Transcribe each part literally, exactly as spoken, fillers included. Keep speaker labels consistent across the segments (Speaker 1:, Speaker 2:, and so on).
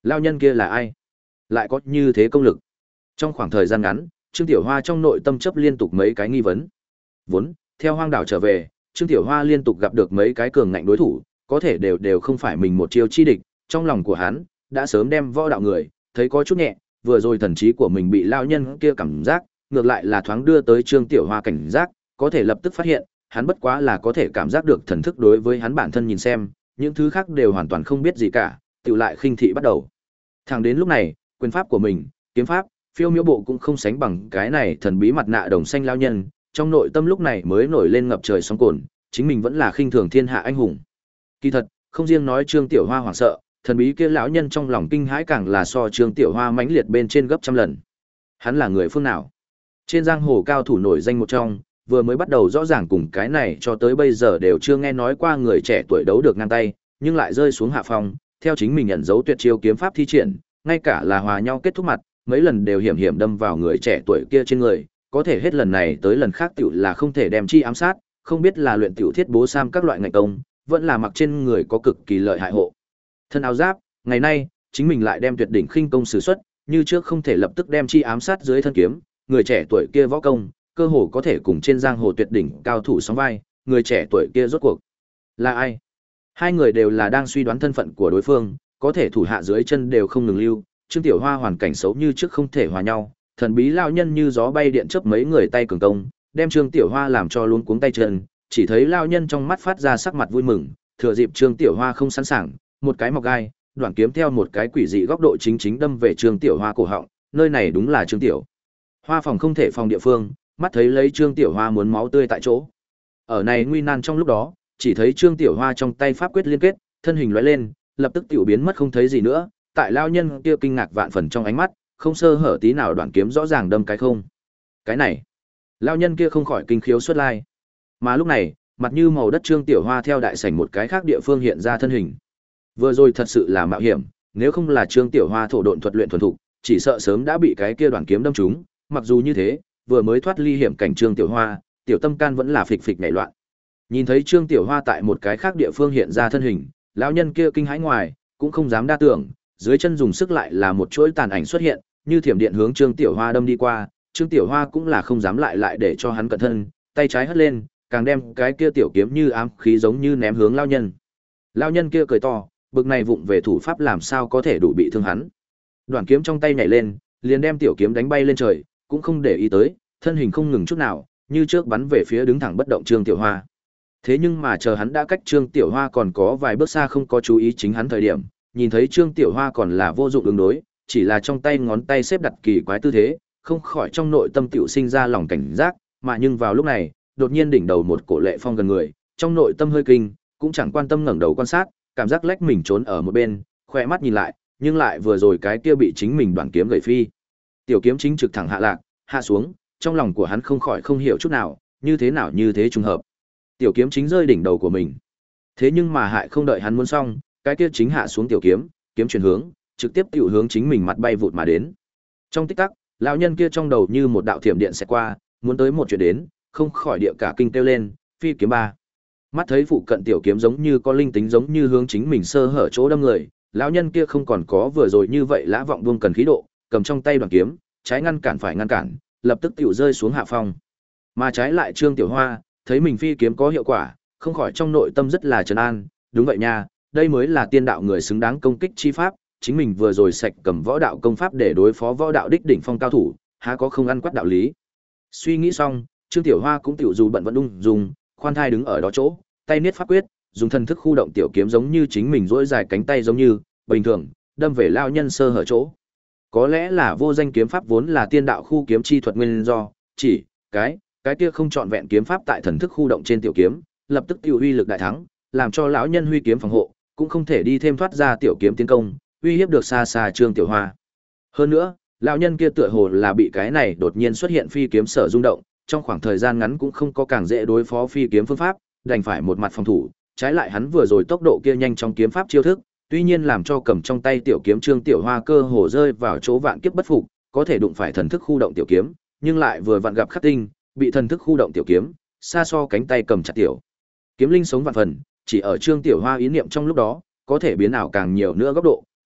Speaker 1: Lao nhân kia là ai? Lại có như thế công lực? Trong khoảng thời gian ngắn, Trương Tiểu Hoa trong nội tâm chấp liên tục mấy cái nghi vấn. Vốn, theo hoang đảo trở về, Trương Tiểu Hoa liên tục gặp được mấy cái cường ngạnh đối thủ, có thể đều đều không phải mình một chiêu chi địch, trong lòng của hắn đã sớm đem võ đạo người thấy có chút nhẹ, vừa rồi thần trí của mình bị lao nhân kia cảm giác, ngược lại là thoáng đưa tới Trương Tiểu Hoa cảnh giác, có thể lập tức phát hiện, hắn bất quá là có thể cảm giác được thần thức đối với hắn bản thân nhìn xem, những thứ khác đều hoàn toàn không biết gì cả, tự lại khinh thị bắt đầu. Thẳng đến lúc này, quyền pháp của mình, kiếm pháp, phiêu miễu bộ cũng không sánh bằng cái này thần bí mặt nạ đồng xanh lao nhân, trong nội tâm lúc này mới nổi lên ngập trời sóng cồn, chính mình vẫn là khinh thường thiên hạ anh hùng. Kỳ thật, không riêng nói Trương Tiểu Hoa hoảng sợ, thần bí kia lão nhân trong lòng kinh hãi càng là so Trương Tiểu Hoa mãnh liệt bên trên gấp trăm lần. Hắn là người phương nào? Trên giang hồ cao thủ nổi danh một trong, vừa mới bắt đầu rõ ràng cùng cái này cho tới bây giờ đều chưa nghe nói qua người trẻ tuổi đấu được ngang tay, nhưng lại rơi xuống hạ phong, theo chính mình nhận dấu tuyệt chiêu kiếm pháp thi triển, ngay cả là hòa nhau kết thúc mặt, mấy lần đều hiểm hiểm đâm vào người trẻ tuổi kia trên người, có thể hết lần này tới lần khác tiểu là không thể đem chi ám sát, không biết là luyện tiểu thiết bố sam các loại ngạnh công, vẫn là mặc trên người có cực kỳ lợi hại hộ. Thân áo giáp, ngày nay, chính mình lại đem tuyệt đỉnh khinh công sử xuất, như trước không thể lập tức đem chi ám sát dưới thân kiếm, người trẻ tuổi kia võ công, cơ hồ có thể cùng trên giang hồ tuyệt đỉnh cao thủ sóng vai, người trẻ tuổi kia rốt cuộc là ai? Hai người đều là đang suy đoán thân phận của đối phương, có thể thủ hạ dưới chân đều không ngừng lưu, Trương Tiểu Hoa hoàn cảnh xấu như trước không thể hòa nhau, thần bí lão nhân như gió bay điện chớp mấy người tay cường công, đem Trương Tiểu Hoa làm cho luống cuống tay chân, chỉ thấy lão nhân trong mắt phát ra sắc mặt vui mừng, thừa dịp Trương Tiểu Hoa không sẵn sàng, một cái mọc gai, đoạn kiếm theo một cái quỷ dị góc độ chính chính đâm về Trương Tiểu Hoa cổ họng, nơi này đúng là Trương Tiểu Hoa phòng không thể phòng địa phương, mắt thấy lấy Trương Tiểu Hoa muốn máu tươi tại chỗ. Ở này nguy nan trong lúc đó, chỉ thấy Trương Tiểu Hoa trong tay pháp quyết liên kết, thân hình lóe lên, lập tức tiểu biến mất không thấy gì nữa, tại lão nhân kia kinh ngạc vạn phần trong ánh mắt, không sơ hở tí nào đoạn kiếm rõ ràng đâm cái không. Cái này, lão nhân kia không khỏi kinh khiếu xuất lai. Mà lúc này, mặt như màu đất Trương Tiểu Hoa theo đại sảnh một cái khác địa phương hiện ra thân hình. Vừa rồi thật sự là mạo hiểm, nếu không là Trương Tiểu Hoa thổ độn thuật luyện thuần thục, chỉ sợ sớm đã bị cái kia đoạn kiếm đâm trúng, mặc dù như thế, vừa mới thoát ly hiểm cảnh Trương Tiểu Hoa, tiểu tâm can vẫn là phịch phịch nhảy loạn. Nhìn thấy Trương Tiểu Hoa tại một cái khác địa phương hiện ra thân hình, lão nhân kia kinh hãi ngoài, cũng không dám đa tưởng, dưới chân dùng sức lại là một chuỗi tàn ảnh xuất hiện, như thiểm điện hướng Trương Tiểu Hoa đâm đi qua, Trương Tiểu Hoa cũng là không dám lại lại để cho hắn cẩn thân, tay trái hất lên, càng đem cái kia tiểu kiếm như ám khí giống như ném hướng lão nhân. Lão nhân kia cười to, bực này vụng về thủ pháp làm sao có thể đủ bị thương hắn. Đoạn kiếm trong tay nhảy lên, liền đem tiểu kiếm đánh bay lên trời, cũng không để ý tới, thân hình không ngừng chút nào, như trước bắn về phía đứng thẳng bất động Trương Tiểu Hoa. Thế nhưng mà chờ hắn đã cách Trương Tiểu Hoa còn có vài bước xa không có chú ý chính hắn thời điểm, nhìn thấy Trương Tiểu Hoa còn là vô dụng ứng đối, chỉ là trong tay ngón tay xếp đặt kỳ quái tư thế, không khỏi trong nội tâm tiểu sinh ra lòng cảnh giác, mà nhưng vào lúc này, đột nhiên đỉnh đầu một cổ lệ phong gần người, trong nội tâm hơi kinh, cũng chẳng quan tâm ngẩng đầu quan sát, cảm giác lách mình trốn ở một bên, khoe mắt nhìn lại, nhưng lại vừa rồi cái kia bị chính mình đoạn kiếm gậy phi. Tiểu kiếm chính trực thẳng hạ lạc, hạ xuống, trong lòng của hắn không khỏi không hiểu chút nào, như thế nào như thế trùng hợp. Tiểu kiếm chính rơi đỉnh đầu của mình. Thế nhưng mà hại không đợi hắn muốn xong, cái kia chính hạ xuống tiểu kiếm, kiếm chuyển hướng, trực tiếp tiểu hướng chính mình mặt bay vụt mà đến. Trong tích tắc, lão nhân kia trong đầu như một đạo thiểm điện xẹt qua, muốn tới một chuyện đến, không khỏi địa cả kinh kêu lên, phi kiếm ba. Mắt thấy phụ cận tiểu kiếm giống như có linh tính giống như hướng chính mình sơ hở chỗ đâm người, lão nhân kia không còn có vừa rồi như vậy lã vọng buông cần khí độ, cầm trong tay đoạn kiếm, trái ngăn cản phải ngăn cản, lập tức tiểu rơi xuống hạ phong. Mà trái lại Trương Tiểu Hoa, thấy mình phi kiếm có hiệu quả, không khỏi trong nội tâm rất là trấn an, đúng vậy nha, đây mới là tiên đạo người xứng đáng công kích chi pháp, chính mình vừa rồi sạch cầm võ đạo công pháp để đối phó võ đạo đích đỉnh phong cao thủ, há có không ăn quát đạo lý. Suy nghĩ xong, Trương Tiểu Hoa cũng tiểu dù bận vẫn ung dùng, khoan thai đứng ở đó chỗ, tay niết pháp quyết, dùng thần thức khu động tiểu kiếm giống như chính mình duỗi dài cánh tay giống như bình thường, đâm về lao nhân sơ hở chỗ. Có lẽ là vô danh kiếm pháp vốn là tiên đạo khu kiếm chi thuật nguyên do, chỉ cái cái kia không trọn vẹn kiếm pháp tại thần thức khu động trên tiểu kiếm, lập tức tiêu uy lực đại thắng, làm cho lão nhân huy kiếm phòng hộ, cũng không thể đi thêm thoát ra tiểu kiếm tiến công, uy hiếp được xa xa Trương Tiểu Hoa. Hơn nữa, lão nhân kia tựa hồ là bị cái này đột nhiên xuất hiện phi kiếm sở rung động, trong khoảng thời gian ngắn cũng không có càng dễ đối phó phi kiếm phương pháp, đành phải một mặt phòng thủ, trái lại hắn vừa rồi tốc độ kia nhanh trong kiếm pháp chiêu thức, tuy nhiên làm cho cầm trong tay tiểu kiếm Trương Tiểu Hoa cơ hồ rơi vào chỗ vạn kiếp bất phục, có thể đụng phải thần thức khu động tiểu kiếm, nhưng lại vừa vặn gặp khắc tinh, bị thần thức khu động tiểu kiếm, xa so cánh tay cầm chặt tiểu kiếm linh sống vạn phần, chỉ ở Trương Tiểu Hoa ý niệm trong lúc đó, có thể biến ảo càng nhiều nữa góc độ,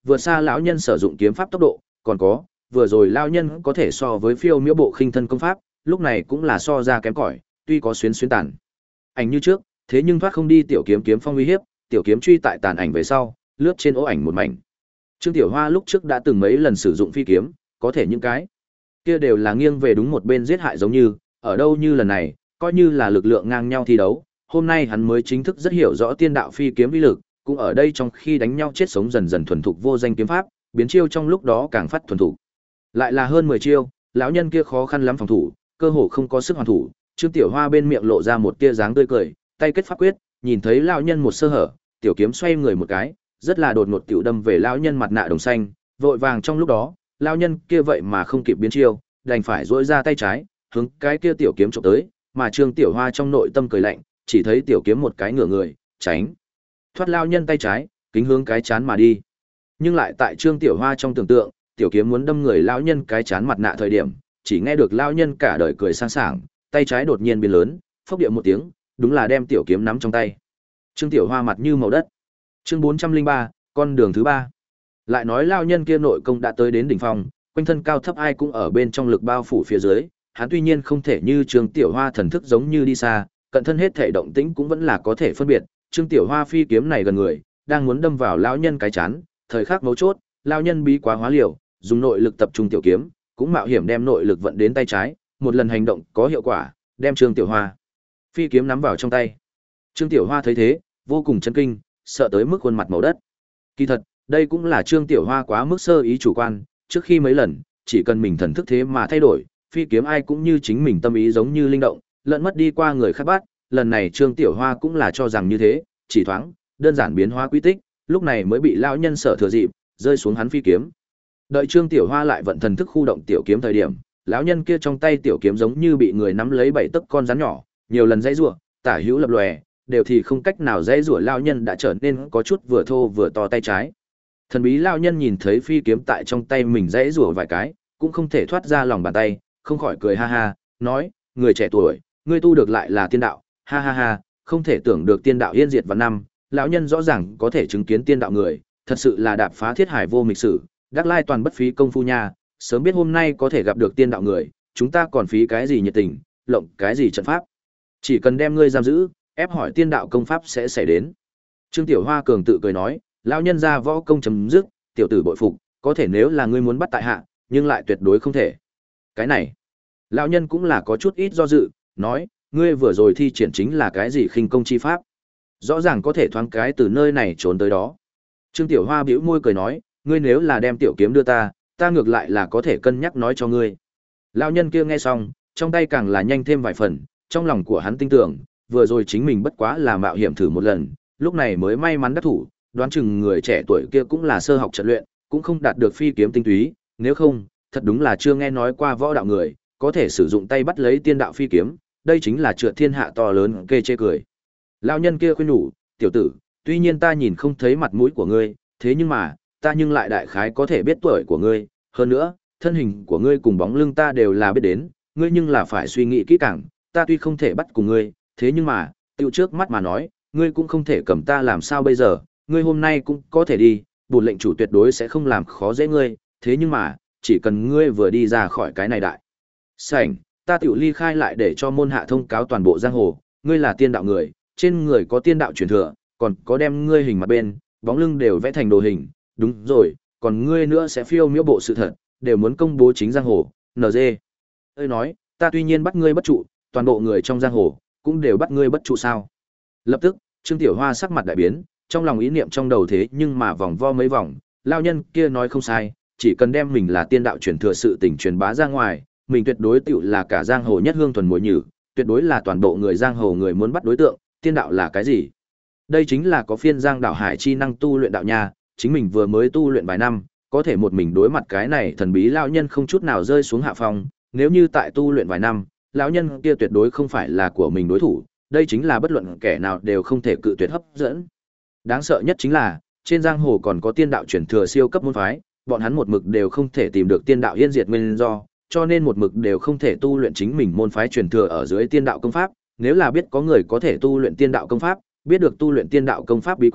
Speaker 1: vượt xa lão nhân sử dụng kiếm pháp tốc độ, còn có, vừa rồi lão nhân có thể so với phiêu miễu bộ khinh thân công pháp, lúc này cũng là so ra kém cỏi, tuy có xuyến xuyến tàn ảnh như trước, thế nhưng thoát không đi tiểu kiếm kiếm phong uy hiếp, tiểu kiếm truy tại tàn ảnh về sau, lướt trên ố ảnh một mảnh. Trương Tiểu Hoa lúc trước đã từng mấy lần sử dụng phi kiếm, có thể những cái kia đều là nghiêng về đúng một bên giết hại giống như, ở đâu như lần này, coi như là lực lượng ngang nhau thi đấu, hôm nay hắn mới chính thức rất hiểu rõ tiên đạo phi kiếm uy lực, cũng ở đây trong khi đánh nhau chết sống dần dần thuần thục vô danh kiếm pháp, biến chiêu trong lúc đó càng phát thuần thục. Lại là hơn mười chiêu, lão nhân kia khó khăn lắm phòng thủ, cơ hồ không có sức hoàn thủ, Trương Tiểu Hoa bên miệng lộ ra một tia dáng tươi cười, tay kết pháp quyết, nhìn thấy lão nhân một sơ hở, tiểu kiếm xoay người một cái, rất là đột ngột tiểu đâm về lão nhân mặt nạ đồng xanh, vội vàng trong lúc đó, lão nhân kia vậy mà không kịp biến chiêu, đành phải duỗi ra tay trái, hướng cái kia tiểu kiếm chụp tới, mà Trương Tiểu Hoa trong nội tâm cười lạnh, chỉ thấy tiểu kiếm một cái ngửa người, tránh thoát lão nhân tay trái, kính hướng cái chán mà đi. Nhưng lại tại Trương Tiểu Hoa trong tưởng tượng, tiểu kiếm muốn đâm người lão nhân cái chán mặt nạ thời điểm, chỉ nghe được lão nhân cả đời cười sang sảng, tay trái đột nhiên biến lớn, phốc điệu một tiếng, đúng là đem tiểu kiếm nắm trong tay. Trương Tiểu Hoa mặt như màu đất. Chương bốn trăm linh ba, con đường thứ ba. Lại nói lão nhân kia nội công đã tới đến đỉnh phong, quanh thân cao thấp ai cũng ở bên trong lực bao phủ phía dưới, hắn tuy nhiên không thể như Trương Tiểu Hoa thần thức giống như đi xa, cận thân hết thể động tĩnh cũng vẫn là có thể phân biệt, Trương Tiểu Hoa phi kiếm này gần người, đang muốn đâm vào lão nhân cái chán, thời khắc mấu chốt, lão nhân bí quá hóa liều, dùng nội lực tập trung tiểu kiếm, cũng mạo hiểm đem nội lực vận đến tay trái, một lần hành động có hiệu quả, đem Trương Tiểu Hoa phi kiếm nắm vào trong tay. Trương Tiểu Hoa thấy thế, vô cùng chấn kinh, sợ tới mức khuôn mặt màu đất. Kỳ thật, đây cũng là Trương Tiểu Hoa quá mức sơ ý chủ quan, trước khi mấy lần, chỉ cần mình thần thức thế mà thay đổi, phi kiếm ai cũng như chính mình tâm ý giống như linh động, lẫn mất đi qua người khác bắt, lần này Trương Tiểu Hoa cũng là cho rằng như thế, chỉ thoáng, đơn giản biến hóa quy tích, lúc này mới bị lão nhân sợ thừa dịp, rơi xuống hắn phi kiếm. Đợi Trương Tiểu Hoa lại vận thần thức khu động tiểu kiếm thời điểm, lão nhân kia trong tay tiểu kiếm giống như bị người nắm lấy bảy tấc con rắn nhỏ, nhiều lần dãy rủa, tả hữu lập lòe, đều thì không cách nào dãy rủa, lão nhân đã trở nên có chút vừa thô vừa to tay trái. Thần bí lão nhân nhìn thấy phi kiếm tại trong tay mình dãy rủa vài cái, cũng không thể thoát ra lòng bàn tay, không khỏi cười ha ha, nói: "Người trẻ tuổi, ngươi tu được lại là tiên đạo, ha ha ha, không thể tưởng được tiên đạo yên diệt vạn năm, lão nhân rõ ràng có thể chứng kiến tiên đạo người, thật sự là đạp phá thiết hải vô mịch sử, đắc lai toàn bất phí công phu nha, sớm biết hôm nay có thể gặp được tiên đạo người, chúng ta còn phí cái gì nhiệt tình, lộng cái gì trận pháp. Chỉ cần đem ngươi giam giữ, ép hỏi tiên đạo công pháp sẽ xảy đến." Trương Tiểu Hoa cường tự cười nói, lão nhân ra võ công chấm dứt, tiểu tử bội phục, có thể nếu là ngươi muốn bắt tại hạ, nhưng lại tuyệt đối không thể. Cái này, lão nhân cũng là có chút ít do dự, nói, ngươi vừa rồi thi triển chính là cái gì khinh công chi pháp? Rõ ràng có thể thoáng cái từ nơi này trốn tới đó. Trương Tiểu Hoa bĩu môi cười nói, ngươi nếu là đem tiểu kiếm đưa ta, ta ngược lại là có thể cân nhắc nói cho ngươi. Lão nhân kia nghe xong, trong tay càng là nhanh thêm vài phần, trong lòng của hắn tin tưởng, vừa rồi chính mình bất quá là mạo hiểm thử một lần, lúc này mới may mắn đắc thủ, đoán chừng người trẻ tuổi kia cũng là sơ học trận luyện, cũng không đạt được phi kiếm tinh túy, nếu không, thật đúng là chưa nghe nói qua võ đạo người, có thể sử dụng tay bắt lấy tiên đạo phi kiếm, đây chính là trượt thiên hạ to lớn kê chê cười. Lão nhân kia khuyên nhủ, tiểu tử, tuy nhiên ta nhìn không thấy mặt mũi của ngươi, thế nhưng mà, ta nhưng lại đại khái có thể biết tuổi của ngươi, hơn nữa, thân hình của ngươi cùng bóng lưng ta đều là biết đến, ngươi nhưng là phải suy nghĩ kỹ càng, ta tuy không thể bắt cùng ngươi, thế nhưng mà, tiêu trước mắt mà nói, ngươi cũng không thể cầm ta làm sao bây giờ, ngươi hôm nay cũng có thể đi, bổn lệnh chủ tuyệt đối sẽ không làm khó dễ ngươi, thế nhưng mà, chỉ cần ngươi vừa đi ra khỏi cái này đại sảnh, ta tiểu ly khai lại để cho môn hạ thông cáo toàn bộ giang hồ, ngươi là tiên đạo người, trên người có tiên đạo truyền thừa, còn có đem ngươi hình mặt bên, bóng lưng đều vẽ thành đồ hình, đúng rồi, còn ngươi nữa sẽ phiêu miễu bộ sự thật, đều muốn công bố chính giang hồ, en giê. Ơi nói, ta tuy nhiên bắt ngươi bất trụ, toàn bộ người trong giang hồ, cũng đều bắt ngươi bất trụ sao. Lập tức, Trương Tiểu Hoa sắc mặt đại biến, trong lòng ý niệm trong đầu thế nhưng mà vòng vo mấy vòng, lao nhân kia nói không sai, chỉ cần đem mình là tiên đạo truyền thừa sự tình truyền bá ra ngoài, mình tuyệt đối tiểu là cả giang hồ nhất hương thuần mùi nhử, tuyệt đối là toàn bộ người giang hồ người muốn bắt đối tượng, tiên đạo là cái gì? Đây chính là có phiên giang đạo hải chi năng tu luyện đạo nha, chính mình vừa mới tu luyện vài năm, có thể một mình đối mặt cái này thần bí lão nhân không chút nào rơi xuống hạ phong, nếu như tại tu luyện vài năm, lão nhân kia tuyệt đối không phải là của mình đối thủ, đây chính là bất luận kẻ nào đều không thể cự tuyệt hấp dẫn. Đáng sợ nhất chính là, trên giang hồ còn có tiên đạo truyền thừa siêu cấp môn phái, bọn hắn một mực đều không thể tìm được tiên đạo yên diệt nguyên do, cho nên một mực đều không thể tu luyện chính mình môn phái truyền thừa ở dưới tiên đạo công pháp, nếu là biết có người có thể tu luyện tiên đạo công pháp, biết được tu luyện tiên đạo công pháp bí quyết,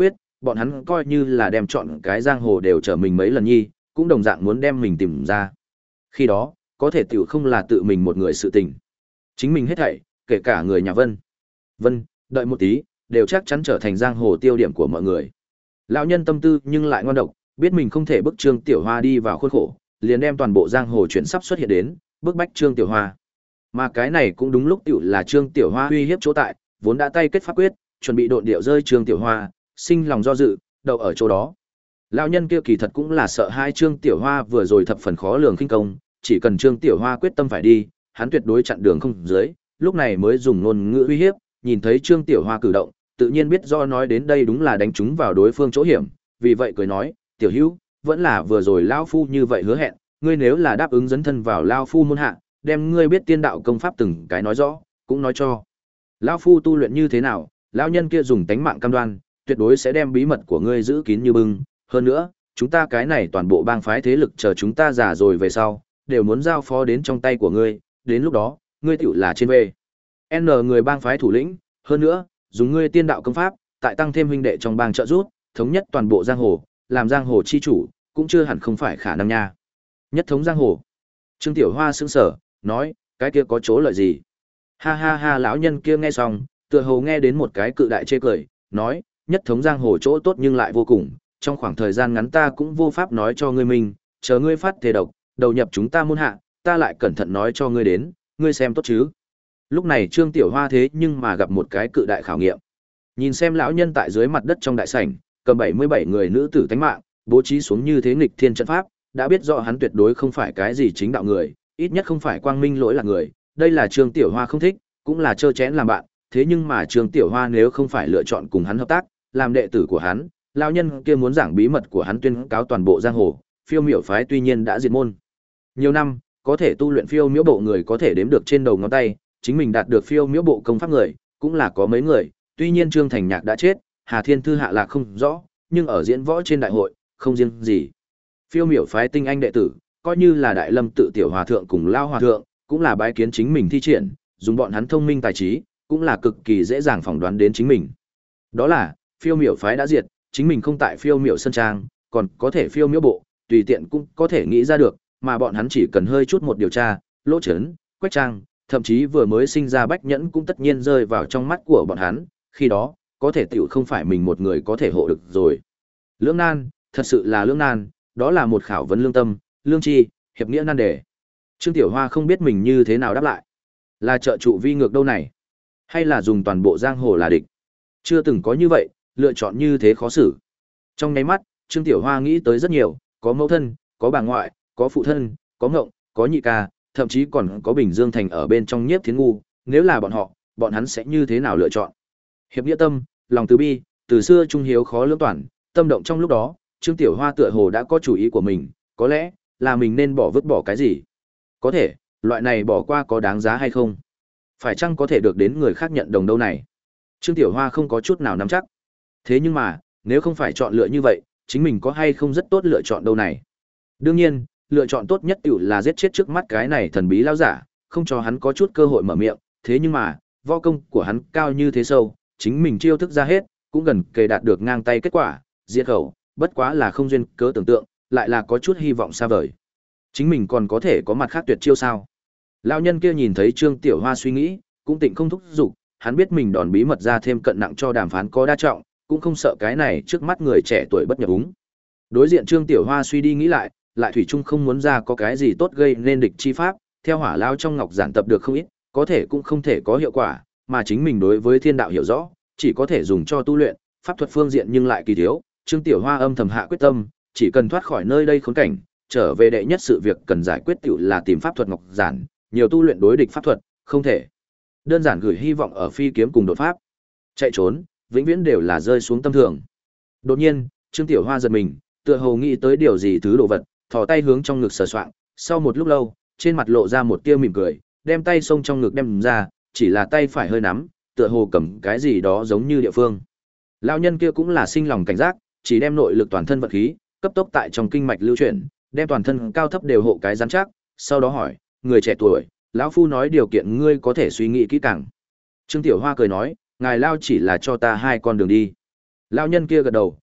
Speaker 1: bọn hắn coi như là đem chọn cái giang hồ đều trở mình mấy lần nhi, cũng đồng dạng muốn đem mình tìm ra. Khi đó, có thể tiểu không là tự mình một người sự tình. Chính mình hết thảy, kể cả người nhà Vân. Vân, đợi một tí, đều chắc chắn trở thành giang hồ tiêu điểm của mọi người. Lão nhân tâm tư nhưng lại ngoan độc, biết mình không thể bức Trương Tiểu Hoa đi vào khuôn khổ, liền đem toàn bộ giang hồ chuyện sắp xuất hiện đến, bức bách Trương Tiểu Hoa. Mà cái này cũng đúng lúc tiểu là Trương Tiểu Hoa uy hiếp chỗ tại, vốn đã tay kết pháp quyết, chuẩn bị độn điệu rơi Trương Tiểu Hoa, sinh lòng do dự, đậu ở chỗ đó. Lão nhân kia kỳ thật cũng là sợ hai Trương Tiểu Hoa vừa rồi thập phần khó lường khinh công, chỉ cần Trương Tiểu Hoa quyết tâm phải đi, hắn tuyệt đối chặn đường không dưới, lúc này mới dùng ngôn ngữ uy hiếp, nhìn thấy Trương Tiểu Hoa cử động, tự nhiên biết do nói đến đây đúng là đánh trúng vào đối phương chỗ hiểm, vì vậy cười nói, "Tiểu Hữu, vẫn là vừa rồi lão phu như vậy hứa hẹn, ngươi nếu là đáp ứng dấn thân vào lão phu môn hạ, đem ngươi biết tiên đạo công pháp từng cái nói rõ, cũng nói cho. Lão phu tu luyện như thế nào, lão nhân kia dùng tánh mạng cam đoan, tuyệt đối sẽ đem bí mật của ngươi giữ kín như bưng, hơn nữa, chúng ta cái này toàn bộ bang phái thế lực chờ chúng ta già rồi về sau, đều muốn giao phó đến trong tay của ngươi, đến lúc đó, ngươi tiểu là trên về. N người bang phái thủ lĩnh, hơn nữa, dùng ngươi tiên đạo công pháp, tại tăng thêm huynh đệ trong bang trợ giúp, thống nhất toàn bộ giang hồ, làm giang hồ chi chủ, cũng chưa hẳn không phải khả năng nha." Nhất thống giang hồ. Trương Tiểu Hoa sững sờ, nói, cái kia có chỗ lợi gì? Ha ha ha, lão nhân kia nghe xong, tựa hồ nghe đến một cái cự đại chê cười, nói, nhất thống giang hồ chỗ tốt nhưng lại vô cùng, trong khoảng thời gian ngắn ta cũng vô pháp nói cho ngươi mình, chờ ngươi phát thể độc, đầu nhập chúng ta môn hạ, ta lại cẩn thận nói cho ngươi đến, ngươi xem tốt chứ. Lúc này Trương Tiểu Hoa thế nhưng mà gặp một cái cự đại khảo nghiệm. Nhìn xem lão nhân tại dưới mặt đất trong đại sảnh, cầm bảy mươi bảy người nữ tử tánh mạng, bố trí xuống như thế nghịch thiên trận pháp, đã biết rõ hắn tuyệt đối không phải cái gì chính đạo người, ít nhất không phải quang minh lỗi là người, đây là Trương Tiểu Hoa không thích, cũng là trơ chẽn làm bạn, thế nhưng mà Trương Tiểu Hoa nếu không phải lựa chọn cùng hắn hợp tác, làm đệ tử của hắn, lão nhân kia muốn giảng bí mật của hắn tuyên cáo toàn bộ giang hồ, Phiêu Miểu phái tuy nhiên đã diệt môn. Nhiều năm, có thể tu luyện Phiêu Miểu bộ người có thể đếm được trên đầu ngón tay, chính mình đạt được Phiêu Miểu bộ công pháp người, cũng là có mấy người, tuy nhiên Trương Thành Nhạc đã chết, Hà Thiên Thư hạ lạc không rõ, nhưng ở diễn võ trên đại hội, không riêng gì. Phiêu Miểu phái tinh anh đệ tử, coi như là Đại Lâm tự tiểu hòa thượng cùng lao hòa thượng, cũng là bái kiến chính mình thi triển, dùng bọn hắn thông minh tài trí, cũng là cực kỳ dễ dàng phỏng đoán đến chính mình. Đó là, Phiêu Miểu phái đã diệt, chính mình không tại Phiêu Miểu sơn trang, còn có thể Phiêu Miểu bộ, tùy tiện cũng có thể nghĩ ra được, mà bọn hắn chỉ cần hơi chút một điều tra, lỗ chấn, quách trang, thậm chí vừa mới sinh ra Bách Nhẫn cũng tất nhiên rơi vào trong mắt của bọn hắn, khi đó, có thể tiểu không phải mình một người có thể hộ được rồi. Lưỡng nan, thật sự là lưỡng nan, đó là một khảo vấn lương tâm, lương tri, hiệp nghĩa nan đề. Trương Tiểu Hoa không biết mình như thế nào đáp lại. Là trợ trụ vi ngược đâu này? Hay là dùng toàn bộ giang hồ là địch? Chưa từng có như vậy, lựa chọn như thế khó xử. Trong nháy mắt, Trương Tiểu Hoa nghĩ tới rất nhiều, có mẫu thân, có bà ngoại, có phụ thân, có ngộng, có nhị ca, thậm chí còn có Bình Dương Thành ở bên trong Nhiếp Thiến Ngu, nếu là bọn họ, bọn hắn sẽ như thế nào lựa chọn? Hiệp nghĩa tâm, lòng từ bi, từ xưa trung hiếu khó lưỡng toàn, tâm động trong lúc đó, Trương Tiểu Hoa tựa hồ đã có chủ ý của mình, có lẽ là mình nên bỏ vứt bỏ cái gì? Có thể, loại này bỏ qua có đáng giá hay không? Phải chăng có thể được đến người khác nhận đồng đâu này? Trương Tiểu Hoa không có chút nào nắm chắc. Thế nhưng mà, nếu không phải chọn lựa như vậy, chính mình có hay không rất tốt lựa chọn đâu này? Đương nhiên, lựa chọn tốt nhất tiểu là giết chết trước mắt cái này thần bí lão giả, không cho hắn có chút cơ hội mở miệng, thế nhưng mà, võ công của hắn cao như thế sâu, chính mình chiêu thức ra hết, cũng gần kề đạt được ngang tay kết quả, diệt khẩu, bất quá là không duyên cớ tưởng tượng, lại là có chút hy vọng xa vời. Chính mình còn có thể có mặt khác tuyệt chiêu sao? Lão nhân kia nhìn thấy Trương Tiểu Hoa suy nghĩ, cũng tịnh không thúc giục, hắn biết mình đòn bí mật ra thêm cận nặng cho đàm phán có đa trọng, cũng không sợ cái này trước mắt người trẻ tuổi bất nhập úng. Đối diện Trương Tiểu Hoa suy đi nghĩ lại, lại thủy chung không muốn ra có cái gì tốt gây nên địch chi pháp, theo hỏa lao trong ngọc giản tập được không ít, có thể cũng không thể có hiệu quả, mà chính mình đối với thiên đạo hiểu rõ, chỉ có thể dùng cho tu luyện, pháp thuật phương diện nhưng lại kỳ thiếu. Trương Tiểu Hoa âm thầm hạ quyết tâm, chỉ cần thoát khỏi nơi đây khốn cảnh, trở về đệ nhất sự việc cần giải quyết tiểu là tìm pháp thuật ngọc giản, nhiều tu luyện đối địch pháp thuật, không thể đơn giản gửi hy vọng ở phi kiếm cùng đột pháp. Chạy trốn, vĩnh viễn đều là rơi xuống tâm thường. Đột nhiên, Trương Tiểu Hoa giật mình, tựa hồ nghĩ tới điều gì thứ đồ vật, thò tay hướng trong ngực sờ soạng, sau một lúc lâu, trên mặt lộ ra một tia mỉm cười, đem tay xông trong ngực đem ra, chỉ là tay phải hơi nắm, tựa hồ cầm cái gì đó giống như địa phương. Lão nhân kia cũng là sinh lòng cảnh giác, chỉ đem nội lực toàn thân vận khí, cấp tốc tại trong kinh mạch lưu chuyển, đem toàn thân cao thấp đều hộ cái rắn chắc, sau đó hỏi, người trẻ tuổi, lão phu nói điều kiện ngươi có thể suy nghĩ kỹ càng. Trương Tiểu Hoa cười nói, ngài lao chỉ là cho ta hai con đường đi. Lão nhân kia gật đầu,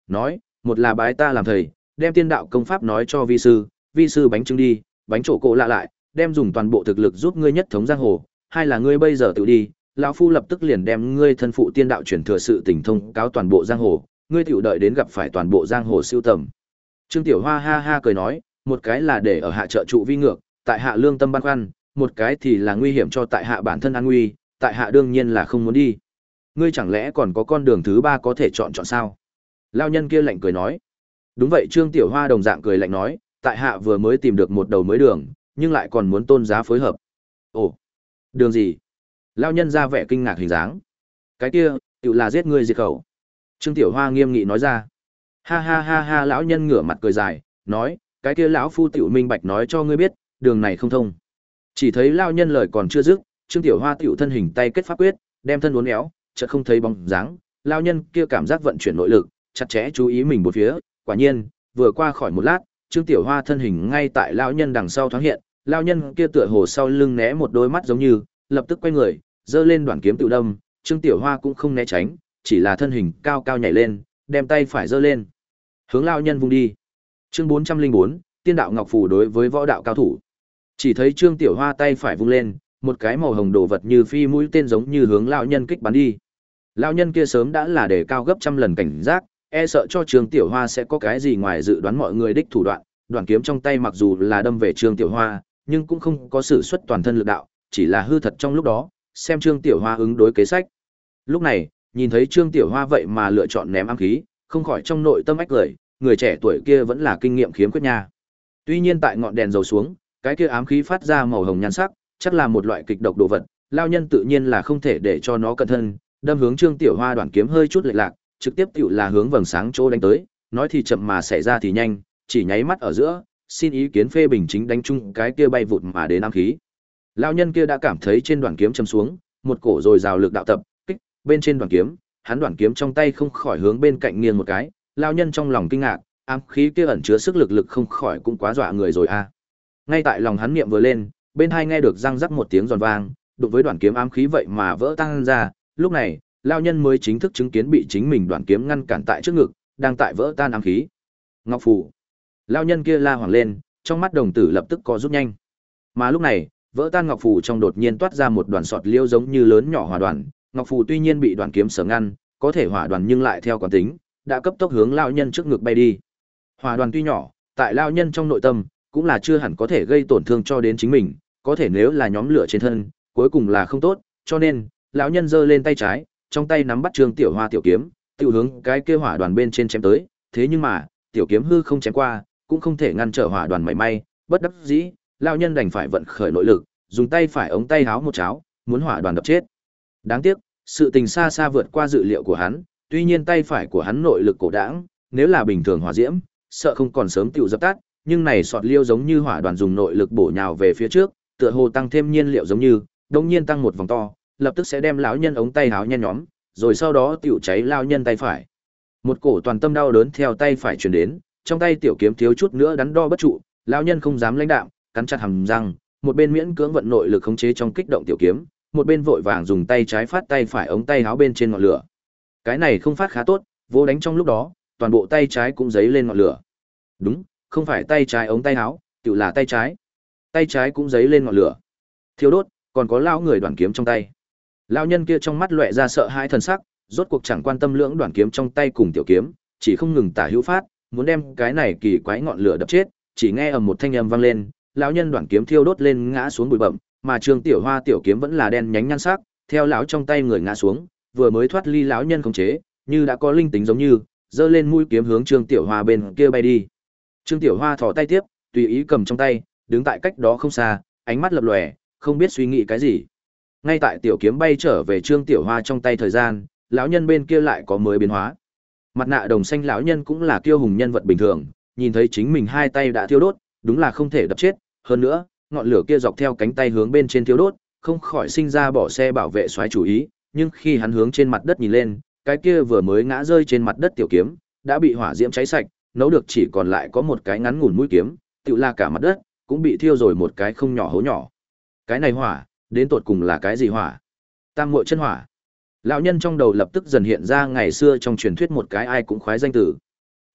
Speaker 1: nói, một là bái ta làm thầy, đem tiên đạo công pháp nói cho vi sư, vi sư bánh trưng đi, bánh trổ cổ lạ lại, đem dùng toàn bộ thực lực giúp ngươi nhất thống giang hồ, hai là ngươi bây giờ tự đi, lão phu lập tức liền đem ngươi thân phụ tiên đạo truyền thừa sự tình thông cáo toàn bộ giang hồ, ngươi tiểu đợi đến gặp phải toàn bộ giang hồ siêu tầm. Trương Tiểu Hoa ha ha cười nói, một cái là để ở hạ trợ trụ vi ngược, tại hạ lương tâm băn khoăn, một cái thì là nguy hiểm cho tại hạ bản thân an nguy, tại hạ đương nhiên là không muốn đi. Ngươi chẳng lẽ còn có con đường thứ ba có thể chọn chọn sao? Lão nhân kia lạnh cười nói. Đúng vậy, Trương Tiểu Hoa đồng dạng cười lạnh nói, tại hạ vừa mới tìm được một đầu mới đường, nhưng lại còn muốn tôn giá phối hợp. Ồ, đường gì? Lão nhân ra vẻ kinh ngạc hình dáng. Cái kia, tự là giết ngươi diệt khẩu. Trương Tiểu Hoa nghiêm nghị nói ra. Ha ha ha ha, lão nhân ngửa mặt cười dài, nói, cái kia lão phu tiểu minh bạch nói cho ngươi biết, đường này không thông. Chỉ thấy lão nhân lời còn chưa dứt, Trương Tiểu Hoa tiểu thân hình tay kết pháp quyết, đem thân uốn éo, chợt không thấy bóng dáng, lão nhân kia cảm giác vận chuyển nội lực, chặt chẽ chú ý mình bốn phía, quả nhiên, vừa qua khỏi một lát, Trương Tiểu Hoa thân hình ngay tại lão nhân đằng sau thoáng hiện, lão nhân kia tựa hồ sau lưng né một đôi mắt giống như, lập tức quay người, giơ lên đoạn kiếm tự đâm, Trương Tiểu Hoa cũng không né tránh, chỉ là thân hình cao cao nhảy lên, đem tay phải giơ lên, hướng lão nhân vung đi. Chương bốn trăm linh bốn, Tiên đạo ngọc phù đối với võ đạo cao thủ. Chỉ thấy Trương Tiểu Hoa tay phải vung lên, một cái màu hồng đồ vật như phi mũi tên giống như hướng lão nhân kích bắn đi. Lão nhân kia sớm đã là để cao gấp trăm lần cảnh giác, e sợ cho Trương Tiểu Hoa sẽ có cái gì ngoài dự đoán mọi người đích thủ đoạn, đoạn kiếm trong tay mặc dù là đâm về Trương Tiểu Hoa, nhưng cũng không có sử xuất toàn thân lực đạo, chỉ là hư thật trong lúc đó, xem Trương Tiểu Hoa ứng đối kế sách. Lúc này, nhìn thấy Trương Tiểu Hoa vậy mà lựa chọn ném ám khí, không khỏi trong nội tâm ách cười, người trẻ tuổi kia vẫn là kinh nghiệm khiếm khuyết nha. Tuy nhiên tại ngọn đèn dầu xuống, cái kia ám khí phát ra màu hồng nhan sắc, chắc là một loại kịch độc đồ vật, lao nhân tự nhiên là không thể để cho nó cẩn thân, đâm hướng Trương Tiểu Hoa đoạn kiếm hơi chút lệch lạc, trực tiếp tiểu là hướng vầng sáng chỗ đánh tới, nói thì chậm mà xảy ra thì nhanh, chỉ nháy mắt ở giữa, xin ý kiến phê bình chính đánh chung cái kia bay vụt mà đến ám khí. Lão nhân kia đã cảm thấy trên đoạn kiếm châm xuống, một cổ rồi rào lực đạo tập, kích, bên trên đoạn kiếm, hắn đoạn kiếm trong tay không khỏi hướng bên cạnh nghiêng một cái, lão nhân trong lòng kinh ngạc, ám khí kia ẩn chứa sức lực lực không khỏi cũng quá dọa người rồi a. Ngay tại lòng hắn niệm vừa lên, bên hai nghe được răng rắc một tiếng giòn vang, đụng với đoạn kiếm ám khí vậy mà vỡ tan ra, lúc này, lão nhân mới chính thức chứng kiến bị chính mình đoạn kiếm ngăn cản tại trước ngực, đang tại vỡ tan ám khí. Ngọc phù. Lão nhân kia la hoảng lên, trong mắt đồng tử lập tức co rút nhanh. Mà lúc này, vỡ tan ngọc phù trong đột nhiên toát ra một đoàn sọt liêu giống như lớn nhỏ hỏa đoàn, ngọc phù tuy nhiên bị đoạn kiếm sở ngăn, có thể hỏa đoàn nhưng lại theo quán tính, đã cấp tốc hướng lão nhân trước ngực bay đi. Hỏa đoàn tuy nhỏ, tại lão nhân trong nội tâm, cũng là chưa hẳn có thể gây tổn thương cho đến chính mình, có thể nếu là nhóm lửa trên thân, cuối cùng là không tốt, cho nên, lão nhân giơ lên tay trái, trong tay nắm bắt Trương Tiểu Hoa tiểu kiếm, tiểu hướng cái kia hỏa đoàn bên trên chém tới, thế nhưng mà, tiểu kiếm hư không chém qua, cũng không thể ngăn trở hỏa đoàn mảy may, bất đắc dĩ, lão nhân đành phải vận khởi nội lực, dùng tay phải ống tay háo một cháo, muốn hỏa đoàn đập chết. Đáng tiếc, sự tình xa xa vượt qua dự liệu của hắn, tuy nhiên tay phải của hắn nội lực cổ đãng, nếu là bình thường hỏa diễm, sợ không còn sớm tiểu dập tắt, nhưng này sọt liêu giống như hỏa đoàn dùng nội lực bổ nhào về phía trước, tựa hồ tăng thêm nhiên liệu giống như, đột nhiên tăng một vòng to, lập tức sẽ đem lão nhân ống tay háo nhen nhóm, rồi sau đó tiểu cháy lão nhân tay phải. Một cổ toàn tâm đau đớn theo tay phải truyền đến, trong tay tiểu kiếm thiếu chút nữa đắn đo bất trụ, lão nhân không dám lãnh đạm, cắn chặt hàm răng, một bên miễn cưỡng vận nội lực khống chế trong kích động tiểu kiếm, một bên vội vàng dùng tay trái phát tay phải ống tay háo bên trên ngọn lửa. Cái này không phát khá tốt, vô đánh trong lúc đó, toàn bộ tay trái cũng giấy lên ngọn lửa. Đúng, không phải tay trái ống tay háo, tự là tay trái. Tay trái cũng giấy lên ngọn lửa. Thiêu đốt, còn có lão người đoạn kiếm trong tay. Lão nhân kia trong mắt lóe ra sợ hãi thần sắc, rốt cuộc chẳng quan tâm lưỡng đoạn kiếm trong tay cùng tiểu kiếm, chỉ không ngừng tả hữu phát, muốn đem cái này kỳ quái ngọn lửa đập chết, chỉ nghe ầm một thanh âm vang lên, lão nhân đoạn kiếm thiêu đốt lên ngã xuống bụi bặm, mà Trương Tiểu Hoa tiểu kiếm vẫn là đen nhánh nhan sắc, theo lão trong tay người ngã xuống, vừa mới thoát ly lão nhân khống chế, như đã có linh tính giống như, giơ lên mũi kiếm hướng Trương Tiểu Hoa bên kia bay đi. Trương Tiểu Hoa thò tay tiếp, tùy ý cầm trong tay, đứng tại cách đó không xa, ánh mắt lập lòe, không biết suy nghĩ cái gì. Ngay tại tiểu kiếm bay trở về Trương Tiểu Hoa trong tay thời gian, lão nhân bên kia lại có mới biến hóa. Mặt nạ đồng xanh lão nhân cũng là kiêu hùng nhân vật bình thường, nhìn thấy chính mình hai tay đã thiêu đốt, đúng là không thể đập chết, hơn nữa, ngọn lửa kia dọc theo cánh tay hướng bên trên thiêu đốt, không khỏi sinh ra bỏ xe bảo vệ xoáy chủ ý, nhưng khi hắn hướng trên mặt đất nhìn lên, cái kia vừa mới ngã rơi trên mặt đất tiểu kiếm, đã bị hỏa diễm cháy sạch, nấu được chỉ còn lại có một cái ngắn ngủn mũi kiếm, tựa là cả mặt đất cũng bị thiêu rồi một cái không nhỏ hố nhỏ. Cái này hỏa, đến tột cùng là cái gì hỏa? Tam muội chân hỏa. Lão nhân trong đầu lập tức dần hiện ra ngày xưa trong truyền thuyết một cái ai cũng khoái danh tử.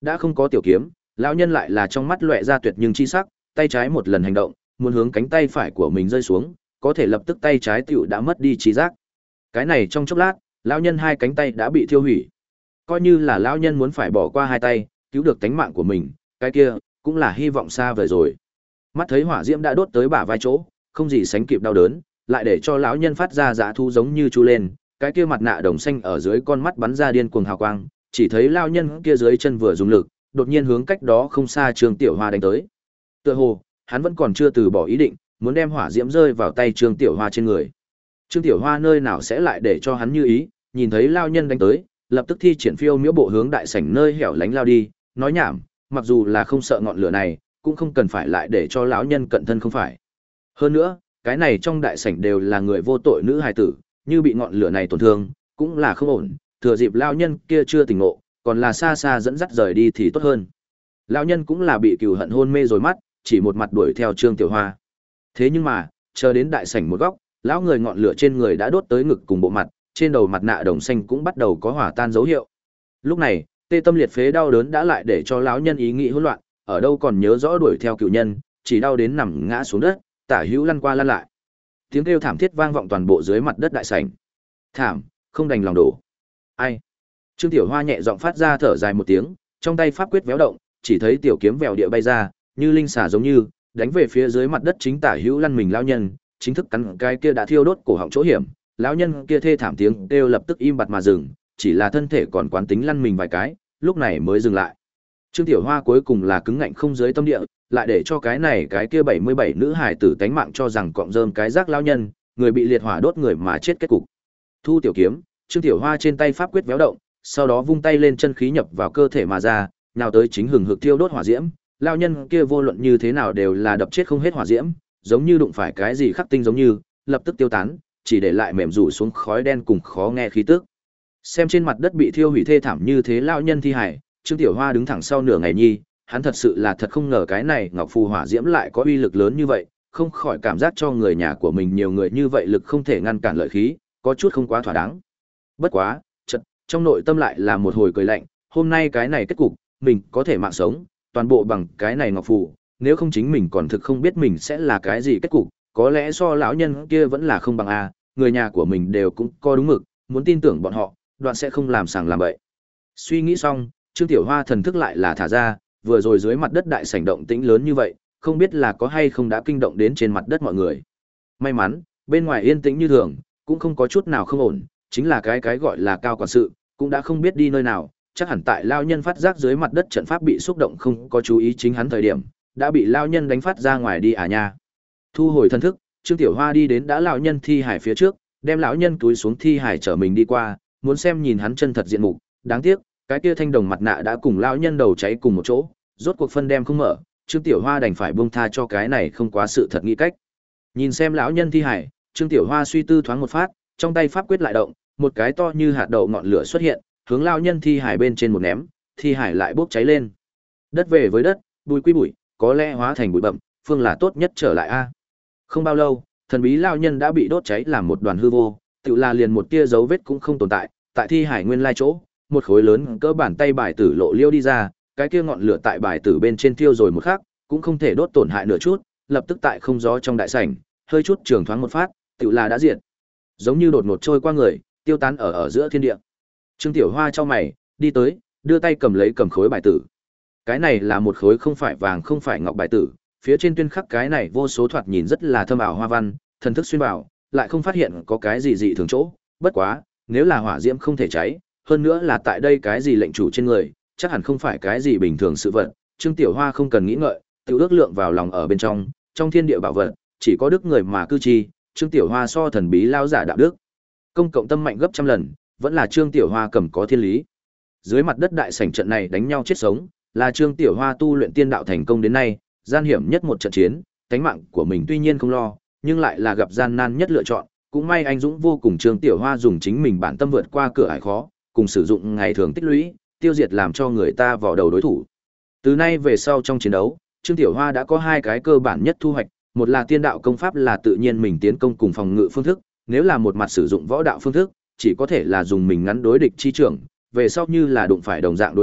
Speaker 1: Đã không có tiểu kiếm, lão nhân lại là trong mắt lóe ra tuyệt nhưng chi sắc, tay trái một lần hành động, muốn hướng cánh tay phải của mình rơi xuống, có thể lập tức tay trái tiểu đã mất đi trí giác. Cái này trong chốc lát, lão nhân hai cánh tay đã bị thiêu hủy. Coi như là lão nhân muốn phải bỏ qua hai tay, cứu được tánh mạng của mình, cái kia cũng là hy vọng xa vời rồi. Mắt thấy hỏa diễm đã đốt tới bả vai chỗ, không gì sánh kịp đau đớn, lại để cho lão nhân phát ra dã thu giống như chu lên, cái kia mặt nạ đồng xanh ở dưới con mắt bắn ra điên cuồng hào quang, chỉ thấy lão nhân kia dưới chân vừa dùng lực, đột nhiên hướng cách đó không xa Trương Tiểu Hoa đánh tới. Tựa hồ, hắn vẫn còn chưa từ bỏ ý định, muốn đem hỏa diễm rơi vào tay Trương Tiểu Hoa trên người. Trương Tiểu Hoa nơi nào sẽ lại để cho hắn như ý, nhìn thấy lão nhân đánh tới, lập tức thi triển phiêu miễu bộ hướng đại sảnh nơi hẻo lánh lao đi, nói nhảm, mặc dù là không sợ ngọn lửa này, cũng không cần phải lại để cho lão nhân cận thân không phải. Hơn nữa, cái này trong đại sảnh đều là người vô tội nữ hài tử, như bị ngọn lửa này tổn thương, cũng là không ổn, thừa dịp lão nhân kia chưa tỉnh ngộ, còn là xa xa dẫn dắt rời đi thì tốt hơn. Lão nhân cũng là bị cừu hận hôn mê rồi mắt, chỉ một mặt đuổi theo Trương Tiểu Hoa. Thế nhưng mà, chờ đến đại sảnh một góc, lão người ngọn lửa trên người đã đốt tới ngực cùng bộ mặt, trên đầu mặt nạ đồng xanh cũng bắt đầu có hỏa tan dấu hiệu. Lúc này, tê tâm liệt phế đau đớn đã lại để cho lão nhân ý nghĩ hỗn loạn, ở đâu còn nhớ rõ đuổi theo cựu nhân, chỉ đau đến nằm ngã xuống đất, tả hữu lăn qua lăn lại. Tiếng kêu thảm thiết vang vọng toàn bộ dưới mặt đất đại sảnh. Thảm, không đành lòng đổ. Ai? Trương Tiểu Hoa nhẹ giọng phát ra thở dài một tiếng, trong tay pháp quyết véo động, chỉ thấy tiểu kiếm vèo địa bay ra, như linh xà giống như, đánh về phía dưới mặt đất chính tả hữu lăn mình lão nhân, chính thức cắn cái kia đã thiêu đốt cổ họng chỗ hiểm. Lão nhân kia thê thảm tiếng kêu lập tức im bặt mà dừng, chỉ là thân thể còn quán tính lăn mình vài cái, lúc này mới dừng lại. Trương Tiểu Hoa cuối cùng là cứng ngạnh không dưới tâm địa, lại để cho cái này cái kia bảy mươi bảy nữ hài tử tánh mạng cho rằng cọng rơm cái rác lão nhân, người bị liệt hỏa đốt người mà chết kết cục. Thu tiểu kiếm, Trương Tiểu Hoa trên tay pháp quyết véo động, sau đó vung tay lên chân khí nhập vào cơ thể mà ra, nhào tới chính hừng hực thiêu đốt hỏa diễm, lão nhân kia vô luận như thế nào đều là đập chết không hết hỏa diễm, giống như đụng phải cái gì khắc tinh giống như, lập tức tiêu tán, chỉ để lại mềm rủ xuống khói đen cùng khó nghe khí tức. Xem trên mặt đất bị thiêu hủy thê thảm như thế lão nhân thi hải, Trương Tiểu Hoa đứng thẳng sau nửa ngày nhi, hắn thật sự là thật không ngờ cái này Ngọc Phù hỏa diễm lại có uy lực lớn như vậy, không khỏi cảm giác cho người nhà của mình nhiều người như vậy lực không thể ngăn cản lợi khí, có chút không quá thỏa đáng. Bất quá, chợt trong nội tâm lại là một hồi cười lạnh, hôm nay cái này kết cục, mình có thể mạng sống, toàn bộ bằng cái này Ngọc Phù, nếu không chính mình còn thực không biết mình sẽ là cái gì kết cục, có lẽ so lão nhân kia vẫn là không bằng a, người nhà của mình đều cũng có đúng mực, muốn tin tưởng bọn họ, đoạn sẽ không làm sàng làm bậy. Suy nghĩ xong, Trương Tiểu Hoa thần thức lại là thả ra, vừa rồi dưới mặt đất đại sảnh động tĩnh lớn như vậy, không biết là có hay không đã kinh động đến trên mặt đất mọi người. May mắn, bên ngoài yên tĩnh như thường, cũng không có chút nào không ổn, chính là cái cái gọi là cao quản sự, cũng đã không biết đi nơi nào, chắc hẳn tại lao nhân phát giác dưới mặt đất trận pháp bị xúc động không có chú ý chính hắn thời điểm, đã bị lao nhân đánh phát ra ngoài đi à nha. Thu hồi thần thức, Trương Tiểu Hoa đi đến đã lão nhân thi hải phía trước, đem lão nhân túi xuống thi hải chở mình đi qua, muốn xem nhìn hắn chân thật diện mục, đáng tiếc, cái kia thanh đồng mặt nạ đã cùng lão nhân đầu cháy cùng một chỗ, rốt cuộc phân đem không mở, Trương Tiểu Hoa đành phải buông tha cho cái này không quá sự thật nghĩ cách. Nhìn xem lão nhân thi hải, Trương Tiểu Hoa suy tư thoáng một phát, trong tay pháp quyết lại động, một cái to như hạt đậu ngọn lửa xuất hiện, hướng lão nhân thi hải bên trên một ném, thi hải lại bốc cháy lên. Đất về với đất, bụi quy bụi, có lẽ hóa thành bụi bặm, phương là tốt nhất trở lại a. Không bao lâu, thần bí lão nhân đã bị đốt cháy làm một đoàn hư vô, tự là liền một tia dấu vết cũng không tồn tại, tại thi hải nguyên lai chỗ, một khối lớn cỡ bàn tay bài tử lộ liêu đi ra, cái kia ngọn lửa tại bài tử bên trên tiêu rồi một khắc, cũng không thể đốt tổn hại nửa chút, lập tức tại không gió trong đại sảnh, hơi chút trường thoáng một phát, tự là đã diệt. Giống như đột ngột trôi qua người, tiêu tán ở ở giữa thiên địa. Trương Tiểu Hoa chau mày, đi tới, đưa tay cầm lấy cầm khối bài tử. Cái này là một khối không phải vàng không phải ngọc bài tử, phía trên tuyên khắc cái này vô số thoạt nhìn rất là thâm ảo hoa văn, thần thức xuyên vào, lại không phát hiện có cái gì dị thường chỗ, bất quá, nếu là hỏa diễm không thể cháy, hơn nữa là tại đây cái gì lệnh chủ trên người, chắc hẳn không phải cái gì bình thường sự vật. Trương Tiểu Hoa không cần nghĩ ngợi, tự ước lượng vào lòng ở bên trong, trong thiên địa bảo vật, chỉ có đức người mà cư chi, Trương Tiểu Hoa so thần bí lao giả đạo đức. Công cộng tâm mạnh gấp trăm lần, vẫn là Trương Tiểu Hoa cầm có thiên lý. Dưới mặt đất đại sảnh trận này đánh nhau chết sống, là Trương Tiểu Hoa tu luyện tiên đạo thành công đến nay, gian hiểm nhất một trận chiến, tánh mạng của mình tuy nhiên không lo, nhưng lại là gặp gian nan nhất lựa chọn, cũng may anh dũng vô cùng Trương Tiểu Hoa dùng chính mình bản tâm vượt qua cửa ải khó, cùng sử dụng ngày thường tích lũy, tiêu diệt làm cho người ta vào đầu đối thủ. Từ nay về sau trong chiến đấu, Trương Tiểu Hoa đã có hai cái cơ bản nhất thu hoạch, một là tiên đạo công pháp là tự nhiên mình tiến công cùng phòng ngự phương thức, nếu là một mặt sử dụng võ đạo phương thức, chỉ có thể là dùng mình ngắn đối địch chi trưởng, về sau như là đụng phải đồng dạng đối thủ,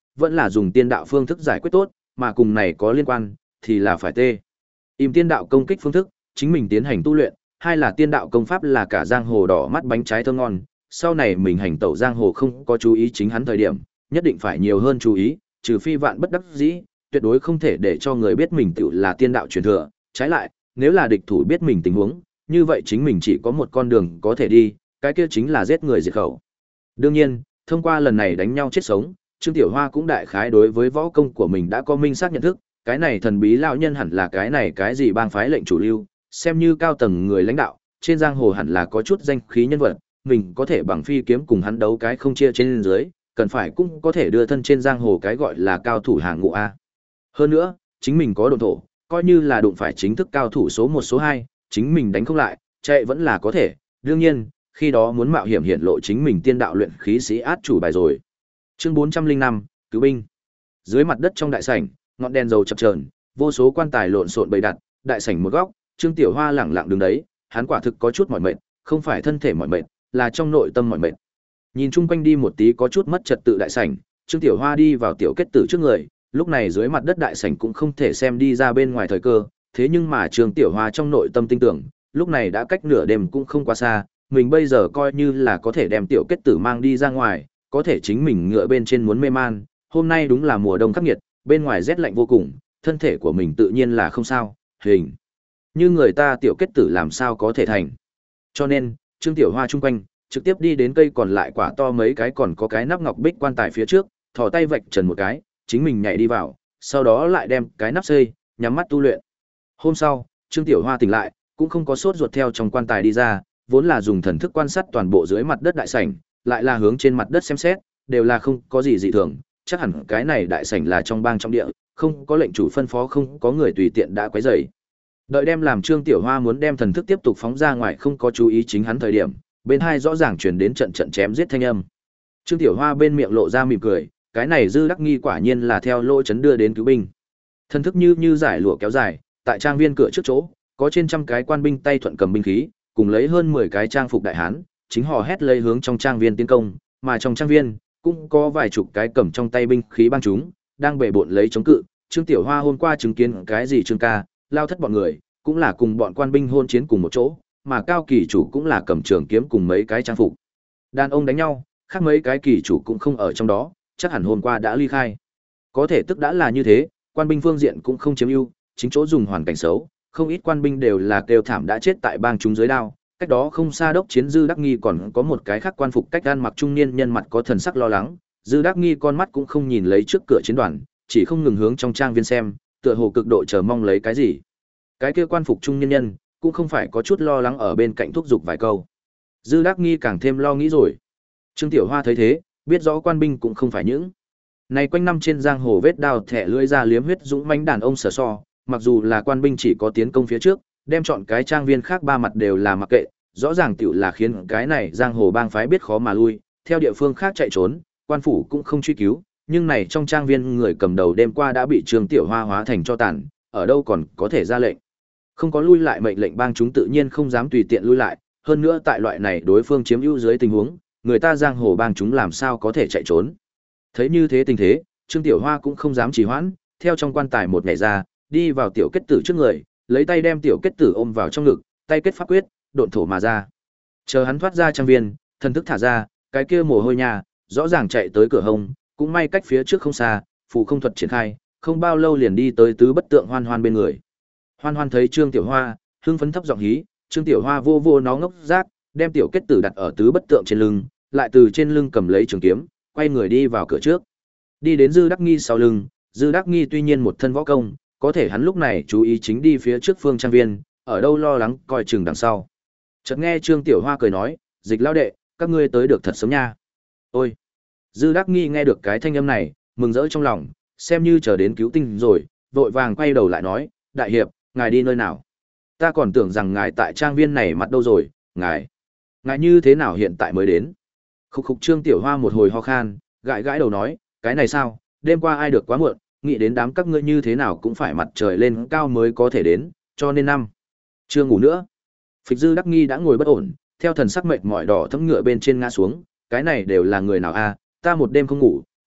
Speaker 1: vẫn là dùng tiên đạo phương thức giải quyết tốt, mà cùng này có liên quan, thì là phải tê. Im tiên đạo công kích phương thức, chính mình tiến hành tu luyện, hay là tiên đạo công pháp là cả giang hồ đỏ mắt bánh trái thơm ngon, sau này mình hành tẩu giang hồ không có chú ý chính hắn thời điểm, nhất định phải nhiều hơn chú ý, trừ phi vạn bất đắc dĩ, tuyệt đối không thể để cho người biết mình tự là tiên đạo truyền thừa, trái lại, nếu là địch thủ biết mình tình huống, như vậy chính mình chỉ có một con đường có thể đi, cái kia chính là giết người diệt khẩu. Đương nhiên, thông qua lần này đánh nhau chết sống, Trương Tiểu Hoa cũng đại khái đối với võ công của mình đã có minh xác nhận thức, cái này thần bí lão nhân hẳn là cái này cái gì bang phái lệnh chủ lưu, xem như cao tầng người lãnh đạo, trên giang hồ hẳn là có chút danh khí nhân vật, mình có thể bằng phi kiếm cùng hắn đấu cái không chia trên dưới, cần phải cũng có thể đưa thân trên giang hồ cái gọi là cao thủ hàng ngũ a. Hơn nữa, chính mình có độn thổ, coi như là đụng phải chính thức cao thủ số một số hai, chính mình đánh không lại, chạy vẫn là có thể, đương nhiên, khi đó muốn mạo hiểm hiện lộ chính mình tiên đạo luyện khí sĩ át chủ bài rồi. Chương bốn trăm linh năm, cứu binh. Dưới mặt đất trong đại sảnh, ngọn đèn dầu chập chờn, vô số quan tài lộn xộn bày đặt, đại sảnh một góc, Trương Tiểu Hoa lẳng lặng đứng đấy, hắn quả thực có chút mỏi mệt, không phải thân thể mỏi mệt, là trong nội tâm mỏi mệt. Nhìn chung quanh đi một tí có chút mất trật tự đại sảnh, Trương Tiểu Hoa đi vào tiểu kết tử trước người, lúc này dưới mặt đất đại sảnh cũng không thể xem đi ra bên ngoài thời cơ, thế nhưng mà Trương Tiểu Hoa trong nội tâm tin tưởng, lúc này đã cách nửa đêm cũng không quá xa, mình bây giờ coi như là có thể đem tiểu kết tử mang đi ra ngoài, có thể chính mình ngựa bên trên muốn mê man, hôm nay đúng là mùa đông khắc nghiệt, bên ngoài rét lạnh vô cùng, thân thể của mình tự nhiên là không sao, hình như người ta tiểu kết tử làm sao có thể thành. Cho nên, Trương Tiểu Hoa chung quanh, trực tiếp đi đến cây còn lại quả to mấy cái còn có cái nắp ngọc bích quan tài phía trước, thò tay vạch trần một cái, chính mình nhảy đi vào, sau đó lại đem cái nắp xây, nhắm mắt tu luyện. Hôm sau, Trương Tiểu Hoa tỉnh lại, cũng không có sốt ruột theo trong quan tài đi ra, vốn là dùng thần thức quan sát toàn bộ dưới mặt đất đại sảnh, lại là hướng trên mặt đất xem xét, đều là không có gì dị thường, chắc hẳn cái này đại sảnh là trong bang trong địa, không có lệnh chủ phân phó không có người tùy tiện đã quấy rầy. Đợi đem làm Trương Tiểu Hoa muốn đem thần thức tiếp tục phóng ra ngoài không có chú ý chính hắn thời điểm, bên hai rõ ràng truyền đến trận trận chém giết thanh âm. Trương Tiểu Hoa bên miệng lộ ra mỉm cười, cái này dư đắc nghi quả nhiên là theo lỗ chấn đưa đến cứu binh. Thần thức như như giải lụa kéo dài, tại trang viên cửa trước chỗ, có trên trăm cái quan binh tay thuận cầm binh khí, cùng lấy hơn mười cái trang phục đại hán, chính hò hét lấy hướng trong trang viên tiến công, mà trong trang viên cũng có vài chục cái cầm trong tay binh khí băng chúng, đang bệ bội lấy chống cự. Trương Tiểu Hoa hôm qua chứng kiến cái gì Trương ca, lao thất bọn người, cũng là cùng bọn quan binh hôn chiến cùng một chỗ, mà cao kỳ chủ cũng là cầm trường kiếm cùng mấy cái trang phục. Đàn ông đánh nhau, khác mấy cái kỳ chủ cũng không ở trong đó, chắc hẳn hôm qua đã ly khai. Có thể tức đã là như thế, quan binh phương diện cũng không chiếm ưu, chính chỗ dùng hoàn cảnh xấu, không ít quan binh đều là kêu thảm đã chết tại bang chúng dưới đao. Cách đó không xa đốc chiến Dư Đắc Nghi còn có một cái khác quan phục cách ăn mặc trung niên nhân mặt có thần sắc lo lắng, Dư Đắc Nghi con mắt cũng không nhìn lấy trước cửa chiến đoàn, chỉ không ngừng hướng trong trang viên xem, tựa hồ cực độ chờ mong lấy cái gì. Cái kia quan phục trung niên nhân cũng không phải có chút lo lắng ở bên cạnh thúc giục vài câu. Dư Đắc Nghi càng thêm lo nghĩ rồi. Trương Tiểu Hoa thấy thế, biết rõ quan binh cũng không phải những này quanh năm trên giang hồ vết đao thẻ lưỡi ra liếm huyết dũng mãnh đàn ông sở so, mặc dù là quan binh chỉ có tiến công phía trước, đem chọn cái trang viên khác ba mặt đều là mặc kệ, rõ ràng tiểu là khiến cái này giang hồ bang phái biết khó mà lui, theo địa phương khác chạy trốn, quan phủ cũng không truy cứu, nhưng này trong trang viên người cầm đầu đêm qua đã bị Trương Tiểu Hoa hóa thành cho tàn, ở đâu còn có thể ra lệnh. Không có lui lại mệnh lệnh bang chúng tự nhiên không dám tùy tiện lui lại, hơn nữa tại loại này đối phương chiếm ưu dưới tình huống, người ta giang hồ bang chúng làm sao có thể chạy trốn. Thấy như thế tình thế, Trương Tiểu Hoa cũng không dám trì hoãn, theo trong quan tài một nhảy ra, đi vào tiểu kết tử trước người, lấy tay đem tiểu kết tử ôm vào trong ngực, tay kết pháp quyết, độn thổ mà ra. Chờ hắn thoát ra trang viên, thần thức thả ra, cái kia mồ hôi nhà, rõ ràng chạy tới cửa hông, cũng may cách phía trước không xa, phù không thuật triển khai, không bao lâu liền đi tới tứ bất tượng Hoan Hoan bên người. Hoan Hoan thấy Trương Tiểu Hoa, hưng phấn thấp giọng hí, Trương Tiểu Hoa vô vô nó ngốc rác, đem tiểu kết tử đặt ở tứ bất tượng trên lưng, lại từ trên lưng cầm lấy trường kiếm, quay người đi vào cửa trước. Đi đến Dư Đắc Nghi sau lưng, Dư Đắc Nghi tuy nhiên một thân võ công, có thể hắn lúc này chú ý chính đi phía trước phương trang viên, ở đâu lo lắng coi chừng đằng sau. Chợt nghe Trương Tiểu Hoa cười nói, "Dịch lao đệ, các ngươi tới được thật sớm nha." Ôi. Dư Đắc Nghi nghe được cái thanh âm này, mừng rỡ trong lòng, xem như chờ đến cứu tinh rồi, vội vàng quay đầu lại nói, "Đại hiệp, ngài đi nơi nào? Ta còn tưởng rằng ngài tại trang viên này mặt đâu rồi, ngài, ngài như thế nào hiện tại mới đến?" Khục khục Trương Tiểu Hoa một hồi ho khan, gãi gãi đầu nói, "Cái này sao, đêm qua ai được quá muộn, nghĩ đến đám các ngươi như thế nào cũng phải mặt trời lên cao mới có thể đến, cho nên năm chưa ngủ nữa." Phịch Dư Đắc Nghi đã ngồi bất ổn, theo thần sắc mệt mỏi đỏ thẫm ngựa bên trên ngã xuống, "Cái này đều là người nào a, ta một đêm không ngủ,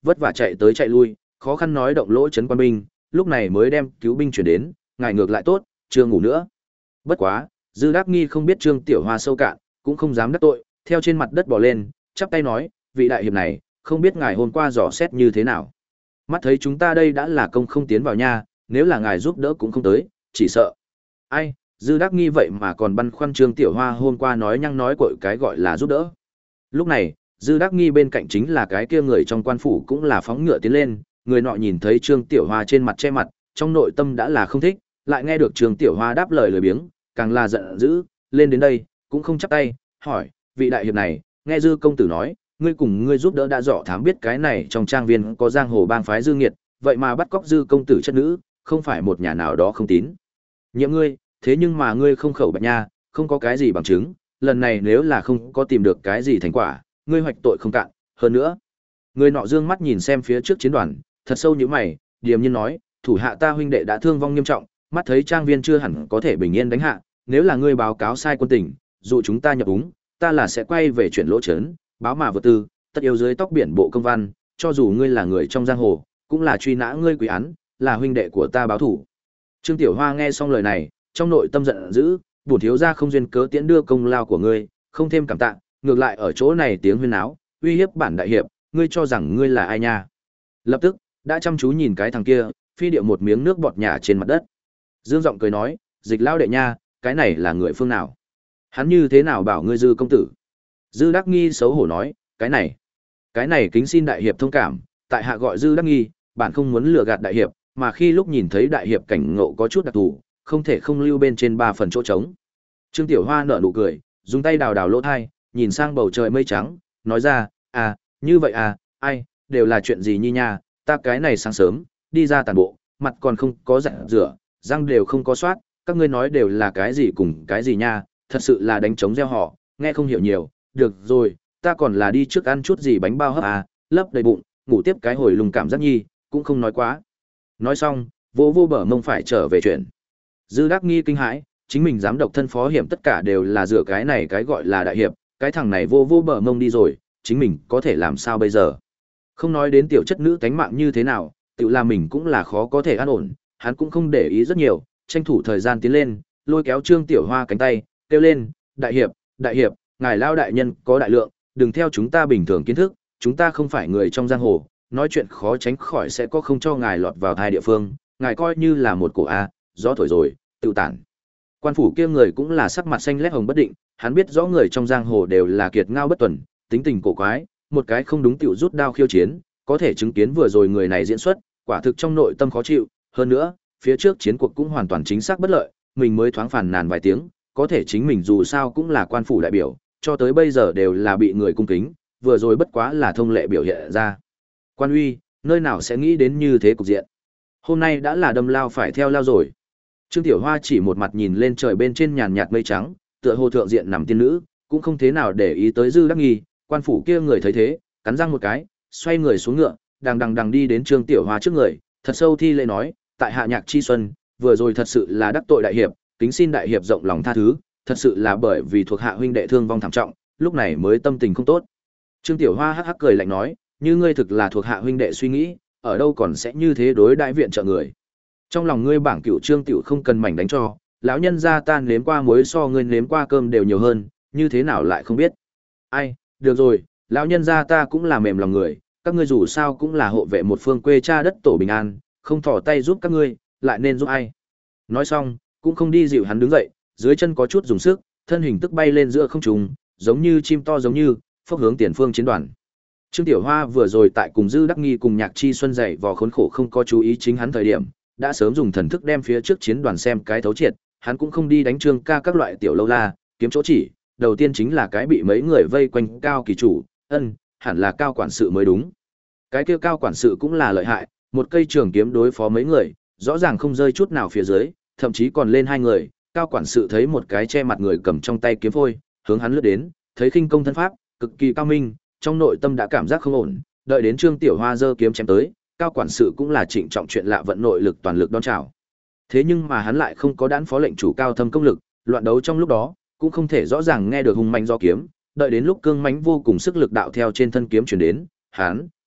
Speaker 1: vất vả chạy tới chạy lui, khó khăn nói động lỗ trấn quan binh, lúc này mới đem cứu binh chuyển đến, ngài ngược lại tốt, chưa ngủ nữa. Bất quá, Dư Đắc Nghi không biết Trương Tiểu Hoa sâu cạn, cũng không dám đắc tội, theo trên mặt đất bò lên, chắp tay nói, vị đại hiệp này, không biết ngài hôm qua dò xét như thế nào. Mắt thấy chúng ta đây đã là công không tiến vào nha, nếu là ngài giúp đỡ cũng không tới, chỉ sợ. Ai, Dư Đắc Nghi vậy mà còn băn khoăn Trương Tiểu Hoa hôm qua nói nhăng nói cội cái gọi là giúp đỡ. Lúc này, Dư Đắc Nghi bên cạnh chính là cái kia người trong quan phủ cũng là phóng ngựa tiến lên, người nọ nhìn thấy Trương Tiểu Hoa trên mặt che mặt, trong nội tâm đã là không thích, lại nghe được Trương Tiểu Hoa đáp lời lười biếng, càng là giận dữ, lên đến đây, cũng không chắp tay, hỏi, vị đại hiệp này, nghe Dư công tử nói, ngươi cùng ngươi giúp đỡ đã dò thám biết cái này trong trang viên có giang hồ bang phái Dư Nghiệt, vậy mà bắt cóc Dư công tử chất nữ, không phải một nhà nào đó không tín nhiệm ngươi, thế nhưng mà ngươi không khẩu bạch nha, không có cái gì bằng chứng, lần này nếu là không có tìm được cái gì thành quả, ngươi hoạch tội không cạn, hơn nữa. Người nọ dương mắt nhìn xem phía trước chiến đoàn, thật sâu như mày, điềm nhiên nói, thủ hạ ta huynh đệ đã thương vong nghiêm trọng, mắt thấy trang viên chưa hẳn có thể bình yên đánh hạ, nếu là ngươi báo cáo sai quân tình, dù chúng ta nhập úng, ta là sẽ quay về chuyển lỗ trấn, báo mà vượt tư, tất yếu dưới tóc biển bộ công văn, cho dù ngươi là người trong giang hồ, cũng là truy nã ngươi quý án, là huynh đệ của ta báo thủ. Trương Tiểu Hoa nghe xong lời này, trong nội tâm giận dữ, bổn thiếu gia không duyên cớ tiễn đưa công lao của ngươi, không thêm cảm tạ, ngược lại ở chỗ này tiếng huyên náo, uy hiếp bản đại hiệp, ngươi cho rằng ngươi là ai nha? Lập tức, đã chăm chú nhìn cái thằng kia, phi điệu một miếng nước bọt nhả trên mặt đất. Dương giọng cười nói, Dịch lao đệ nha, cái này là người phương nào? Hắn như thế nào bảo ngươi Dư công tử? Dư Đắc Nghi xấu hổ nói, cái này, cái này kính xin đại hiệp thông cảm, tại hạ gọi Dư Đắc Nghi, bạn không muốn lừa gạt đại hiệp, mà khi lúc nhìn thấy đại hiệp cảnh ngộ có chút đặc thù, không thể không lưu bên trên ba phần chỗ trống. Trương Tiểu Hoa nở nụ cười, dùng tay đào đào lỗ thai, nhìn sang bầu trời mây trắng, nói ra, à, như vậy à, ai, đều là chuyện gì nhi nha, ta cái này sáng sớm, đi ra tàn bộ, mặt còn không có giặt rửa, răng đều không có soát, các ngươi nói đều là cái gì cùng cái gì nha, thật sự là đánh trống gieo họ, nghe không hiểu nhiều, được rồi, ta còn là đi trước ăn chút gì bánh bao hấp à, lấp đầy bụng, ngủ tiếp cái hồi lùng cảm giác nhi, cũng không nói quá. Nói xong, vô vô bờ mông phải trở về chuyện. Dư Đắc Nghi kinh hãi, chính mình dám độc thân phó hiểm tất cả đều là dựa cái này cái gọi là đại hiệp, cái thằng này vô vô bờ mông đi rồi, chính mình có thể làm sao bây giờ? Không nói đến tiểu chất nữ tánh mạng như thế nào, tự là mình cũng là khó có thể an ổn, hắn cũng không để ý rất nhiều, tranh thủ thời gian tiến lên, lôi kéo Trương Tiểu Hoa cánh tay, kêu lên, đại hiệp, đại hiệp, ngài lao đại nhân có đại lượng, đừng theo chúng ta bình thường kiến thức, chúng ta không phải người trong giang hồ, nói chuyện khó tránh khỏi sẽ có không cho ngài lọt vào thai địa phương, ngài coi như là một cổ a, gió thổi rồi, tự tản. Quan phủ kia người cũng là sắc mặt xanh lét hồng bất định, hắn biết rõ người trong giang hồ đều là kiệt ngao bất tuần, tính tình cổ quái, một cái không đúng tiểu rút đao khiêu chiến, có thể chứng kiến vừa rồi người này diễn xuất, quả thực trong nội tâm khó chịu, hơn nữa, phía trước chiến cuộc cũng hoàn toàn chính xác bất lợi, mình mới thoáng phàn nàn vài tiếng, có thể chính mình dù sao cũng là quan phủ đại biểu, cho tới bây giờ đều là bị người cung kính, vừa rồi bất quá là thông lệ biểu hiện ra. Quan uy, nơi nào sẽ nghĩ đến như thế cục diện. Hôm nay đã là đâm lao phải theo lao rồi. Trương Tiểu Hoa chỉ một mặt nhìn lên trời bên trên nhàn nhạt mây trắng, tựa hồ thượng diện nằm tiên nữ, cũng không thế nào để ý tới Dư Đắc Nghi, quan phủ kia người thấy thế, cắn răng một cái, xoay người xuống ngựa, đằng đằng đằng đi đến Trương Tiểu Hoa trước người, thật sâu thi lễ nói, tại hạ Nhạc Chi Xuân, vừa rồi thật sự là đắc tội đại hiệp, kính xin đại hiệp rộng lòng tha thứ, thật sự là bởi vì thuộc hạ huynh đệ thương vong thảm trọng, lúc này mới tâm tình không tốt. Trương Tiểu Hoa hắc hắc cười lạnh nói, như ngươi thực là thuộc hạ huynh đệ suy nghĩ, ở đâu còn sẽ như thế đối đại viện trợ người. Trong lòng ngươi bảng cửu Trương Tiểu không cần mảnh đánh cho, lão nhân gia ta nếm qua muối so ngươi nếm qua cơm đều nhiều hơn, như thế nào lại không biết. Ai, được rồi, lão nhân gia ta cũng là mềm lòng người, các ngươi dù sao cũng là hộ vệ một phương quê cha đất tổ bình an, không thò tay giúp các ngươi, lại nên giúp ai. Nói xong, cũng không đi dịu hắn đứng dậy, dưới chân có chút dùng sức, thân hình tức bay lên giữa không trung, giống như chim to giống như, phốc hướng tiền phương chiến đoàn. Trương Tiểu Hoa vừa rồi tại cùng Dư Đắc Nghi cùng Nhạc Chi Xuân dậy vò khốn khổ không có chú ý chính hắn thời điểm, đã sớm dùng thần thức đem phía trước chiến đoàn xem cái thấu triệt, hắn cũng không đi đánh Trương ca các loại tiểu lâu la, kiếm chỗ chỉ, đầu tiên chính là cái bị mấy người vây quanh Cao kỳ chủ, ân, hẳn là Cao quản sự mới đúng. Cái kia Cao quản sự cũng là lợi hại, một cây trường kiếm đối phó mấy người, rõ ràng không rơi chút nào phía dưới, thậm chí còn lên hai người, Cao quản sự thấy một cái che mặt người cầm trong tay kiếm phôi, hướng hắn lướt đến, thấy khinh công thân pháp, cực kỳ cao minh, trong nội tâm đã cảm giác không ổn, đợi đến Trương Tiểu Hoa giơ kiếm chém tới, Cao quản sự cũng là trịnh trọng chuyện lạ vận nội lực toàn lực đón chào. Thế nhưng mà hắn lại không có đán phó lệnh chủ cao thâm công lực, loạn đấu trong lúc đó, cũng không thể rõ ràng nghe được hung manh do kiếm, đợi đến lúc cương mãnh vô cùng sức lực đạo theo trên thân kiếm truyền đến, hắn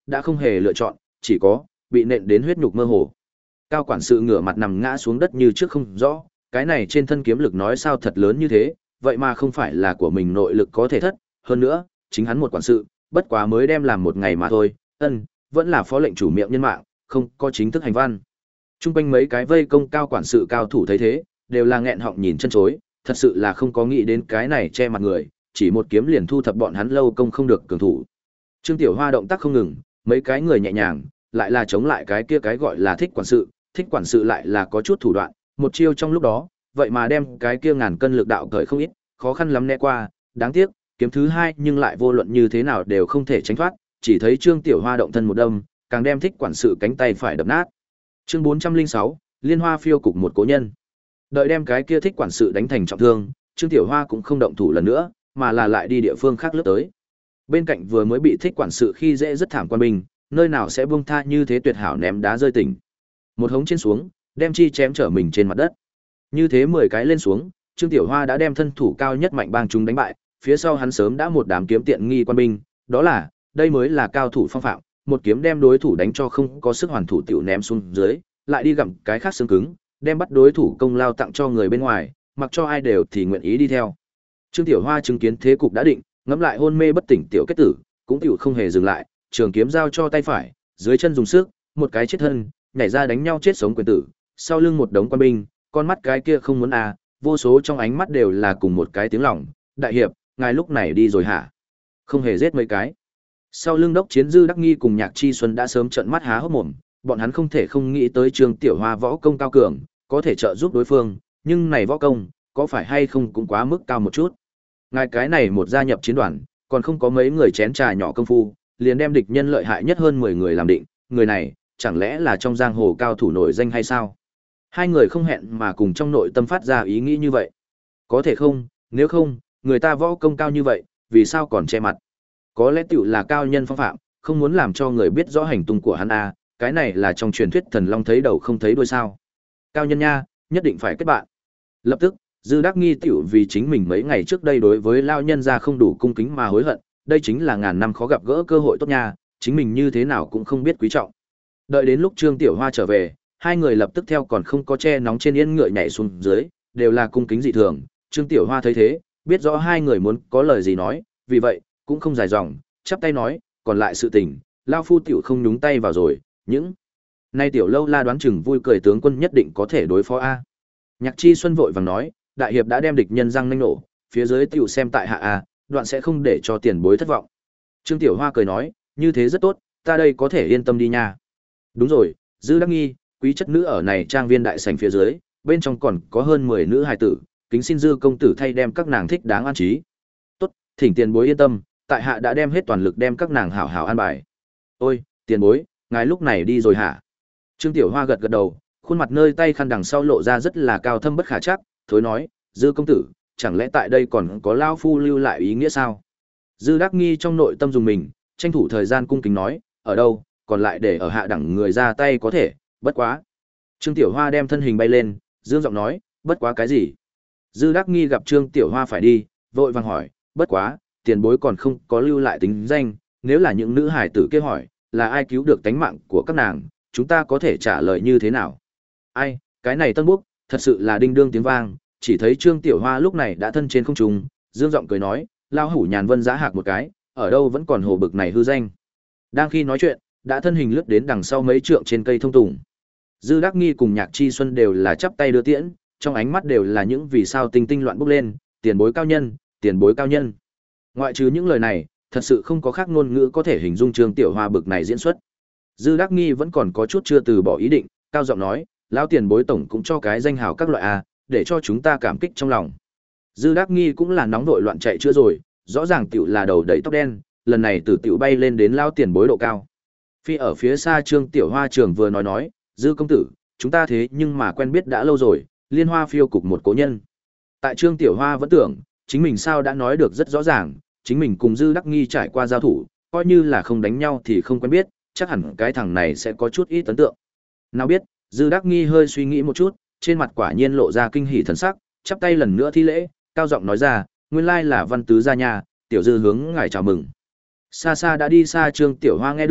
Speaker 1: đã không hề lựa chọn, chỉ có bị nện đến huyết nhục mơ hồ. Cao quản sự ngửa mặt nằm ngã xuống đất như trước không rõ, cái này trên thân kiếm lực nói sao thật lớn như thế, vậy mà không phải là của mình nội lực có thể thất, hơn nữa, chính hắn một quản sự, bất quá mới đem làm một ngày mà thôi, ân, vẫn là phó lệnh chủ miệng nhân mạng, không có chính thức hành văn. Trung quanh mấy cái vây công cao quản sự cao thủ thấy thế, đều là nghẹn họng nhìn chân chối, thật sự là không có nghĩ đến cái này che mặt người, chỉ một kiếm liền thu thập bọn hắn lâu công không được cường thủ. Trương Tiểu Hoa động tác không ngừng, mấy cái người nhẹ nhàng, lại là chống lại cái kia cái gọi là thích quản sự, thích quản sự lại là có chút thủ đoạn, một chiêu trong lúc đó, vậy mà đem cái kia ngàn cân lực đạo cởi không ít, khó khăn lắm né qua, đáng tiếc, kiếm thứ hai nhưng lại vô luận như thế nào đều không thể tránh thoát, chỉ thấy Trương Tiểu Hoa động thân một đâm, càng đem thích quản sự cánh tay phải đập nát. Chương bốn trăm lẻ sáu, Liên Hoa phiêu cục một cố nhân. Đợi đem cái kia thích quản sự đánh thành trọng thương, Trương Tiểu Hoa cũng không động thủ lần nữa, mà là lại đi địa phương khác lướt tới. Bên cạnh vừa mới bị thích quản sự khi dễ rất thảm quan binh, nơi nào sẽ buông tha như thế tuyệt hảo ném đá rơi tỉnh. Một hống trên xuống, đem chi chém trở mình trên mặt đất. Như thế mười cái lên xuống, Trương Tiểu Hoa đã đem thân thủ cao nhất mạnh bang chúng đánh bại, phía sau hắn sớm đã một đám kiếm tiện nghi quan binh, đó là, đây mới là cao thủ phong phạm, một kiếm đem đối thủ đánh cho không có sức hoàn thủ tiểu ném xuống dưới, lại đi gặm cái khác xương cứng, đem bắt đối thủ công lao tặng cho người bên ngoài, mặc cho ai đều thì nguyện ý đi theo. Trương Tiểu Hoa chứng kiến thế cục đã định, ngẫm lại hôn mê bất tỉnh tiểu kết tử, cũng tiểu không hề dừng lại, trường kiếm giao cho tay phải, dưới chân dùng sức, một cái chết thân, nhảy ra đánh nhau chết sống quyền tử, sau lưng một đống quan binh, con mắt cái kia không muốn à, vô số trong ánh mắt đều là cùng một cái tiếng lòng, đại hiệp, ngài lúc này đi rồi hả? Không hề giết mấy cái. Sau lưng đốc chiến Dư Đắc Nghi cùng Nhạc Chi Xuân đã sớm trợn mắt há hốc mồm, bọn hắn không thể không nghĩ tới Trương Tiểu Hoa võ công cao cường, có thể trợ giúp đối phương, nhưng này võ công, có phải hay không cũng quá mức cao một chút. Ngài cái này một gia nhập chiến đoàn, còn không có mấy người chén trà nhỏ công phu, liền đem địch nhân lợi hại nhất hơn mười người làm định, người này, chẳng lẽ là trong giang hồ cao thủ nổi danh hay sao? Hai người không hẹn mà cùng trong nội tâm phát ra ý nghĩ như vậy. Có thể không, nếu không, người ta võ công cao như vậy, vì sao còn che mặt? Có lẽ tiểu là cao nhân phong phạm, không muốn làm cho người biết rõ hành tung của hắn a, cái này là trong truyền thuyết thần long thấy đầu không thấy đuôi sao? Cao nhân nha, nhất định phải kết bạn. Lập tức, Dư Đắc Nghi tiểu vì chính mình mấy ngày trước đây đối với lao nhân gia không đủ cung kính mà hối hận, đây chính là ngàn năm khó gặp gỡ cơ hội tốt nha, chính mình như thế nào cũng không biết quý trọng. Đợi đến lúc Trương Tiểu Hoa trở về, hai người lập tức theo còn không có che nóng trên yên ngựa nhảy xuống dưới, đều là cung kính dị thường. Trương Tiểu Hoa thấy thế, biết rõ hai người muốn có lời gì nói, vì vậy, cũng không dài dòng, chắp tay nói, còn lại sự tình, lao phu tiểu không nhúng tay vào rồi, những nay tiểu lâu la đoán chừng vui cười tướng quân nhất định có thể đối phó a. Nhạc Chi Xuân vội vàng nói, đại hiệp đã đem địch nhân răng nanh nổ, phía dưới tiểu xem tại hạ a, đoạn sẽ không để cho tiền bối thất vọng. Trương Tiểu Hoa cười nói, như thế rất tốt, ta đây có thể yên tâm đi nha. Đúng rồi, Dư Đắc Nghi, quý chất nữ ở này trang viên đại sảnh phía dưới, bên trong còn có hơn mười nữ hài tử, kính xin Dư công tử thay đem các nàng thích đáng an trí. Tốt, thỉnh tiền bối yên tâm, tại hạ đã đem hết toàn lực đem các nàng hảo hảo an bài. Ôi, tiền bối, ngài lúc này đi rồi hả? Trương Tiểu Hoa gật gật đầu, khuôn mặt nơi tay khăn đằng sau lộ ra rất là cao thâm bất khả chắc, thối nói, Dư công tử, chẳng lẽ tại đây còn có lao phu lưu lại ý nghĩa sao? Dư Đắc Nghi trong nội tâm dùng mình, tranh thủ thời gian cung kính nói, ở đâu, còn lại để ở hạ đẳng người ra tay có thể, bất quá. Trương Tiểu Hoa đem thân hình bay lên, dương giọng nói, bất quá cái gì? Dư Đắc Nghi gặp Trương Tiểu Hoa phải đi, vội vàng hỏi, bất quá, tiền bối còn không có lưu lại tính danh, nếu là những nữ hải tử kia hỏi, là ai cứu được tánh mạng của các nàng, chúng ta có thể trả lời như thế nào? Ai, cái này tân búc, thật sự là đinh đương tiếng vang, chỉ thấy Trương Tiểu Hoa lúc này đã thân trên không trung, dương giọng cười nói, lao hủ nhàn vân giá hạc một cái, ở đâu vẫn còn hồ bực này hư danh. Đang khi nói chuyện, đã thân hình lướt đến đằng sau mấy trượng trên cây thông tùng. Dư Đắc Nghi cùng Nhạc Chi Xuân đều là chắp tay đưa tiễn, trong ánh mắt đều là những vì sao tinh tinh loạn bốc lên, tiền bối cao nhân, tiền bối cao nhân. Ngoại trừ những lời này, thật sự không có khác ngôn ngữ có thể hình dung Trương Tiểu Hoa bực này diễn xuất. Dư Đắc Nghi vẫn còn có chút chưa từ bỏ ý định, cao giọng nói, lão tiền bối tổng cũng cho cái danh hào các loại a, để cho chúng ta cảm kích trong lòng. Dư Đắc Nghi cũng là nóng vội loạn chạy chưa rồi, rõ ràng tiểu là đầu đầy tóc đen, lần này từ tiểu bay lên đến lão tiền bối độ cao. Phi ở phía xa Trương Tiểu Hoa trường vừa nói nói, Dư công tử, chúng ta thế nhưng mà quen biết đã lâu rồi, Liên Hoa phiêu cục một cố nhân. Tại Trương Tiểu Hoa vẫn tưởng, chính mình sao đã nói được rất rõ ràng, chính mình cùng Dư Đắc Nghi trải qua giao thủ, coi như là không đánh nhau thì không quen biết, chắc hẳn cái thằng này sẽ có chút ít ấn tượng. Nào biết, Dư Đắc Nghi hơi suy nghĩ một chút, trên mặt quả nhiên lộ ra kinh hỉ thần sắc, chắp tay lần nữa thi lễ, cao giọng nói ra, nguyên lai là Văn tứ gia nhà, tiểu Dư hướng ngài chào mừng. Xa xa đã đi xa Trương Tiểu Hoa nghe được,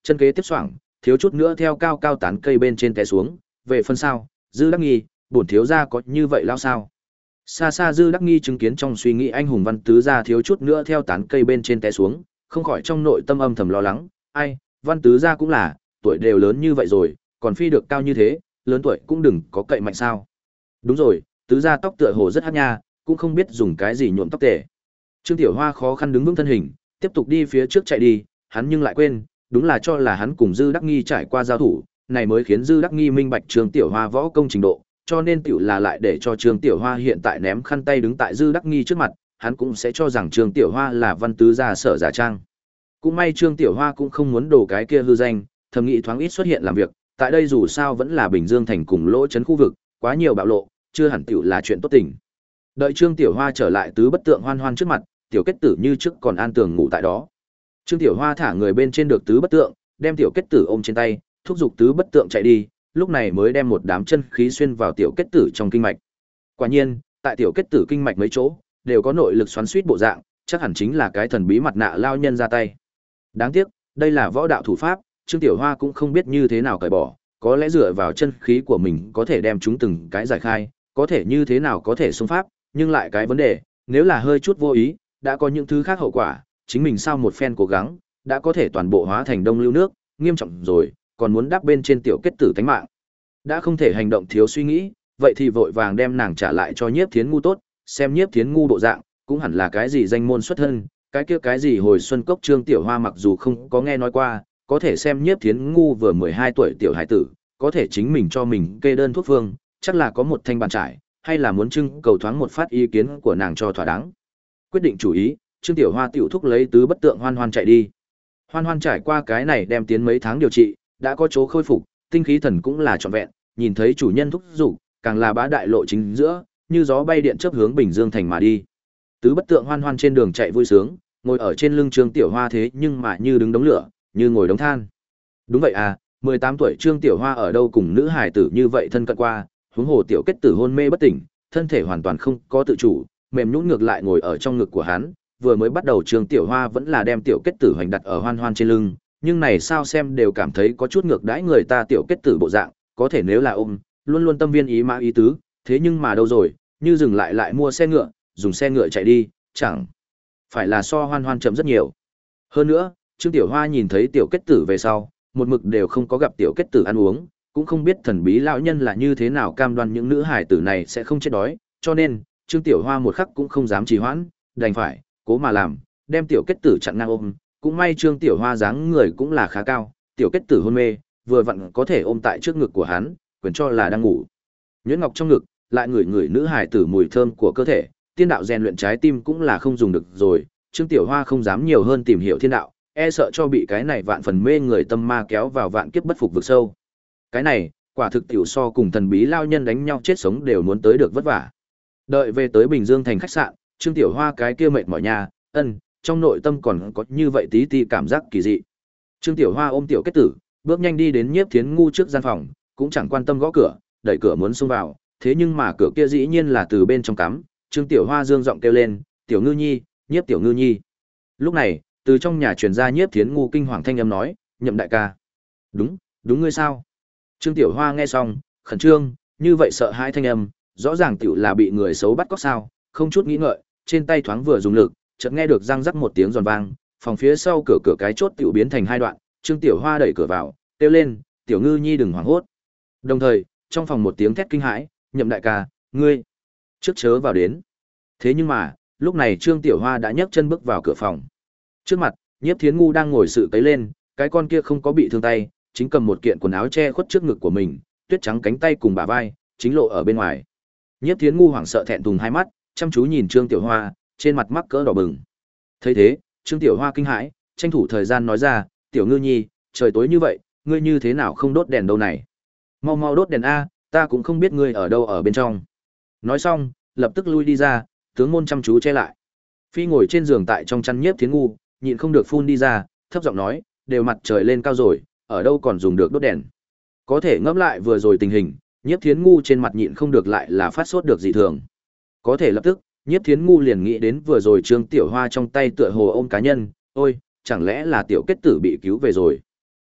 Speaker 1: Chân kế tiếp xoảng, thiếu chút nữa theo cao cao tán cây bên trên té xuống, về phân sao, Dư Đắc Nghi, bổn thiếu gia có như vậy lao sao? Xa xa Dư Đắc Nghi chứng kiến trong suy nghĩ anh hùng Văn Tứ gia thiếu chút nữa theo tán cây bên trên té xuống, không khỏi trong nội tâm âm thầm lo lắng, ai, Văn Tứ gia cũng là, tuổi đều lớn như vậy rồi, còn phi được cao như thế, lớn tuổi cũng đừng có cậy mạnh sao? Đúng rồi, Tứ gia tóc tựa hồ rất hắc nha, cũng không biết dùng cái gì nhuộm tóc tể. Trương Tiểu Hoa khó khăn đứng vững thân hình, tiếp tục đi phía trước chạy đi, hắn nhưng lại quên, đúng là cho là hắn cùng Dư Đắc Nghi trải qua giao thủ, này mới khiến Dư Đắc Nghi minh bạch Trương Tiểu Hoa võ công trình độ, cho nên tiểu là lại để cho Trương Tiểu Hoa hiện tại ném khăn tay đứng tại Dư Đắc Nghi trước mặt, hắn cũng sẽ cho rằng Trương Tiểu Hoa là Văn Tứ gia sở giả trang. Cũng may Trương Tiểu Hoa cũng không muốn đổ cái kia hư danh, thầm nghĩ thoáng ít xuất hiện làm việc, tại đây dù sao vẫn là Bình Dương thành cùng lỗ trấn khu vực, quá nhiều bạo lộ, chưa hẳn tiểu là chuyện tốt tình. Đợi Trương Tiểu Hoa trở lại tứ bất tượng Hoan Hoan trước mặt, tiểu kết tử như trước còn an tường ngủ tại đó. Trương Tiểu Hoa thả người bên trên được tứ bất tượng, đem tiểu kết tử ôm trên tay, thúc giục tứ bất tượng chạy đi, lúc này mới đem một đám chân khí xuyên vào tiểu kết tử trong kinh mạch. Quả nhiên, tại tiểu kết tử kinh mạch mấy chỗ đều có nội lực xoắn xuýt bộ dạng, chắc hẳn chính là cái thần bí mặt nạ lao nhân ra tay. Đáng tiếc, đây là võ đạo thủ pháp, Trương Tiểu Hoa cũng không biết như thế nào cởi bỏ, có lẽ dựa vào chân khí của mình có thể đem chúng từng cái giải khai, có thể như thế nào có thể xung pháp, nhưng lại cái vấn đề, nếu là hơi chút vô ý, đã có những thứ khác hậu quả, chính mình sau một phen cố gắng, đã có thể toàn bộ hóa thành đông lưu nước, nghiêm trọng rồi, còn muốn đắp bên trên tiểu kết tử tánh mạng. Đã không thể hành động thiếu suy nghĩ, vậy thì vội vàng đem nàng trả lại cho Nhiếp Thiến Ngu tốt, xem Nhiếp Thiến Ngu bộ dạng, cũng hẳn là cái gì danh môn xuất thân, cái kia cái gì hồi xuân cốc Trương Tiểu Hoa mặc dù không có nghe nói qua, có thể xem Nhiếp Thiến Ngu vừa mười hai tuổi tiểu hải tử, có thể chính mình cho mình kê đơn thuốc phương, chắc là có một thanh bàn trải, hay là muốn trưng cầu thoáng một phát ý kiến của nàng cho thỏa đáng. Quyết định chủ ý, Trương Tiểu Hoa tiểu thúc lấy tứ bất tượng Hoan Hoan chạy đi. Hoan Hoan trải qua cái này đem tiến mấy tháng điều trị, đã có chỗ khôi phục, tinh khí thần cũng là trọn vẹn, nhìn thấy chủ nhân thúc giục, càng là bá đại lộ chính giữa, như gió bay điện chớp hướng Bình Dương thành mà đi. Tứ bất tượng Hoan Hoan trên đường chạy vui sướng, ngồi ở trên lưng Trương Tiểu Hoa thế nhưng mà như đứng đống lửa, như ngồi đống than. Đúng vậy à, mười tám tuổi Trương Tiểu Hoa ở đâu cùng nữ hải tử như vậy thân cận qua, huống hồ tiểu kết tử hôn mê bất tỉnh, thân thể hoàn toàn không có tự chủ, mềm nhũn ngược lại ngồi ở trong ngực của hắn, vừa mới bắt đầu Trương Tiểu Hoa vẫn là đem tiểu kết tử hoành đặt ở Hoan Hoan trên lưng, nhưng này sao xem đều cảm thấy có chút ngược đãi người ta tiểu kết tử bộ dạng, có thể nếu là ôm, luôn luôn tâm viên ý mã ý tứ, thế nhưng mà đâu rồi, như dừng lại lại mua xe ngựa, dùng xe ngựa chạy đi, chẳng phải là so Hoan Hoan chậm rất nhiều. Hơn nữa, Trương Tiểu Hoa nhìn thấy tiểu kết tử về sau, một mực đều không có gặp tiểu kết tử ăn uống, cũng không biết thần bí lão nhân là như thế nào cam đoan những nữ hải tử này sẽ không chết đói, cho nên, Trương Tiểu Hoa một khắc cũng không dám trì hoãn, đành phải cố mà làm, đem tiểu kết tử chặn ngang ôm, cũng may Trương Tiểu Hoa dáng người cũng là khá cao, tiểu kết tử hôn mê, vừa vặn có thể ôm tại trước ngực của hắn, quyền cho là đang ngủ. Nhuyễn Ngọc trong ngực, lại ngửi ngửi nữ hài tử mùi thơm của cơ thể, tiên đạo rèn luyện trái tim cũng là không dùng được rồi, Trương Tiểu Hoa không dám nhiều hơn tìm hiểu thiên đạo, e sợ cho bị cái này vạn phần mê người tâm ma kéo vào vạn kiếp bất phục vực sâu. Cái này, quả thực tiểu so cùng thần bí lao nhân đánh nhau chết sống đều muốn tới được vất vả. Đợi về tới Bình Dương thành khách sạn, Trương Tiểu Hoa cái kia mệt mỏi nhà, ân, trong nội tâm còn có như vậy tí tí cảm giác kỳ dị. Trương Tiểu Hoa ôm tiểu kết tử, bước nhanh đi đến Nhiếp Thiến Ngu trước gian phòng, cũng chẳng quan tâm gõ cửa, đẩy cửa muốn xông vào, thế nhưng mà cửa kia dĩ nhiên là từ bên trong cắm, Trương Tiểu Hoa dương giọng kêu lên, "Tiểu Ngư Nhi, Nhiếp Tiểu Ngư Nhi." Lúc này, từ trong nhà truyền ra Nhiếp Thiến Ngu kinh hoàng thanh âm nói, "Nhậm đại ca." "Đúng, đúng ngươi sao?" Trương Tiểu Hoa nghe xong, khẩn trương, như vậy sợ hãi thanh âm, rõ ràng tiểu là bị người xấu bắt cóc sao, không chút nghĩ ngợi, trên tay thoáng vừa dùng lực, chợt nghe được răng rắc một tiếng giòn vang, phòng phía sau cửa cửa cái chốt tiểu biến thành hai đoạn, Trương Tiểu Hoa đẩy cửa vào, kêu lên, "Tiểu Ngư Nhi đừng hoảng hốt." Đồng thời, trong phòng một tiếng thét kinh hãi, "Nhậm đại ca, ngươi trước chớ vào đến." Thế nhưng mà, lúc này Trương Tiểu Hoa đã nhấc chân bước vào cửa phòng. Trước mặt, Nhiếp Thiến Ngu đang ngồi sự cấy lên, cái con kia không có bị thương tay, chính cầm một kiện quần áo che khuất trước ngực của mình, tuyết trắng cánh tay cùng bả vai, chính lộ ở bên ngoài. Nhiếp Thiến Ngu hoảng sợ thẹn thùng hai mắt, chăm chú nhìn Trương Tiểu Hoa, trên mặt mắc cỡ đỏ bừng. Thấy thế, Trương Tiểu Hoa kinh hãi, tranh thủ thời gian nói ra, "Tiểu Ngư Nhi, trời tối như vậy, ngươi như thế nào không đốt đèn đâu này? Mau mau đốt đèn a, ta cũng không biết ngươi ở đâu ở bên trong." Nói xong, lập tức lui đi ra, tướng môn chăm chú che lại. Phi ngồi trên giường tại trong chăn Nhiếp Thiến Ngu, nhịn không được phun đi ra, thấp giọng nói, "Đều mặt trời lên cao rồi, ở đâu còn dùng được đốt đèn." Có thể ngẫm lại vừa rồi tình hình, Nhiếp Thiến Ngu trên mặt nhịn không được lại là phát sốt được dị thường. Có thể lập tức, Nhiếp Thiến Ngu liền nghĩ đến vừa rồi Trương Tiểu Hoa trong tay tựa hồ ôm cá nhân, ôi, chẳng lẽ là tiểu kết tử bị cứu về rồi.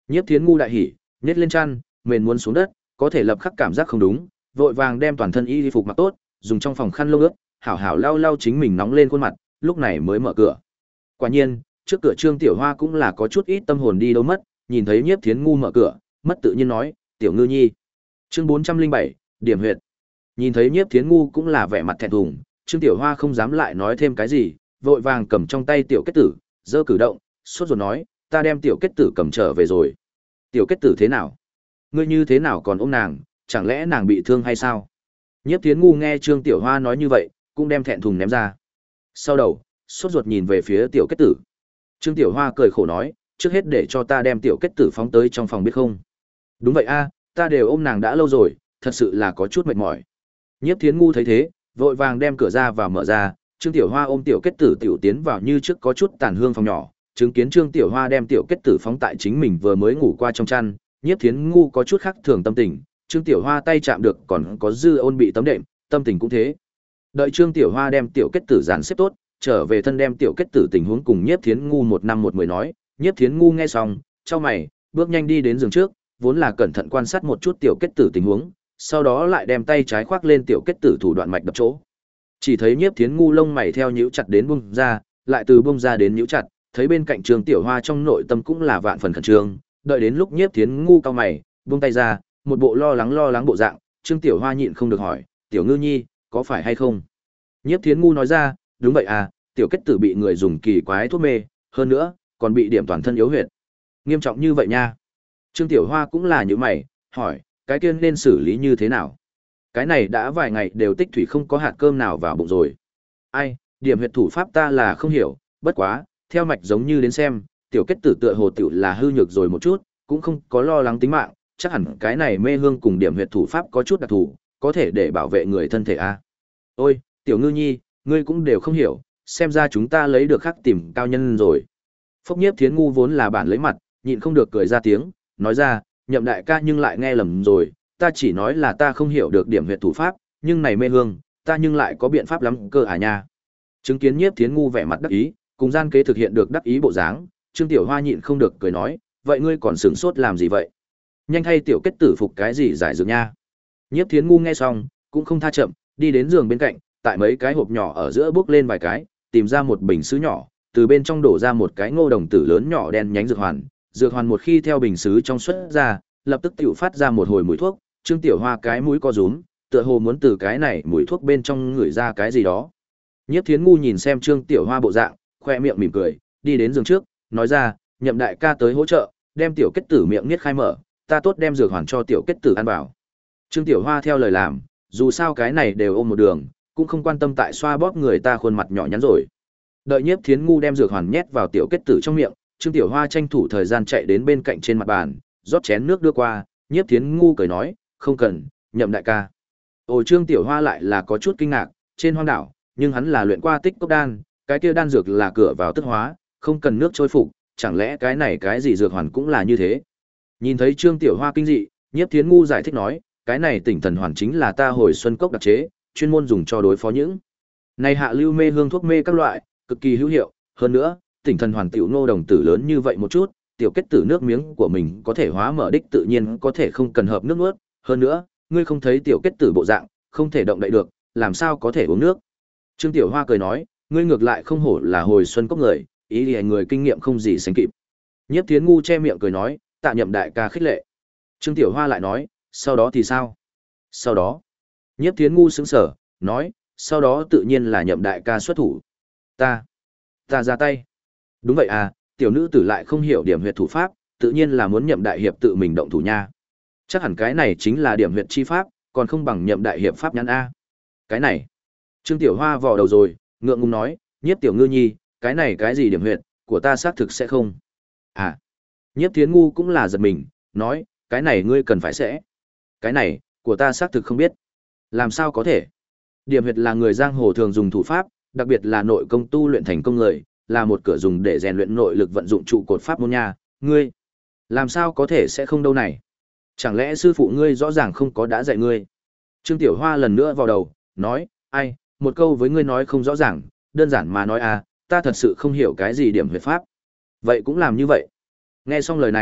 Speaker 1: Nhiếp Thiến ngu đại hỉ, nhét lên chăn, mền muốn xuống đất, có thể lập khắc cảm giác không đúng, vội vàng đem toàn thân y phục mặc tốt, dùng trong phòng khăn lông ướt, hảo hảo lau lau chính mình nóng lên khuôn mặt, lúc này mới mở cửa. Quả nhiên, trước cửa Trương Tiểu Hoa cũng là có chút ít tâm hồn đi đâu mất, nhìn thấy Nhiếp Thiến ngu mở cửa, mất tự nhiên nói, "Tiểu Ngư Nhi." Chương bốn trăm linh bảy, điểm huyệt. Nhìn thấy Nhiếp Thiến ngu cũng là vẻ mặt thẹn thùng, Trương Tiểu Hoa không dám lại nói thêm cái gì, vội vàng cầm trong tay tiểu kết tử, giơ cử động, sốt ruột nói, "Ta đem tiểu kết tử cầm trở về rồi." "Tiểu kết tử thế nào? Ngươi như thế nào còn ôm nàng, chẳng lẽ nàng bị thương hay sao?" Nhiếp Thiến ngu nghe Trương Tiểu Hoa nói như vậy, cũng đem thẹn thùng ném ra. Sau đầu, sốt ruột nhìn về phía tiểu kết tử. Trương Tiểu Hoa cười khổ nói, "Trước hết để cho ta đem tiểu kết tử phóng tới trong phòng biết không?" "Đúng vậy a, ta đều ôm nàng đã lâu rồi, thật sự là có chút mệt mỏi." Nhiếp Thiến ngu thấy thế, vội vàng đem cửa ra vào mở ra, Trương Tiểu Hoa ôm tiểu kết tử tiểu tiến vào như trước có chút tàn hương phòng nhỏ, chứng kiến Trương Tiểu Hoa đem tiểu kết tử phóng tại chính mình vừa mới ngủ qua trong chăn, Nhiếp Thiến ngu có chút khác thường tâm tình, Trương Tiểu Hoa tay chạm được còn có dư ôn bị tấm đệm, tâm tình cũng thế. Đợi Trương Tiểu Hoa đem tiểu kết tử dàn xếp tốt, trở về thân đem tiểu kết tử tình huống cùng Nhiếp Thiến ngu một năm một mười nói, Nhiếp Thiến ngu nghe xong, chau mày, bước nhanh đi đến giường trước, vốn là cẩn thận quan sát một chút tiểu kết tử tình huống, sau đó lại đem tay trái khoác lên tiểu kết tử thủ đoạn mạch đập chỗ. Chỉ thấy Nhiếp Thiến ngu lông mày theo nhíu chặt đến bung ra, lại từ bung ra đến nhíu chặt, thấy bên cạnh Trương Tiểu Hoa trong nội tâm cũng là vạn phần khẩn trương, đợi đến lúc Nhiếp Thiến ngu cau mày, buông tay ra, một bộ lo lắng lo lắng bộ dạng, Trương Tiểu Hoa nhịn không được hỏi, "Tiểu Ngư Nhi, có phải hay không?" Nhiếp Thiến ngu nói ra, "Đúng vậy à, tiểu kết tử bị người dùng kỳ quái thuốc mê, hơn nữa, còn bị điểm toàn thân yếu huyệt." "Nghiêm trọng như vậy nha." Trương Tiểu Hoa cũng là như mày, hỏi, "Cái kia nên xử lý như thế nào? Cái này đã vài ngày đều tích thủy không có hạt cơm nào vào bụng rồi." "Ai, điểm huyệt thủ pháp ta là không hiểu, bất quá, theo mạch giống như đến xem, tiểu kết tử tựa hồ tiểu là hư nhược rồi một chút, cũng không có lo lắng tính mạng, chắc hẳn cái này mê hương cùng điểm huyệt thủ pháp có chút đặc thù, có thể để bảo vệ người thân thể a." "Ôi, Tiểu Ngư Nhi, ngươi cũng đều không hiểu, xem ra chúng ta lấy được khắc tìm cao nhân rồi." Phốc Nhiếp Thiến ngu vốn là bản lấy mặt, nhịn không được cười ra tiếng, nói ra, "Nhậm đại ca nhưng lại nghe lầm rồi, ta chỉ nói là ta không hiểu được điểm huyệt thủ pháp, nhưng này mê hương, ta nhưng lại có biện pháp lắm cơ à nha." Chứng kiến Nhiếp Thiến ngu vẻ mặt đắc ý, cùng gian kế thực hiện được đắc ý bộ dáng, Trương Tiểu Hoa nhịn không được cười nói, "Vậy ngươi còn sửng sốt làm gì vậy? Nhanh thay tiểu kết tử phục cái gì giải dược nha." Nhiếp Thiến ngu nghe xong, cũng không tha chậm, đi đến giường bên cạnh, tại mấy cái hộp nhỏ ở giữa bước lên vài cái, tìm ra một bình sứ nhỏ, từ bên trong đổ ra một cái ngô đồng tử lớn nhỏ đen nhánh dược hoàn, dược hoàn một khi theo bình sứ trong xuất ra, lập tức tiểu phát ra một hồi mùi thuốc, Trương Tiểu Hoa cái mũi co rúm, tựa hồ muốn từ cái này mùi thuốc bên trong ngửi ra cái gì đó. Nhiếp Thiến ngu nhìn xem Trương Tiểu Hoa bộ dạng, khoe miệng mỉm cười, đi đến giường trước, nói ra, "Nhậm đại ca tới hỗ trợ, đem tiểu kết tử miệng niết khai mở, ta tốt đem dược hoàn cho tiểu kết tử ăn vào." Trương Tiểu Hoa theo lời làm, dù sao cái này đều ôm một đường, cũng không quan tâm tại xoa bóp người ta khuôn mặt nhỏ nhắn rồi. Đợi Nhiếp Thiến ngu đem dược hoàn nhét vào tiểu kết tử trong miệng, Trương Tiểu Hoa tranh thủ thời gian chạy đến bên cạnh trên mặt bàn, rót chén nước đưa qua, Nhiếp Thiến ngu cười nói, "Không cần, Nhậm đại ca." Ồ, Trương Tiểu Hoa lại là có chút kinh ngạc, trên hoang đảo, nhưng hắn là luyện qua tích cốc đan, cái kia đan dược là cửa vào tức hóa, không cần nước trôi phục, chẳng lẽ cái này cái gì dược hoàn cũng là như thế? Nhìn thấy Trương Tiểu Hoa kinh dị, Nhiếp Thiến ngu giải thích nói, "Cái này tỉnh thần hoàn chính là ta hồi xuân cốc đặc chế, chuyên môn dùng cho đối phó những này hạ lưu mê hương thuốc mê các loại, cực kỳ hữu hiệu, hơn nữa, tỉnh thần hoàn tiểu nô đồng tử lớn như vậy một chút, tiểu kết tử nước miếng của mình có thể hóa mở đích tự nhiên có thể không cần hợp nước nuốt, hơn nữa, ngươi không thấy tiểu kết tử bộ dạng, không thể động đậy được, làm sao có thể uống nước?" Trương Tiểu Hoa cười nói, "Ngươi ngược lại không hổ là hồi xuân cốc người, ý là người kinh nghiệm không gì sánh kịp." Nhiếp Thiến ngu che miệng cười nói, "Tạ Nhậm đại ca khích lệ." Trương Tiểu Hoa lại nói, "Sau đó thì sao?" "Sau đó?" Nhiếp Thiến ngu sững sờ, nói, "Sau đó tự nhiên là Nhậm đại ca xuất thủ." Ta, ta ra tay." "Đúng vậy à, tiểu nữ tử lại không hiểu điểm huyệt thủ pháp, tự nhiên là muốn Nhậm đại hiệp tự mình động thủ nha. Chắc hẳn cái này chính là điểm huyệt chi pháp, còn không bằng Nhậm đại hiệp pháp nhãn a." "Cái này?" Trương Tiểu Hoa vò đầu rồi, ngượng ngùng nói, "Nhiếp tiểu ngư nhi, cái này cái gì điểm huyệt, của ta xác thực sẽ không." "À." Nhiếp Thiến ngu cũng là giật mình, nói, "Cái này ngươi cần phải sẽ." "Cái này, của ta xác thực không biết." "Làm sao có thể? Điểm huyệt là người giang hồ thường dùng thủ pháp, đặc biệt là nội công tu luyện thành công người, là một cửa dùng để rèn luyện nội lực vận dụng trụ cột pháp môn nha, ngươi làm sao có thể sẽ không đâu này? Chẳng lẽ sư phụ ngươi rõ ràng không có đã dạy ngươi?" Trương Tiểu Hoa lần nữa vào đầu, nói, "Ai, một câu với ngươi nói không rõ ràng, đơn giản mà nói à, ta thật sự không hiểu cái gì điểm huyệt pháp." "Vậy cũng làm như vậy." Nghe xong lời này,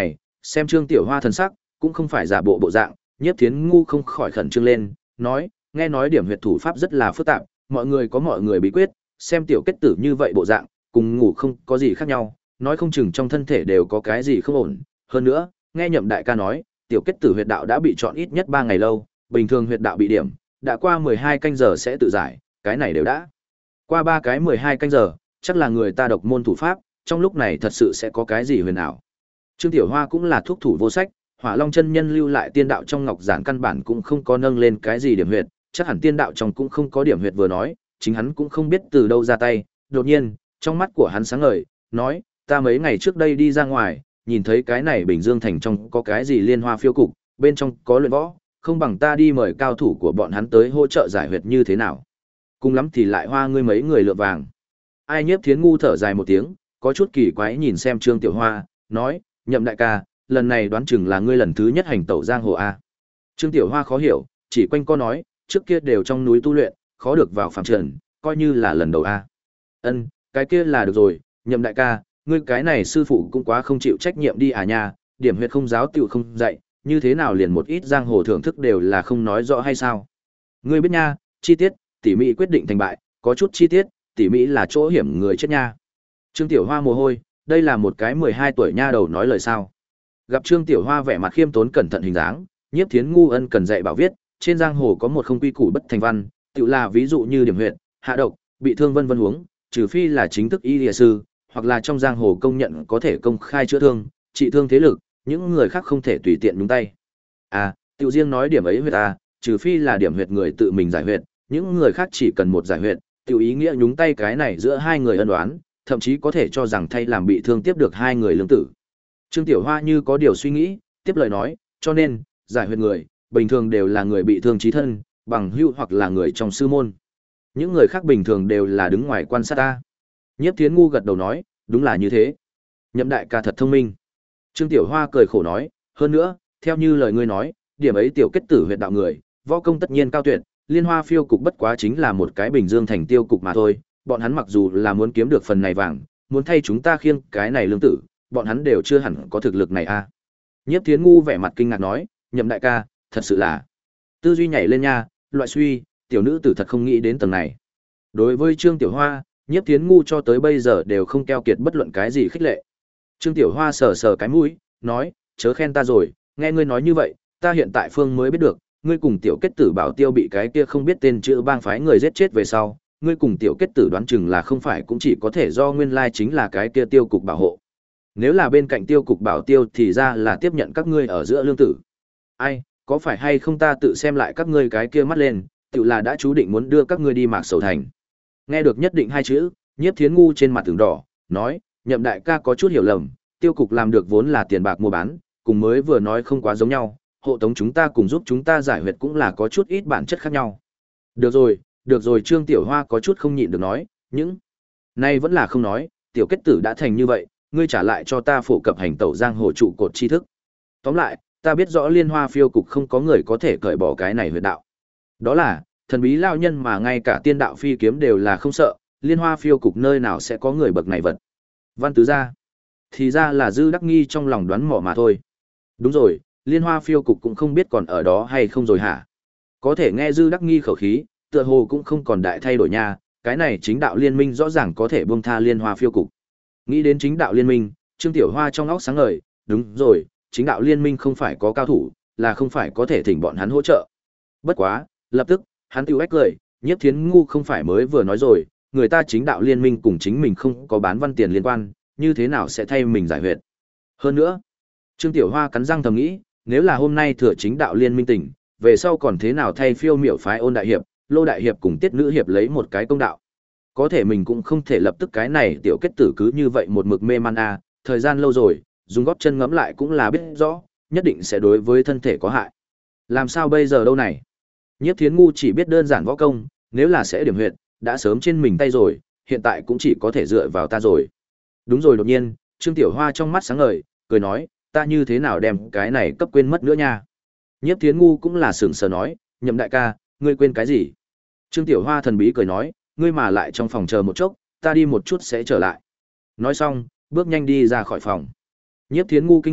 Speaker 1: Xem Trương Tiểu Hoa thần sắc, cũng không phải giả bộ bộ dạng, Nhiếp Thiến Ngu không khỏi khẩn trương lên, nói, nghe nói điểm huyệt thủ pháp rất là phức tạp, mọi người có mọi người bí quyết, xem tiểu kết tử như vậy bộ dạng, cùng ngủ không có gì khác nhau, nói không chừng trong thân thể đều có cái gì không ổn. Hơn nữa, nghe Nhậm đại ca nói, tiểu kết tử huyệt đạo đã bị chọn ít nhất ba ngày lâu, bình thường huyệt đạo bị điểm, đã qua mười hai canh giờ sẽ tự giải, cái này đều đã. Qua ba cái mười hai canh giờ, chắc là người ta độc môn thủ pháp, trong lúc này thật sự sẽ có cái gì huyền ảo. Trương Tiểu Hoa cũng là thuốc thủ vô sách, Hỏa Long chân nhân lưu lại tiên đạo trong ngọc giản căn bản cũng không có nâng lên cái gì điểm huyệt, chắc hẳn tiên đạo trong cũng không có điểm huyệt vừa nói, chính hắn cũng không biết từ đâu ra tay, đột nhiên, trong mắt của hắn sáng ngời, nói, ta mấy ngày trước đây đi ra ngoài, nhìn thấy cái này Bình Dương thành trong có cái gì liên hoa phiêu cục, bên trong có luyện võ, không bằng ta đi mời cao thủ của bọn hắn tới hỗ trợ giải huyệt như thế nào. Cùng lắm thì lại hoa ngươi mấy người lựa vàng. Ai Nhiếp Thiến Ngu thở dài một tiếng, có chút kỳ quái nhìn xem Trương Tiểu Hoa, nói, Nhậm đại ca, lần này đoán chừng là ngươi lần thứ nhất hành tẩu giang hồ a. Trương Tiểu Hoa khó hiểu, chỉ quanh co nói, trước kia đều trong núi tu luyện, khó được vào phàm trần, coi như là lần đầu a. Ân, cái kia là được rồi, Nhậm đại ca, ngươi cái này sư phụ cũng quá không chịu trách nhiệm đi à nha, điểm huyệt không giáo tiểu không dạy, như thế nào liền một ít giang hồ thưởng thức đều là không nói rõ hay sao? Ngươi biết nha, chi tiết, tỉ mỉ quyết định thành bại, có chút chi tiết, tỉ mỉ là chỗ hiểm người chết nha. Trương Tiểu Hoa mồ hôi, đây là một cái mười hai tuổi nha đầu nói lời sao? Gặp Trương Tiểu Hoa vẻ mặt khiêm tốn cẩn thận hình dáng, Nhiếp Thiến Ngu ân cần dạy bảo viết, trên giang hồ có một không quy củ bất thành văn, tự là ví dụ như điểm huyệt, hạ độc, bị thương vân vân huống, trừ phi là chính thức y y sư, hoặc là trong giang hồ công nhận có thể công khai chữa thương, trị thương thế lực, những người khác không thể tùy tiện nhúng tay. À, tự riêng nói điểm ấy huyệt à, trừ phi là điểm huyệt người tự mình giải huyệt, những người khác chỉ cần một giải huyệt, tự ý nghĩa nhúng tay cái này giữa hai người ân oán, thậm chí có thể cho rằng thay làm bị thương tiếp được hai người lương tử. Trương Tiểu Hoa như có điều suy nghĩ, tiếp lời nói, cho nên, giải huyệt người, bình thường đều là người bị thương chí thân, bằng hữu hoặc là người trong sư môn. Những người khác bình thường đều là đứng ngoài quan sát ta. Nhiếp Thiến Ngu gật đầu nói, đúng là như thế. Nhậm đại ca thật thông minh. Trương Tiểu Hoa cười khổ nói, hơn nữa, theo như lời ngươi nói, điểm ấy tiểu kết tử huyệt đạo người, võ công tất nhiên cao tuyệt, liên hoa phiêu cục bất quá chính là một cái Bình Dương thành tiêu cục mà thôi, bọn hắn mặc dù là muốn kiếm được phần này vàng, muốn thay chúng ta khiêng cái này lương tử, bọn hắn đều chưa hẳn có thực lực này a. À. Nhiếp Thiến Ngu vẻ mặt kinh ngạc nói, Nhậm đại ca, thật sự là tư duy nhảy lên nha, loại suy, tiểu nữ tử thật không nghĩ đến tầng này. Đối với Trương Tiểu Hoa, Nhiếp Thiến Ngu cho tới bây giờ đều không keo kiệt bất luận cái gì khích lệ. Trương Tiểu Hoa sờ sờ cái mũi, nói, chớ khen ta rồi, nghe ngươi nói như vậy, ta hiện tại phương mới biết được, ngươi cùng tiểu kết tử bảo tiêu bị cái kia không biết tên chữ bang phái người giết chết về sau, ngươi cùng tiểu kết tử đoán chừng là không phải cũng chỉ có thể do nguyên lai chính là cái kia tiêu cục bảo hộ. Nếu là bên cạnh tiêu cục bảo tiêu thì ra là tiếp nhận các ngươi ở giữa lương tử. Ai, có phải hay không ta tự xem lại các ngươi cái kia mắt lên, tự là đã chú định muốn đưa các ngươi đi Mạc Sầu Thành. Nghe được nhất định hai chữ, Nhiếp Thiến Ngu trên mặt tường đỏ, nói, Nhậm đại ca có chút hiểu lầm, tiêu cục làm được vốn là tiền bạc mua bán, cùng mới vừa nói không quá giống nhau, hộ tống chúng ta cùng giúp chúng ta giải huyệt cũng là có chút ít bản chất khác nhau. Được rồi, được rồi Trương Tiểu Hoa có chút không nhịn được nói, những nay vẫn là không nói, tiểu kết tử đã thành như vậy, ngươi trả lại cho ta phổ cập hành tẩu giang hồ trụ cột tri thức. Tóm lại, ta biết rõ liên hoa phiêu cục không có người có thể cởi bỏ cái này huyệt đạo. Đó là, thần bí lao nhân mà ngay cả tiên đạo phi kiếm đều là không sợ, liên hoa phiêu cục nơi nào sẽ có người bậc này vật. Văn tứ ra, thì ra là Dư Đắc Nghi trong lòng đoán mò mà thôi. Đúng rồi, liên hoa phiêu cục cũng không biết còn ở đó hay không rồi hả? Có thể nghe Dư Đắc Nghi khẩu khí, tựa hồ cũng không còn đại thay đổi nha, cái này chính đạo liên minh rõ ràng có thể buông tha liên hoa phiêu cục. Nghĩ đến chính đạo liên minh, Trương Tiểu Hoa trong óc sáng ngời, đúng rồi, chính đạo liên minh không phải có cao thủ, là không phải có thể thỉnh bọn hắn hỗ trợ. Bất quá, lập tức, hắn tiêu ếch cười, Nhiếp Thiến Ngu không phải mới vừa nói rồi, người ta chính đạo liên minh cùng chính mình không có bán văn tiền liên quan, như thế nào sẽ thay mình giải huyệt. Hơn nữa, Trương Tiểu Hoa cắn răng thầm nghĩ, nếu là hôm nay thừa chính đạo liên minh tỉnh, về sau còn thế nào thay phiêu miểu phái Ôn đại hiệp, Lô đại hiệp cùng Tiết nữ hiệp lấy một cái công đạo. Có thể mình cũng không thể lập tức cái này tiểu kết tử cứ như vậy một mực mê man a, thời gian lâu rồi, dùng góp chân ngẫm lại cũng là biết rõ, nhất định sẽ đối với thân thể có hại. Làm sao bây giờ đâu này? Nhiếp Thiến Ngu chỉ biết đơn giản võ công, nếu là sẽ điểm huyệt, đã sớm trên mình tay rồi, hiện tại cũng chỉ có thể dựa vào ta rồi. Đúng rồi, đột nhiên, Trương Tiểu Hoa trong mắt sáng ngời, cười nói, ta như thế nào đem cái này cấp quên mất nữa nha. Nhiếp Thiến Ngu cũng là sửng sờ nói, Nhậm đại ca, ngươi quên cái gì? Trương Tiểu Hoa thần bí cười nói, ngươi mà lại trong phòng chờ một chốc, ta đi một chút sẽ trở lại. Nói xong, bước nhanh đi ra khỏi phòng. Nhiếp Thiến Ngu kinh ngạc,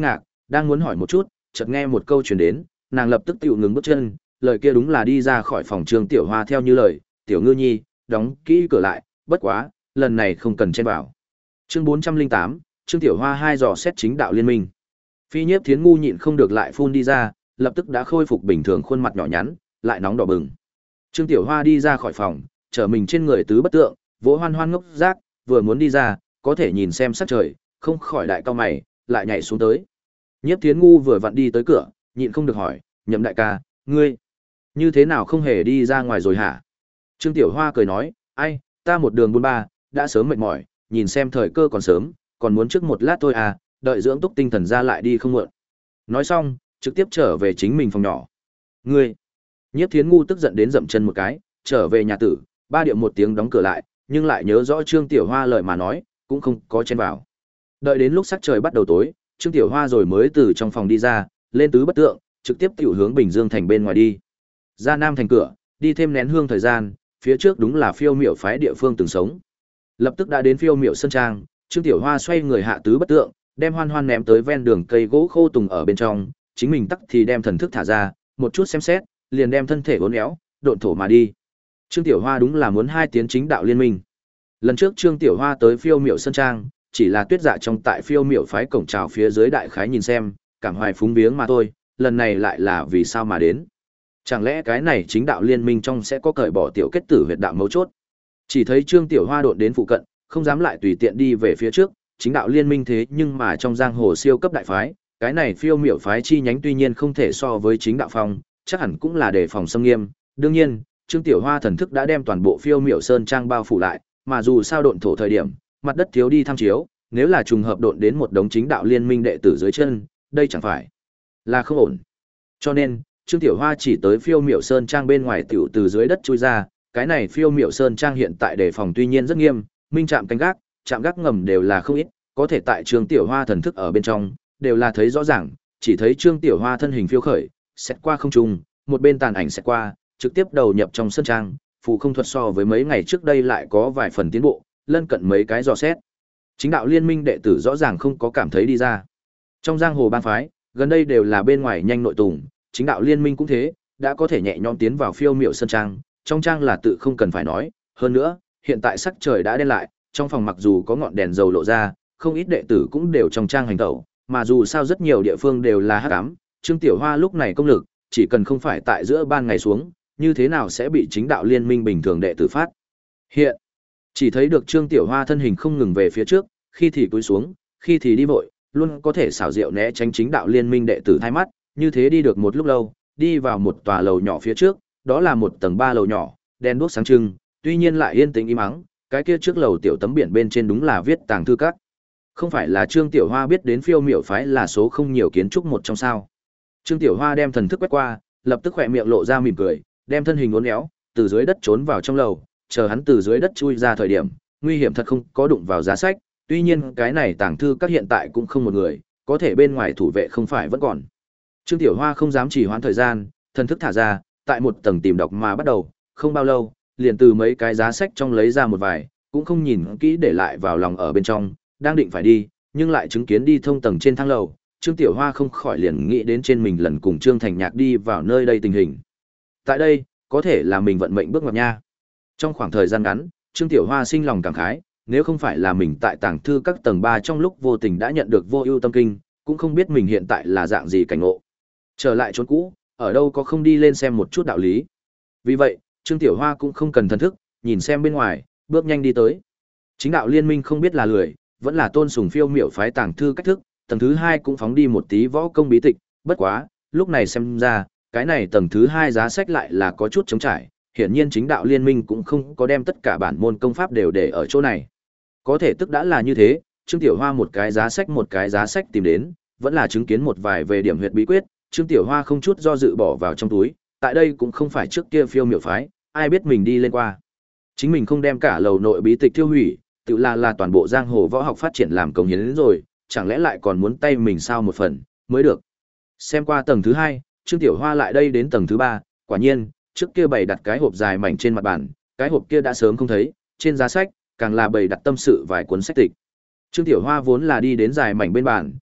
Speaker 1: Đang muốn hỏi một chút, chợt nghe một câu truyền đến, nàng lập tức tiểu ngừng bước chân, lời kia đúng là đi ra khỏi phòng Trương Tiểu Hoa theo như lời, "Tiểu Ngư Nhi, đóng kỹ cửa lại, bất quá, lần này không cần chen vào." Chương bốn trăm linh tám, Trương Tiểu Hoa hai dò xét chính đạo liên minh. Phi Nhiếp Thiến ngu nhịn không được lại phun đi ra, lập tức đã khôi phục bình thường khuôn mặt nhỏ nhắn, lại nóng đỏ bừng. Trương Tiểu Hoa đi ra khỏi phòng, trở mình trên người tứ bất tượng, vỗ Hoan Hoan ngốc giác, vừa muốn đi ra, có thể nhìn xem sắc trời, không khỏi đại cao mày, lại nhảy xuống tới. Nhiếp Thiến ngu vừa vặn đi tới cửa, nhịn không được hỏi, "Nhậm đại ca, ngươi như thế nào không hề đi ra ngoài rồi hả?" Trương Tiểu Hoa cười nói, "Ai, ta một đường buôn ba, đã sớm mệt mỏi, nhìn xem thời cơ còn sớm, còn muốn trước một lát thôi à, đợi dưỡng túc tinh thần ra lại đi không muộn." Nói xong, trực tiếp trở về chính mình phòng nhỏ. "Ngươi!" Nhiếp Thiến ngu tức giận đến dậm chân một cái, trở về nhà tử, ba điệu một tiếng đóng cửa lại, nhưng lại nhớ rõ Trương Tiểu Hoa lời mà nói, cũng không có chen vào. Đợi đến lúc sắc trời bắt đầu tối, Trương Tiểu Hoa rồi mới từ trong phòng đi ra, lên tứ bất tượng, trực tiếp tiểu hướng Bình Dương thành bên ngoài đi. Ra Nam thành cửa, đi thêm nén hương thời gian, phía trước đúng là Phiêu Miểu phái địa phương từng sống. Lập tức đã đến Phiêu Miểu sơn trang, Trương Tiểu Hoa xoay người hạ tứ bất tượng, đem Hoan Hoan ném tới ven đường cây gỗ khô tùng ở bên trong, chính mình tắc thì đem thần thức thả ra, một chút xem xét, liền đem thân thể uốn éo, độn thổ mà đi. Trương Tiểu Hoa đúng là muốn hai tiến chính đạo liên minh. Lần trước Trương Tiểu Hoa tới Phiêu Miểu sơn trang, chỉ là Tuyết Dạ trong tại Phiêu Miểu phái cổng chào phía dưới đại khái nhìn xem, cảm hoài phúng viếng mà thôi, lần này lại là vì sao mà đến? Chẳng lẽ cái này chính đạo liên minh trong sẽ có cởi bỏ tiểu kết tử huyệt đạo mấu chốt? Chỉ thấy Trương Tiểu Hoa độn đến phụ cận, không dám lại tùy tiện đi về phía trước, chính đạo liên minh thế nhưng mà trong giang hồ siêu cấp đại phái, cái này Phiêu Miểu phái chi nhánh tuy nhiên không thể so với chính đạo phong, chắc hẳn cũng là đề phòng xâm nghiêm. Đương nhiên, Trương Tiểu Hoa thần thức đã đem toàn bộ Phiêu Miểu sơn trang bao phủ lại, mà dù sao độn thổ thời điểm, mặt đất thiếu đi tham chiếu, nếu là trùng hợp độn đến một đống chính đạo liên minh đệ tử dưới chân, đây chẳng phải là không ổn. Cho nên, Trương Tiểu Hoa chỉ tới Phiêu Miểu sơn trang bên ngoài tiểu từ dưới đất chui ra, cái này Phiêu Miểu sơn trang hiện tại đề phòng tuy nhiên rất nghiêm, minh trạm canh gác, trạm gác ngầm đều là không ít, có thể tại Trương Tiểu Hoa thần thức ở bên trong, đều là thấy rõ ràng, chỉ thấy Trương Tiểu Hoa thân hình phiêu khởi, xét qua không trung, một bên tàn ảnh xét qua, trực tiếp đầu nhập trong sơn trang, phù không thuật so với mấy ngày trước đây lại có vài phần tiến bộ, lân cận mấy cái dò xét. Chính đạo liên minh đệ tử rõ ràng không có cảm thấy đi ra. Trong giang hồ bang phái, gần đây đều là bên ngoài nhanh nội tùng, chính đạo liên minh cũng thế, đã có thể nhẹ nhõm tiến vào Phiêu Miểu sơn trang, trong trang là tự không cần phải nói, hơn nữa, hiện tại sắc trời đã đen lại, trong phòng mặc dù có ngọn đèn dầu lộ ra, không ít đệ tử cũng đều trong trang hành tẩu, mà dù sao rất nhiều địa phương đều là hắc ám, Trương Tiểu Hoa lúc này công lực, chỉ cần không phải tại giữa ban ngày xuống, như thế nào sẽ bị chính đạo liên minh bình thường đệ tử phát hiện. Chỉ thấy được Trương Tiểu Hoa thân hình không ngừng về phía trước, khi thì cúi xuống, khi thì đi vội, luôn có thể xảo diệu né tránh chính đạo liên minh đệ tử thay mắt, như thế đi được một lúc lâu, đi vào một tòa lầu nhỏ phía trước, đó là một tầng ba lầu nhỏ, đèn đuốc sáng trưng, tuy nhiên lại yên tĩnh im ắng, cái kia trước lầu tiểu tấm biển bên trên đúng là viết tàng thư các. Không phải là Trương Tiểu Hoa biết đến Phiêu Miểu phái là số không nhiều kiến trúc một trong sao? Trương Tiểu Hoa đem thần thức quét qua, lập tức khỏe miệng lộ ra mỉm cười, đem thân hình uốn éo, từ dưới đất trốn vào trong lầu, chờ hắn từ dưới đất chui ra thời điểm, nguy hiểm thật không có đụng vào giá sách, tuy nhiên cái này tàng thư các hiện tại cũng không một người, có thể bên ngoài thủ vệ không phải vẫn còn. Trương Tiểu Hoa không dám trì hoãn thời gian, thần thức thả ra, tại một tầng tìm đọc mà bắt đầu, không bao lâu, liền từ mấy cái giá sách trong lấy ra một vài, cũng không nhìn kỹ để lại vào lòng ở bên trong, đang định phải đi, nhưng lại chứng kiến đi thông tầng trên thang lầu, Trương Tiểu Hoa không khỏi liền nghĩ đến trên mình lần cùng Trương Thành Nhạc đi vào nơi đây tình hình. Tại đây, có thể là mình vận mệnh bước ngoặt nha. Trong khoảng thời gian ngắn, Trương Tiểu Hoa sinh lòng cảm khái, nếu không phải là mình tại tàng thư các tầng ba trong lúc vô tình đã nhận được vô ưu tâm kinh, cũng không biết mình hiện tại là dạng gì cảnh ngộ. Trở lại chốn cũ, ở đâu có không đi lên xem một chút đạo lý. Vì vậy, Trương Tiểu Hoa cũng không cần thần thức, nhìn xem bên ngoài, bước nhanh đi tới. Chính đạo liên minh không biết là lười, vẫn là tôn sùng Phiêu Miểu phái tàng thư cách thức, tầng thứ hai cũng phóng đi một tí võ công bí tịch, bất quá, lúc này xem ra, cái này tầng thứ hai giá sách lại là có chút trống trải, hiển nhiên chính đạo liên minh cũng không có đem tất cả bản môn công pháp đều để ở chỗ này. Có thể tức đã là như thế, Trương Tiểu Hoa một cái giá sách một cái giá sách tìm đến, vẫn là chứng kiến một vài về điểm huyệt bí quyết, Trương Tiểu Hoa không chút do dự bỏ vào trong túi, tại đây cũng không phải trước kia Phiêu Miểu phái, ai biết mình đi lên qua. Chính mình không đem cả lầu nội bí tịch tiêu hủy, tự là là toàn bộ giang hồ võ học phát triển làm công hiến đến rồi, chẳng lẽ lại còn muốn tay mình sao một phần, mới được. Xem qua tầng thứ hai, Trương Tiểu Hoa lại đây đến tầng thứ ba, quả nhiên, trước kia bày đặt cái hộp dài mảnh trên mặt bàn, cái hộp kia đã sớm không thấy, trên giá sách, càng là bày đặt tâm sự vài cuốn sách tịch. Trương Tiểu Hoa vốn là đi đến dài mảnh bên bàn,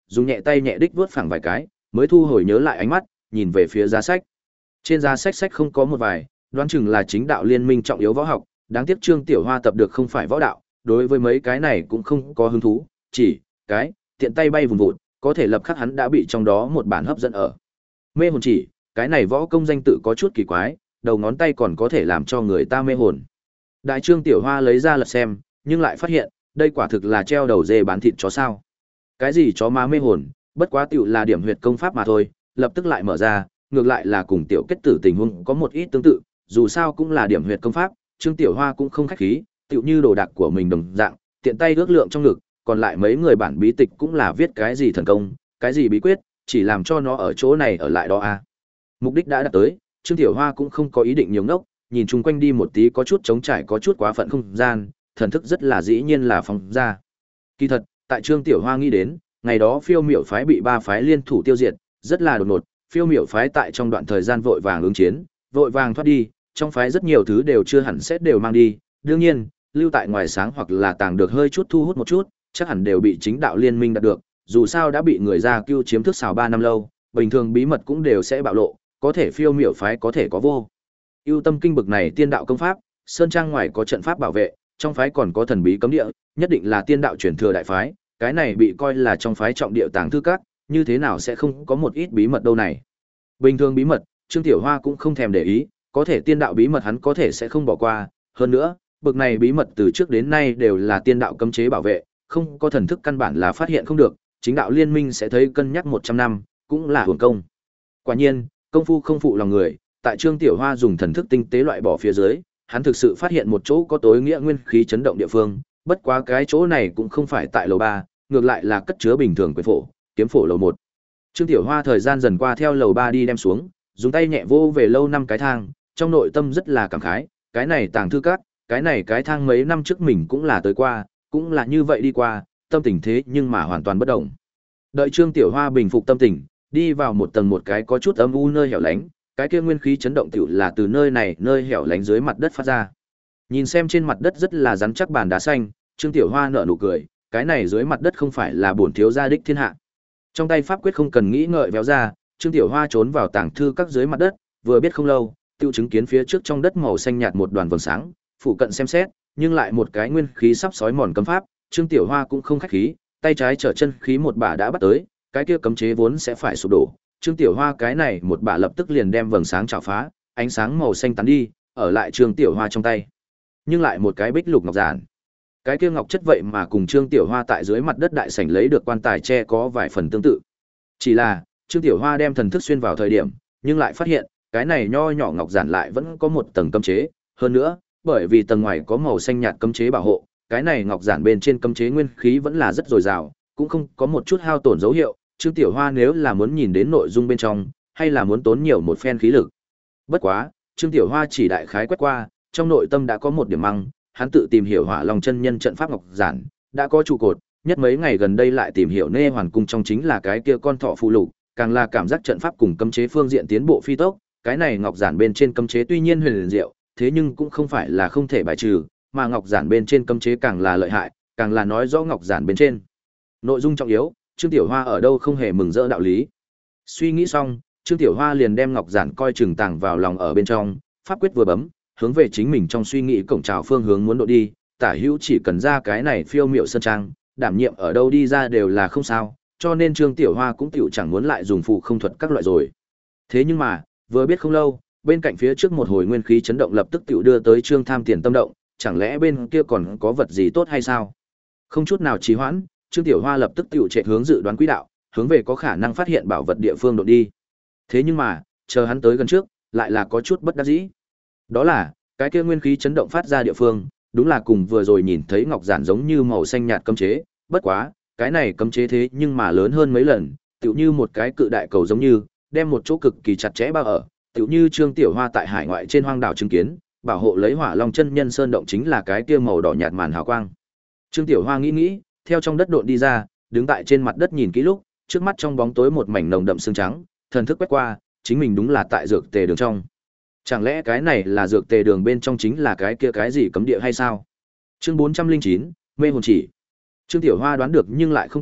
Speaker 1: dùng nhẹ tay nhẹ đích vuốt phẳng vài cái, mới thu hồi nhớ lại ánh mắt, nhìn về phía giá sách. Trên giá sách sách không có một vài, đoán chừng là chính đạo liên minh trọng yếu võ học, đáng tiếc Trương Tiểu Hoa tập được không phải võ đạo, đối với mấy cái này cũng không có hứng thú, chỉ cái tiện tay bay vùng vụt, có thể lập khắc hắn đã bị trong đó một bản hấp dẫn ở. Mê hồn chỉ, cái này võ công danh tự có chút kỳ quái, đầu ngón tay còn có thể làm cho người ta mê hồn. Đại Trương Tiểu Hoa lấy ra lật xem, nhưng lại phát hiện, đây quả thực là treo đầu dê bán thịt chó sao. Cái gì chó má mê hồn, bất quá tiểu là điểm huyệt công pháp mà thôi, lập tức lại mở ra, ngược lại là cùng tiểu kết tử tình huống có một ít tương tự, dù sao cũng là điểm huyệt công pháp, Trương Tiểu Hoa cũng không khách khí, tiểu như đồ đạc của mình đồng dạng, tiện tay ước lượng trong ngực, còn lại mấy người bản bí tịch cũng là viết cái gì thần công, cái gì bí quyết, chỉ làm cho nó ở chỗ này ở lại đó a. Mục đích đã đạt tới, Trương Tiểu Hoa cũng không có ý định nhiều ngốc, nhìn chung quanh đi một tí có chút trống trải có chút quá phận không gian, thần thức rất là dĩ nhiên là phóng ra. Kỳ thật, tại Trương Tiểu Hoa nghĩ đến, ngày đó Phiêu Miểu phái bị ba phái liên thủ tiêu diệt, rất là đột ngột, Phiêu Miểu phái tại trong đoạn thời gian vội vàng ứng chiến, vội vàng thoát đi, trong phái rất nhiều thứ đều chưa hẳn sẽ đều mang đi, đương nhiên, lưu tại ngoài sáng hoặc là tàng được hơi chút thu hút một chút, chắc hẳn đều bị chính đạo liên minh đạt được, dù sao đã bị người ra cưu chiếm thức xào ba năm lâu, bình thường bí mật cũng đều sẽ bạo lộ, có thể Phiêu Miểu phái có thể có vô. Ưu tâm kinh bực này tiên đạo công pháp, sơn trang ngoài có trận pháp bảo vệ, trong phái còn có thần bí cấm địa, nhất định là tiên đạo truyền thừa đại phái, cái này bị coi là trong phái trọng địa tàng thư các, như thế nào sẽ không có một ít bí mật đâu này. Bình thường bí mật, Trương Tiểu Hoa cũng không thèm để ý, có thể tiên đạo bí mật hắn có thể sẽ không bỏ qua, hơn nữa, bực này bí mật từ trước đến nay đều là tiên đạo cấm chế bảo vệ, không có thần thức căn bản là phát hiện không được, chính đạo liên minh sẽ thấy cân nhắc một trăm năm, cũng là hưởng công. Quả nhiên, công phu không phụ lòng người, tại Trương Tiểu Hoa dùng thần thức tinh tế loại bỏ phía dưới, hắn thực sự phát hiện một chỗ có tối nghĩa nguyên khí chấn động địa phương, bất quá cái chỗ này cũng không phải tại lầu ba, ngược lại là cất chứa bình thường quyền phổ, kiếm phổ lầu một. Trương Tiểu Hoa thời gian dần qua theo lầu ba đi đem xuống, dùng tay nhẹ vô về lâu năm cái thang, trong nội tâm rất là cảm khái, cái này tàng thư các, cái này cái thang mấy năm trước mình cũng là tới qua, cũng là như vậy đi qua, tâm tình thế nhưng mà hoàn toàn bất động. Đợi Trương Tiểu Hoa bình phục tâm tình, đi vào một tầng một cái có chút âm u nơi hẻo lánh, cái kia nguyên khí chấn động tiểu là từ nơi này, nơi hẻo lánh dưới mặt đất phát ra. Nhìn xem trên mặt đất rất là rắn chắc bàn đá xanh, Trương Tiểu Hoa nở nụ cười, cái này dưới mặt đất không phải là bổn thiếu gia đích thiên hạ. Trong tay pháp quyết không cần nghĩ ngợi véo ra, Trương Tiểu Hoa trốn vào tàng thư các dưới mặt đất, vừa biết không lâu, tiêu chứng kiến phía trước trong đất màu xanh nhạt một đoàn vầng sáng, phụ cận xem xét, nhưng lại một cái nguyên khí sắp sói mòn cấm pháp, Trương Tiểu Hoa cũng không khách khí, tay trái trở chân khí một bả đã bắt tới, cái kia cấm chế vốn sẽ phải sụp đổ. Trương Tiểu Hoa cái này một bả lập tức liền đem vầng sáng chảo phá, ánh sáng màu xanh tán đi, ở lại Trương Tiểu Hoa trong tay. Nhưng lại một cái bích lục ngọc giản. Cái kia ngọc chất vậy mà cùng Trương Tiểu Hoa tại dưới mặt đất đại sảnh lấy được quan tài tre có vài phần tương tự. Chỉ là, Trương Tiểu Hoa đem thần thức xuyên vào thời điểm, nhưng lại phát hiện, cái này nho nhỏ ngọc giản lại vẫn có một tầng cấm chế, hơn nữa, bởi vì tầng ngoài có màu xanh nhạt cấm chế bảo hộ, cái này ngọc giản bên trên cấm chế nguyên khí vẫn là rất dồi dào, cũng không có một chút hao tổn dấu hiệu. Trương Tiểu Hoa nếu là muốn nhìn đến nội dung bên trong, hay là muốn tốn nhiều một phen khí lực. Bất quá, Trương Tiểu Hoa chỉ đại khái quét qua, trong nội tâm đã có một điểm măng, hắn tự tìm hiểu Hỏa Long chân nhân trận pháp ngọc giản, đã có trụ cột, nhất mấy ngày gần đây lại tìm hiểu Nê Hoàn cung trong chính là cái kia con thọ phụ lục, càng là cảm giác trận pháp cùng cấm chế phương diện tiến bộ phi tốc, cái này ngọc giản bên trên cấm chế tuy nhiên huyền diệu, thế nhưng cũng không phải là không thể bài trừ, mà ngọc giản bên trên cấm chế càng là lợi hại, càng là nói rõ ngọc giản bên trên nội dung trọng yếu, Trương Tiểu Hoa ở đâu không hề mừng rỡ đạo lý. Suy nghĩ xong, Trương Tiểu Hoa liền đem ngọc giản coi chừng tàng vào lòng ở bên trong, pháp quyết vừa bấm, hướng về chính mình trong suy nghĩ cổng trào phương hướng muốn độ đi, tả hữu chỉ cần ra cái này phiêu miệu sơn trang, đảm nhiệm ở đâu đi ra đều là không sao, cho nên Trương Tiểu Hoa cũng tiểu chẳng muốn lại dùng phù không thuật các loại rồi. Thế nhưng mà, vừa biết không lâu, bên cạnh phía trước một hồi nguyên khí chấn động lập tức tiểu đưa tới Trương Tham Tiền tâm động, chẳng lẽ bên kia còn có vật gì tốt hay sao? Không chút nào trì hoãn, Trương Tiểu Hoa lập tức tiểu chạy hướng dự đoán quỹ đạo, hướng về có khả năng phát hiện bảo vật địa phương đột đi. Thế nhưng mà, chờ hắn tới gần trước, lại là có chút bất đắc dĩ. Đó là, cái kia nguyên khí chấn động phát ra địa phương, đúng là cùng vừa rồi nhìn thấy ngọc giản giống như màu xanh nhạt cấm chế, bất quá, cái này cấm chế thế nhưng mà lớn hơn mấy lần, tựu như một cái cự đại cầu giống như, đem một chỗ cực kỳ chặt chẽ bao ở, tựu như Trương Tiểu Hoa tại hải ngoại trên hoang đảo chứng kiến, bảo hộ lấy Hỏa Long chân nhân sơn động chính là cái kia màu đỏ nhạt màn hào quang. Trương Tiểu Hoa nghĩ nghĩ, theo trong đất độn đi ra, đứng tại trên mặt đất nhìn kỹ lúc, trước mắt trong bóng tối một mảnh nồng đậm sương trắng, thần thức quét qua, chính mình đúng là tại dược tề đường trong. Chẳng lẽ cái này là dược tề đường bên trong chính là cái kia cái gì cấm địa hay sao? Chương bốn trăm linh chín, mê hồn chỉ. Trương Tiểu Hoa đoán được nhưng lại không tệ,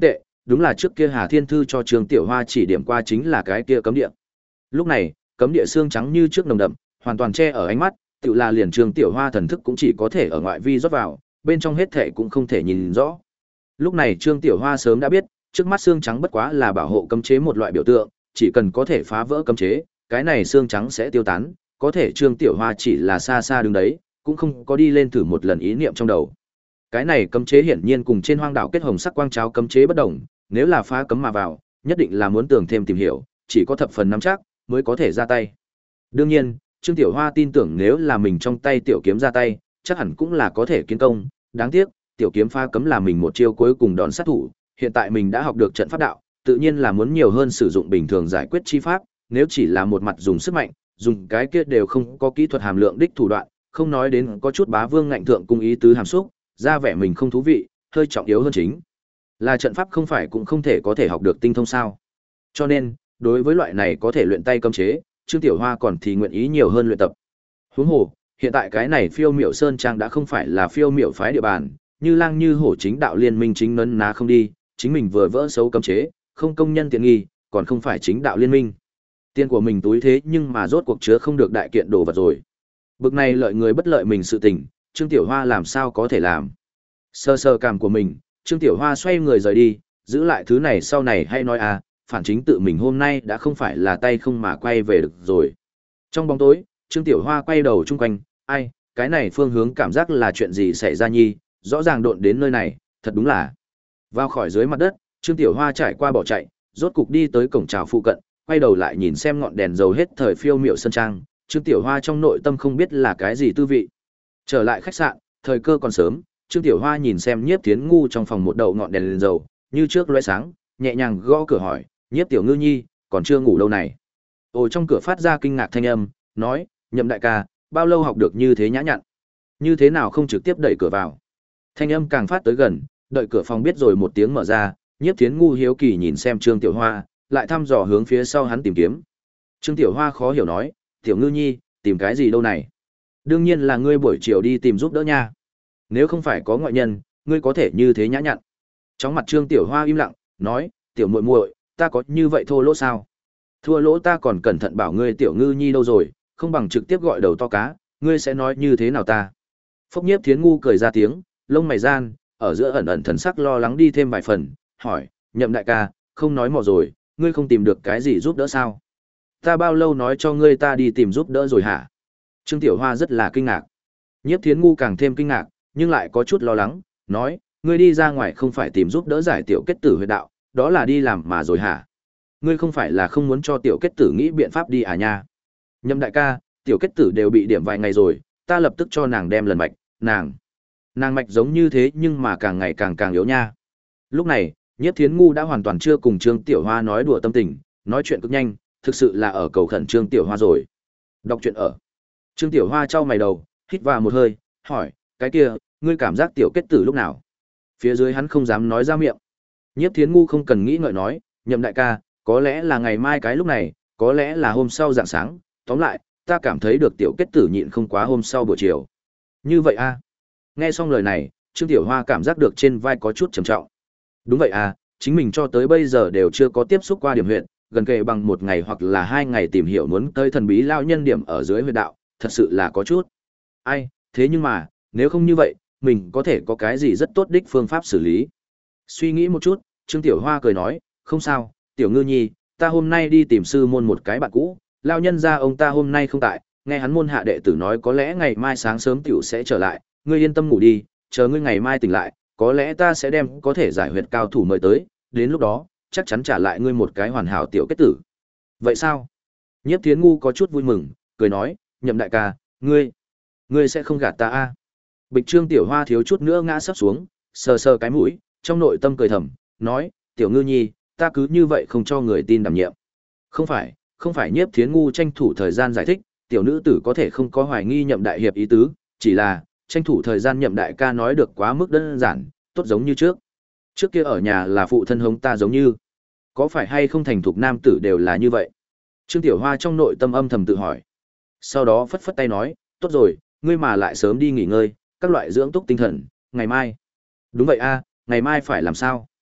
Speaker 1: đúng là trước kia Hà Thiên Thư cho Trương Tiểu Hoa chỉ điểm qua chính là cái kia cấm địa. Lúc này, cấm địa xương trắng như trước nồng đậm, hoàn toàn che ở ánh mắt, tự là liền Trương Tiểu Hoa thần thức cũng chỉ có thể ở ngoại vi rót vào, bên trong hết thể cũng không thể nhìn rõ. Lúc này Trương Tiểu Hoa sớm đã biết, trước mắt xương trắng bất quá là bảo hộ cấm chế một loại biểu tượng, chỉ cần có thể phá vỡ cấm chế, cái này xương trắng sẽ tiêu tán, có thể Trương Tiểu Hoa chỉ là xa xa đứng đấy, cũng không có đi lên thử một lần ý niệm trong đầu. Cái này cấm chế hiển nhiên cùng trên hoang đảo kết hồng sắc quang cháo cấm chế bất đồng, nếu là phá cấm mà vào, nhất định là muốn tưởng thêm tìm hiểu, chỉ có thập phần nắm chắc mới có thể ra tay. Đương nhiên, Trương Tiểu Hoa tin tưởng nếu là mình trong tay tiểu kiếm ra tay, chắc hẳn cũng là có thể kiến công, đáng tiếc, tiểu kiếm phá cấm là mình một chiêu cuối cùng đòn sát thủ, hiện tại mình đã học được trận pháp đạo, tự nhiên là muốn nhiều hơn sử dụng bình thường giải quyết chi pháp, nếu chỉ là một mặt dùng sức mạnh, dùng cái kia đều không có kỹ thuật hàm lượng đích thủ đoạn, không nói đến có chút bá vương ngạnh thượng cung ý tứ hàm xúc, ra vẻ mình không thú vị, hơi trọng yếu hơn chính là trận pháp không phải cũng không thể có thể học được tinh thông sao. Cho nên, đối với loại này có thể luyện tay cấm chế, Trương Tiểu Hoa còn thì nguyện ý nhiều hơn luyện tập. Huống hồ, hiện tại cái này Phiêu Miểu Sơn Trang đã không phải là Phiêu Miểu phái địa bàn, Như Lang Như Hổ chính đạo liên minh chính nấn ná không đi, chính mình vừa vỡ xấu cấm chế, không công nhân tiện nghi, còn không phải chính đạo liên minh. Tiền của mình túi thế nhưng mà rốt cuộc chứa không được đại kiện đồ vật rồi. Bực này lợi người bất lợi mình sự tình, Trương Tiểu Hoa làm sao có thể làm. Sơ sơ cảm của mình, Trương Tiểu Hoa xoay người rời đi, giữ lại thứ này sau này hay nói à, phản chính tự mình hôm nay đã không phải là tay không mà quay về được rồi. Trong bóng tối, Trương Tiểu Hoa quay đầu chung quanh, ai, cái này phương hướng cảm giác là chuyện gì xảy ra nhi, rõ ràng độn đến nơi này, thật đúng là. Vào khỏi dưới mặt đất, Trương Tiểu Hoa trải qua bỏ chạy, rốt cục đi tới cổng trào phụ cận, quay đầu lại nhìn xem ngọn đèn dầu hết thời Phiêu Miểu Sơn Trang, Trương Tiểu Hoa trong nội tâm không biết là cái gì tư vị. Trở lại khách sạn, thời cơ còn sớm, Trương Tiểu Hoa nhìn xem Nhiếp Thiến Ngu trong phòng một đầu ngọn đèn, đèn dầu, như trước lóe sáng, nhẹ nhàng gõ cửa hỏi, Nhiếp Tiểu Ngư Nhi, còn chưa ngủ đâu này. Ồ, trong cửa phát ra kinh ngạc thanh âm, nói, Nhậm đại ca, bao lâu học được như thế nhã nhặn, như thế nào không trực tiếp đẩy cửa vào. Thanh âm càng phát tới gần, đợi cửa phòng biết rồi một tiếng mở ra, Nhiếp Thiến Ngu hiếu kỳ nhìn xem Trương Tiểu Hoa, lại thăm dò hướng phía sau hắn tìm kiếm. Trương Tiểu Hoa khó hiểu nói, Tiểu Ngư Nhi, tìm cái gì đâu này? Đương nhiên là ngươi buổi chiều đi tìm giúp đỡ nha. Nếu không phải có ngoại nhân, ngươi có thể như thế nhã nhặn. Trong mặt Trương Tiểu Hoa im lặng, nói, Tiểu muội muội, ta có như vậy thô lỗ sao? Thua lỗ ta còn cẩn thận bảo ngươi Tiểu Ngư Nhi đâu rồi, không bằng trực tiếp gọi đầu to cá, ngươi sẽ nói như thế nào ta? Phốc Nhiếp Thiến Ngu cười ra tiếng, lông mày gian, ở giữa ẩn ẩn thần sắc lo lắng đi thêm vài phần, hỏi, Nhậm đại ca, không nói mò rồi, ngươi không tìm được cái gì giúp đỡ sao? Ta bao lâu nói cho ngươi ta đi tìm giúp đỡ rồi hả? Trương Tiểu Hoa rất là kinh ngạc. Nhiếp Thiến Ngu càng thêm kinh ngạc, nhưng lại có chút lo lắng, nói, ngươi đi ra ngoài không phải tìm giúp đỡ giải tiểu kết tử huyệt đạo, đó là đi làm mà rồi hả? Ngươi không phải là không muốn cho tiểu kết tử nghĩ biện pháp đi à nha? Nhậm đại ca, tiểu kết tử đều bị điểm vài ngày rồi, ta lập tức cho nàng đem lần mạch, nàng. Nàng mạch giống như thế nhưng mà càng ngày càng càng yếu nha. Lúc này, Nhiếp Thiến Ngu đã hoàn toàn chưa cùng Trương Tiểu Hoa nói đùa tâm tình, nói chuyện cực nhanh, thực sự là ở cầu khẩn Trương Tiểu Hoa rồi. Đọc truyện ở. Trương Tiểu Hoa trao mày đầu, hít vào một hơi, hỏi, cái kia, ngươi cảm giác tiểu kết tử lúc nào? Phía dưới hắn không dám nói ra miệng. Nhiếp Thiến Ngu không cần nghĩ ngợi nói, Nhậm đại ca, có lẽ là ngày mai cái lúc này, có lẽ là hôm sau rạng sáng, tóm lại, ta cảm thấy được tiểu kết tử nhịn không quá hôm sau buổi chiều. Như vậy a? Nghe xong lời này, Trương Tiểu Hoa cảm giác được trên vai có chút trầm trọng. Đúng vậy à, chính mình cho tới bây giờ đều chưa có tiếp xúc qua điểm huyệt, gần kề bằng một ngày hoặc là hai ngày tìm hiểu muốn tới thần bí lao nhân điểm ở dưới huyệt đạo, thật sự là có chút. Ai, thế nhưng mà, nếu không như vậy, mình có thể có cái gì rất tốt đích phương pháp xử lý. Suy nghĩ một chút, Trương Tiểu Hoa cười nói, không sao, Tiểu Ngư Nhi, ta hôm nay đi tìm sư môn một cái bạn cũ, lao nhân ra ông ta hôm nay không tại, nghe hắn môn hạ đệ tử nói có lẽ ngày mai sáng sớm tiểu sẽ trở lại, ngươi yên tâm ngủ đi, chờ ngươi ngày mai tỉnh lại, có lẽ ta sẽ đem có thể giải huyệt cao thủ mời tới, đến lúc đó, chắc chắn trả lại ngươi một cái hoàn hảo tiểu kết tử. Vậy sao? Nhiếp Thiến Ngu có chút vui mừng, cười nói, Nhậm đại ca, ngươi, ngươi sẽ không gạt ta a? À? Bịch Trương Tiểu Hoa thiếu chút nữa ngã sắp xuống, sờ sờ cái mũi, trong nội tâm cười thầm, nói, Tiểu Ngư Nhi, ta cứ như vậy không cho người tin đảm nhiệm. Không phải, không phải Nhiếp Thiến Ngu tranh thủ thời gian giải thích, tiểu nữ tử có thể không có hoài nghi Nhậm đại hiệp ý tứ, chỉ là tranh thủ thời gian Nhậm đại ca nói được quá mức đơn giản, tốt giống như trước. Trước kia ở nhà là phụ thân hống ta giống như, có phải hay không thành thục nam tử đều là như vậy? Trương Tiểu Hoa trong nội tâm âm thầm tự hỏi. Sau đó phất phất tay nói, tốt rồi, ngươi mà lại sớm đi nghỉ ngơi, các loại dưỡng túc tinh thần, ngày mai. Đúng vậy a, ngày mai phải làm sao?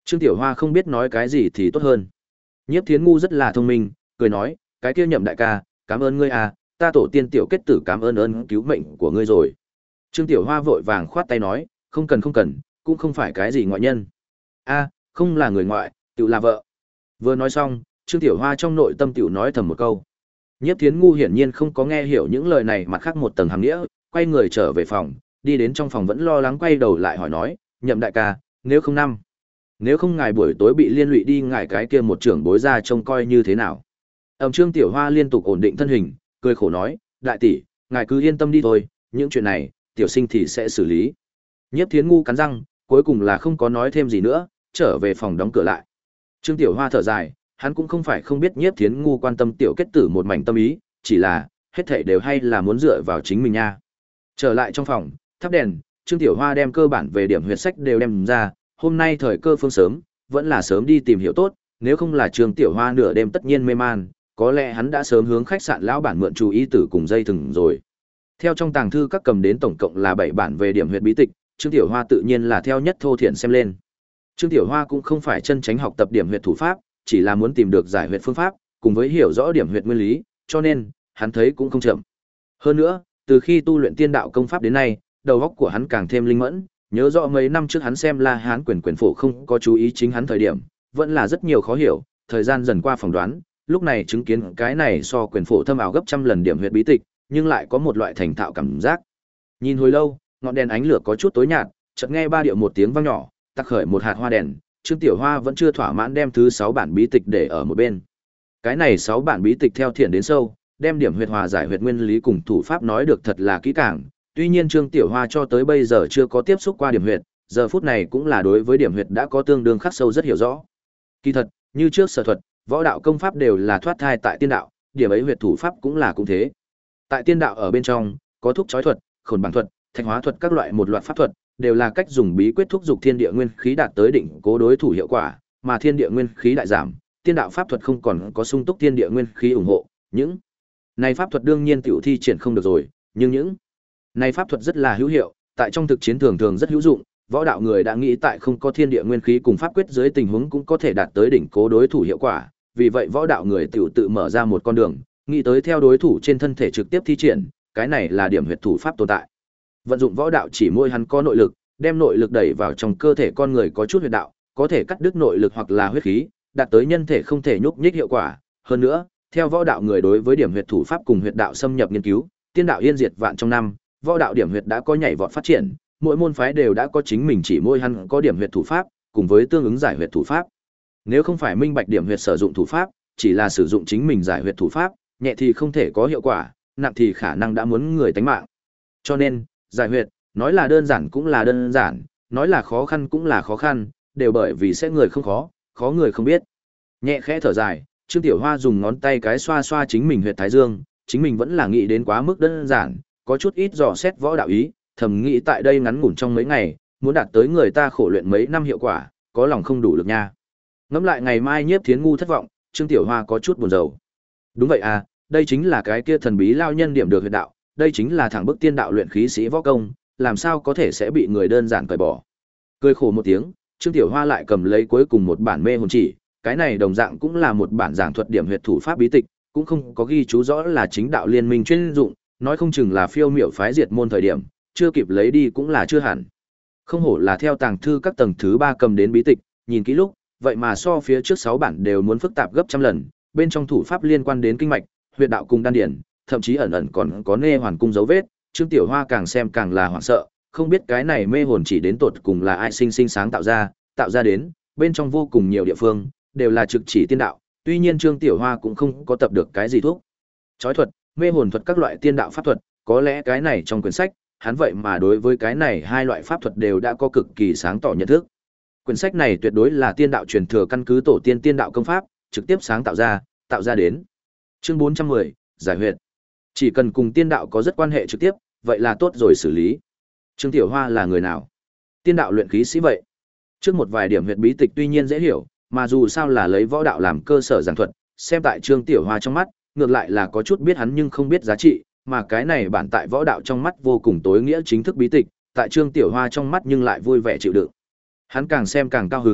Speaker 1: Trương Tiểu Hoa không biết nói cái gì thì tốt hơn. Nhiếp Thiến Ngu rất là thông minh, cười nói, cái kia Nhậm đại ca, cảm ơn ngươi à, ta tổ tiên tiểu kết tử cảm ơn ơn cứu mệnh của ngươi rồi. Trương Tiểu Hoa vội vàng khoát tay nói, không cần không cần, cũng không phải cái gì ngoại nhân. A, không là người ngoại, tiểu là vợ. Vừa nói xong, Trương Tiểu Hoa trong nội tâm tiểu nói thầm một câu. Nhiếp Thiến Ngu hiển nhiên không có nghe hiểu những lời này, mặt khác một tầng hàm nghĩa, quay người trở về phòng, đi đến trong phòng vẫn lo lắng quay đầu lại hỏi nói, Nhậm đại ca, nếu không năm, nếu không ngài buổi tối bị liên lụy đi ngài cái kia một trưởng bối ra trông coi như thế nào. Ẩm Trương Tiểu Hoa liên tục ổn định thân hình, cười khổ nói, đại tỷ, ngài cứ yên tâm đi thôi, những chuyện này, tiểu sinh thì sẽ xử lý. Nhiếp Thiến Ngu cắn răng, cuối cùng là không có nói thêm gì nữa, trở về phòng đóng cửa lại. Trương Tiểu Hoa thở dài, hắn cũng không phải không biết Nhiếp Thiến Ngu quan tâm tiểu kết tử một mảnh tâm ý, chỉ là, hết thảy đều hay là muốn dựa vào chính mình nha. Trở lại trong phòng, thắp đèn, Trương Tiểu Hoa đem cơ bản về điểm huyệt sách đều đem ra, hôm nay thời cơ phương sớm, vẫn là sớm đi tìm hiểu tốt, nếu không là Trương Tiểu Hoa nửa đêm tất nhiên mê man, có lẽ hắn đã sớm hướng khách sạn lão bản mượn chú ý tử cùng dây thừng rồi. Theo trong tàng thư các cầm đến tổng cộng là bảy bản về điểm huyệt bí tịch, Trương Tiểu Hoa tự nhiên là theo nhất thô thiển xem lên. Trương Tiểu Hoa cũng không phải chân tránh học tập điểm huyệt thủ pháp, chỉ là muốn tìm được giải huyệt phương pháp, cùng với hiểu rõ điểm huyệt nguyên lý, cho nên hắn thấy cũng không chậm. Hơn nữa, từ khi tu luyện tiên đạo công pháp đến nay, đầu óc của hắn càng thêm linh mẫn, nhớ rõ mấy năm trước hắn xem La Hán quyền quyền phổ không có chú ý chính hắn thời điểm, vẫn là rất nhiều khó hiểu, thời gian dần qua phỏng đoán, lúc này chứng kiến cái này so quyền phổ thâm ảo gấp trăm lần điểm huyệt bí tịch, nhưng lại có một loại thành thạo cảm giác. Nhìn hồi lâu, ngọn đèn ánh lửa có chút tối nhạt, chợt nghe ba điệu một tiếng vang nhỏ, tắc khởi một hạt hoa đèn, Trương Tiểu Hoa vẫn chưa thỏa mãn đem thứ sáu bản bí tịch để ở một bên. Cái này sáu bản bí tịch theo thiện đến sâu, đem điểm huyệt hòa giải huyệt nguyên lý cùng thủ pháp nói được thật là kỹ càng, tuy nhiên Trương Tiểu Hoa cho tới bây giờ chưa có tiếp xúc qua điểm huyệt, giờ phút này cũng là đối với điểm huyệt đã có tương đương khắc sâu rất hiểu rõ. Kỳ thật, như trước sở thuật, võ đạo công pháp đều là thoát thai tại tiên đạo, điểm ấy huyệt thủ pháp cũng là cũng thế. Tại tiên đạo ở bên trong, có thúc chói thuật, khổn bằng thuật, thạch hóa thuật các loại một loạt pháp thuật, đều là cách dùng bí quyết thúc dục thiên địa nguyên khí đạt tới đỉnh cố đối thủ hiệu quả, mà thiên địa nguyên khí đại giảm, tiên đạo pháp thuật không còn có sung túc thiên địa nguyên khí ủng hộ, những này pháp thuật đương nhiên tiểu thi triển không được rồi, nhưng những này pháp thuật rất là hữu hiệu, tại trong thực chiến thường thường rất hữu dụng, võ đạo người đã nghĩ tại không có thiên địa nguyên khí cùng pháp quyết dưới tình huống cũng có thể đạt tới đỉnh cố đối thủ hiệu quả, vì vậy võ đạo người tiểu tự mở ra một con đường, nghĩ tới theo đối thủ trên thân thể trực tiếp thi triển, cái này là điểm huyệt thủ pháp tồn tại. Vận dụng võ đạo chỉ môi hắn có nội lực, đem nội lực đẩy vào trong cơ thể con người có chút huyệt đạo, có thể cắt đứt nội lực hoặc là huyết khí, đạt tới nhân thể không thể nhúc nhích hiệu quả. Hơn nữa, theo võ đạo người đối với điểm huyệt thủ pháp cùng huyệt đạo xâm nhập nghiên cứu, tiên đạo yên diệt vạn trong năm, võ đạo điểm huyệt đã có nhảy vọt phát triển, mỗi môn phái đều đã có chính mình chỉ môi hắn có điểm huyệt thủ pháp, cùng với tương ứng giải huyệt thủ pháp. Nếu không phải minh bạch điểm huyệt sử dụng thủ pháp, chỉ là sử dụng chính mình giải huyệt thủ pháp, nhẹ thì không thể có hiệu quả, nặng thì khả năng đã muốn người tánh mạng. Cho nên, giải huyệt, nói là đơn giản cũng là đơn giản, nói là khó khăn cũng là khó khăn, đều bởi vì sẽ người không khó, khó người không biết. Nhẹ khẽ thở dài, Trương Tiểu Hoa dùng ngón tay cái xoa xoa chính mình huyệt thái dương, chính mình vẫn là nghĩ đến quá mức đơn giản, có chút ít dò xét võ đạo ý, thầm nghĩ tại đây ngắn ngủn trong mấy ngày, muốn đạt tới người ta khổ luyện mấy năm hiệu quả, có lòng không đủ lực nha. Ngẫm lại ngày mai Nhiếp Thiến Ngu thất vọng, Trương Tiểu Hoa có chút buồn rầu. Đúng vậy à, đây chính là cái kia thần bí lao nhân điểm được huyệt đạo, đây chính là thẳng bức tiên đạo luyện khí sĩ võ công, làm sao có thể sẽ bị người đơn giản cởi bỏ. Cười khổ một tiếng, Trương Tiểu Hoa lại cầm lấy cuối cùng một bản mê hồn chỉ, cái này đồng dạng cũng là một bản giảng thuật điểm huyệt thủ pháp bí tịch, cũng không có ghi chú rõ là chính đạo liên minh chuyên dụng, nói không chừng là phiêu miểu phái diệt môn thời điểm, chưa kịp lấy đi cũng là chưa hẳn. Không hổ là theo tàng thư các tầng thứ ba cầm đến bí tịch, nhìn kỹ lúc, vậy mà so phía trước sáu bản đều muốn phức tạp gấp trăm lần, bên trong thủ pháp liên quan đến kinh mạch, huyệt đạo cùng đan điển, thậm chí ẩn ẩn còn có nê hoàn cung dấu vết, Trương Tiểu Hoa càng xem càng là hoảng sợ, không biết cái này mê hồn chỉ đến tột cùng là ai sinh sinh sáng tạo ra, tạo ra đến, bên trong vô cùng nhiều địa phương, đều là trực chỉ tiên đạo, tuy nhiên Trương Tiểu Hoa cũng không có tập được cái gì thuốc. Chói thuật, mê hồn thuật các loại tiên đạo pháp thuật, có lẽ cái này trong quyển sách, hắn vậy mà đối với cái này hai loại pháp thuật đều đã có cực kỳ sáng tỏ nhận thức. Quyển sách này tuyệt đối là tiên đạo truyền thừa căn cứ tổ tiên tiên đạo công pháp, trực tiếp sáng tạo ra, tạo ra đến. Chương bốn trăm mười, giải huyệt. Chỉ cần cùng tiên đạo có rất quan hệ trực tiếp, vậy là tốt rồi xử lý. Trương Tiểu Hoa là người nào? Tiên đạo luyện khí sĩ vậy. Trước một vài điểm huyệt bí tịch tuy nhiên dễ hiểu, mà dù sao là lấy võ đạo làm cơ sở giảng thuật, xem tại Trương Tiểu Hoa trong mắt, ngược lại là có chút biết hắn nhưng không biết giá trị, mà cái này bản tại võ đạo trong mắt vô cùng tối nghĩa chính thức bí tịch, tại Trương Tiểu Hoa trong mắt nhưng lại vui vẻ chịu đựng. Hắn càng xem càng cao hứng,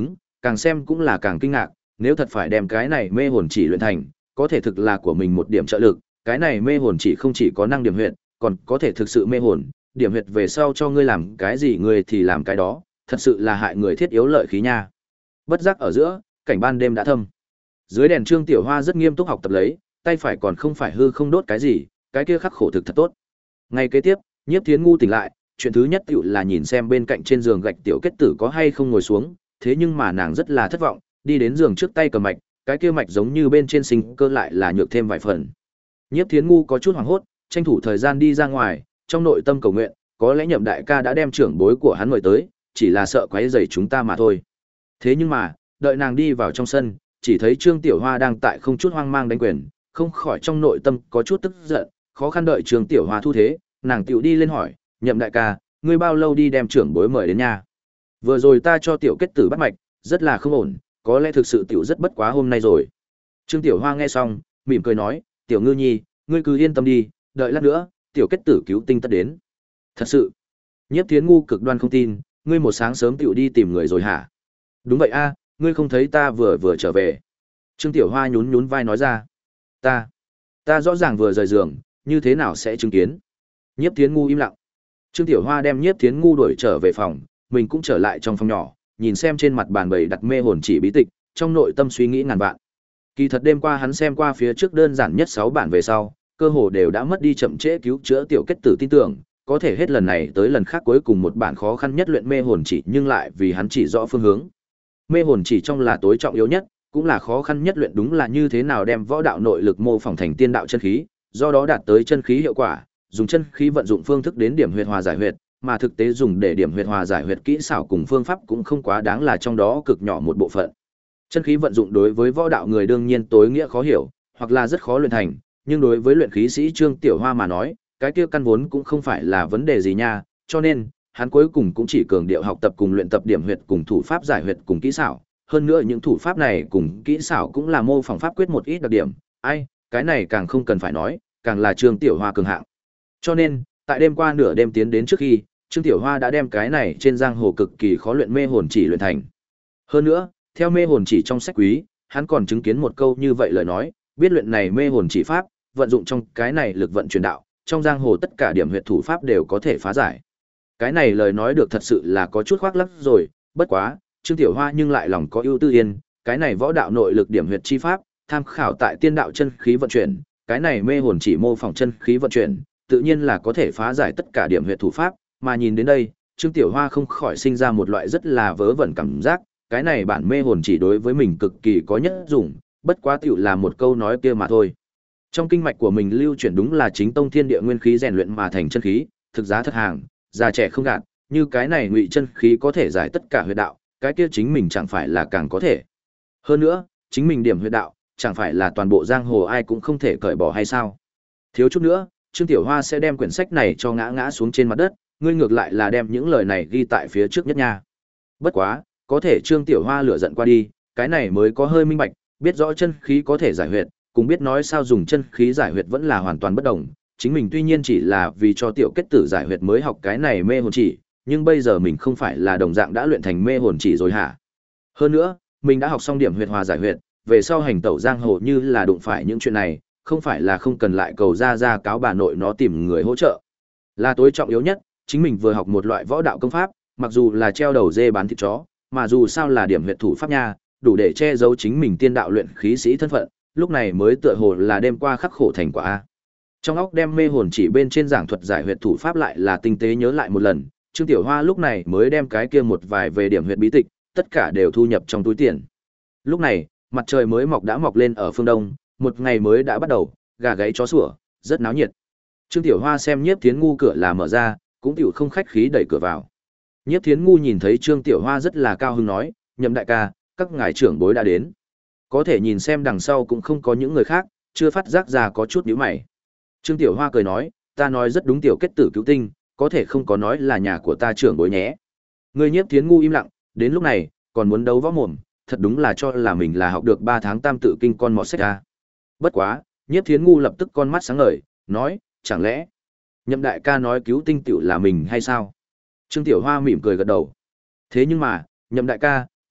Speaker 1: càng xem cũng là càng kinh ngạc, nếu thật phải đem cái này mê hồn chỉ luyện thành, có thể thực là của mình một điểm trợ lực, cái này mê hồn chỉ không chỉ có năng điểm huyệt, còn có thể thực sự mê hồn, điểm huyệt về sau cho ngươi làm cái gì ngươi thì làm cái đó, thật sự là hại người thiết yếu lợi khí nha. Bất giác ở giữa, cảnh ban đêm đã thâm. Dưới đèn Trương Tiểu Hoa rất nghiêm túc học tập lấy, tay phải còn không phải hư không đốt cái gì, cái kia khắc khổ thực thật tốt. Ngày kế tiếp, Nhiếp Thiến Ngu tỉnh lại, chuyện thứ nhất tựu là nhìn xem bên cạnh trên giường gạch tiểu kết tử có hay không ngồi xuống, thế nhưng mà nàng rất là thất vọng, đi đến giường trước tay cầm mạch, cái kia mạch giống như bên trên sinh cơ lại là nhược thêm vài phần. Nhiếp Thiến Ngu có chút hoảng hốt, tranh thủ thời gian đi ra ngoài, trong nội tâm cầu nguyện, có lẽ Nhậm đại ca đã đem trưởng bối của hắn mời tới, chỉ là sợ quấy rầy chúng ta mà thôi. Thế nhưng mà, đợi nàng đi vào trong sân, chỉ thấy Trương Tiểu Hoa đang tại không chút hoang mang đánh quyền, không khỏi trong nội tâm có chút tức giận, khó khăn đợi Trương Tiểu Hoa thu thế, nàng tiểu đi lên hỏi, Nhậm đại ca, ngươi bao lâu đi đem trưởng bối mời đến nhà? Vừa rồi ta cho tiểu kết tử bắt mạch, rất là không ổn, có lẽ thực sự tiểu rất bất quá hôm nay rồi. Trương Tiểu Hoa nghe xong, mỉm cười nói, Tiểu Ngư Nhi, ngươi cứ yên tâm đi, đợi lát nữa, tiểu kết tử cứu tinh tất đến. Thật sự? Nhiếp Thiến Ngu cực đoan không tin, ngươi một sáng sớm tiểu đi tìm người rồi hả? Đúng vậy a, ngươi không thấy ta vừa vừa trở về. Trương Tiểu Hoa nhún nhún vai nói ra, ta, ta rõ ràng vừa rời giường, như thế nào sẽ chứng kiến? Nhiếp Thiến Ngu im lặng. Trương Tiểu Hoa đem Nhiếp Thiến Ngu đuổi trở về phòng, mình cũng trở lại trong phòng nhỏ, nhìn xem trên mặt bàn bày đặt mê hồn chỉ bí tịch, trong nội tâm suy nghĩ ngàn vạn. Kỳ thật đêm qua hắn xem qua phía trước đơn giản nhất sáu bản về sau, cơ hồ đều đã mất đi chậm trễ cứu chữa tiểu kết tử tin tưởng, có thể hết lần này tới lần khác cuối cùng một bản khó khăn nhất luyện mê hồn chỉ nhưng lại vì hắn chỉ rõ phương hướng. Mê hồn chỉ trong là tối trọng yếu nhất, cũng là khó khăn nhất luyện đúng là như thế nào đem võ đạo nội lực mô phỏng thành tiên đạo chân khí, do đó đạt tới chân khí hiệu quả, dùng chân khí vận dụng phương thức đến điểm huyệt hòa giải huyệt, mà thực tế dùng để điểm huyệt hòa giải huyệt kỹ xảo cùng phương pháp cũng không quá đáng là trong đó cực nhỏ một bộ phận. Chân khí vận dụng đối với võ đạo người đương nhiên tối nghĩa khó hiểu, hoặc là rất khó luyện thành, nhưng đối với luyện khí sĩ Trương Tiểu Hoa mà nói, cái kia căn vốn cũng không phải là vấn đề gì nha, cho nên, hắn cuối cùng cũng chỉ cường điệu học tập cùng luyện tập điểm huyệt cùng thủ pháp giải huyệt cùng kỹ xảo, hơn nữa những thủ pháp này cùng kỹ xảo cũng là mô phỏng pháp quyết một ít đặc điểm, ai, cái này càng không cần phải nói, càng là Trương Tiểu Hoa cường hạng. Cho nên, tại đêm qua nửa đêm tiến đến trước khi, Trương Tiểu Hoa đã đem cái này trên giang hồ cực kỳ khó luyện mê hồn chỉ luyện thành. Hơn nữa, theo mê hồn chỉ trong sách quý, hắn còn chứng kiến một câu như vậy lời nói, biết luyện này mê hồn chỉ pháp, vận dụng trong cái này lực vận truyền đạo, trong giang hồ tất cả điểm huyệt thủ pháp đều có thể phá giải. Cái này lời nói được thật sự là có chút khoác lác rồi, bất quá, Trương Tiểu Hoa nhưng lại lòng có ưu tư yên, cái này võ đạo nội lực điểm huyệt chi pháp, tham khảo tại tiên đạo chân khí vận chuyển, cái này mê hồn chỉ mô phỏng chân khí vận chuyển, tự nhiên là có thể phá giải tất cả điểm huyệt thủ pháp, mà nhìn đến đây, Trương Tiểu Hoa không khỏi sinh ra một loại rất là vớ vẩn cảm giác, cái này bản mê hồn chỉ đối với mình cực kỳ có nhất dụng, bất quá tiểu là một câu nói kia mà thôi. Trong kinh mạch của mình lưu chuyển đúng là chính tông thiên địa nguyên khí rèn luyện mà thành chân khí, thực giá thật hàng, già trẻ không gạt, như cái này ngụy chân khí có thể giải tất cả huyệt đạo, cái kia chính mình chẳng phải là càng có thể. Hơn nữa, chính mình điểm huyệt đạo, chẳng phải là toàn bộ giang hồ ai cũng không thể cởi bỏ hay sao? Thiếu chút nữa, Trương Tiểu Hoa sẽ đem quyển sách này cho ngã ngã xuống trên mặt đất, ngươi ngược lại là đem những lời này ghi tại phía trước nhất nha. Bất quá, có thể Trương Tiểu Hoa lửa giận qua đi, cái này mới có hơi minh bạch, biết rõ chân khí có thể giải huyệt, cũng biết nói sao dùng chân khí giải huyệt vẫn là hoàn toàn bất đồng. Chính mình tuy nhiên chỉ là vì cho tiểu kết tử giải huyệt mới học cái này mê hồn chỉ, nhưng bây giờ mình không phải là đồng dạng đã luyện thành mê hồn chỉ rồi hả? Hơn nữa, mình đã học xong điểm huyệt hòa giải huyệt, về sau hành tẩu giang hồ như là đụng phải những chuyện này, không phải là không cần lại cầu ra ra cáo bà nội nó tìm người hỗ trợ. Là tối trọng yếu nhất, chính mình vừa học một loại võ đạo công pháp, mặc dù là treo đầu dê bán thịt chó, mà dù sao là điểm huyệt thủ pháp nha, đủ để che giấu chính mình tiên đạo luyện khí sĩ thân phận, lúc này mới tựa hồ là đêm qua khắc khổ thành quả a. Trong óc đem mê hồn chỉ bên trên giảng thuật giải huyệt thủ pháp lại là tinh tế nhớ lại một lần, Trương Tiểu Hoa lúc này mới đem cái kia một vài về điểm huyệt bí tịch, tất cả đều thu nhập trong túi tiền. Lúc này, mặt trời mới mọc đã mọc lên ở phương đông, một ngày mới đã bắt đầu, gà gáy chó sủa, rất náo nhiệt. Trương Tiểu Hoa xem Nhiếp Thiến Ngu cửa là mở ra, cũng tiểu không khách khí đẩy cửa vào. Nhiếp Thiến Ngu nhìn thấy Trương Tiểu Hoa rất là cao hứng nói, Nhậm đại ca, các ngài trưởng bối đã đến. Có thể nhìn xem đằng sau cũng không có những người khác, chưa phát giác ra có chút nhíu mày. Trương Tiểu Hoa cười nói, ta nói rất đúng tiểu kết tử cứu tinh, có thể không có nói là nhà của ta trưởng bối nhé. Người Nhiếp Thiến Ngu im lặng, đến lúc này, còn muốn đấu võ mồm, thật đúng là cho là mình là học được ba tháng tam tự kinh con mọt sách ra. Bất quá, Nhiếp Thiến Ngu lập tức con mắt sáng ngời, nói, chẳng lẽ Nhậm đại ca nói cứu tinh tiểu là mình hay sao? Trương Tiểu Hoa mỉm cười gật đầu. Thế nhưng mà, Nhậm đại ca,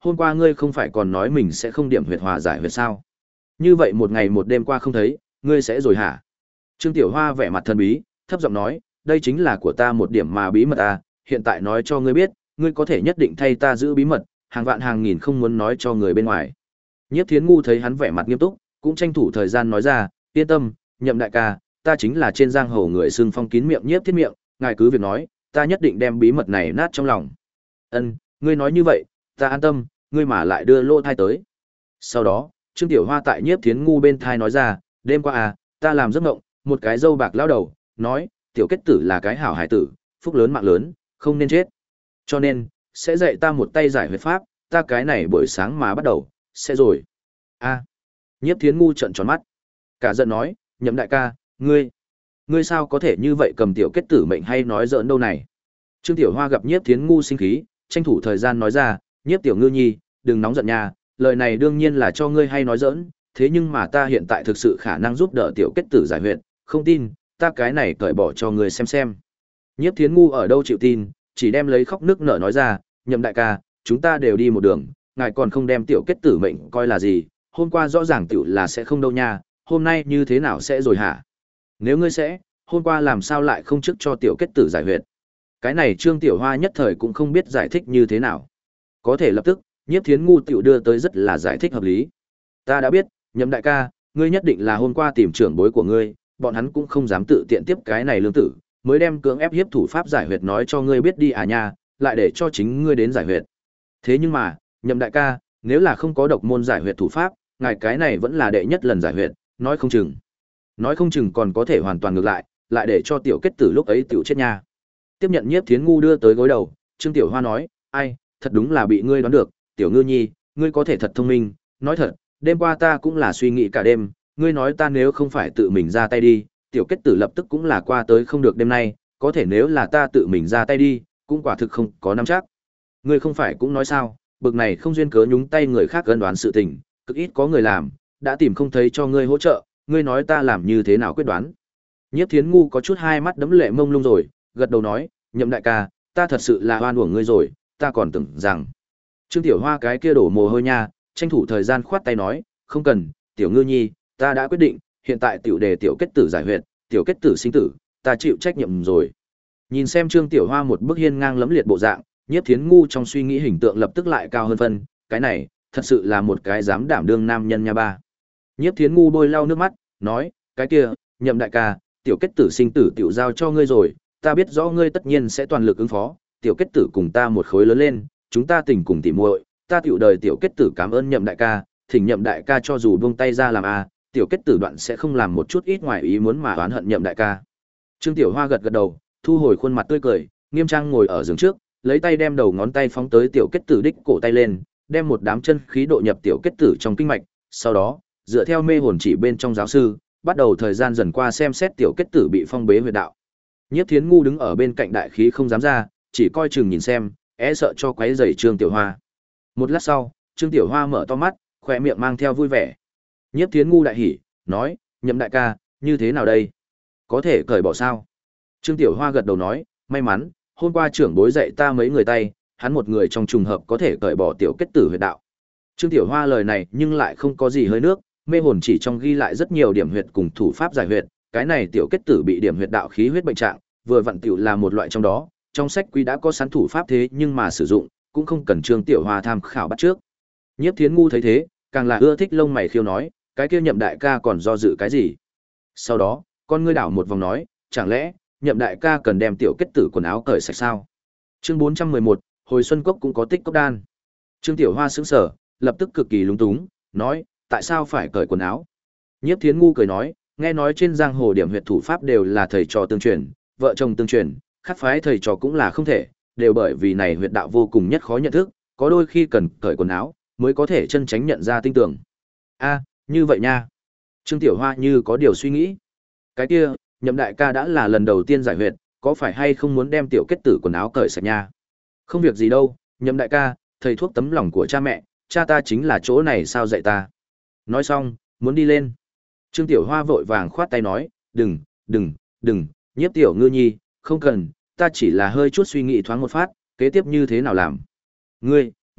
Speaker 1: hôm qua ngươi không phải còn nói mình sẽ không điểm huyệt hòa giải huyệt sao? Như vậy một ngày một đêm qua không thấy, ngươi sẽ rồi hả? Trương Tiểu Hoa vẻ mặt thần bí, thấp giọng nói, đây chính là của ta một điểm mà bí mật à, hiện tại nói cho ngươi biết, ngươi có thể nhất định thay ta giữ bí mật, hàng vạn hàng nghìn không muốn nói cho người bên ngoài. Nhiếp Thiến Ngu thấy hắn vẻ mặt nghiêm túc, cũng tranh thủ thời gian nói ra, yên tâm, Nhậm đại ca, ta chính là trên giang hồ người xưng phong kín miệng Nhiếp Thiết miệng, ngài cứ việc nói, ta nhất định đem bí mật này nát trong lòng. Ân, ngươi nói như vậy, ta an tâm, ngươi mà lại đưa lô thai tới. Sau đó, Trương Tiểu Hoa tại Nhiếp Thiến Ngu bên thai nói ra, đêm qua à, ta làm giấc mộng, một cái dâu bạc lão đầu, nói, tiểu kết tử là cái hảo hải tử, phúc lớn mạng lớn, không nên chết. Cho nên, sẽ dạy ta một tay giải huyệt pháp, ta cái này buổi sáng mà bắt đầu, sẽ rồi. A. Nhiếp Thiến Ngu trợn tròn mắt. Cả giận nói, Nhậm đại ca, ngươi, ngươi sao có thể như vậy cầm tiểu kết tử mệnh hay nói giỡn đâu này. Trương Tiểu Hoa gặp Nhiếp Thiến Ngu sinh khí, tranh thủ thời gian nói ra, Nhiếp tiểu ngư nhi, đừng nóng giận nha, lời này đương nhiên là cho ngươi hay nói giỡn, thế nhưng mà ta hiện tại thực sự khả năng giúp đỡ tiểu kết tử giải huyệt, không tin, ta cái này cởi bỏ cho ngươi xem xem. Nhiếp Thiến Ngu ở đâu chịu tin, chỉ đem lấy khóc nước nở nói ra, Nhậm đại ca, chúng ta đều đi một đường, ngài còn không đem tiểu kết tử mệnh coi là gì, hôm qua rõ ràng tiểu là sẽ không đâu nha, hôm nay như thế nào sẽ rồi hả? Nếu ngươi sẽ, hôm qua làm sao lại không trước cho tiểu kết tử giải huyệt? Cái này Trương Tiểu Hoa nhất thời cũng không biết giải thích như thế nào. Có thể lập tức, Nhiếp Thiến Ngu tiểu đưa tới rất là giải thích hợp lý. Ta đã biết, Nhậm đại ca, ngươi nhất định là hôm qua tìm trưởng bối của ngươi, bọn hắn cũng không dám tự tiện tiếp cái này lương tử, mới đem cưỡng ép hiếp thủ pháp giải huyệt nói cho ngươi biết đi à nha, lại để cho chính ngươi đến giải huyệt. Thế nhưng mà, Nhậm đại ca, nếu là không có độc môn giải huyệt thủ pháp, ngài cái này vẫn là đệ nhất lần giải huyệt, nói không chừng. Nói không chừng còn có thể hoàn toàn ngược lại, lại để cho tiểu kết tử lúc ấy tiểu chết nha. Tiếp nhận Nhiếp Thiến Ngu đưa tới gối đầu, Trương Tiểu Hoa nói, ai, thật đúng là bị ngươi đoán được, tiểu ngư nhi, ngươi có thể thật thông minh, nói thật, đêm qua ta cũng là suy nghĩ cả đêm, ngươi nói ta nếu không phải tự mình ra tay đi, tiểu kết tử lập tức cũng là qua tới không được đêm nay, có thể nếu là ta tự mình ra tay đi, cũng quả thực không có nắm chắc. Ngươi không phải cũng nói sao, bực này không duyên cớ nhúng tay người khác gân đoán sự tình, cực ít có người làm, đã tìm không thấy cho ngươi hỗ trợ, ngươi nói ta làm như thế nào quyết đoán. Nhiếp Thiến Ngu có chút hai mắt đấm lệ mông lung rồi, gật đầu nói, Nhậm đại ca, ta thật sự là oan uổng ngươi rồi, ta còn tưởng rằng. Trương Tiểu Hoa cái kia đổ mồ hôi nha, tranh thủ thời gian khoát tay nói, không cần, tiểu ngư nhi, ta đã quyết định, hiện tại tiểu đề tiểu kết tử giải huyệt, tiểu kết tử sinh tử, ta chịu trách nhiệm rồi. Nhìn xem Trương Tiểu Hoa một bức hiên ngang lẫm liệt bộ dạng, Nhiếp Thiến Ngu trong suy nghĩ hình tượng lập tức lại cao hơn phân, cái này, thật sự là một cái dám đảm đương nam nhân nha ba. Nhiếp Thiến Ngu bôi lau nước mắt, nói, cái kia, Nhậm đại ca, tiểu kết tử sinh tử tiểu giao cho ngươi rồi, ta biết rõ ngươi tất nhiên sẽ toàn lực ứng phó, tiểu kết tử cùng ta một khối lớn lên, chúng ta tình cùng tỉ muội, ta tiểu đời tiểu kết tử cảm ơn Nhậm đại ca, thỉnh Nhậm đại ca cho dù buông tay ra làm a, tiểu kết tử đoạn sẽ không làm một chút ít ngoài ý muốn mà oán hận Nhậm đại ca. Trương Tiểu Hoa gật gật đầu, thu hồi khuôn mặt tươi cười, nghiêm trang ngồi ở giường trước, lấy tay đem đầu ngón tay phóng tới tiểu kết tử đích cổ tay lên, đem một đám chân khí độ nhập tiểu kết tử trong kinh mạch, sau đó, dựa theo mê hồn chỉ bên trong giáo sư, bắt đầu thời gian dần qua xem xét tiểu kết tử bị phong bế huyệt đạo. Nhiếp Thiến Ngu đứng ở bên cạnh đại khí không dám ra, chỉ coi chừng nhìn xem, e sợ cho quấy rầy Trương Tiểu Hoa. Một lát sau, Trương Tiểu Hoa mở to mắt, khóe miệng mang theo vui vẻ. Nhiếp Thiến Ngu đại hỉ, nói, Nhậm đại ca, như thế nào đây? Có thể cởi bỏ sao? Trương Tiểu Hoa gật đầu nói, may mắn, hôm qua trưởng bối dạy ta mấy người tay, hắn một người trong trùng hợp có thể cởi bỏ tiểu kết tử huyệt đạo. Trương Tiểu Hoa lời này nhưng lại không có gì hơi nước, mê hồn chỉ trong ghi lại rất nhiều điểm huyệt cùng thủ pháp giải huyệt, cái này tiểu kết tử bị điểm huyệt đạo khí huyết bệnh trạng, vừa vặn tiểu là một loại trong đó, trong sách quy đã có sẵn thủ pháp thế nhưng mà sử dụng, cũng không cần Trương Tiểu Hoa tham khảo bắt trước. Nhiếp Thiến Ngu thấy thế, càng là ưa thích lông mày khiêu nói, cái kia Nhậm đại ca còn do dự cái gì? Sau đó, con ngươi đảo một vòng nói, chẳng lẽ Nhậm đại ca cần đem tiểu kết tử quần áo cởi sạch sao? Chương bốn trăm mười một, hồi xuân cốc cũng có tích cốc đan. Trương Tiểu Hoa sững sờ, lập tức cực kỳ lúng túng, nói, tại sao phải cởi quần áo? Nhiếp Thiến Ngu cười nói, nghe nói trên giang hồ điểm huyệt thủ pháp đều là thầy trò tương truyền, vợ chồng tương truyền, khác phái thầy trò cũng là không thể, đều bởi vì này huyệt đạo vô cùng nhất khó nhận thức, có đôi khi cần cởi quần áo mới có thể chân tránh nhận ra tinh tường. A, như vậy nha. Trương Tiểu Hoa như có điều suy nghĩ. Cái kia, Nhậm đại ca đã là lần đầu tiên giải huyệt, có phải hay không muốn đem tiểu kết tử quần áo cởi sạch nha? Không việc gì đâu, Nhậm đại ca, thầy thuốc tấm lòng của cha mẹ, cha ta chính là chỗ này sao dạy ta. Nói xong, muốn đi lên. Trương Tiểu Hoa vội vàng khoát tay nói, đừng, đừng, đừng, Nhiếp tiểu ngư nhi, không cần, ta chỉ là hơi chút suy nghĩ thoáng một phát, kế tiếp như thế nào làm. Ngươi,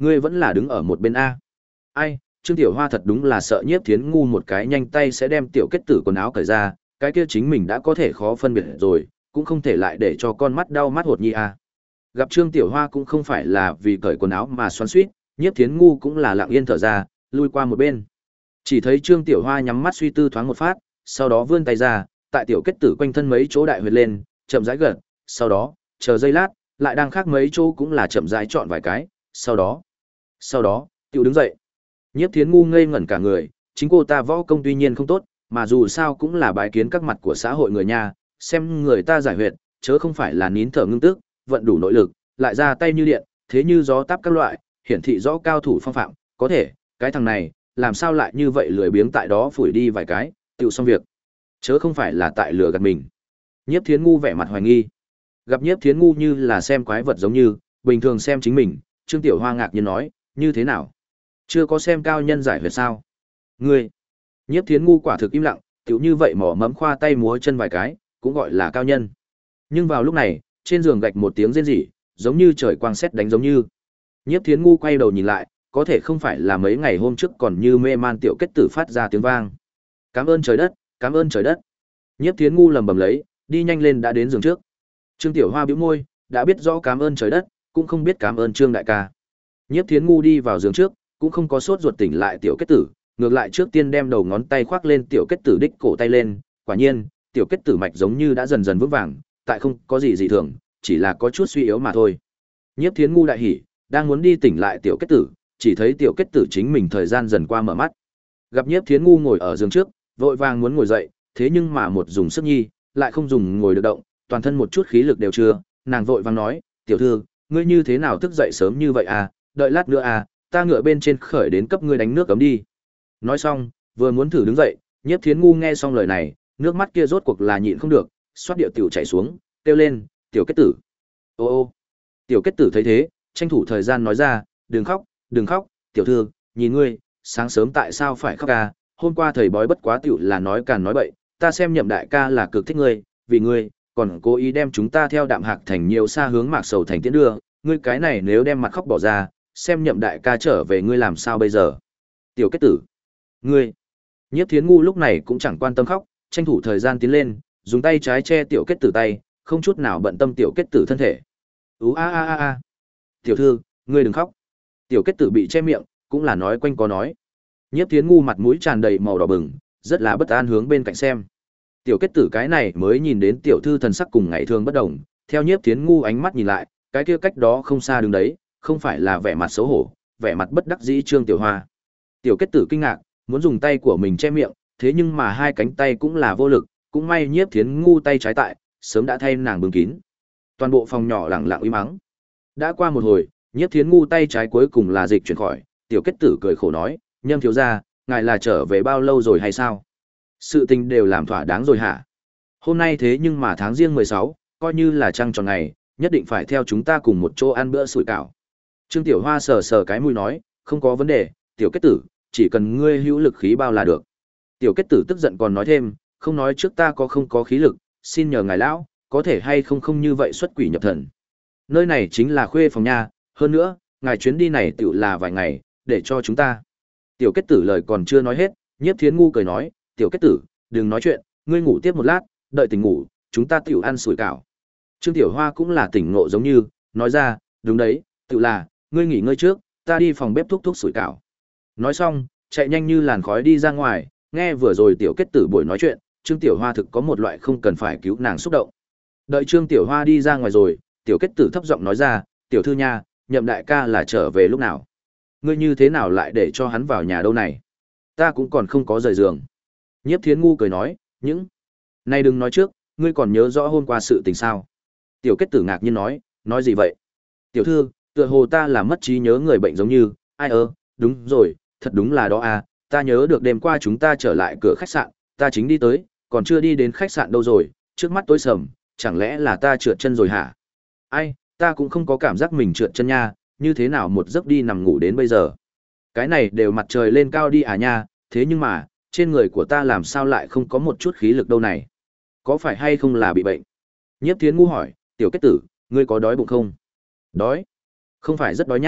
Speaker 1: Ngươi vẫn là đứng ở một bên A. Ai, Trương Tiểu Hoa thật đúng là sợ Nhiếp Thiến ngu một cái nhanh tay sẽ đem tiểu kết tử quần áo cởi ra, cái kia chính mình đã có thể khó phân biệt rồi, cũng không thể lại để cho con mắt đau mắt hột nhi A. Gặp Trương Tiểu Hoa cũng không phải là vì cởi quần áo mà xoắn xuýt, Nhiếp Thiến ngu cũng là lặng yên thở ra, lui qua một bên. Chỉ thấy Trương Tiểu Hoa nhắm mắt suy tư thoáng một phát, sau đó vươn tay ra, tại tiểu kết tử quanh thân mấy chỗ đại huyệt lên, chậm rãi gật, sau đó, chờ giây lát, lại đang khác mấy chỗ cũng là chậm rãi chọn vài cái, sau đó, sau đó, tiểu đứng dậy. Nhiếp Thiến ngu ngây ngẩn cả người, chính cô ta võ công tuy nhiên không tốt, mà dù sao cũng là bái kiến các mặt của xã hội người nhà, xem người ta giải huyệt, chớ không phải là nín thở ngưng tức, vận đủ nội lực, lại ra tay như điện, thế như gió táp các loại, hiển thị rõ cao thủ phong phạm, có thể, cái thằng này, làm sao lại như vậy lười biếng tại đó phủi đi vài cái, tiểu xong việc. Chớ không phải là tại lừa gạt mình. Nhiếp Thiến ngu vẻ mặt hoài nghi. Gặp Nhiếp Thiến ngu như là xem quái vật giống như, bình thường xem chính mình, Trương Tiểu Hoa ngạc nhiên nói, như thế nào? Chưa có xem cao nhân giải huyệt sao? Ngươi! Nhiếp Thiến ngu quả thực im lặng, tiểu như vậy mỏ mẫm khoa tay múa chân vài cái, cũng gọi là cao nhân. Nhưng vào lúc này, trên giường gạch một tiếng rên rỉ, giống như trời quang sét đánh giống như. Nhiếp Thiến ngu quay đầu nhìn lại, có thể không phải là mấy ngày hôm trước còn như mê man tiểu kết tử phát ra tiếng vang. Cảm ơn trời đất, cảm ơn trời đất. Nhiếp Thiến ngu lầm bầm lấy, đi nhanh lên đã đến giường trước. Trương Tiểu Hoa bĩu môi, đã biết rõ cảm ơn trời đất, cũng không biết cảm ơn Trương đại ca. Nhiếp Thiến ngu đi vào giường trước, cũng không có sốt ruột tỉnh lại tiểu kết tử, ngược lại trước tiên đem đầu ngón tay khoác lên tiểu kết tử đích cổ tay lên, quả nhiên, tiểu kết tử mạch giống như đã dần dần vững vàng, tại không có gì dị thường, chỉ là có chút suy yếu mà thôi. Nhiếp Thiến ngu đại hỉ, đang muốn đi tỉnh lại tiểu kết tử, chỉ thấy tiểu kết tử chính mình thời gian dần qua mở mắt. Gặp Nhiếp Thiến ngu ngồi ở giường trước, vội vàng muốn ngồi dậy, thế nhưng mà một dùng sức nhi, lại không dùng ngồi được động, toàn thân một chút khí lực đều chưa, nàng vội vàng nói, "Tiểu thư, ngươi như thế nào thức dậy sớm như vậy à, đợi lát nữa à, ta ngựa bên trên khởi đến cấp ngươi đánh nước cấm đi." Nói xong, vừa muốn thử đứng dậy, Nhiếp Thiến ngu nghe xong lời này, nước mắt kia rốt cuộc là nhịn không được, xoát điệu tiểu chảy xuống, kêu lên, "Tiểu kết tử." Ô ô. Tiểu kết tử thấy thế, tranh thủ thời gian nói ra, "Đừng khóc, đừng khóc, tiểu thư, nhìn ngươi, sáng sớm tại sao phải khóc à, hôm qua thầy bói bất quá tiểu là nói càn nói bậy, ta xem Nhậm đại ca là cực thích ngươi, vì ngươi, còn cố ý đem chúng ta theo Đạm Hạc thành nhiều xa hướng Mạc Sầu thành tiến đưa, ngươi cái này nếu đem mặt khóc bỏ ra, xem Nhậm đại ca trở về ngươi làm sao bây giờ?" Tiểu kết tử, ngươi. Nhiếp Thiến ngu lúc này cũng chẳng quan tâm khóc, tranh thủ thời gian tiến lên, dùng tay trái che tiểu kết tử tay, không chút nào bận tâm tiểu kết tử thân thể. Ú a a a a. "Tiểu thư, ngươi đừng khóc." Tiểu kết tử bị che miệng, cũng là nói quanh có nói. Nhiếp Thiến ngu mặt mũi tràn đầy màu đỏ bừng, rất là bất an hướng bên cạnh xem. Tiểu kết tử cái này mới nhìn đến tiểu thư thần sắc cùng ngày thường bất đồng, theo Nhiếp Thiến ngu ánh mắt nhìn lại, cái kia cách đó không xa đứng đấy, không phải là vẻ mặt xấu hổ, vẻ mặt bất đắc dĩ Trương Tiểu Hoa. Tiểu kết tử kinh ngạc, muốn dùng tay của mình che miệng, thế nhưng mà hai cánh tay cũng là vô lực, cũng may Nhiếp Thiến ngu tay trái tại, sớm đã thay nàng bưng kín. Toàn bộ phòng nhỏ lặng lặng im mắng. Đã qua một hồi, Nhiếp Thiến ngu tay trái cuối cùng là dịch chuyển khỏi, tiểu kết tử cười khổ nói, "Nhâm thiếu gia, ngài là trở về bao lâu rồi hay sao? Sự tình đều làm thỏa đáng rồi hả? Hôm nay thế nhưng mà tháng riêng mười sáu, coi như là trăng tròn ngày, nhất định phải theo chúng ta cùng một chỗ ăn bữa sủi cảo." Trương Tiểu Hoa sờ sờ cái mũi nói, "Không có vấn đề, tiểu kết tử, chỉ cần ngươi hữu lực khí bao là được." Tiểu kết tử tức giận còn nói thêm, "Không nói trước ta có không có khí lực, xin nhờ ngài lão, có thể hay không không như vậy xuất quỷ nhập thần. Nơi này chính là khuê phòng nha, hơn nữa, ngài chuyến đi này tiểu là vài ngày, để cho chúng ta." Tiểu kết tử lời còn chưa nói hết, Nhiếp Thiến ngu cười nói, "Tiểu kết tử, đừng nói chuyện, ngươi ngủ tiếp một lát, đợi tỉnh ngủ, chúng ta tiểu ăn sủi cảo." Trương Tiểu Hoa cũng là tỉnh ngộ giống như, nói ra, "Đúng đấy, tiểu là, ngươi nghỉ ngơi trước, ta đi phòng bếp thúc thúc sủi cảo." Nói xong, chạy nhanh như làn khói đi ra ngoài, nghe vừa rồi tiểu kết tử buổi nói chuyện, Trương Tiểu Hoa thực có một loại không cần phải cứu nàng xúc động. Đợi Trương Tiểu Hoa đi ra ngoài rồi, tiểu kết tử thấp giọng nói ra, "Tiểu thư nha, Nhậm đại ca là trở về lúc nào? Ngươi như thế nào lại để cho hắn vào nhà đâu này? Ta cũng còn không có rời giường." Nhiếp Thiến ngu cười nói, "Những này đừng nói trước, ngươi còn nhớ rõ hôm qua sự tình sao?" Tiểu kết tử ngạc nhiên nói, "Nói gì vậy?" "Tiểu thư, tựa hồ ta là mất trí nhớ người bệnh giống như, ai ơ, đúng rồi, thật đúng là đó à, ta nhớ được đêm qua chúng ta trở lại cửa khách sạn, ta chính đi tới, còn chưa đi đến khách sạn đâu rồi, trước mắt tối sầm, chẳng lẽ là ta trượt chân rồi hả? Ai, ta cũng không có cảm giác mình trượt chân nha, như thế nào một giấc đi nằm ngủ đến bây giờ. Cái này đều mặt trời lên cao đi à nha, thế nhưng mà, trên người của ta làm sao lại không có một chút khí lực đâu này? Có phải hay không là bị bệnh?" Nhiếp Thiến ngu hỏi, "Tiểu kết tử, ngươi có đói bụng không?" "Đói? Không phải rất đói nha,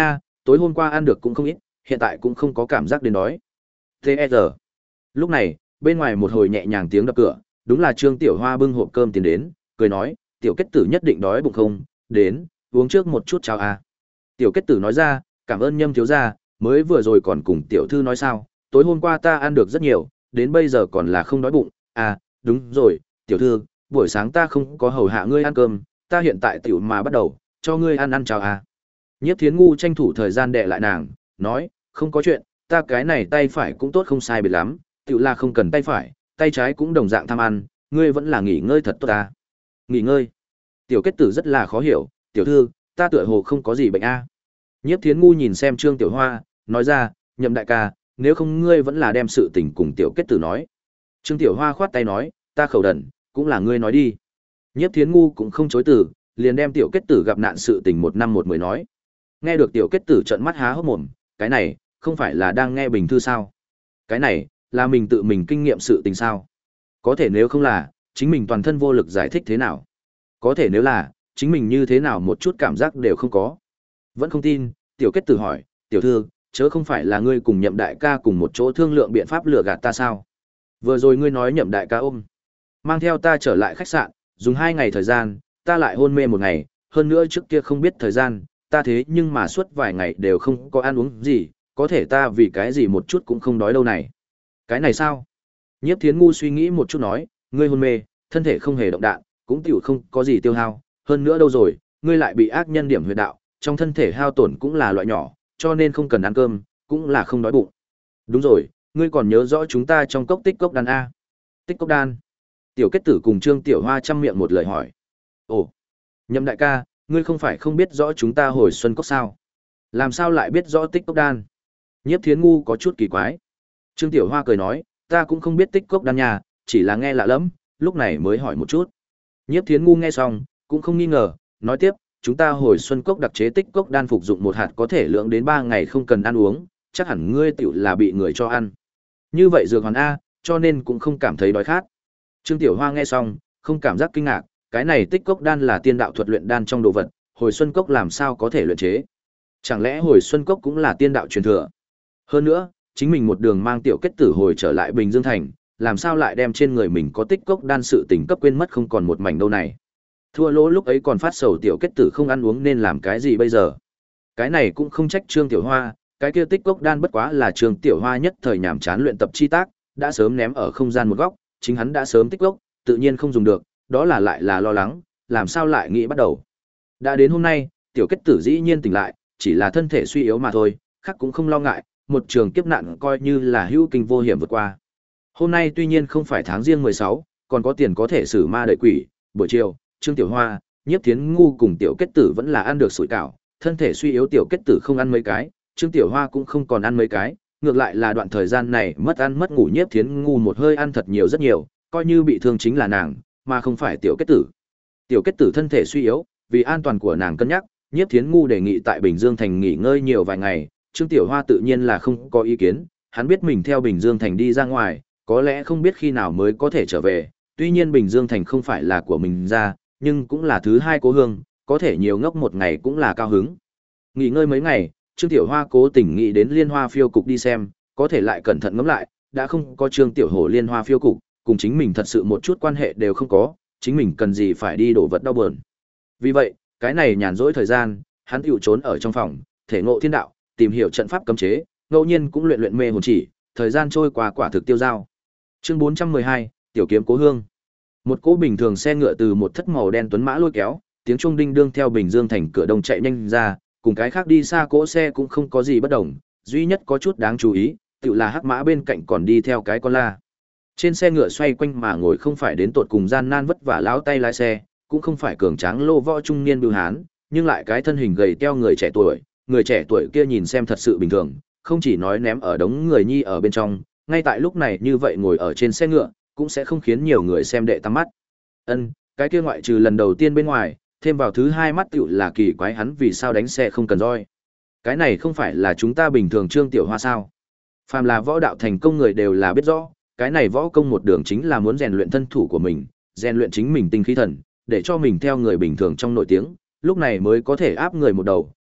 Speaker 1: tối hôm qua ăn được cũng không ít, hiện tại cũng không có cảm giác đến đói. tê e rờ. Lúc này, bên ngoài một hồi nhẹ nhàng tiếng đập cửa, đúng là Trương Tiểu Hoa bưng hộp cơm tiến đến, cười nói, tiểu kết tử nhất định đói bụng không, đến, uống trước một chút cháo à. Tiểu kết tử nói ra, cảm ơn Nhâm thiếu gia, mới vừa rồi còn cùng tiểu thư nói sao, tối hôm qua ta ăn được rất nhiều, đến bây giờ còn là không đói bụng, à, đúng rồi, tiểu thư, buổi sáng ta không có hầu hạ ngươi ăn cơm, ta hiện tại tiểu mà bắt đầu, cho ngươi ăn ăn cháo à. Nhiếp Thiến Ngu tranh thủ thời gian đè lại nàng, nói, không có chuyện, ta cái này tay phải cũng tốt không sai biệt lắm, tiểu là không cần tay phải, tay trái cũng đồng dạng tham ăn, ngươi vẫn là nghỉ ngơi thật tốt ta. Nghỉ ngơi. Tiểu kết tử rất là khó hiểu, tiểu thư, ta tựa hồ không có gì bệnh a. Nhiếp Thiến Ngu nhìn xem Trương Tiểu Hoa, nói ra, Nhậm đại ca, nếu không ngươi vẫn là đem sự tình cùng tiểu kết tử nói. Trương Tiểu Hoa khoát tay nói, ta khẩu đần, cũng là ngươi nói đi. Nhiếp Thiến Ngu cũng không chối từ, liền đem tiểu kết tử gặp nạn sự tình một năm một mười nói. Nghe được tiểu kết tử trợn mắt há hốc mồm, cái này, không phải là đang nghe bình thư sao? Cái này, là mình tự mình kinh nghiệm sự tình sao? Có thể nếu không là, chính mình toàn thân vô lực giải thích thế nào? Có thể nếu là, chính mình như thế nào một chút cảm giác đều không có. Vẫn không tin, tiểu kết tử hỏi, tiểu thư, chớ không phải là ngươi cùng Nhậm đại ca cùng một chỗ thương lượng biện pháp lừa gạt ta sao? Vừa rồi ngươi nói Nhậm đại ca ôm, mang theo ta trở lại khách sạn, dùng hai ngày thời gian, ta lại hôn mê một ngày, hơn nữa trước kia không biết thời gian, ta thế nhưng mà suốt vài ngày đều không có ăn uống gì, có thể ta vì cái gì một chút cũng không đói đâu này. Cái này sao? Nhiếp Thiến Ngu suy nghĩ một chút nói, ngươi hôn mê, thân thể không hề động đạn, cũng tiểu không có gì tiêu hao, hơn nữa đâu rồi, ngươi lại bị ác nhân điểm huyệt đạo, trong thân thể hao tổn cũng là loại nhỏ, cho nên không cần ăn cơm, cũng là không đói bụng. Đúng rồi, ngươi còn nhớ rõ chúng ta trong cốc tích cốc đan a? Tích cốc đan. Tiểu kết tử cùng Trương Tiểu Hoa chăm miệng một lời hỏi. Ồ, Nhậm đại ca, ngươi không phải không biết rõ chúng ta hồi xuân cốc sao? Làm sao lại biết rõ tích cốc đan? Nhiếp Thiến Ngu có chút kỳ quái. Trương Tiểu Hoa cười nói, ta cũng không biết tích cốc đan nhà, chỉ là nghe lạ lắm, lúc này mới hỏi một chút. Nhiếp Thiến Ngu nghe xong, cũng không nghi ngờ, nói tiếp, chúng ta hồi xuân cốc đặc chế tích cốc đan phục dụng một hạt có thể lượng đến ba ngày không cần ăn uống, chắc hẳn ngươi tiểu là bị người cho ăn. Như vậy dược hoàn A, cho nên cũng không cảm thấy đói khát. Trương Tiểu Hoa nghe xong, không cảm giác kinh ngạc, cái này tích cốc đan là tiên đạo thuật luyện đan trong đồ vật, hồi xuân cốc làm sao có thể luyện chế? Chẳng lẽ hồi xuân cốc cũng là tiên đạo truyền thừa? Hơn nữa, chính mình một đường mang tiểu kết tử hồi trở lại Bình Dương Thành, làm sao lại đem trên người mình có tích cốc đan sự tình cấp quên mất không còn một mảnh đâu này. Thua lỗ lúc ấy còn phát sầu tiểu kết tử không ăn uống nên làm cái gì bây giờ. Cái này cũng không trách Trương Tiểu Hoa, cái kia tích cốc đan bất quá là Trương Tiểu Hoa nhất thời nhàm chán luyện tập chi tác, đã sớm ném ở không gian một góc, chính hắn đã sớm tích cốc, tự nhiên không dùng được, đó là lại là lo lắng, làm sao lại nghĩ bắt đầu. Đã đến hôm nay, tiểu kết tử dĩ nhiên tỉnh lại, chỉ là thân thể suy yếu mà thôi, khác cũng không lo ngại, một trường kiếp nạn coi như là hữu kinh vô hiểm vượt qua. Hôm nay tuy nhiên không phải tháng riêng mười sáu, còn có tiền có thể xử ma đợi quỷ, buổi chiều, Trương Tiểu Hoa, Nhiếp Thiến Ngu cùng tiểu kết tử vẫn là ăn được sủi cảo, thân thể suy yếu tiểu kết tử không ăn mấy cái, Trương Tiểu Hoa cũng không còn ăn mấy cái, ngược lại là đoạn thời gian này mất ăn mất ngủ Nhiếp Thiến Ngu một hơi ăn thật nhiều rất nhiều, coi như bị thương chính là nàng, mà không phải tiểu kết tử. Tiểu kết tử thân thể suy yếu, vì an toàn của nàng cân nhắc, Nhiếp Thiến Ngu đề nghị tại Bình Dương Thành nghỉ ngơi nhiều vài ngày, Trương Tiểu Hoa tự nhiên là không có ý kiến, hắn biết mình theo Bình Dương Thành đi ra ngoài, có lẽ không biết khi nào mới có thể trở về, tuy nhiên Bình Dương Thành không phải là của mình ra, nhưng cũng là thứ hai cố hương, có thể nhiều ngốc một ngày cũng là cao hứng. Nghỉ ngơi mấy ngày, Trương Tiểu Hoa cố tình nghĩ đến Liên Hoa Phiêu Cục đi xem, có thể lại cẩn thận ngẫm lại, đã không có Trương Tiểu Hổ Liên Hoa Phiêu Cục, cùng chính mình thật sự một chút quan hệ đều không có, chính mình cần gì phải đi đổ vật đau buồn. Vì vậy, cái này nhàn rỗi thời gian, hắn hữu trốn ở trong phòng, thể ngộ thiên đạo, tìm hiểu trận pháp cấm chế, ngẫu nhiên cũng luyện luyện mê hồn chỉ, thời gian trôi qua quả thực tiêu dao. Chương bốn trăm mười hai, Tiểu kiếm cố hương. Một cỗ bình thường xe ngựa từ một thất màu đen tuấn mã lôi kéo, tiếng chuông đinh đương theo Bình Dương Thành cửa đông chạy nhanh ra, cùng cái khác đi xa cỗ xe cũng không có gì bất đồng, duy nhất có chút đáng chú ý, tự là hắc mã bên cạnh còn đi theo cái con la. Trên xe ngựa xoay quanh mà ngồi không phải đến tột cùng gian nan vất vả lão tay lái xe, cũng không phải cường tráng lô võ trung niên bưu hán, nhưng lại cái thân hình gầy teo người trẻ tuổi, người trẻ tuổi kia nhìn xem thật sự bình thường, không chỉ nói ném ở đống người nhi ở bên trong, ngay tại lúc này như vậy ngồi ở trên xe ngựa, cũng sẽ không khiến nhiều người xem đệ tăm mắt. Ân, cái kia ngoại trừ lần đầu tiên bên ngoài, thêm vào thứ hai mắt tựu là kỳ quái hắn vì sao đánh xe không cần roi. Cái này không phải là chúng ta bình thường Trương Tiểu Hoa sao? Phàm là võ đạo thành công người đều là biết rõ, cái này võ công một đường chính là muốn rèn luyện thân thủ của mình, rèn luyện chính mình tinh khí thần, để cho mình theo người bình thường trong nội tiếng, lúc này mới có thể áp người một đầu,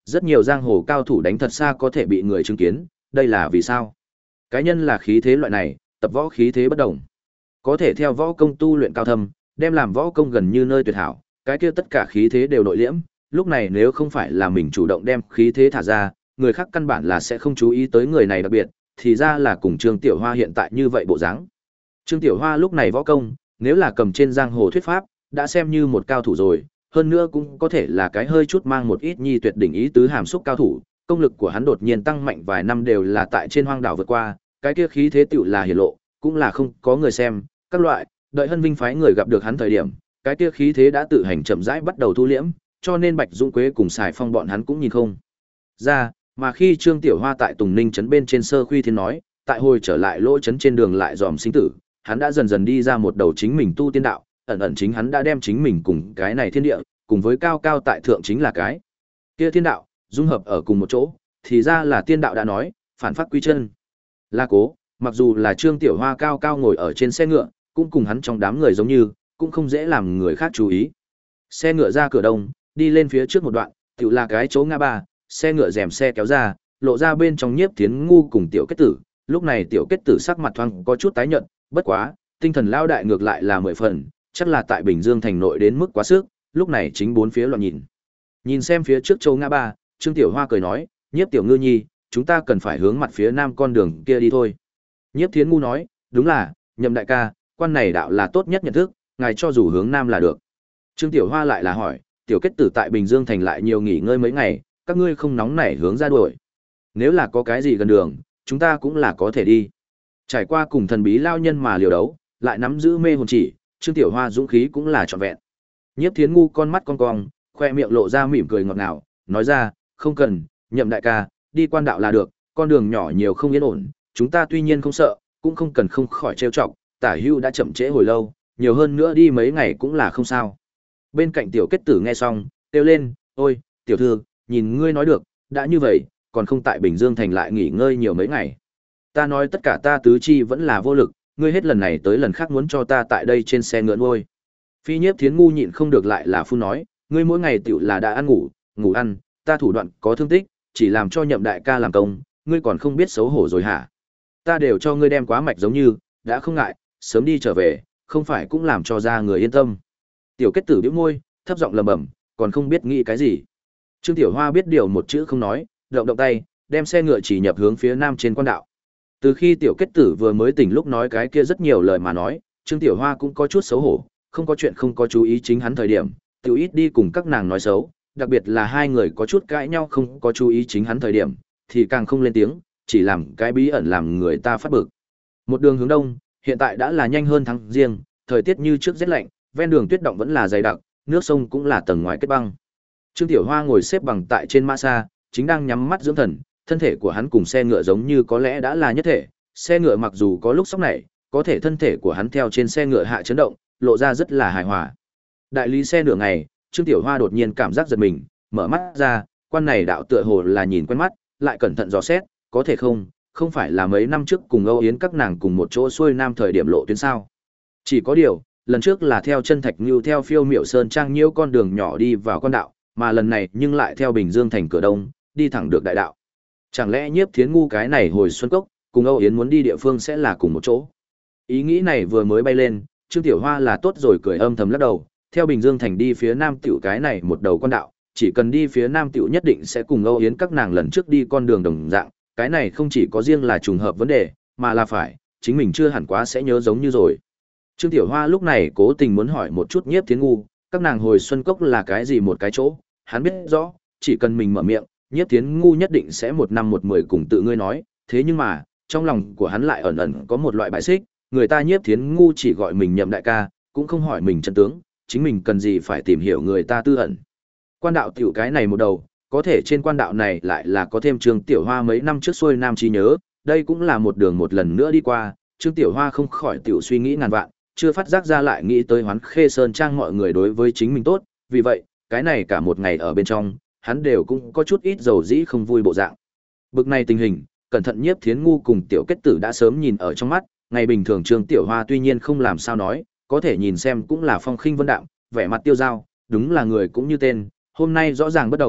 Speaker 1: rất nhiều giang hồ cao thủ đánh thật xa có thể bị người chứng kiến, đây là vì sao? Cái nhân là khí thế loại này, tập võ khí thế bất đồng. Có thể theo võ công tu luyện cao thâm, đem làm võ công gần như nơi tuyệt hảo, cái kia tất cả khí thế đều nội liễm, lúc này nếu không phải là mình chủ động đem khí thế thả ra, người khác căn bản là sẽ không chú ý tới người này đặc biệt, thì ra là cùng Trương Tiểu Hoa hiện tại như vậy bộ dáng. Trương Tiểu Hoa lúc này võ công, nếu là cầm trên giang hồ thuyết pháp, đã xem như một cao thủ rồi, hơn nữa cũng có thể là cái hơi chút mang một ít nhi tuyệt đỉnh ý tứ hàm xúc cao thủ, công lực của hắn đột nhiên tăng mạnh vài năm đều là tại trên hoang đảo vượt qua, cái kia khí thế tựu là hiển lộ, cũng là không có người xem, các loại, đợi Hân Vinh phái người gặp được hắn thời điểm, cái kia khí thế đã tự hành chậm rãi bắt đầu thu liễm, cho nên Bạch Dũng Quế cùng Sài Phong bọn hắn cũng nhìn không ra, mà khi Trương Tiểu Hoa tại Tùng Ninh trấn bên trên sơ khuy thiên nói, tại hồi trở lại lỗ trấn trên đường lại dòm sinh tử, hắn đã dần dần đi ra một đầu chính mình tu tiên đạo, ẩn ẩn chính hắn đã đem chính mình cùng cái này thiên địa, cùng với cao cao tại thượng chính là cái kia thiên đạo, dung hợp ở cùng một chỗ, thì ra là tiên đạo đã nói, phản phát quy chân. La Cố, mặc dù là Trương Tiểu Hoa cao cao ngồi ở trên xe ngựa, cũng cùng hắn trong đám người giống như, cũng không dễ làm người khác chú ý. Xe ngựa ra cửa đông, đi lên phía trước một đoạn, tựu là cái chỗ ngã ba, xe ngựa rèm xe kéo ra, lộ ra bên trong Nhiếp Thiến Ngu cùng Tiểu Kết Tử, lúc này Tiểu Kết Tử sắc mặt thoáng có chút tái nhợt, bất quá, tinh thần lao đại ngược lại là mười phần, chắc là tại Bình Dương thành nội đến mức quá sức, lúc này chính bốn phía loạn nhìn. Nhìn xem phía trước châu ngã ba, Trương Tiểu Hoa cười nói, Nhiếp Tiểu Ngư Nhi, chúng ta cần phải hướng mặt phía nam con đường kia đi thôi. Nhiếp Thiến Ngu nói, đúng là, Nhậm đại ca, quan này đạo là tốt nhất nhận thức, ngài cho dù hướng nam là được. Trương Tiểu Hoa lại là hỏi, Tiểu Kết Tử tại Bình Dương thành lại nhiều nghỉ ngơi mấy ngày, các ngươi không nóng nảy hướng ra đuổi. Nếu là có cái gì gần đường, chúng ta cũng là có thể đi. Trải qua cùng thần bí lao nhân mà liều đấu, lại nắm giữ mê hồn chỉ, Trương Tiểu Hoa dũng khí cũng là trọn vẹn. Nhiếp Thiến Ngu con mắt cong cong, khoe miệng lộ ra mỉm cười ngọt ngào, nói ra, không cần, Nhậm đại ca, đi quan đạo là được, con đường nhỏ nhiều không yên ổn, chúng ta tuy nhiên không sợ, cũng không cần không khỏi trêu chọc, Tả Hưu đã chậm trễ hồi lâu, nhiều hơn nữa đi mấy ngày cũng là không sao. Bên cạnh Tiểu Kết Tử nghe xong, kêu lên, ôi, tiểu thư, nhìn ngươi nói được, đã như vậy, còn không tại Bình Dương thành lại nghỉ ngơi nhiều mấy ngày. Ta nói tất cả ta tứ chi vẫn là vô lực, ngươi hết lần này tới lần khác muốn cho ta tại đây trên xe ngựa ngôi. Phi Nhiếp Thiến Ngu nhịn không được lại là phun nói, ngươi mỗi ngày tiểu là đã ăn ngủ, ngủ ăn, ta thủ đoạn có thương tích, chỉ làm cho Nhậm đại ca làm công, ngươi còn không biết xấu hổ rồi hả? Ta đều cho ngươi đem quá mạch giống như, đã không ngại, sớm đi trở về, không phải cũng làm cho ra người yên tâm. Tiểu Kết Tử bĩu môi, thấp giọng lẩm bẩm, còn không biết nghĩ cái gì. Trương Tiểu Hoa biết điều một chữ không nói, động động tay, đem xe ngựa chỉ nhập hướng phía nam trên quan đạo. Từ khi Tiểu Kết Tử vừa mới tỉnh lúc nói cái kia rất nhiều lời mà nói, Trương Tiểu Hoa cũng có chút xấu hổ, không có chuyện không có chú ý chính hắn thời điểm, tiểu ít đi cùng các nàng nói xấu, đặc biệt là hai người có chút cãi nhau không có chú ý chính hắn thời điểm, thì càng không lên tiếng, chỉ làm cái bí ẩn làm người ta phát bực. Một đường hướng đông, hiện tại đã là nhanh hơn tháng riêng, thời tiết như trước rét lạnh, ven đường tuyết động vẫn là dày đặc, nước sông cũng là tầng ngoài kết băng. Trương Tiểu Hoa ngồi xếp bằng tại trên mã xa, chính đang nhắm mắt dưỡng thần, thân thể của hắn cùng xe ngựa giống như có lẽ đã là nhất thể, xe ngựa mặc dù có lúc sóc nảy, có thể thân thể của hắn theo trên xe ngựa hạ chấn động, lộ ra rất là hài hòa. Đại lý xe nửa ngày, Trương Tiểu Hoa đột nhiên cảm giác giật mình, mở mắt ra, quan này đạo tựa hồ là nhìn quen mắt, lại cẩn thận dò xét, có thể không, không phải là mấy năm trước cùng Âu Yến các nàng cùng một chỗ xuôi nam thời điểm lộ tuyến sao? Chỉ có điều, lần trước là theo chân Thạch Nưu theo Phiêu Miểu Sơn trang nhiễu con đường nhỏ đi vào con đạo, mà lần này nhưng lại theo Bình Dương thành cửa đông, đi thẳng được đại đạo. Chẳng lẽ Nhiếp Thiến Ngu cái này hồi xuân cốc, cùng Âu Yến muốn đi địa phương sẽ là cùng một chỗ? Ý nghĩ này vừa mới bay lên, Trương Tiểu Hoa là tốt rồi cười âm thầm lắc đầu, theo Bình Dương thành đi phía nam tiểu cái này một đầu con đạo, chỉ cần đi phía nam tiểu nhất định sẽ cùng Âu Yến các nàng lần trước đi con đường đồng dạng, cái này không chỉ có riêng là trùng hợp vấn đề, mà là phải, chính mình chưa hẳn quá sẽ nhớ giống như rồi. Trương Tiểu Hoa lúc này cố tình muốn hỏi một chút Nhiếp Thiến Ngu, các nàng hồi xuân cốc là cái gì một cái chỗ, hắn biết rõ, chỉ cần mình mở miệng, Nhiếp Thiến Ngu nhất định sẽ một năm một mười cùng tự ngươi nói, thế nhưng mà, trong lòng của hắn lại ẩn ẩn có một loại bại xích, người ta Nhiếp Thiến Ngu chỉ gọi mình Nhậm đại ca, cũng không hỏi mình chân tướng, chính mình cần gì phải tìm hiểu người ta tư ẩn. Quan đạo tiểu cái này một đầu, có thể trên quan đạo này lại là có thêm Trương Tiểu Hoa mấy năm trước xuôi nam trí nhớ, đây cũng là một đường một lần nữa đi qua, Trương Tiểu Hoa không khỏi tiểu suy nghĩ ngàn vạn, chưa phát giác ra lại nghĩ tới Hoán Khê Sơn trang mọi người đối với chính mình tốt, vì vậy, cái này cả một ngày ở bên trong, hắn đều cũng có chút ít dầu dĩ không vui bộ dạng. Bực này tình hình, cẩn thận Nhiếp Thiến Ngu cùng Tiểu Kết Tử đã sớm nhìn ở trong mắt, ngày bình thường Trương Tiểu Hoa tuy nhiên không làm sao nói, có thể nhìn xem cũng là phong khinh vân đạm, vẻ mặt tiêu dao, đúng là người cũng như tên, hôm nay rõ ràng bất đồng,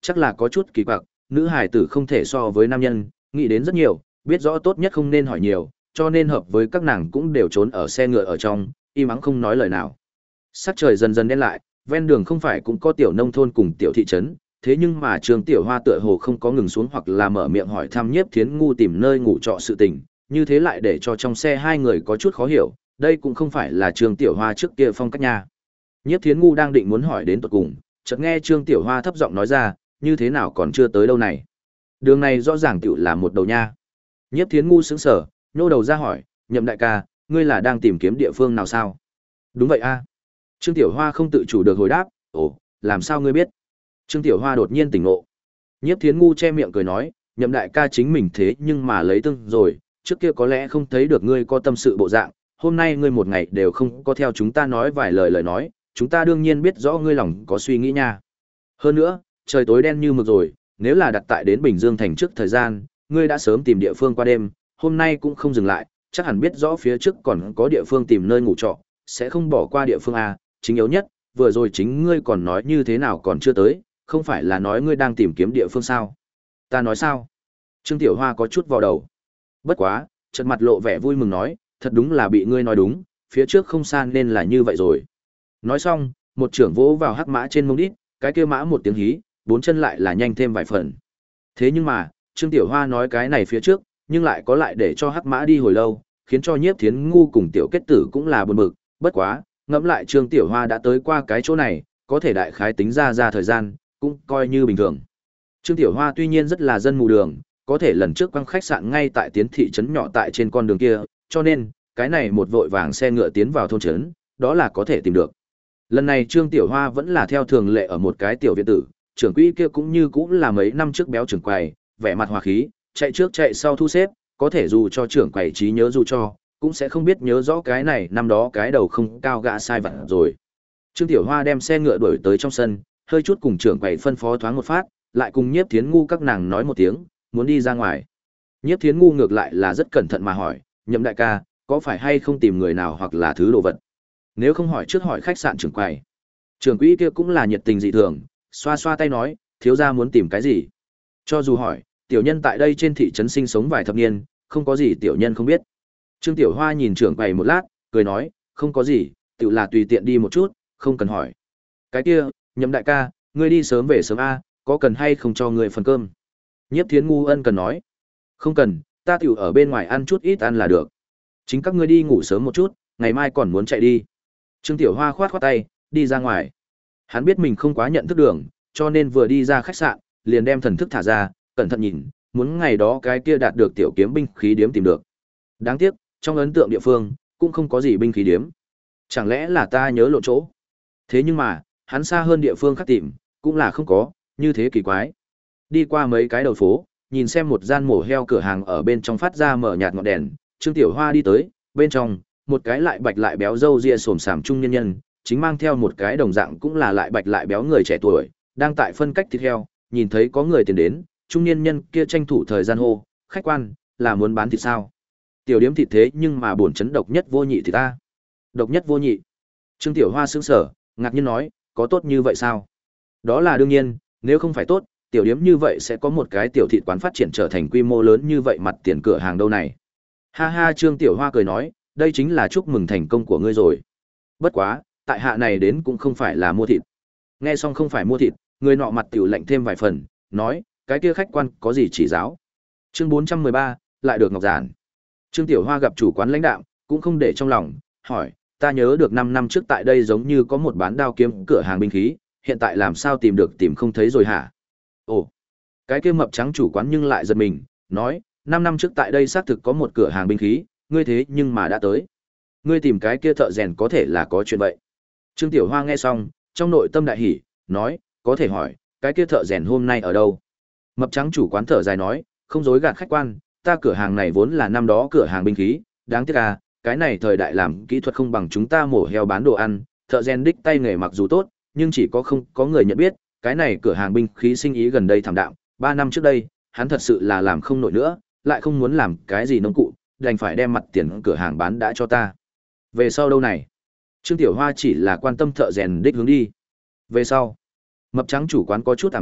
Speaker 1: chắc là có chút kỳ quặc, nữ hải tử không thể so với nam nhân, nghĩ đến rất nhiều, biết rõ tốt nhất không nên hỏi nhiều, cho nên hợp với các nàng cũng đều trốn ở xe ngựa ở trong, im ắng không nói lời nào. Sắc trời dần dần đen lại, ven đường không phải cũng có tiểu nông thôn cùng tiểu thị trấn, thế nhưng mà Trương Tiểu Hoa tựa hồ không có ngừng xuống hoặc là mở miệng hỏi thăm Nhiếp Thiến Ngu tìm nơi ngủ trọ sự tình, như thế lại để cho trong xe hai người có chút khó hiểu, đây cũng không phải là Trương Tiểu Hoa trước kia phong cách nha. Nhiếp Thiến Ngu đang định muốn hỏi đến tận cùng, chợt nghe Trương Tiểu Hoa thấp giọng nói ra, như thế nào còn chưa tới đâu này. Đường này rõ ràng tiểu là một đầu nha. Nhiếp Thiến Ngu sững sờ, nhô đầu ra hỏi, Nhậm đại ca, ngươi là đang tìm kiếm địa phương nào sao? Đúng vậy a. Trương Tiểu Hoa không tự chủ được hồi đáp, ồ, làm sao ngươi biết? Trương Tiểu Hoa đột nhiên tỉnh ngộ. Nhiếp Thiến Ngu che miệng cười nói, Nhậm đại ca chính mình thế nhưng mà lấy tương rồi, trước kia có lẽ không thấy được ngươi có tâm sự bộ dạng, hôm nay ngươi một ngày đều không có theo chúng ta nói vài lời lời nói, chúng ta đương nhiên biết rõ ngươi lòng có suy nghĩ nha. Hơn nữa, trời tối đen như mực rồi, nếu là đặt tại đến Bình Dương thành trước thời gian, ngươi đã sớm tìm địa phương qua đêm, hôm nay cũng không dừng lại, chắc hẳn biết rõ phía trước còn có địa phương tìm nơi ngủ trọ, sẽ không bỏ qua địa phương a, chính yếu nhất, vừa rồi chính ngươi còn nói như thế nào còn chưa tới, không phải là nói ngươi đang tìm kiếm địa phương sao? Ta nói sao? Trương Tiểu Hoa có chút vào đầu. Bất quá, chợt mặt lộ vẻ vui mừng nói, thật đúng là bị ngươi nói đúng, phía trước không xa nên là như vậy rồi. Nói xong, một trưởng vỗ vào hắc mã trên mông đít, cái kia mã một tiếng hí, bốn chân lại là nhanh thêm vài phần. Thế nhưng mà, Trương Tiểu Hoa nói cái này phía trước, nhưng lại có lại để cho hắc mã đi hồi lâu, khiến cho Nhiếp Thiến Ngu cùng Tiểu Kết Tử cũng là buồn bực, bất quá, ngẫm lại Trương Tiểu Hoa đã tới qua cái chỗ này, có thể đại khái tính ra ra thời gian, cũng coi như bình thường. Trương Tiểu Hoa tuy nhiên rất là dân mù đường, có thể lần trước quăng khách sạn ngay tại tiến thị trấn nhỏ tại trên con đường kia, cho nên, cái này một vội vàng xe ngựa tiến vào thôn trấn, đó là có thể tìm được. Lần này Trương Tiểu Hoa vẫn là theo thường lệ ở một cái tiểu viện tử, trưởng quỹ kia cũng như cũng là mấy năm trước béo trưởng quầy, vẻ mặt hòa khí, chạy trước chạy sau thu xếp, có thể dù cho trưởng quầy trí nhớ dù cho, cũng sẽ không biết nhớ rõ cái này năm đó cái đầu không cao gã sai vặt rồi. Trương Tiểu Hoa đem xe ngựa đuổi tới trong sân, hơi chút cùng trưởng quầy phân phó thoáng một phát, lại cùng Nhiếp Thiến Ngu các nàng nói một tiếng, muốn đi ra ngoài. Nhiếp Thiến Ngu ngược lại là rất cẩn thận mà hỏi, Nhậm đại ca, có phải hay không tìm người nào hoặc là thứ đồ vật? Nếu không hỏi trước hỏi khách sạn trưởng quầy. Trưởng quỹ kia cũng là nhiệt tình dị thường, xoa xoa tay nói, thiếu gia muốn tìm cái gì? Cho dù hỏi, tiểu nhân tại đây trên thị trấn sinh sống vài thập niên, không có gì tiểu nhân không biết. Trương Tiểu Hoa nhìn trưởng quầy một lát, cười nói, không có gì, tự là tùy tiện đi một chút, không cần hỏi. Cái kia, Nhậm đại ca, ngươi đi sớm về sớm a, có cần hay không cho ngươi phần cơm? Nhiếp Thiến Ngu ân cần nói, không cần, ta tiểu ở bên ngoài ăn chút ít ăn là được. Chính các ngươi đi ngủ sớm một chút, ngày mai còn muốn chạy đi. Trương Tiểu Hoa khoát khoát tay, đi ra ngoài. Hắn biết mình không quá nhận thức đường, cho nên vừa đi ra khách sạn, liền đem thần thức thả ra, cẩn thận nhìn, muốn ngày đó cái kia đạt được tiểu kiếm binh khí điếm tìm được. Đáng tiếc, trong ấn tượng địa phương, cũng không có gì binh khí điếm. Chẳng lẽ là ta nhớ lộ chỗ? Thế nhưng mà, hắn xa hơn địa phương khác tìm, cũng là không có, như thế kỳ quái. Đi qua mấy cái đầu phố, nhìn xem một gian mổ heo cửa hàng ở bên trong phát ra mở nhạt ngọn đèn, Trương Tiểu Hoa đi tới, bên trong, một cái lại bạch lại béo râu ria xồm xàm trung nhân nhân, chính mang theo một cái đồng dạng cũng là lại bạch lại béo người trẻ tuổi, đang tại phân cách thịt heo, nhìn thấy có người tiền đến, trung nhân nhân kia tranh thủ thời gian hô, khách quan, là muốn bán thịt sao? Tiểu điếm thịt thế nhưng mà bổn chấn độc nhất vô nhị thì ta. Độc nhất vô nhị. Trương Tiểu Hoa sững sờ, ngạc nhiên nói, có tốt như vậy sao? Đó là đương nhiên, nếu không phải tốt, tiểu điếm như vậy sẽ có một cái tiểu thịt quán phát triển trở thành quy mô lớn như vậy mặt tiền cửa hàng đâu này. Ha ha, Trương Tiểu Hoa cười nói, đây chính là chúc mừng thành công của ngươi rồi. Bất quá, tại hạ này đến cũng không phải là mua thịt. Nghe xong không phải mua thịt, người nọ mặt tiểu lạnh thêm vài phần, nói, cái kia khách quan có gì chỉ giáo. Chương bốn trăm mười ba, lại được ngọc giản. Trương Tiểu Hoa gặp chủ quán lãnh đạo, cũng không để trong lòng, hỏi, ta nhớ được năm năm trước tại đây giống như có một bán đao kiếm cửa hàng binh khí, hiện tại làm sao tìm được tìm không thấy rồi hả? Ồ, cái kia mập trắng chủ quán nhưng lại giật mình, nói, năm năm trước tại đây xác thực có một cửa hàng binh khí, ngươi thế nhưng mà đã tới. Ngươi tìm cái kia thợ rèn có thể là có chuyện vậy. Trương Tiểu Hoa nghe xong, trong nội tâm đại hỉ, nói, có thể hỏi, cái kia thợ rèn hôm nay ở đâu? Mập trắng chủ quán thở dài nói, không dối gạt khách quan, ta cửa hàng này vốn là năm đó cửa hàng binh khí, đáng tiếc à, cái này thời đại làm kỹ thuật không bằng chúng ta mổ heo bán đồ ăn, thợ rèn đích tay nghề mặc dù tốt, nhưng chỉ có không có người nhận biết, cái này cửa hàng binh khí sinh ý gần đây thảm đạm, ba năm trước đây, hắn thật sự là làm không nổi nữa, lại không muốn làm cái gì nông cụ, đành phải đem mặt tiền cửa hàng bán đã cho ta. Về sau đâu này? Trương Tiểu Hoa chỉ là quan tâm thợ rèn đích hướng đi. Về sau, mập trắng chủ quán có chút tạm đạm,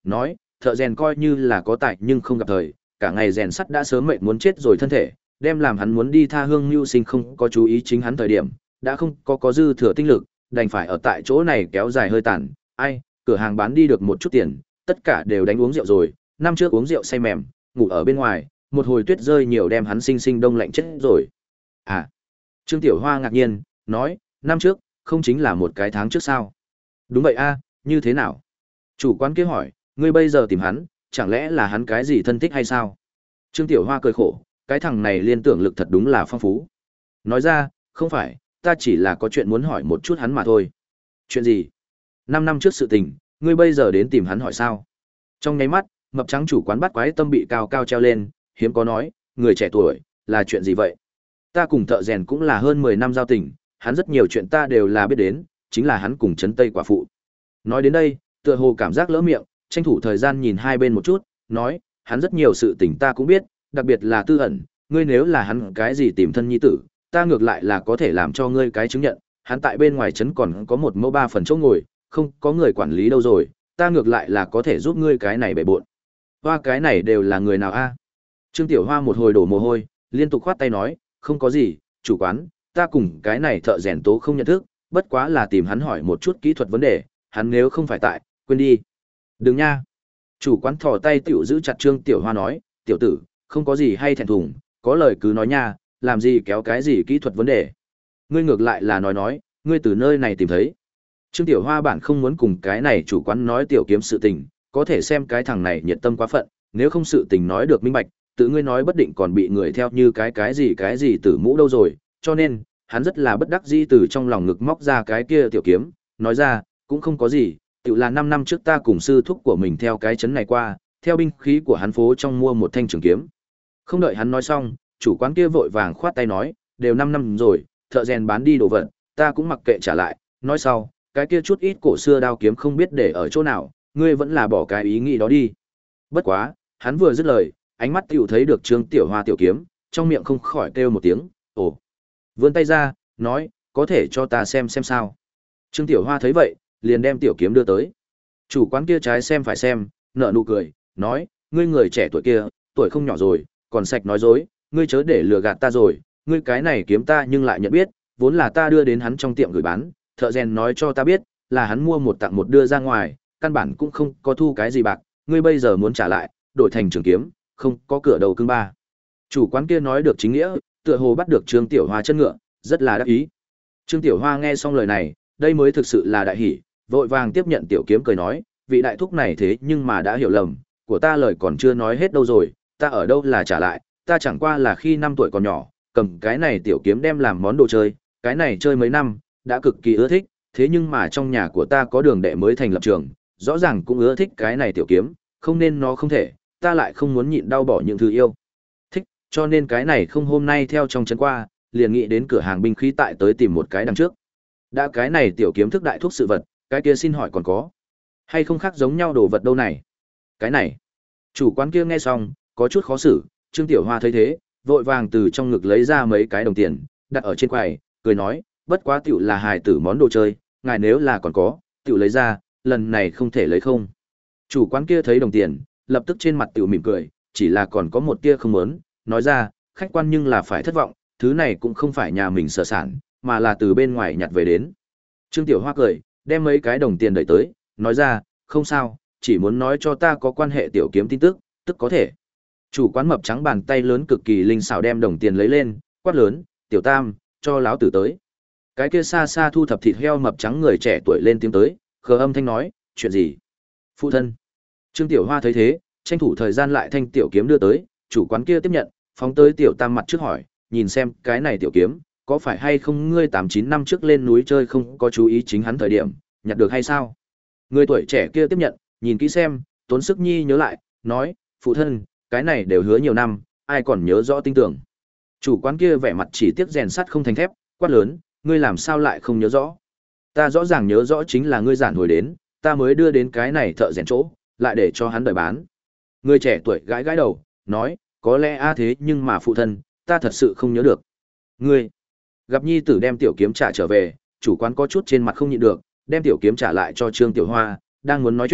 Speaker 1: nói, thợ rèn coi như là có tài nhưng không gặp thời, cả ngày rèn sắt đã sớm mệt muốn chết rồi thân thể, đem làm hắn muốn đi tha hương mưu sinh không có chú ý chính hắn thời điểm, đã không có có dư thừa tinh lực, đành phải ở tại chỗ này kéo dài hơi tàn, ai, cửa hàng bán đi được một chút tiền, tất cả đều đánh uống rượu rồi, năm trước uống rượu say mềm, ngủ ở bên ngoài, một hồi tuyết rơi nhiều đem hắn sinh sinh đông lạnh chết rồi. À, Trương Tiểu Hoa ngạc nhiên, nói, năm trước, không chính là một cái tháng trước sao? Đúng vậy a, như thế nào? Chủ quán kia hỏi, ngươi bây giờ tìm hắn, chẳng lẽ là hắn cái gì thân thích hay sao? Trương Tiểu Hoa cười khổ, cái thằng này liên tưởng lực thật đúng là phong phú. Nói ra, không phải, ta chỉ là có chuyện muốn hỏi một chút hắn mà thôi. Chuyện gì? Năm năm trước sự tình, ngươi bây giờ đến tìm hắn hỏi sao? Trong nháy mắt, mập trắng chủ quán bắt quái tâm bị cao cao treo lên, hiếm có nói, người trẻ tuổi, là chuyện gì vậy? Ta cùng thợ rèn cũng là hơn mười năm giao tình, hắn rất nhiều chuyện ta đều là biết đến, chính là hắn cùng chấn Tây quả phụ. Nói đến đây, tựa hồ cảm giác lỡ miệng, tranh thủ thời gian nhìn hai bên một chút, nói, hắn rất nhiều sự tình ta cũng biết, đặc biệt là tư ẩn, ngươi nếu là hắn cái gì tìm thân nhi tử, ta ngược lại là có thể làm cho ngươi cái chứng nhận, hắn tại bên ngoài trấn còn có một mẫu ba phần chỗ ngồi, không có người quản lý đâu rồi, ta ngược lại là có thể giúp ngươi cái này bể bộn. Hoa cái này đều là người nào a? Trương Tiểu Hoa một hồi đổ mồ hôi, liên tục khoát tay nói, không có gì, chủ quán, ta cùng cái này thợ rèn tố không nhận thức, bất quá là tìm hắn hỏi một chút kỹ thuật vấn đề, hắn nếu không phải tại, quên đi. Đừng nha. Chủ quán thò tay tiểu giữ chặt Trương Tiểu Hoa nói, tiểu tử, không có gì hay thẹn thùng, có lời cứ nói nha, làm gì kéo cái gì kỹ thuật vấn đề. Ngươi ngược lại là nói nói, ngươi từ nơi này tìm thấy. Trương Tiểu Hoa bản không muốn cùng cái này chủ quán nói tiểu kiếm sự tình, có thể xem cái thằng này nhiệt tâm quá phận, nếu không sự tình nói được minh bạch, tự ngươi nói bất định còn bị người theo như cái cái gì cái gì tử mũ đâu rồi, cho nên, hắn rất là bất đắc dĩ từ trong lòng ngực móc ra cái kia tiểu kiếm, nói ra, cũng không có gì, tự là năm năm trước ta cùng sư thúc của mình theo cái chấn này qua, theo binh khí của hắn phố trong mua một thanh trường kiếm. Không đợi hắn nói xong, chủ quán kia vội vàng khoát tay nói, đều năm năm rồi, thợ rèn bán đi đồ vật, ta cũng mặc kệ trả lại, nói sau, cái kia chút ít cổ xưa đao kiếm không biết để ở chỗ nào, ngươi vẫn là bỏ cái ý nghĩ đó đi. Bất quá, hắn vừa dứt lời, ánh mắt tiểu thấy được Trương Tiểu Hoa tiểu kiếm, trong miệng không khỏi kêu một tiếng, ồ. Vươn tay ra, nói, có thể cho ta xem xem sao. Trương Tiểu Hoa thấy vậy, liền đem tiểu kiếm đưa tới. Chủ quán kia trái xem phải xem, nở nụ cười, nói, ngươi người trẻ tuổi kia, tuổi không nhỏ rồi, còn sạch nói dối, ngươi chớ để lừa gạt ta rồi, ngươi cái này kiếm ta nhưng lại nhận biết, vốn là ta đưa đến hắn trong tiệm gửi bán, thợ rèn nói cho ta biết, là hắn mua một tặng một đưa ra ngoài, căn bản cũng không có thu cái gì bạc, ngươi bây giờ muốn trả lại, đổi thành trường kiếm, không có cửa đầu cưng ba. Chủ quán kia nói được chính nghĩa, tựa hồ bắt được Trương Tiểu Hoa chân ngựa, rất là đắc ý. Trương Tiểu Hoa nghe xong lời này, đây mới thực sự là đại hỉ, vội vàng tiếp nhận tiểu kiếm cười nói, vị đại thúc này thế nhưng mà đã hiểu lầm, của ta lời còn chưa nói hết đâu rồi, ta ở đâu là trả lại, ta chẳng qua là khi năm tuổi còn nhỏ, cầm cái này tiểu kiếm đem làm món đồ chơi, cái này chơi mấy năm, đã cực kỳ ưa thích, thế nhưng mà trong nhà của ta có đường đệ mới thành lập trường, rõ ràng cũng ưa thích cái này tiểu kiếm, không nên nó không thể, ta lại không muốn nhịn đau bỏ những thứ yêu thích, cho nên cái này không hôm nay theo trong chân qua, liền nghĩ đến cửa hàng binh khí tại tới tìm một cái đằng trước. Đã cái này tiểu kiếm thức đại thuốc sự vật, cái kia xin hỏi còn có hay không khác giống nhau đồ vật đâu này? Cái này, chủ quán kia nghe xong, có chút khó xử, Trương Tiểu Hoa thấy thế, vội vàng từ trong ngực lấy ra mấy cái đồng tiền, đặt ở trên quầy, cười nói, bất quá tiểu là hài tử món đồ chơi, ngài nếu là còn có, tiểu lấy ra, lần này không thể lấy không. Chủ quán kia thấy đồng tiền, lập tức trên mặt tiểu mỉm cười, chỉ là còn có một tia không muốn, nói ra, khách quan nhưng là phải thất vọng, thứ này cũng không phải nhà mình sở sản, mà là từ bên ngoài nhặt về đến. Trương Tiểu Hoa cười, đem mấy cái đồng tiền đẩy tới, nói ra, không sao, chỉ muốn nói cho ta có quan hệ tiểu kiếm tin tức, tức có thể. Chủ quán mập trắng bàn tay lớn cực kỳ linh xảo đem đồng tiền lấy lên, quát lớn, tiểu tam, cho láo tử tới. Cái kia xa xa thu thập thịt heo mập trắng người trẻ tuổi lên tiếng tới, khờ âm thanh nói, chuyện gì? Phụ thân. Trương Tiểu Hoa thấy thế, tranh thủ thời gian lại thanh tiểu kiếm đưa tới, chủ quán kia tiếp nhận, phóng tới tiểu tam mặt trước hỏi, nhìn xem cái này tiểu kiếm, có phải hay không ngươi tám chín năm trước lên núi chơi không có chú ý chính hắn thời điểm, nhặt được hay sao? Người tuổi trẻ kia tiếp nhận, nhìn kỹ xem, tốn sức nhi nhớ lại, nói, phụ thân, cái này đều hứa nhiều năm, ai còn nhớ rõ tinh tưởng. Chủ quán kia vẻ mặt chỉ tiếc rèn sắt không thành thép, quát lớn, ngươi làm sao lại không nhớ rõ? Ta rõ ràng nhớ rõ chính là ngươi giản hồi đến, ta mới đưa đến cái này thợ rèn chỗ, lại để cho hắn đợi bán. Người trẻ tuổi gãi gãi đầu, nói, có lẽ a thế nhưng mà phụ thân, ta thật sự không nhớ được. Ngươi, gặp nhi tử đem tiểu kiếm trả trở về, chủ quán có chút trên mặt không nhịn được, đem tiểu kiếm trả lại cho Trương Tiểu Hoa, đang muốn nói chuyện,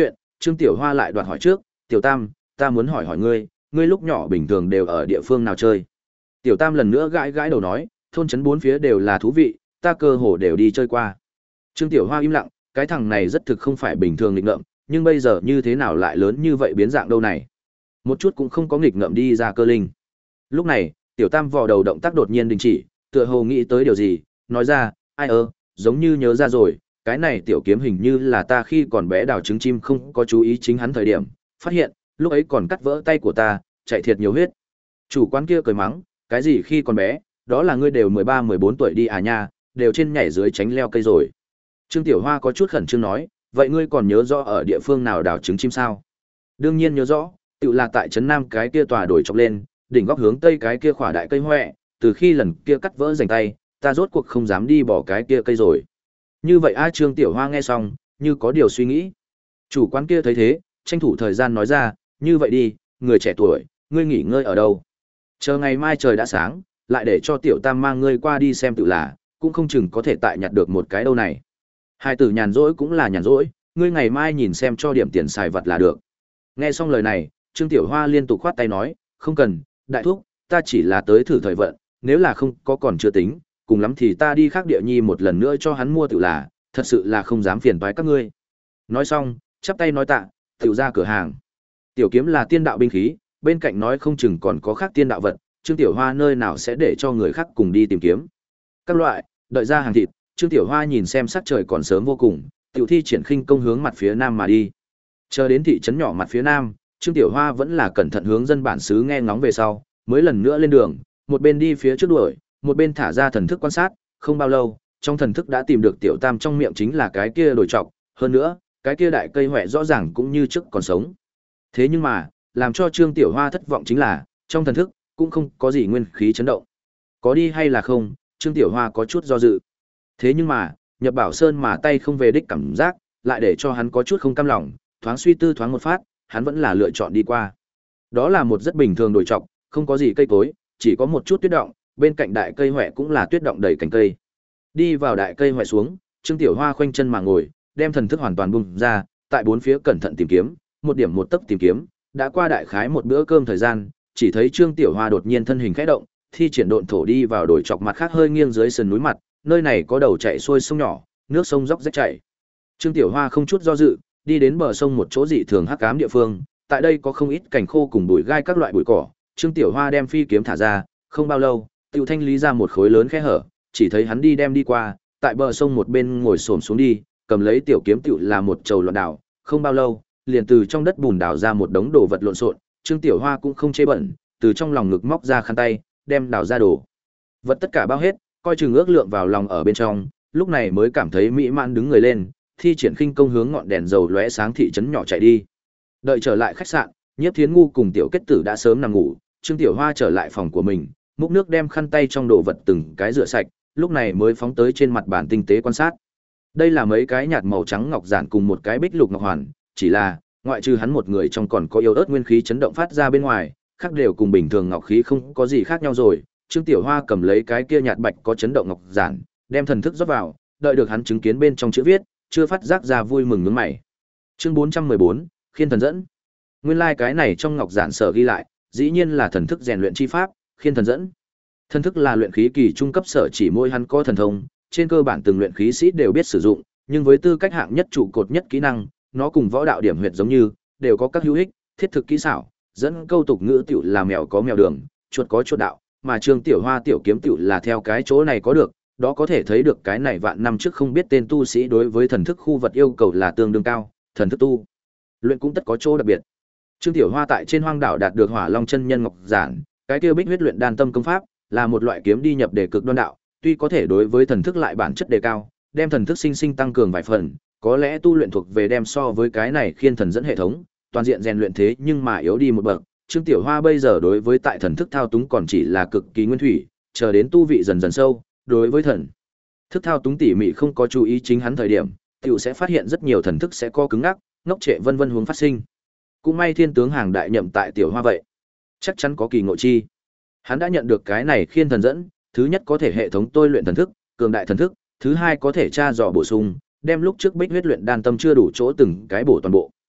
Speaker 1: Trương Tiểu Hoa lại đoạt hỏi trước, "Tiểu Tam, ta muốn hỏi hỏi ngươi, ngươi lúc nhỏ bình thường đều ở địa phương nào chơi?" Tiểu Tam lần nữa gãi gãi đầu nói, "Thôn trấn bốn phía đều là thú vị, ta cơ hồ đều đi chơi qua." Trương Tiểu Hoa im lặng, cái thằng này rất thực không phải bình thường nghịch ngợm, nhưng bây giờ như thế nào lại lớn như vậy biến dạng đâu này? Một chút cũng không có nghịch ngợm đi ra cơ linh. Lúc này, Tiểu Tam vò đầu động tác đột nhiên đình chỉ, tựa hồ nghĩ tới điều gì, nói ra, "Ai ơ, giống như nhớ ra rồi, cái này tiểu kiếm hình như là ta khi còn bé đào trứng chim không có chú ý chính hắn thời điểm, phát hiện, lúc ấy còn cắt vỡ tay của ta, chạy thiệt nhiều huyết." Chủ quán kia cười mắng, "Cái gì khi còn bé, đó là ngươi đều mười ba mười bốn tuổi đi à nha, đều trên nhảy dưới tránh leo cây rồi." Trương Tiểu Hoa có chút khẩn trương nói, "Vậy ngươi còn nhớ rõ ở địa phương nào đào trứng chim sao?" "Đương nhiên nhớ rõ, tự là tại trấn Nam cái kia tòa đồi chọc lên, đỉnh góc hướng tây cái kia khỏa đại cây hoẹ, từ khi lần kia cắt vỡ rành tay, ta rốt cuộc không dám đi bỏ cái kia cây rồi." Như vậy a Trương Tiểu Hoa nghe xong, như có điều suy nghĩ. Chủ quán kia thấy thế, tranh thủ thời gian nói ra, "Như vậy đi, người trẻ tuổi, ngươi nghỉ ngơi ở đâu? Chờ ngày mai trời đã sáng, lại để cho Tiểu Tam mang ngươi qua đi xem tự là, cũng không chừng có thể tại nhặt được một cái đâu này." Hai tử nhàn rỗi cũng là nhàn rỗi, ngươi ngày mai nhìn xem cho điểm tiền xài vật là được. Nghe xong lời này, Trương Tiểu Hoa liên tục khoát tay nói, "Không cần, đại thúc, ta chỉ là tới thử thời vận, nếu là không có còn chưa tính, cùng lắm thì ta đi khác địa nhi một lần nữa cho hắn mua tự là, thật sự là không dám phiền toái các ngươi." Nói xong, chắp tay nói tạ, tự ra cửa hàng. Tiểu kiếm là tiên đạo binh khí, bên cạnh nói không chừng còn có khác tiên đạo vật, Trương Tiểu Hoa nơi nào sẽ để cho người khác cùng đi tìm kiếm. Các loại, đợi ra hàng thịt, Trương Tiểu Hoa nhìn xem sắc trời còn sớm vô cùng, tiểu thi triển khinh công hướng mặt phía nam mà đi. Chờ đến thị trấn nhỏ mặt phía nam, Trương Tiểu Hoa vẫn là cẩn thận hướng dân bản xứ nghe ngóng về sau, mới lần nữa lên đường, một bên đi phía trước đuổi, một bên thả ra thần thức quan sát, không bao lâu, trong thần thức đã tìm được Tiểu Tam trong miệng chính là cái kia đồi trọc, hơn nữa, cái kia đại cây hoè rõ ràng cũng như trước còn sống. Thế nhưng mà, làm cho Trương Tiểu Hoa thất vọng chính là, trong thần thức cũng không có gì nguyên khí chấn động. Có đi hay là không, Trương Tiểu Hoa có chút do dự. Thế nhưng mà, nhập Bảo Sơn mà tay không về đích cảm giác, lại để cho hắn có chút không cam lòng, thoáng suy tư thoáng một phát, hắn vẫn là lựa chọn đi qua. Đó là một rất bình thường đồi trọc, không có gì cây cối, chỉ có một chút tuyết động, bên cạnh đại cây hoè cũng là tuyết động đầy cành cây. Đi vào đại cây hoè xuống, Trương Tiểu Hoa khoanh chân mà ngồi, đem thần thức hoàn toàn bung ra, tại bốn phía cẩn thận tìm kiếm, một điểm một tấc tìm kiếm, đã qua đại khái một bữa cơm thời gian, chỉ thấy Trương Tiểu Hoa đột nhiên thân hình khẽ động, thi triển độn thổ đi vào đồi trọc mặt khác hơi nghiêng dưới sườn núi mặt, nơi này có đầu chảy xuôi sông nhỏ, nước sông róc rách chảy. Trương Tiểu Hoa không chút do dự, đi đến bờ sông một chỗ dị thường hắc ám địa phương, tại đây có không ít cành khô cùng bụi gai các loại bụi cỏ, Trương Tiểu Hoa đem phi kiếm thả ra, không bao lâu, Tiểu Thanh lý ra một khối lớn khe hở, chỉ thấy hắn đi đem đi qua, tại bờ sông một bên ngồi xổm xuống đi, cầm lấy tiểu kiếm tiểu là một chầu loạn đảo, không bao lâu, liền từ trong đất bùn đào ra một đống đồ vật lộn xộn, Trương Tiểu Hoa cũng không chê bẩn, từ trong lòng ngực móc ra khăn tay, đem đào ra đồ vật tất cả bao hết, coi chừng ước lượng vào lòng ở bên trong, lúc này mới cảm thấy mỹ mãn đứng người lên, thi triển khinh công hướng ngọn đèn dầu lóe sáng thị trấn nhỏ chạy đi. Đợi trở lại khách sạn, Nhiếp Thiến Ngu cùng Tiểu Kết Tử đã sớm nằm ngủ, Trương Tiểu Hoa trở lại phòng của mình, múc nước đem khăn tay trong đồ vật từng cái rửa sạch, lúc này mới phóng tới trên mặt bàn tinh tế quan sát. Đây là mấy cái nhạt màu trắng ngọc giản cùng một cái bích lục ngọc hoàn, chỉ là, ngoại trừ hắn một người trong còn có yếu ớt nguyên khí chấn động phát ra bên ngoài, khác đều cùng bình thường ngọc khí không có gì khác nhau rồi. Trương Tiểu Hoa cầm lấy cái kia nhạt bạch có chấn động ngọc giản, đem thần thức rót vào, đợi được hắn chứng kiến bên trong chữ viết, chưa phát giác ra vui mừng nhướng mày. Chương bốn trăm mười bốn, Khiên thần dẫn. Nguyên lai like cái này trong ngọc giản sở ghi lại, dĩ nhiên là thần thức rèn luyện chi pháp, Khiên thần dẫn. Thần thức là luyện khí kỳ trung cấp sở chỉ môi hắn có thần thông, trên cơ bản từng luyện khí sĩ đều biết sử dụng, nhưng với tư cách hạng nhất trụ cột nhất kỹ năng, nó cùng võ đạo điểm huyệt giống như, đều có các hữu ích, thiết thực kỹ xảo, dẫn câu tục ngữ tiểu là mèo có mèo đường, chuột có chuột đạo, mà Trương Tiểu Hoa tiểu kiếm tiểu là theo cái chỗ này có được, đó có thể thấy được cái này vạn năm trước không biết tên tu sĩ đối với thần thức khu vật yêu cầu là tương đương cao, thần thức tu luyện cũng tất có chỗ đặc biệt. Trương Tiểu Hoa tại trên hoang đảo đạt được Hỏa Long chân nhân ngọc giản, cái kia bích huyết luyện đan tâm công pháp, là một loại kiếm đi nhập đề cực đoan đạo, tuy có thể đối với thần thức lại bản chất đề cao, đem thần thức sinh sinh tăng cường vài phần, có lẽ tu luyện thuộc về đem so với cái này khiên thần dẫn hệ thống, toàn diện rèn luyện thế nhưng mà yếu đi một bậc. Trương Tiểu Hoa bây giờ đối với tại thần thức thao túng còn chỉ là cực kỳ nguyên thủy, chờ đến tu vị dần dần sâu, đối với thần thức thao túng tỉ mỉ không có chú ý chính hắn thời điểm, tiểu sẽ phát hiện rất nhiều thần thức sẽ co cứng ngắc, ngốc trệ vân vân hướng phát sinh. Cũng may thiên tướng hàng đại nhậm tại Tiểu Hoa vậy, chắc chắn có kỳ ngộ chi. Hắn đã nhận được cái này khiên thần dẫn, thứ nhất có thể hệ thống tôi luyện thần thức, cường đại thần thức, thứ hai có thể tra dò bổ sung, đem lúc trước bích huyết luyện đan tâm chưa đủ chỗ từng cái bổ toàn bộ.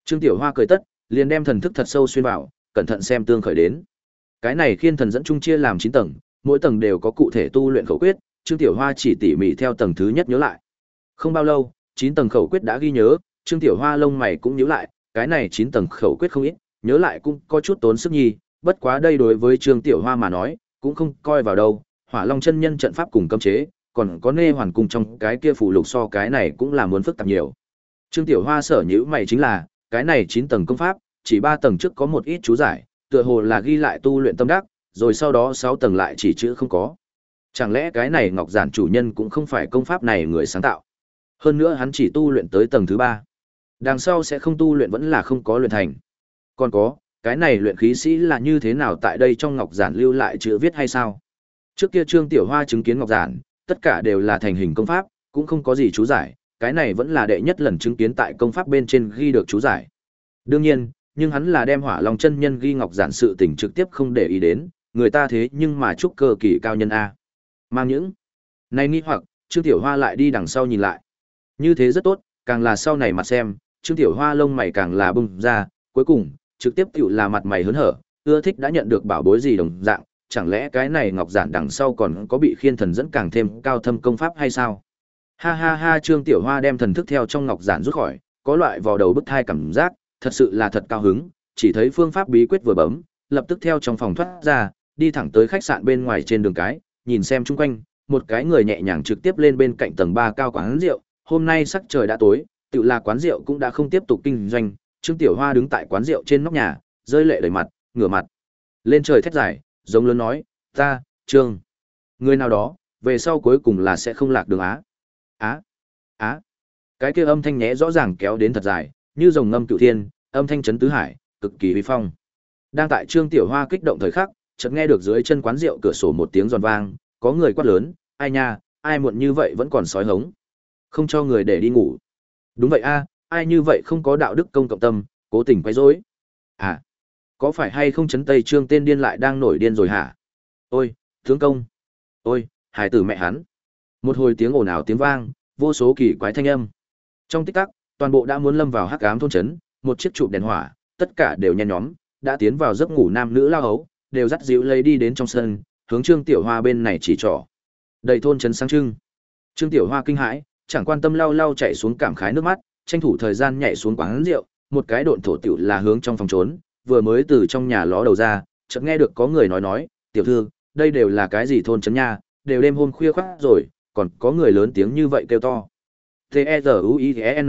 Speaker 1: Trương Tiểu Hoa cười tất, liền đem thần thức thật sâu xuyên vào, cẩn thận xem tương khởi đến. Cái này khiên thần dẫn chung chia làm chín tầng, mỗi tầng đều có cụ thể tu luyện khẩu quyết, Trương Tiểu Hoa chỉ tỉ mỉ theo tầng thứ nhất nhớ lại. Không bao lâu, chín tầng khẩu quyết đã ghi nhớ, Trương Tiểu Hoa lông mày cũng nhíu lại, cái này chín tầng khẩu quyết không ít, nhớ lại cũng có chút tốn sức nhi, bất quá đây đối với Trương Tiểu Hoa mà nói, cũng không coi vào đâu, Hỏa Long chân nhân trận pháp cùng cấm chế, còn có nê hoàn cùng trong cái kia phù lục so cái này cũng là muốn phức tạp nhiều. Trương Tiểu Hoa sở nhíu mày chính là, cái này chín tầng công pháp, chỉ ba tầng trước có một ít chú giải, tựa hồ là ghi lại tu luyện tâm đắc, rồi sau đó sáu tầng lại chỉ chữ không có. Chẳng lẽ cái này Ngọc Giản chủ nhân cũng không phải công pháp này người sáng tạo? Hơn nữa hắn chỉ tu luyện tới tầng thứ ba. Đằng sau sẽ không tu luyện vẫn là không có luyện thành. Còn có, cái này luyện khí sĩ là như thế nào tại đây trong Ngọc Giản lưu lại chữ viết hay sao? Trước kia Trương Tiểu Hoa chứng kiến Ngọc Giản, tất cả đều là thành hình công pháp, cũng không có gì chú giải, cái này vẫn là đệ nhất lần chứng kiến tại công pháp bên trên ghi được chú giải. Đương nhiên, nhưng hắn là đem Hỏa Long chân nhân ghi Ngọc Giản sự tình trực tiếp không để ý đến, người ta thế nhưng mà chúc cơ kỳ cao nhân a. Mang những này nghi hoặc, Trương Tiểu Hoa lại đi đằng sau nhìn lại. Như thế rất tốt, càng là sau này mặt xem, Trương Tiểu Hoa lông mày càng là bung ra, cuối cùng, trực tiếp tiểu là mặt mày hớn hở, ưa thích đã nhận được bảo bối gì đồng dạng, chẳng lẽ cái này Ngọc Giản đằng sau còn có bị khiên thần dẫn càng thêm cao thâm công pháp hay sao? Ha ha ha, Trương Tiểu Hoa đem thần thức theo trong Ngọc Giản rút khỏi, có loại vò đầu bức thai cảm giác, thật sự là thật cao hứng, chỉ thấy phương pháp bí quyết vừa bấm, lập tức theo trong phòng thoát ra, đi thẳng tới khách sạn bên ngoài trên đường cái, nhìn xem chung quanh, một cái người nhẹ nhàng trực tiếp lên bên cạnh tầng ba cao quán rượu, hôm nay sắc trời đã tối, tự là quán rượu cũng đã không tiếp tục kinh doanh, Trương Tiểu Hoa đứng tại quán rượu trên nóc nhà, rơi lệ đầy mặt, ngửa mặt lên trời thét dài, giống lớn nói, ta, Trương, người nào đó, về sau cuối cùng là sẽ không lạc đường á. Á, á, cái kia âm thanh nhẹ rõ ràng kéo đến thật dài, như rồng ngâm cửu thiên, âm thanh chấn tứ hải, cực kỳ uy phong. Đang tại Trương Tiểu Hoa kích động thời khắc, chợt nghe được dưới chân quán rượu cửa sổ một tiếng giòn vang, có người quát lớn, ai nha, ai muộn như vậy vẫn còn sói hống, không cho người để đi ngủ. Đúng vậy a, ai như vậy không có đạo đức công cộng tâm, cố tình quấy rối. À, có phải hay không chấn Tây Trương tên điên lại đang nổi điên rồi hả? Ôi, tướng công. Ôi, hài tử mẹ hắn. Một hồi tiếng ồn ào tiếng vang, vô số kỳ quái thanh âm. Trong tích tắc, toàn bộ đã muốn lâm vào hắc ám thôn trấn, một chiếc trụ đèn hỏa, tất cả đều nhen nhóm, đã tiến vào giấc ngủ nam nữ lao hấu, đều dắt dịu lấy đi đến trong sân, hướng Trương Tiểu Hoa bên này chỉ trỏ. Đầy thôn trấn sáng trưng. Trương Tiểu Hoa kinh hãi, chẳng quan tâm lau lau chạy xuống cảm khái nước mắt, tranh thủ thời gian nhảy xuống quán rượu, một cái độn thổ tiểu là hướng trong phòng trốn, vừa mới từ trong nhà ló đầu ra, chợt nghe được có người nói nói, "Tiểu thư, đây đều là cái gì thôn trấn nha, đều đêm hôm khuya khoắt rồi, còn có người lớn tiếng như vậy kêu to." T E Z U I E N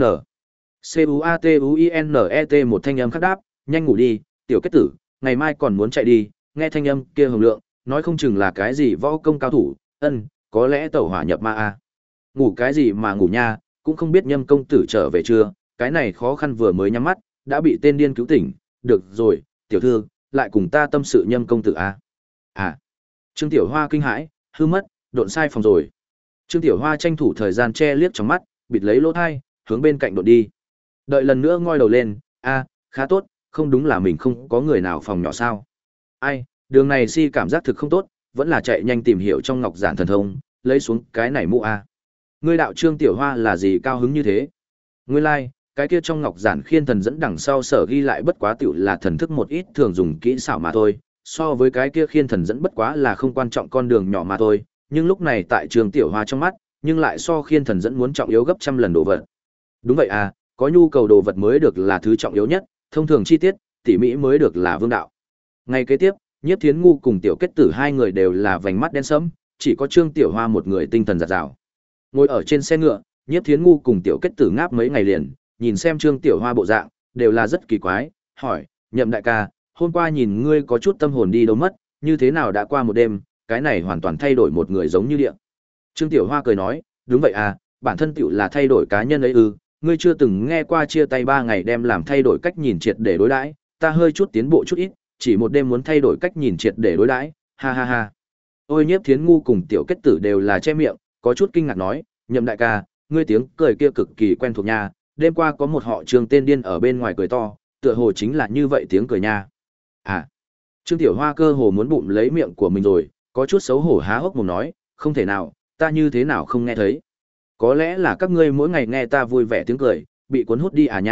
Speaker 1: C U A T U I N E T một thanh âm khác đáp, "Nhanh ngủ đi, tiểu kết tử, ngày mai còn muốn chạy đi." Nghe thanh âm kia hồng lượng, nói không chừng là cái gì võ công cao thủ, ân, có lẽ tẩu hỏa nhập ma a. Ngủ cái gì mà ngủ nha, cũng không biết Nhâm công tử trở về chưa, cái này khó khăn vừa mới nhắm mắt, đã bị tên điên cứu tỉnh, được rồi, tiểu thư, lại cùng ta tâm sự Nhâm công tử a. À. Trương Tiểu Hoa kinh hãi, hư mất, độn sai phòng rồi. Trương Tiểu Hoa tranh thủ thời gian che liếc trong mắt, bịt lấy lỗ thai, hướng bên cạnh độn đi. Đợi lần nữa ngoi đầu lên, a, khá tốt, không đúng là mình không có người nào phòng nhỏ sao? Ai, đường này si cảm giác thực không tốt, vẫn là chạy nhanh tìm hiểu trong Ngọc Giản thần thông, lấy xuống cái này mũ a. Ngươi đạo Trương Tiểu Hoa là gì cao hứng như thế? Nguyên lai, like, cái kia trong Ngọc Giản khiên thần dẫn đằng sau sở ghi lại bất quá tiểu là thần thức một ít thường dùng kỹ xảo mà thôi, so với cái kia khiên thần dẫn bất quá là không quan trọng con đường nhỏ mà thôi, nhưng lúc này tại Trương Tiểu Hoa trong mắt, nhưng lại so khiên thần dẫn muốn trọng yếu gấp trăm lần đồ vật. Đúng vậy à, có nhu cầu đồ vật mới được là thứ trọng yếu nhất, thông thường chi tiết, tỉ mỹ mới được là vương đạo. Ngay kế tiếp, Nhiếp Thiến Ngu cùng Tiểu Kết Tử hai người đều là vành mắt đen sẫm, chỉ có Trương Tiểu Hoa một người tinh thần dạt dào. Ngồi ở trên xe ngựa, Nhiếp Thiến Ngu cùng Tiểu Kết Tử ngáp mấy ngày liền, nhìn xem Trương Tiểu Hoa bộ dạng, đều là rất kỳ quái, hỏi, Nhậm đại ca, hôm qua nhìn ngươi có chút tâm hồn đi đâu mất, như thế nào đã qua một đêm, cái này hoàn toàn thay đổi một người giống như địa. Trương Tiểu Hoa cười nói, đúng vậy à, bản thân tiểu là thay đổi cá nhân ấy ư, ngươi chưa từng nghe qua chia tay ba ngày đem làm thay đổi cách nhìn triệt để đối đãi, ta hơi chút tiến bộ chút ít, chỉ một đêm muốn thay đổi cách nhìn triệt để đối đãi, ha ha ha. Ôi Nhiếp Thiến Ngu cùng Tiểu Kết Tử đều là che miệng, có chút kinh ngạc nói, Nhậm đại ca, ngươi tiếng cười kia cực kỳ quen thuộc nha, đêm qua có một họ Trương tên điên ở bên ngoài cười to, tựa hồ chính là như vậy tiếng cười nha. À. Trương Tiểu Hoa cơ hồ muốn bụng lấy miệng của mình rồi, có chút xấu hổ há hốc mồm nói, không thể nào, ta như thế nào không nghe thấy. Có lẽ là các ngươi mỗi ngày nghe ta vui vẻ tiếng cười, bị cuốn hút đi à nha,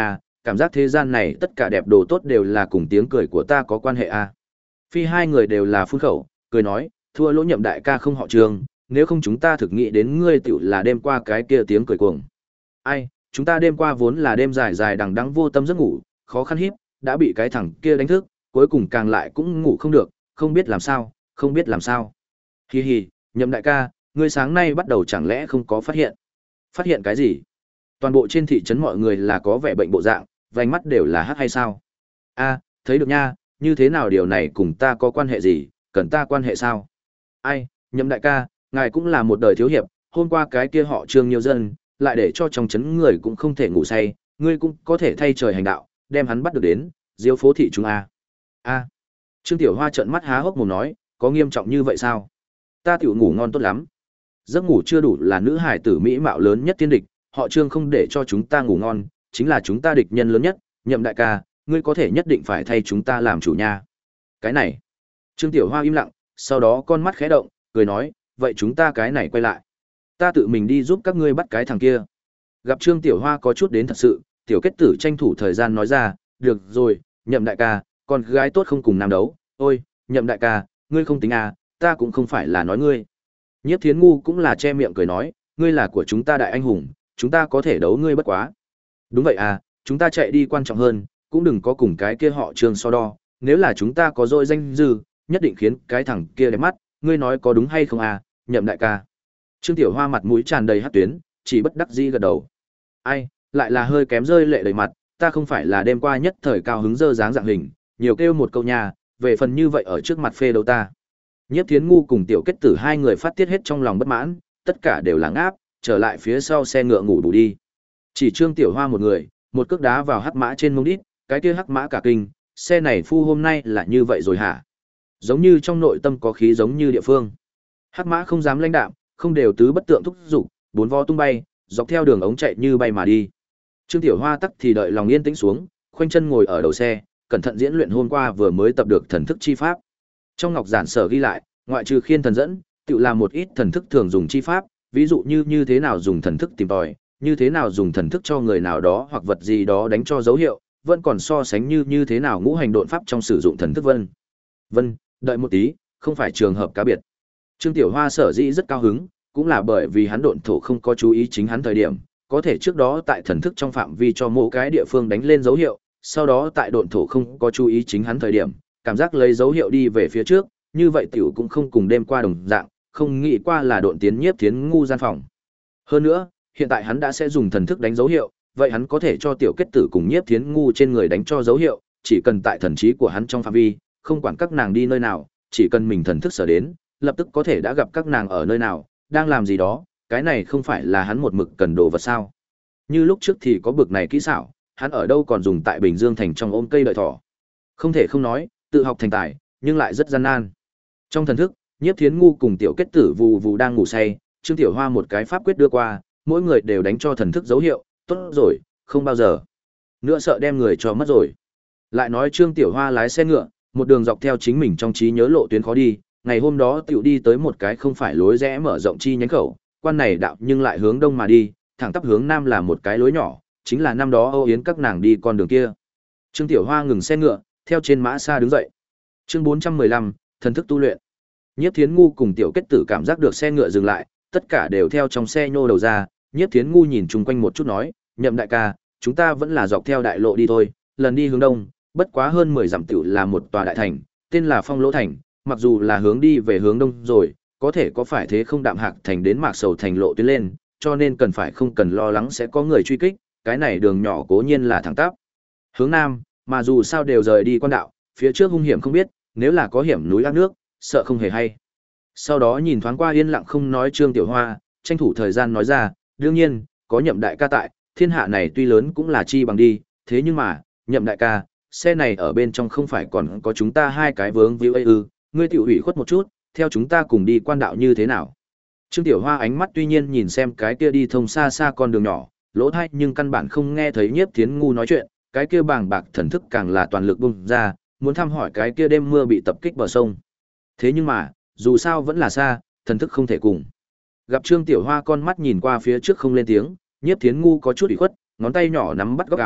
Speaker 1: cảm giác thế gian này tất cả đẹp đồ tốt đều là cùng tiếng cười của ta có quan hệ a. Phi hai người đều là phun khẩu, cười nói, thua lỗ Nhậm đại ca không họ Trương, nếu không chúng ta thực nghĩ đến ngươi tiểu là đêm qua cái kia tiếng cười cuồng. Ai, chúng ta đêm qua vốn là đêm dài dài đằng đẵng vô tâm giấc ngủ, khó khăn híp, đã bị cái thằng kia đánh thức, cuối cùng càng lại cũng ngủ không được, không biết làm sao, không biết làm sao. Hi hi, Nhậm đại ca, ngươi sáng nay bắt đầu chẳng lẽ không có phát hiện? Phát hiện cái gì? Toàn bộ trên thị trấn mọi người là có vẻ bệnh bộ dạng, vành mắt đều là hắc hay sao? A, thấy được nha, như thế nào điều này cùng ta có quan hệ gì, cần ta quan hệ sao? Ai, Nhậm đại ca, ngài cũng là một đời thiếu hiệp, hôm qua cái kia họ Trương nhiều dân, lại để cho trong trấn người cũng không thể ngủ say, ngươi cũng có thể thay trời hành đạo, đem hắn bắt được đến, diêu phố thị chúng a. A. Trương Tiểu Hoa trợn mắt há hốc mồm nói, có nghiêm trọng như vậy sao? Ta tiểu ngủ ngon tốt lắm. Giấc ngủ chưa đủ là nữ hải tử mỹ mạo lớn nhất thiên địch, họ Trương không để cho chúng ta ngủ ngon, chính là chúng ta địch nhân lớn nhất, Nhậm đại ca, ngươi có thể nhất định phải thay chúng ta làm chủ nha. Cái này. Trương Tiểu Hoa im lặng, sau đó con mắt khẽ động, cười nói, vậy chúng ta cái này quay lại. Ta tự mình đi giúp các ngươi bắt cái thằng kia. Gặp Trương Tiểu Hoa có chút đến thật sự, Tiểu Kết Tử tranh thủ thời gian nói ra, được rồi, Nhậm đại ca, con gái tốt không cùng nam đấu, ôi, Nhậm đại ca, ngươi không tính à, ta cũng không phải là nói ngươi. Nhiếp Thiến Ngu cũng là che miệng cười nói, ngươi là của chúng ta đại anh hùng, chúng ta có thể đấu ngươi bất quá. Đúng vậy à, chúng ta chạy đi quan trọng hơn, cũng đừng có cùng cái kia họ Trương so đo, nếu là chúng ta có dội danh dư, nhất định khiến cái thằng kia đẹp mắt, ngươi nói có đúng hay không à, Nhậm đại ca. Trương Tiểu Hoa mặt mũi tràn đầy hắc tuyến, chỉ bất đắc dĩ gật đầu. Ai, lại là hơi kém rơi lệ đầy mặt, ta không phải là đêm qua nhất thời cao hứng dơ dáng dạng hình, nhiều kêu một câu nhà, về phần như vậy ở trước mặt phê đấu ta. Nhiếp Thiến Ngu cùng Tiểu Kết Tử hai người phát tiết hết trong lòng bất mãn, tất cả đều là ngáp, trở lại phía sau xe ngựa ngủ bù đi. Chỉ Trương Tiểu Hoa một người, một cước đá vào hắc mã trên mông đít, cái kia hắc mã cả kinh, xe này phu hôm nay là như vậy rồi hả? Giống như trong nội tâm có khí giống như địa phương. Hắc mã không dám lãnh đạm, không đều tứ bất tượng thúc dục, bốn vo tung bay, dọc theo đường ống chạy như bay mà đi. Trương Tiểu Hoa tắc thì đợi lòng yên tĩnh xuống, khoanh chân ngồi ở đầu xe, cẩn thận diễn luyện hôm qua vừa mới tập được thần thức chi pháp. Trong ngọc giản sở ghi lại, ngoại trừ khiên thần dẫn, tự làm một ít thần thức thường dùng chi pháp, ví dụ như như thế nào dùng thần thức tìm tòi, như thế nào dùng thần thức cho người nào đó hoặc vật gì đó đánh cho dấu hiệu, vẫn còn so sánh như như thế nào ngũ hành độn pháp trong sử dụng thần thức vân. Vân, đợi một tí, không phải trường hợp cá biệt. Trương Tiểu Hoa sở dĩ rất cao hứng, cũng là bởi vì hắn độn thổ không có chú ý chính hắn thời điểm, có thể trước đó tại thần thức trong phạm vi cho mỗi cái địa phương đánh lên dấu hiệu, sau đó tại độn thổ không có chú ý chính hắn thời điểm, cảm giác lấy dấu hiệu đi về phía trước, như vậy tiểu cũng không cùng đêm qua đồng dạng, không nghĩ qua là độn tiến Nhiếp Thiến Ngu gian phòng. Hơn nữa, hiện tại hắn đã sẽ dùng thần thức đánh dấu hiệu, vậy hắn có thể cho Tiểu Kết Tử cùng Nhiếp Thiến Ngu trên người đánh cho dấu hiệu, chỉ cần tại thần trí của hắn trong phạm vi, không quản các nàng đi nơi nào, chỉ cần mình thần thức sở đến, lập tức có thể đã gặp các nàng ở nơi nào, đang làm gì đó, cái này không phải là hắn một mực cần đồ vật sao? Như lúc trước thì có bực này kỹ xảo, hắn ở đâu còn dùng tại Bình Dương thành trong ôm cây đợi thỏ. Không thể không nói, tự học thành tài, nhưng lại rất gian nan. Trong thần thức, Nhiếp Thiến Ngu cùng Tiểu Kết Tử vù vù đang ngủ say, Trương Tiểu Hoa một cái pháp quyết đưa qua, mỗi người đều đánh cho thần thức dấu hiệu, tốt rồi, không bao giờ nữa sợ đem người cho mất rồi. Lại nói Trương Tiểu Hoa lái xe ngựa, một đường dọc theo chính mình trong trí nhớ lộ tuyến khó đi, ngày hôm đó tiểu đi tới một cái không phải lối rẽ mở rộng chi nhánh khẩu, quan này đạo nhưng lại hướng đông mà đi, thẳng tắp hướng nam là một cái lối nhỏ, chính là năm đó Âu Yến các nàng đi con đường kia. Trương Tiểu Hoa ngừng xe ngựa, theo trên mã xa đứng dậy. Chương bốn trăm mười lăm, thần thức tu luyện. Nhiếp Thiến Ngu cùng Tiểu Kết Tử cảm giác được xe ngựa dừng lại, tất cả đều theo trong xe nhô đầu ra, Nhiếp Thiến Ngu nhìn chung quanh một chút nói, "Nhậm đại ca, chúng ta vẫn là dọc theo đại lộ đi thôi, lần đi hướng đông, bất quá hơn mười dặm tiểu là một tòa đại thành, tên là Phong Lỗ thành, mặc dù là hướng đi về hướng đông rồi, có thể có phải thế không đạm hạc thành đến Mạc Sầu thành lộ tuyến lên, cho nên cần phải không cần lo lắng sẽ có người truy kích, cái này đường nhỏ cố nhiên là thẳng tắp. Hướng nam, mà dù sao đều rời đi quan đạo, phía trước hung hiểm không biết, nếu là có hiểm núi ác nước, sợ không hề hay." Sau đó nhìn thoáng qua yên lặng không nói Trương Tiểu Hoa, tranh thủ thời gian nói ra, "Đương nhiên, có Nhậm đại ca tại, thiên hạ này tuy lớn cũng là chi bằng đi, thế nhưng mà, Nhậm đại ca, xe này ở bên trong không phải còn có chúng ta hai cái vướng víu ấy ư, ngươi tiểu hủy khuất một chút, theo chúng ta cùng đi quan đạo như thế nào?" Trương Tiểu Hoa ánh mắt tuy nhiên nhìn xem cái kia đi thông xa xa con đường nhỏ, lỗ tai nhưng căn bản không nghe thấy Nhiếp Thiến Ngu nói chuyện, cái kia bàng bạc thần thức càng là toàn lực bung ra, muốn thăm hỏi cái kia đêm mưa bị tập kích bờ sông. Thế nhưng mà, dù sao vẫn là xa, thần thức không thể cùng. Gặp Trương Tiểu Hoa con mắt nhìn qua phía trước không lên tiếng, Nhiếp Thiến Ngu có chút ủy khuất, ngón tay nhỏ nắm bắt góc áo,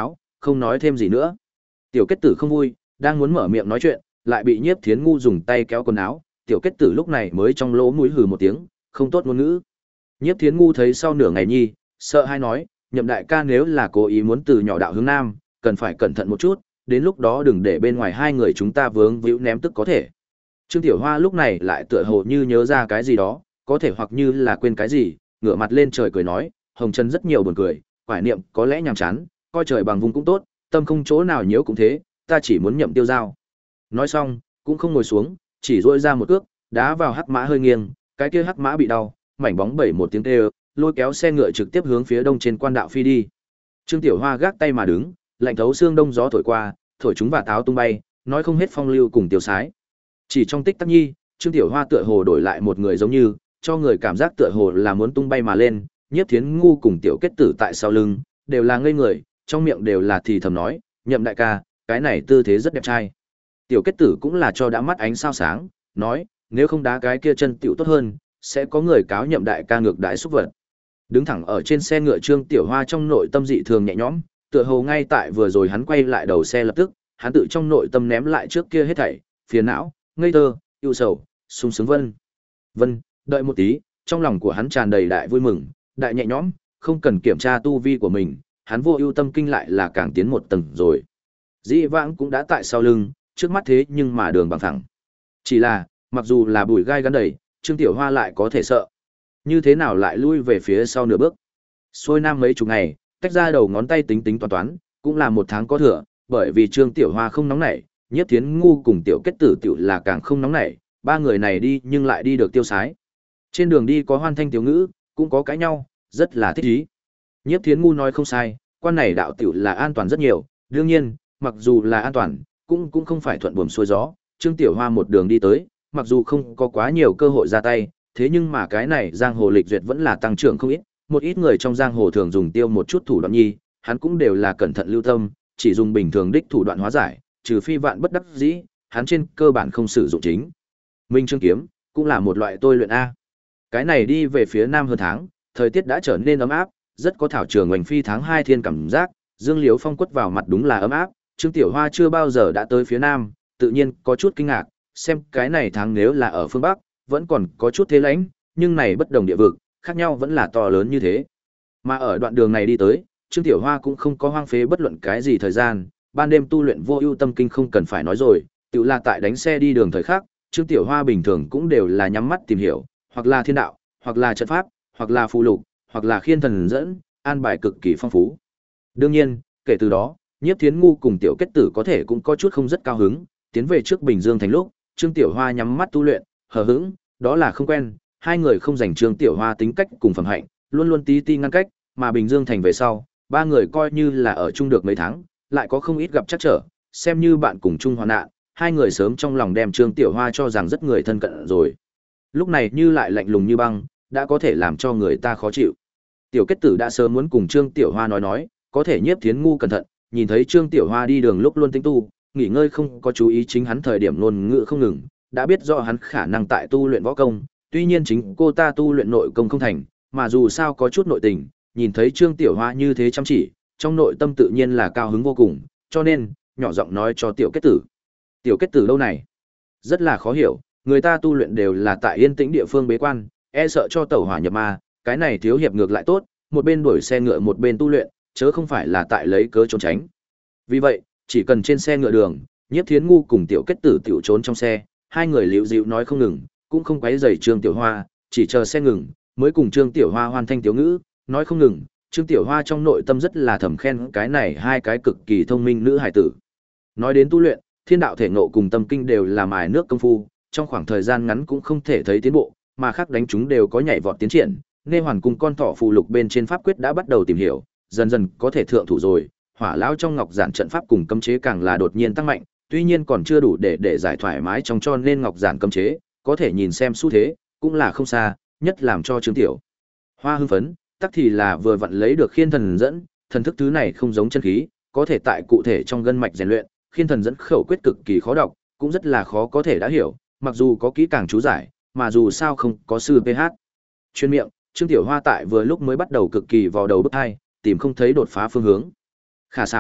Speaker 1: không nói thêm gì nữa. Tiểu Kết Tử không vui, đang muốn mở miệng nói chuyện, lại bị Nhiếp Thiến Ngu dùng tay kéo quần áo, Tiểu Kết Tử lúc này mới trong lỗ mũi hừ một tiếng, không tốt ngôn ngữ. Nhiếp Thiến Ngu thấy sau nửa ngày nhi, sợ hai nói, Nhậm đại ca nếu là cố ý muốn từ nhỏ đạo hướng nam, cần phải cẩn thận một chút, đến lúc đó đừng để bên ngoài hai người chúng ta vướng víu ném tức có thể. Trương Tiểu Hoa lúc này lại tựa hồ như nhớ ra cái gì đó, có thể hoặc như là quên cái gì, ngửa mặt lên trời cười nói, Hồng Trần rất nhiều buồn cười, quải niệm có lẽ nhàm chán, coi trời bằng vùng cũng tốt, tâm không chỗ nào nhiễu cũng thế, ta chỉ muốn nhậm tiêu giao. Nói xong, cũng không ngồi xuống, chỉ duỗi ra một cước, đá vào hắc mã hơi nghiêng, cái kia hắc mã bị đau, mảnh bóng bảy một tiếng kêu, lôi kéo xe ngựa trực tiếp hướng phía đông trên quan đạo phi đi. Trương Tiểu Hoa gác tay mà đứng, lạnh thấu xương đông gió thổi qua, thổi chúng và táo tung bay, nói không hết phong lưu cùng tiêu sái. Chỉ trong tích tắc nhi, Trương Tiểu Hoa tựa hồ đổi lại một người giống như, cho người cảm giác tựa hồ là muốn tung bay mà lên, Nhiếp Thiến Ngu cùng Tiểu Kết Tử tại sau lưng, đều là ngây người, trong miệng đều là thì thầm nói, Nhậm đại ca, cái này tư thế rất đẹp trai. Tiểu Kết Tử cũng là cho đã mắt ánh sao sáng, nói, nếu không đá cái kia chân tiểu tốt hơn, sẽ có người cáo Nhậm đại ca ngược đãi xúc vật. Đứng thẳng ở trên xe ngựa Trương Tiểu Hoa trong nội tâm dị thường nhẹ nhõm, tựa hồ ngay tại vừa rồi hắn quay lại đầu xe lập tức, hắn tự trong nội tâm ném lại trước kia hết thảy, phiền não, ngây thơ, ưu sầu, sung sướng vân. Vân, đợi một tí, trong lòng của hắn tràn đầy đại vui mừng, đại nhẹ nhõm, không cần kiểm tra tu vi của mình, hắn vô ưu tâm kinh lại là càng tiến một tầng rồi. Dĩ vãng cũng đã tại sau lưng, trước mắt thế nhưng mà đường bằng thẳng. Chỉ là, mặc dù là bụi gai gắn đầy, Trương Tiểu Hoa lại có thể sợ. Như thế nào lại lui về phía sau nửa bước. Xuôi nam mấy chục ngày, tách ra đầu ngón tay tính tính toán toán, cũng là một tháng có thừa, bởi vì Trương Tiểu Hoa không nóng nảy, Nhiếp Thiến Ngu cùng Tiểu Kết Tử tiểu là càng không nóng nảy, ba người này đi nhưng lại đi được tiêu sái. Trên đường đi có hoan thanh tiểu ngữ, cũng có cãi nhau, rất là thích ý. Nhiếp Thiến Ngu nói không sai, quan này đạo tiểu là an toàn rất nhiều, đương nhiên, mặc dù là an toàn, cũng cũng không phải thuận buồm xuôi gió, Trương Tiểu Hoa một đường đi tới, mặc dù không có quá nhiều cơ hội ra tay, thế nhưng mà cái này giang hồ lịch duyệt vẫn là tăng trưởng không ít, một ít người trong giang hồ thường dùng tiêu một chút thủ đoạn nhi, hắn cũng đều là cẩn thận lưu tâm, chỉ dùng bình thường đích thủ đoạn hóa giải, trừ phi vạn bất đắc dĩ, hắn trên cơ bản không sử dụng chính. Minh Trương kiếm cũng là một loại tôi luyện a. Cái này đi về phía nam hơn tháng, thời tiết đã trở nên ấm áp, rất có thảo trường ngoành phi tháng hai thiên cảm giác, dương liễu phong quất vào mặt đúng là ấm áp, Trương Tiểu Hoa chưa bao giờ đã tới phía nam, tự nhiên có chút kinh ngạc, xem cái này tháng nếu là ở phương bắc, vẫn còn có chút thế lãnh, nhưng này bất đồng địa vực, khác nhau vẫn là to lớn như thế. Mà ở đoạn đường này đi tới, Trương Tiểu Hoa cũng không có hoang phế bất luận cái gì thời gian, ban đêm tu luyện vô ưu tâm kinh không cần phải nói rồi, tự là tại đánh xe đi đường thời khắc, Trương Tiểu Hoa bình thường cũng đều là nhắm mắt tìm hiểu, hoặc là thiên đạo, hoặc là trận pháp, hoặc là phù lục, hoặc là khiên thần dẫn, an bài cực kỳ phong phú. Đương nhiên, kể từ đó, Nhiếp Thiến Ngu cùng Tiểu Kết Tử có thể cũng có chút không rất cao hứng, tiến về trước Bình Dương thành lúc, Trương Tiểu Hoa nhắm mắt tu luyện, hờ hững, đó là không quen, hai người không dành Trương Tiểu Hoa tính cách cùng phẩm hạnh, luôn luôn tí ti ngăn cách, mà Bình Dương thành về sau, ba người coi như là ở chung được mấy tháng, lại có không ít gặp trắc trở, xem như bạn cùng chung hoạn nạn, hai người sớm trong lòng đem Trương Tiểu Hoa cho rằng rất người thân cận rồi. Lúc này như lại lạnh lùng như băng, đã có thể làm cho người ta khó chịu. Tiểu Kết Tử đã sớm muốn cùng Trương Tiểu Hoa nói nói, có thể Nhiếp Thiến Ngu cẩn thận, nhìn thấy Trương Tiểu Hoa đi đường lúc luôn tính tu, nghỉ ngơi không có chú ý chính hắn thời điểm ngôn ngữ không ngừng, đã biết rõ hắn khả năng tại tu luyện võ công, tuy nhiên chính cô ta tu luyện nội công không thành, mà dù sao có chút nội tình, nhìn thấy Trương Tiểu Hoa như thế chăm chỉ, trong nội tâm tự nhiên là cao hứng vô cùng, cho nên, nhỏ giọng nói cho Tiểu Kết Tử. Tiểu Kết Tử lâu này, rất là khó hiểu, người ta tu luyện đều là tại yên tĩnh địa phương bế quan, e sợ cho tẩu hỏa nhập ma, cái này thiếu hiệp ngược lại tốt, một bên đuổi xe ngựa một bên tu luyện, chớ không phải là tại lấy cớ trốn tránh. Vì vậy, chỉ cần trên xe ngựa đường, Nhiếp Thiến Ngu cùng Tiểu Kết Tử tiểu trốn trong xe, hai người liễu dịu nói không ngừng, cũng không quấy rầy Trương Tiểu Hoa, chỉ chờ xe ngừng, mới cùng Trương Tiểu Hoa hoan thanh tiếu ngữ, nói không ngừng. Trương Tiểu Hoa trong nội tâm rất là thầm khen cái này hai cái cực kỳ thông minh nữ hải tử. Nói đến tu luyện, thiên đạo thể ngộ cùng tâm kinh đều là mài nước công phu, trong khoảng thời gian ngắn cũng không thể thấy tiến bộ, mà khác đánh chúng đều có nhảy vọt tiến triển, nên hoàn cùng con thỏ phù lục bên trên pháp quyết đã bắt đầu tìm hiểu, dần dần có thể thượng thủ rồi. Hỏa lão trong ngọc giản trận pháp cùng cấm chế càng là đột nhiên tăng mạnh, tuy nhiên còn chưa đủ để để giải thoải mái trong cho nên ngọc giản cấm chế, có thể nhìn xem xu thế, cũng là không xa, nhất làm cho Trương Tiểu Hoa hưng phấn, tắc thì là vừa vặn lấy được khiên thần dẫn, thần thức thứ này không giống chân khí, có thể tại cụ thể trong gân mạch rèn luyện, khiên thần dẫn khẩu quyết cực kỳ khó đọc, cũng rất là khó có thể đã hiểu, mặc dù có kỹ càng chú giải, mà dù sao không có sư pê hát. Chuyên miệng, Trương Tiểu Hoa tại vừa lúc mới bắt đầu cực kỳ vào đầu bức hai, tìm không thấy đột phá phương hướng. Khả xảo,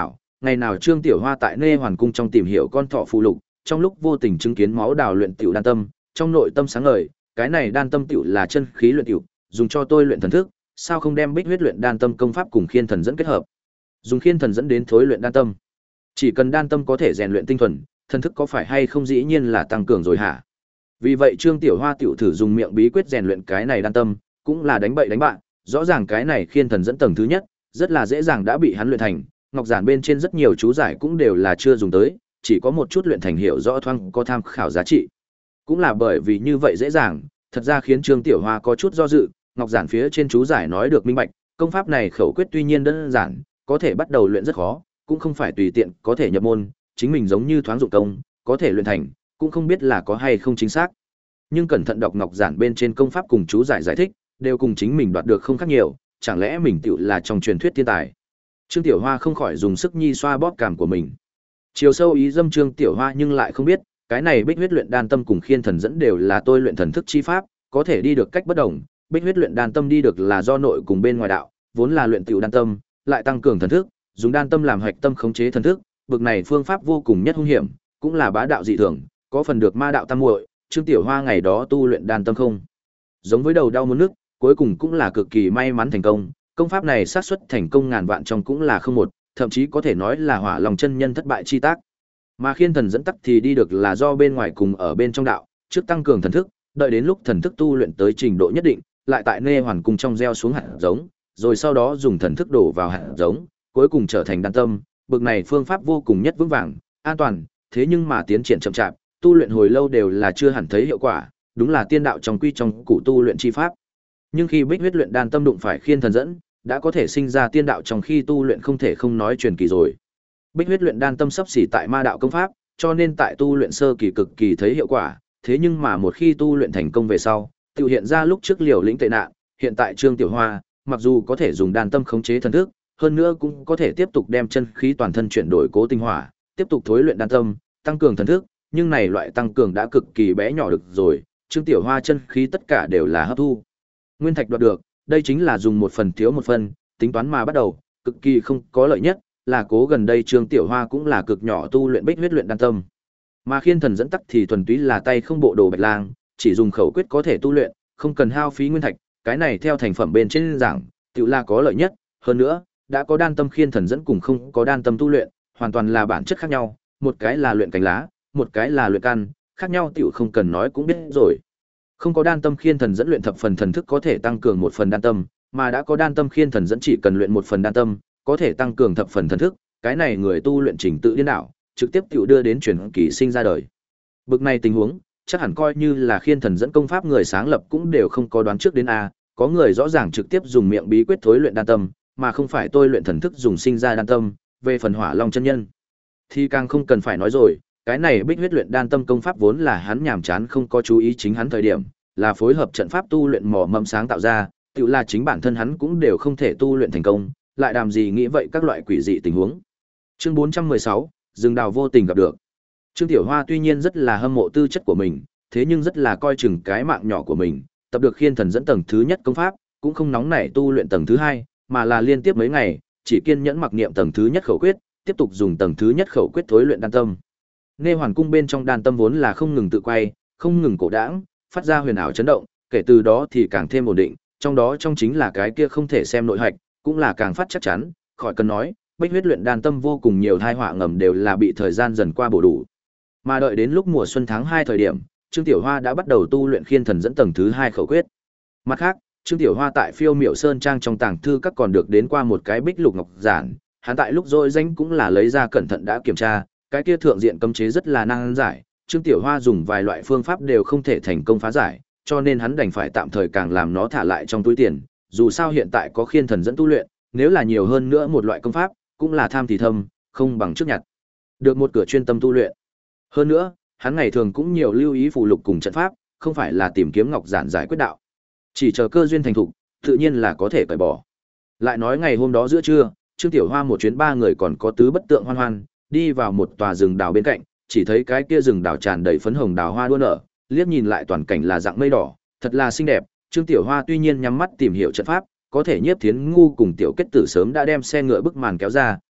Speaker 1: Ngày nào Trương Tiểu Hoa tại Nê Hoàn cung trong tìm hiểu con thọ phụ lục, trong lúc vô tình chứng kiến máu đào luyện tiểu đan tâm, trong nội tâm sáng ngời, cái này đan tâm tiểu là chân khí luyện tiểu, dùng cho tôi luyện thần thức, sao không đem bích huyết luyện đan tâm công pháp cùng khiên thần dẫn kết hợp? Dùng khiên thần dẫn đến thối luyện đan tâm. Chỉ cần đan tâm có thể rèn luyện tinh thuần, thần thức có phải hay không dĩ nhiên là tăng cường rồi hả? Vì vậy Trương Tiểu Hoa tiểu thử dùng miệng bí quyết rèn luyện cái này đan tâm, cũng là đánh bậy đánh bạn, rõ ràng cái này khiên thần dẫn tầng thứ nhất, rất là dễ dàng đã bị hắn luyện thành, ngọc giản bên trên rất nhiều chú giải cũng đều là chưa dùng tới, chỉ có một chút luyện thành hiểu rõ thoáng có tham khảo giá trị. Cũng là bởi vì như vậy dễ dàng, thật ra khiến Trương Tiểu Hoa có chút do dự, ngọc giản phía trên chú giải nói được minh bạch, công pháp này khẩu quyết tuy nhiên đơn giản, có thể bắt đầu luyện rất khó, cũng không phải tùy tiện có thể nhập môn, chính mình giống như thoáng dụng công, có thể luyện thành, cũng không biết là có hay không chính xác. Nhưng cẩn thận đọc ngọc giản bên trên công pháp cùng chú giải giải thích, đều cùng chính mình đoạt được không khác nhiều, chẳng lẽ mình tựu là trong truyền thuyết thiên tài. Trương Tiểu Hoa không khỏi dùng sức nhi xoa bóp cảm của mình. Chiều sâu ý dâm Trương Tiểu Hoa nhưng lại không biết, cái này bích huyết luyện đan tâm cùng khiên thần dẫn đều là tôi luyện thần thức chi pháp, có thể đi được cách bất đồng. Bích huyết luyện đan tâm đi được là do nội cùng bên ngoài đạo, vốn là luyện tiểu đan tâm, lại tăng cường thần thức, dùng đan tâm làm hạch tâm khống chế thần thức, bực này phương pháp vô cùng nhất hung hiểm, cũng là bá đạo dị thường, có phần được ma đạo tam muội. Trương Tiểu Hoa ngày đó tu luyện đan tâm không giống với đầu đau muốn nước, cuối cùng cũng là cực kỳ may mắn thành công. Công pháp này xác suất thành công ngàn vạn trong cũng là không một, thậm chí có thể nói là hỏa lòng chân nhân thất bại chi tác. Mà khiên thần dẫn tắc thì đi được là do bên ngoài cùng ở bên trong đạo, trước tăng cường thần thức, đợi đến lúc thần thức tu luyện tới trình độ nhất định, lại tại Nê Hoàn cung trong gieo xuống hạt giống, rồi sau đó dùng thần thức đổ vào hạt giống, cuối cùng trở thành đan tâm. Bực này phương pháp vô cùng nhất vững vàng, an toàn, thế nhưng mà tiến triển chậm chạp, tu luyện hồi lâu đều là chưa hẳn thấy hiệu quả, đúng là tiên đạo trong quy trong cụ tu luyện chi pháp. Nhưng khi bích huyết luyện đan tâm đụng phải khiên thần dẫn, đã có thể sinh ra tiên đạo trong khi tu luyện không thể không nói truyền kỳ rồi. Bích huyết luyện đan tâm sắp xỉ tại ma đạo công pháp, cho nên tại tu luyện sơ kỳ cực kỳ thấy hiệu quả, thế nhưng mà một khi tu luyện thành công về sau, tự hiện ra lúc trước liều lĩnh tệ nạn, hiện tại Trương Tiểu Hoa, mặc dù có thể dùng đan tâm khống chế thần thức, hơn nữa cũng có thể tiếp tục đem chân khí toàn thân chuyển đổi cố tinh hỏa, tiếp tục thối luyện đan tâm, tăng cường thần thức, nhưng này loại tăng cường đã cực kỳ bé nhỏ được rồi, Trương Tiểu Hoa chân khí tất cả đều là hấp thu. Nguyên thạch đoạt được, đây chính là dùng một phần thiếu một phần, tính toán mà bắt đầu, cực kỳ không có lợi nhất, là cố gần đây Trương Tiểu Hoa cũng là cực nhỏ tu luyện bích huyết luyện đan tâm. Mà khiên thần dẫn tắc thì thuần túy là tay không bộ đồ bạch lang, chỉ dùng khẩu quyết có thể tu luyện, không cần hao phí nguyên thạch, cái này theo thành phẩm bên trên giảng, tự là có lợi nhất, hơn nữa, đã có đan tâm khiên thần dẫn cùng không có đan tâm tu luyện, hoàn toàn là bản chất khác nhau, một cái là luyện cánh lá, một cái là luyện căn, khác nhau tiểu không cần nói cũng biết rồi. Không có đan tâm khiên thần dẫn luyện thập phần thần thức có thể tăng cường một phần đan tâm, mà đã có đan tâm khiên thần dẫn chỉ cần luyện một phần đan tâm, có thể tăng cường thập phần thần thức, cái này người tu luyện trình tự điên đảo, trực tiếp tiểu đưa đến truyền kỳ sinh ra đời. Bực này tình huống, chắc hẳn coi như là khiên thần dẫn công pháp người sáng lập cũng đều không có đoán trước đến a, có người rõ ràng trực tiếp dùng miệng bí quyết thối luyện đan tâm, mà không phải tôi luyện thần thức dùng sinh ra đan tâm, về phần Hỏa Long chân nhân thì càng không cần phải nói rồi, cái này bích huyết luyện đan tâm công pháp vốn là hắn nhàm chán không có chú ý chính hắn thời điểm, là phối hợp trận pháp tu luyện mỏ mẫm sáng tạo ra, tự là chính bản thân hắn cũng đều không thể tu luyện thành công, lại đàm gì nghĩ vậy các loại quỷ dị tình huống. Chương bốn trăm mười sáu, rừng đào vô tình gặp được. Trương Tiểu Hoa tuy nhiên rất là hâm mộ tư chất của mình, thế nhưng rất là coi chừng cái mạng nhỏ của mình, tập được khiên thần dẫn tầng thứ nhất công pháp, cũng không nóng nảy tu luyện tầng thứ hai, mà là liên tiếp mấy ngày, chỉ kiên nhẫn mặc niệm tầng thứ nhất khẩu quyết, tiếp tục dùng tầng thứ nhất khẩu quyết thối luyện đan tâm. Nê Hoàn cung bên trong đan tâm vốn là không ngừng tự quay, không ngừng cổ đãng, phát ra huyền ảo chấn động, kể từ đó thì càng thêm ổn định, trong đó trong chính là cái kia không thể xem nội hạch, cũng là càng phát chắc chắn, khỏi cần nói, bích huyết luyện đan tâm vô cùng nhiều thai họa ngầm đều là bị thời gian dần qua bổ đủ. Mà đợi đến lúc mùa xuân tháng hai thời điểm, Trương Tiểu Hoa đã bắt đầu tu luyện khiên thần dẫn tầng thứ hai khẩu quyết. Mặt khác, Trương Tiểu Hoa tại Phiêu Miểu Sơn trang trong tàng thư các còn được đến qua một cái bích lục ngọc giản, hắn tại lúc dỗi danh cũng là lấy ra cẩn thận đã kiểm tra, cái kia thượng diện cấm chế rất là nan giải, Trương Tiểu Hoa dùng vài loại phương pháp đều không thể thành công phá giải, cho nên hắn đành phải tạm thời càng làm nó thả lại trong túi tiền, dù sao hiện tại có khiên thần dẫn tu luyện, nếu là nhiều hơn nữa một loại công pháp, cũng là tham thì thâm, không bằng trước nhặt. Được một cửa chuyên tâm tu luyện. Hơn nữa, hắn ngày thường cũng nhiều lưu ý phù lục cùng trận pháp, không phải là tìm kiếm ngọc giản giải quyết đạo. Chỉ chờ cơ duyên thành thục, tự nhiên là có thể cởi bỏ. Lại nói ngày hôm đó giữa trưa, Trương Tiểu Hoa một chuyến ba người còn có tứ bất tượng hoan hoan, đi vào một tòa rừng đào bên cạnh, chỉ thấy cái kia rừng đào tràn đầy phấn hồng đào hoa đua nở, liếc nhìn lại toàn cảnh là dạng mây đỏ, thật là xinh đẹp. Trương Tiểu Hoa tuy nhiên nhắm mắt tìm hiểu trận pháp, có thể Nhiếp Thiến Ngu cùng Tiểu Kết Tử sớm đã đem xe ngựa bức màn kéo ra,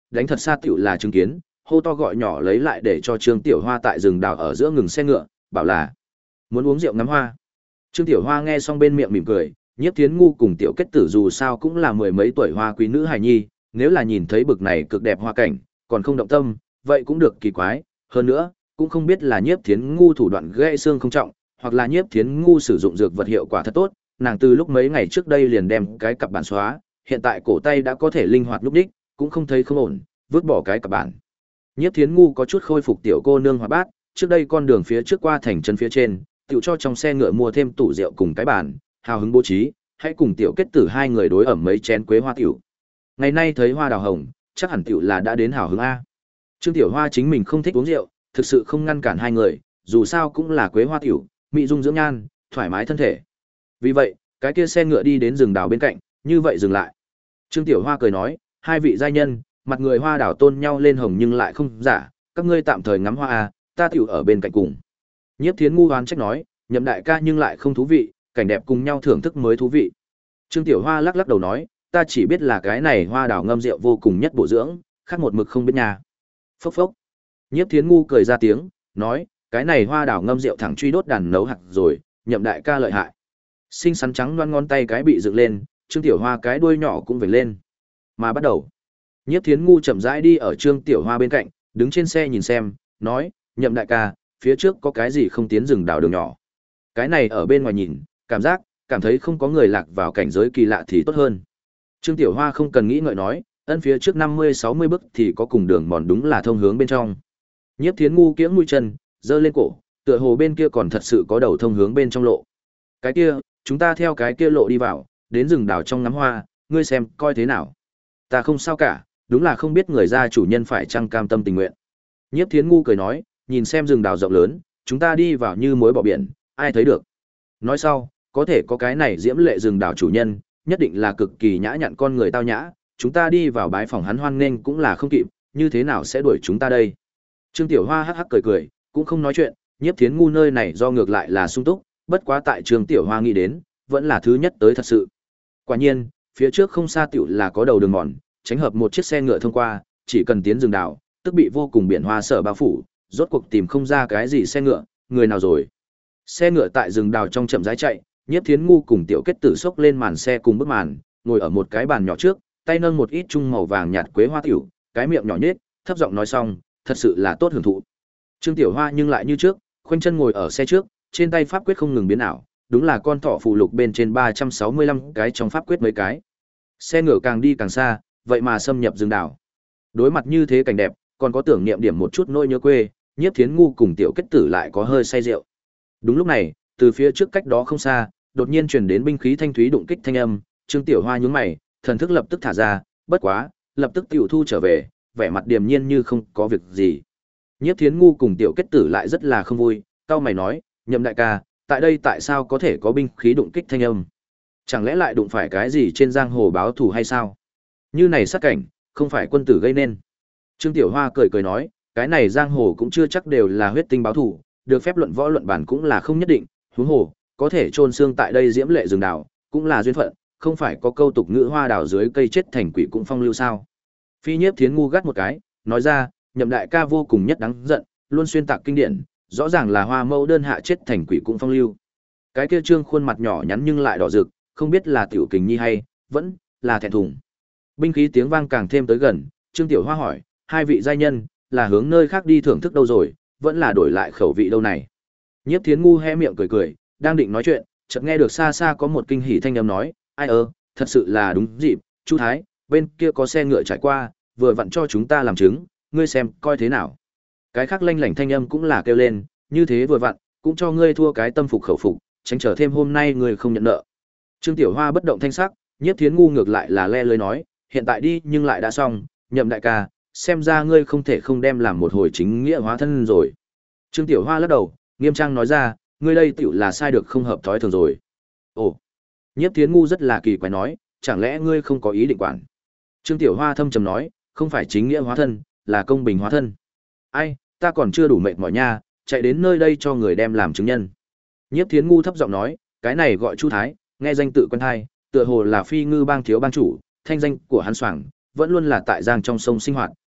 Speaker 1: đánh thật xa tiểu là chứng kiến, hô to gọi nhỏ lấy lại để cho Trương Tiểu Hoa tại rừng đào ở giữa ngừng xe ngựa, bảo là muốn uống rượu ngắm hoa. Trương Tiểu Hoa nghe xong bên miệng mỉm cười, Nhiếp Thiến Ngu cùng Tiểu Kết Tử dù sao cũng là mười mấy tuổi hoa quý nữ hài nhi, nếu là nhìn thấy bực này cực đẹp hoa cảnh, còn không động tâm, vậy cũng được kỳ quái, hơn nữa, cũng không biết là Nhiếp Thiến Ngu thủ đoạn gãy xương không trọng, hoặc là Nhiếp Thiến Ngu sử dụng dược vật hiệu quả thật tốt, nàng từ lúc mấy ngày trước đây liền đem cái cặp bản xóa, hiện tại cổ tay đã có thể linh hoạt lúc đích, cũng không thấy không ổn, vứt bỏ cái cặp bản. Nhiếp Thiến Ngu có chút khôi phục tiểu cô nương hoạt bát, trước đây con đường phía trước qua thành chân phía trên, tiểu cho trong xe ngựa mua thêm tủ rượu cùng cái bàn, hào hứng bố trí, hãy cùng Tiểu Kết Tử hai người đối ẩm mấy chén quế hoa tiểu. Ngày nay thấy hoa đào hồng, chắc hẳn tiểu là đã đến hào hứng a. Trương Tiểu Hoa chính mình không thích uống rượu, thực sự không ngăn cản hai người, dù sao cũng là quế hoa tiểu, mỹ dung dưỡng nhan, thoải mái thân thể. Vì vậy, cái kia xe ngựa đi đến rừng đào bên cạnh, như vậy dừng lại. Trương Tiểu Hoa cười nói, hai vị giai nhân, mặt người hoa đào tôn nhau lên hồng nhưng lại không giả, các ngươi tạm thời ngắm hoa a, ta tiểu ở bên cạnh cùng. Nhiếp Thiến Ngu oán trách nói, Nhậm đại ca nhưng lại không thú vị, cảnh đẹp cùng nhau thưởng thức mới thú vị. Trương Tiểu Hoa lắc lắc đầu nói, ta chỉ biết là cái này hoa đào ngâm rượu vô cùng nhất bổ dưỡng, khác một mực không biết nhà. Phốc phốc. Nhiếp Thiến Ngu cười ra tiếng, nói, cái này hoa đào ngâm rượu thẳng truy đốt đàn nấu hạt rồi, Nhậm đại ca lợi hại. Xinh xắn trắng loan ngón tay cái bị dựng lên, Trương Tiểu Hoa cái đuôi nhỏ cũng vểnh lên. Mà bắt đầu. Nhiếp Thiến Ngu chậm rãi đi ở Trương Tiểu Hoa bên cạnh, đứng trên xe nhìn xem, nói, Nhậm đại ca, phía trước có cái gì không tiến rừng đào đường nhỏ. Cái này ở bên ngoài nhìn, cảm giác, cảm thấy không có người lạc vào cảnh giới kỳ lạ thì tốt hơn. Trương Tiểu Hoa không cần nghĩ ngợi nói, ân phía trước năm mươi sáu mươi bước thì có cùng đường mòn đúng là thông hướng bên trong. Nhiếp Thiến Ngu kiễng mũi chân, giơ lên cổ, tựa hồ bên kia còn thật sự có đầu thông hướng bên trong lộ. Cái kia, chúng ta theo cái kia lộ đi vào, đến rừng đào trong ngắm hoa, ngươi xem coi thế nào. Ta không sao cả, đúng là không biết người gia chủ nhân phải chăng cam tâm tình nguyện. Nhiếp Thiến Ngu cười nói, nhìn xem rừng đào rộng lớn, chúng ta đi vào như muối bỏ biển, ai thấy được. Nói sau, có thể có cái này diễm lệ rừng đào chủ nhân, nhất định là cực kỳ nhã nhặn con người tao nhã, chúng ta đi vào bái phòng hắn hoan nghênh cũng là không kịp, như thế nào sẽ đuổi chúng ta đây. Trương Tiểu Hoa hắc hắc cười cười, cũng không nói chuyện, Nhiếp Thiến Ngu nơi này do ngược lại là sung túc, bất quá tại Trương Tiểu Hoa nghĩ đến, vẫn là thứ nhất tới thật sự. Quả nhiên, phía trước không xa tiểu là có đầu đường mòn, tránh hợp một chiếc xe ngựa thông qua, chỉ cần tiến rừng đào, tức bị vô cùng biển hoa sở bao phủ, rốt cuộc tìm không ra cái gì xe ngựa, người nào rồi. Xe ngựa tại rừng đào trong chậm rãi chạy, Nhiếp Thiến Ngu cùng Tiểu Kết Tử xốc lên màn xe cùng bức màn, ngồi ở một cái bàn nhỏ trước, tay nâng một ít chung màu vàng nhạt quế hoa tiểu, cái miệng nhỏ nhếch, thấp giọng nói xong, thật sự là tốt hưởng thụ. Trương Tiểu Hoa nhưng lại như trước, khoanh chân ngồi ở xe trước, trên tay pháp quyết không ngừng biến ảo, đúng là con thỏ phụ lục bên trên ba trăm sáu mươi lăm cái trong pháp quyết mấy cái. Xe ngựa càng đi càng xa, vậy mà xâm nhập rừng đào. Đối mặt như thế cảnh đẹp, còn có tưởng niệm điểm một chút nỗi nhớ quê, Nhiếp Thiến Ngu cùng Tiểu Kết Tử lại có hơi say rượu. Đúng lúc này, từ phía trước cách đó không xa, đột nhiên truyền đến binh khí thanh thúy đụng kích thanh âm, Trương Tiểu Hoa nhướng mày, thần thức lập tức thả ra, bất quá, lập tức tiểu thu trở về, vẻ mặt điềm nhiên như không có việc gì. Nhiếp Thiến Ngu cùng Tiểu Kết Tử lại rất là không vui, cau mày nói, Nhậm đại ca, tại đây tại sao có thể có binh khí đụng kích thanh âm? Chẳng lẽ lại đụng phải cái gì trên giang hồ báo thù hay sao? Như này sát cảnh, không phải quân tử gây nên. Trương Tiểu Hoa cười cười nói, cái này giang hồ cũng chưa chắc đều là huyết tinh báo thù, được phép luận võ luận bản cũng là không nhất định, huống hồ, có thể chôn xương tại đây diễm lệ rừng đào, cũng là duyên phận, không phải có câu tục ngữ hoa đào dưới cây chết thành quỷ cũng phong lưu sao? Phi Nhiếp Thiến Ngu gắt một cái, nói ra, Nhậm đại ca vô cùng nhất đáng giận, luôn xuyên tạc kinh điển, rõ ràng là hoa mẫu đơn hạ chết thành quỷ cũng phong lưu. Cái kia Trương khuôn mặt nhỏ nhắn nhưng lại đỏ rực, không biết là tiểu kình nhi hay vẫn là thẹn thùng. Binh khí tiếng vang càng thêm tới gần, Trương Tiểu Hoa hỏi, hai vị giai nhân là hướng nơi khác đi thưởng thức đâu rồi, vẫn là đổi lại khẩu vị đâu này. Nhiếp Thiến Ngu hé miệng cười cười, đang định nói chuyện, chợt nghe được xa xa có một kinh hỉ thanh âm nói, ai ơ, thật sự là đúng dịp, Chu Thái, bên kia có xe ngựa trải qua, vừa vặn cho chúng ta làm chứng, ngươi xem coi thế nào. Cái khác lanh lảnh thanh âm cũng là kêu lên, như thế vừa vặn, cũng cho ngươi thua cái tâm phục khẩu phục, tránh trở thêm hôm nay ngươi không nhận nợ. Trương Tiểu Hoa bất động thanh sắc, Nhiếp Thiến Ngu ngược lại là le lưới nói, hiện tại đi nhưng lại đã xong, Nhậm đại ca, xem ra ngươi không thể không đem làm một hồi chính nghĩa hóa thân rồi. Trương Tiểu Hoa lắc đầu, nghiêm trang nói ra, ngươi đây tiểu là sai được không hợp thói thường rồi. Ồ, Nhiếp Thiến Ngu rất là kỳ quái nói, chẳng lẽ ngươi không có ý định quản? Trương Tiểu Hoa thâm trầm nói, không phải chính nghĩa hóa thân, là công bình hóa thân. Ai, ta còn chưa đủ mệt mỏi nha, chạy đến nơi đây cho người đem làm chứng nhân. Nhiếp Thiến Ngu thấp giọng nói, cái này gọi Chu Thái, nghe danh tự quen hay, tựa hồ là Phi Ngư bang thiếu bang chủ, thanh danh của hắn xoảng, vẫn luôn là tại giang trong sông sinh hoạt,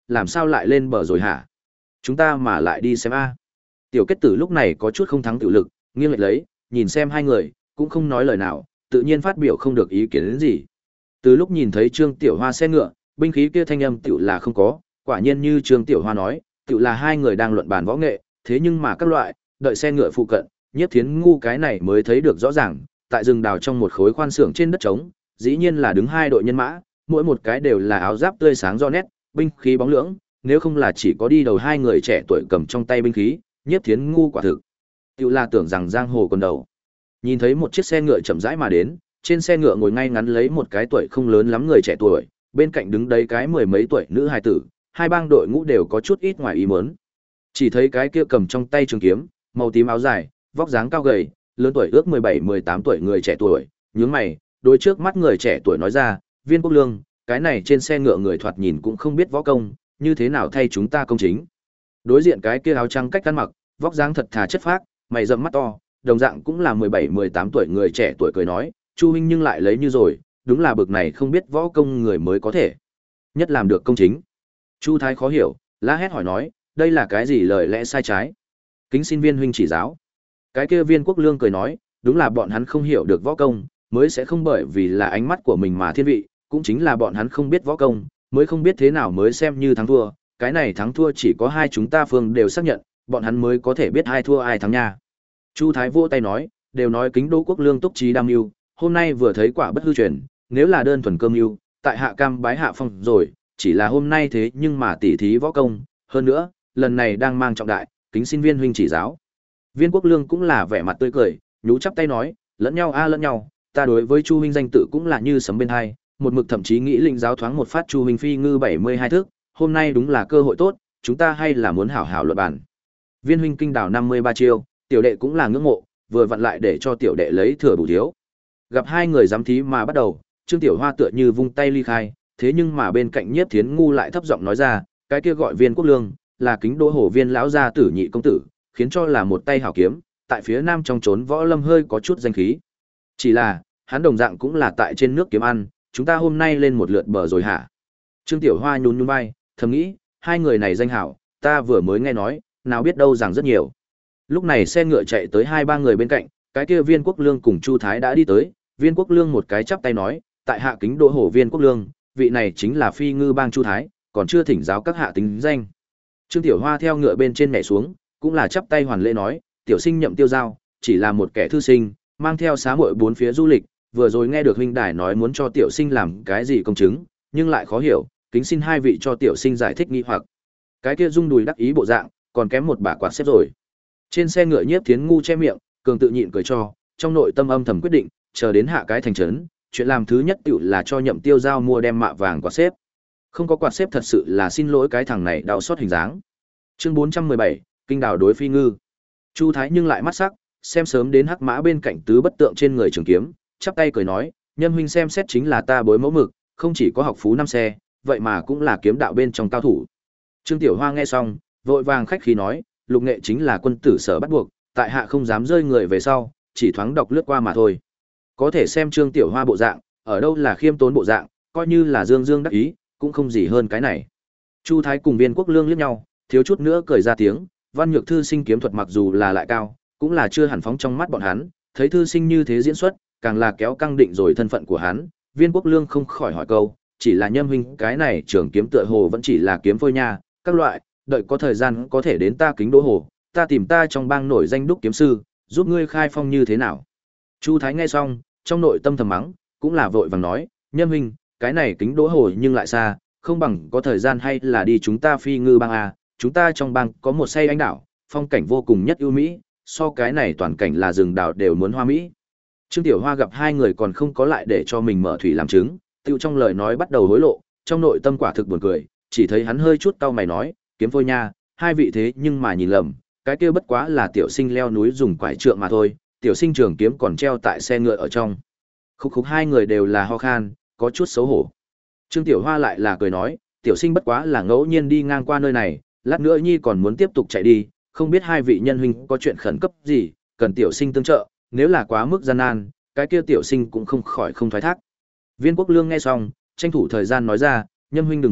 Speaker 1: làm sao lại lên bờ rồi hả? Chúng ta mà lại đi xem a. Tiểu kết tử lúc này có chút không thắng tự lực, nghiêng lệch lấy, nhìn xem hai người, cũng không nói lời nào, tự nhiên phát biểu không được ý kiến đến gì. Từ lúc nhìn thấy Trương Tiểu Hoa xe ngựa, binh khí kia thanh âm tiểu là không có, quả nhiên như Trương Tiểu Hoa nói, tiểu là hai người đang luận bàn võ nghệ, thế nhưng mà các loại, đợi xe ngựa phụ cận, Nhiếp Thiến ngu cái này mới thấy được rõ ràng, tại rừng đào trong một khối khoan xưởng trên đất trống, dĩ nhiên là đứng hai đội nhân mã, mỗi một cái đều là áo giáp tươi sáng do nét, binh khí bóng lưỡng, nếu không là chỉ có đi đầu hai người trẻ tuổi cầm trong tay binh khí, Nhiếp Thiến ngu quả thực tiểu là tưởng rằng giang hồ còn đầu. Nhìn thấy một chiếc xe ngựa chậm rãi mà đến, trên xe ngựa ngồi ngay ngắn lấy một cái tuổi không lớn lắm người trẻ tuổi, bên cạnh đứng đấy cái mười mấy tuổi nữ hài tử, hai bang đội ngũ đều có chút ít ngoài ý muốn. Chỉ thấy cái kia cầm trong tay trường kiếm, màu tím áo dài, vóc dáng cao gầy, lớn tuổi ước mười bảy mười tám tuổi người trẻ tuổi, nhướng mày, đối trước mắt người trẻ tuổi nói ra, Viên Quốc Lương, cái này trên xe ngựa người thoạt nhìn cũng không biết võ công, như thế nào thay chúng ta công chính. Đối diện cái kia áo trắng cách ăn mặc, vóc dáng thật thà chất phác, mày rậm mắt to, đồng dạng cũng là mười bảy mười tám tuổi người trẻ tuổi cười nói, Chu huynh nhưng lại lấy như rồi, đúng là bực này không biết võ công người mới có thể nhất làm được công chính. Chu Thái khó hiểu, la hét hỏi nói, đây là cái gì lời lẽ sai trái? Kính xin Viên huynh chỉ giáo. Cái kia Viên Quốc Lương cười nói, đúng là bọn hắn không hiểu được võ công, mới sẽ không bởi vì là ánh mắt của mình mà thiên vị, cũng chính là bọn hắn không biết võ công, mới không biết thế nào mới xem như thắng thua, cái này thắng thua chỉ có hai chúng ta phương đều xác nhận, bọn hắn mới có thể biết ai thua ai thắng nha. Chu Thái vỗ tay nói, đều nói Kính Đô Quốc Lương túc trí đam mưu, hôm nay vừa thấy quả bất hư truyền, nếu là đơn thuần cơm mưu, tại hạ cam bái hạ phong rồi, chỉ là hôm nay thế nhưng mà tỉ thí võ công, hơn nữa, lần này đang mang trọng đại, kính xin Viên huynh chỉ giáo. Viên Quốc Lương cũng là vẻ mặt tươi cười, nhú chắp tay nói, lẫn nhau a lẫn nhau, ta đối với Chu huynh danh tự cũng là như sấm bên hai, một mực thậm chí nghĩ linh giáo thoáng một phát Chu huynh phi ngư bảy mươi hai thước, hôm nay đúng là cơ hội tốt, chúng ta hay là muốn hảo hảo luận bàn. Viên huynh kinh đảo năm mươi ba chiêu, tiểu đệ cũng là ngưỡng mộ, vừa vặn lại để cho tiểu đệ lấy thừa bù thiếu. Gặp hai người giám thí mà bắt đầu, Trương Tiểu Hoa tựa như vung tay ly khai, thế nhưng mà bên cạnh Nhiếp Thiến ngu lại thấp giọng nói ra, cái kia gọi Viên Quốc Lương, là Kính Đô Hổ Viên lão gia tử nhị công tử, khiến cho là một tay hảo kiếm, tại phía nam trong trốn võ lâm hơi có chút danh khí. Chỉ là, hắn đồng dạng cũng là tại trên nước kiếm ăn, chúng ta hôm nay lên một lượt bờ rồi hả? Trương Tiểu Hoa nhún nhún vai, thầm nghĩ, hai người này danh hảo, ta vừa mới nghe nói, nào biết đâu rằng rất nhiều. Lúc này xe ngựa chạy tới hai ba người bên cạnh, cái kia Viên Quốc Lương cùng Chu Thái đã đi tới, Viên Quốc Lương một cái chắp tay nói, tại hạ Kính Đô Hổ Viên Quốc Lương, vị này chính là phi ngư bang Chu Thái, còn chưa thỉnh giáo các hạ tính danh. Trương Tiểu Hoa theo ngựa bên trên nhảy xuống, cũng là chắp tay hoàn lễ nói, tiểu sinh nhậm tiêu giao, chỉ là một kẻ thư sinh, mang theo xá muội bốn phía du lịch, vừa rồi nghe được huynh đài nói muốn cho tiểu sinh làm cái gì công chứng, nhưng lại khó hiểu, kính xin hai vị cho tiểu sinh giải thích nghi hoặc. Cái kia rung đùi đắc ý bộ dạng, còn kém một bả quạt xếp rồi. Trên xe ngựa Nhiếp Thiến ngu che miệng, cường tự nhịn cười cho, trong nội tâm âm thầm quyết định, chờ đến hạ cái thành trấn, chuyện làm thứ nhất tựu là cho nhậm tiêu giao mua đem mạ vàng quạt xếp. Không có quạt xếp thật sự là xin lỗi cái thằng này đau xót hình dáng. Chương bốn trăm mười bảy, kinh đào đối phi ngư. Chu Thái nhưng lại mắt sắc, xem sớm đến hắc mã bên cạnh tứ bất tượng trên người trường kiếm, chắp tay cười nói, nhân huynh xem xét chính là ta bối mẫu mực, không chỉ có học phú năm xe, vậy mà cũng là kiếm đạo bên trong cao thủ. Trương Tiểu Hoa nghe xong, vội vàng khách khí nói, lục nghệ chính là quân tử sở bắt buộc, tại hạ không dám rơi người về sau, chỉ thoáng đọc lướt qua mà thôi. Có thể xem Trương Tiểu Hoa bộ dạng, ở đâu là khiêm tốn bộ dạng, coi như là dương dương đắc ý, cũng không gì hơn cái này. Chu Thái cùng Viên Quốc Lương liếc nhau, thiếu chút nữa cười ra tiếng, Văn Nhược thư sinh kiếm thuật mặc dù là lại cao, cũng là chưa hẳn phóng trong mắt bọn hắn, thấy thư sinh như thế diễn xuất, càng là kéo căng định rồi thân phận của hắn. Viên Quốc Lương không khỏi hỏi câu, chỉ là Nhâm huynh cái này trường kiếm tựa hồ vẫn chỉ là kiếm phôi nha, các loại, đợi có thời gian có thể đến ta Kính Đô Hồ, ta tìm ta trong bang nổi danh đúc kiếm sư, giúp ngươi khai phong như thế nào. Chu Thái nghe xong, trong nội tâm thầm mắng, cũng là vội vàng nói, Nhâm huynh, cái này Kính Đô Hồ nhưng lại xa, không bằng có thời gian hay là đi chúng ta phi ngư bang à, chúng ta trong bang có một say anh đảo, phong cảnh vô cùng nhất ưu mỹ, so cái này toàn cảnh là rừng đảo đều muốn hoa mỹ. Trương Tiểu Hoa gặp hai người còn không có lại để cho mình mở thủy làm chứng, tiêu trong lời nói bắt đầu hối lộ, trong nội tâm quả thực buồn cười, chỉ thấy hắn hơi chút cau mày nói, kiếm phôi nha, hai vị thế nhưng mà nhìn lầm, cái kia bất quá là tiểu sinh leo núi dùng quải trượng mà thôi, tiểu sinh trường kiếm còn treo tại xe ngựa ở trong. Khúc khúc hai người đều là ho khan, có chút xấu hổ. Trương Tiểu Hoa lại là cười nói, tiểu sinh bất quá là ngẫu nhiên đi ngang qua nơi này, lát nữa nhi còn muốn tiếp tục chạy đi, không biết hai vị nhân huynh có chuyện khẩn cấp gì, cần tiểu sinh tương trợ, nếu là quá mức gian nan, cái kia tiểu sinh cũng không khỏi không thoái thác. Viên Quốc Lương nghe xong, tranh thủ thời gian nói ra, nhân huynh đừng nội,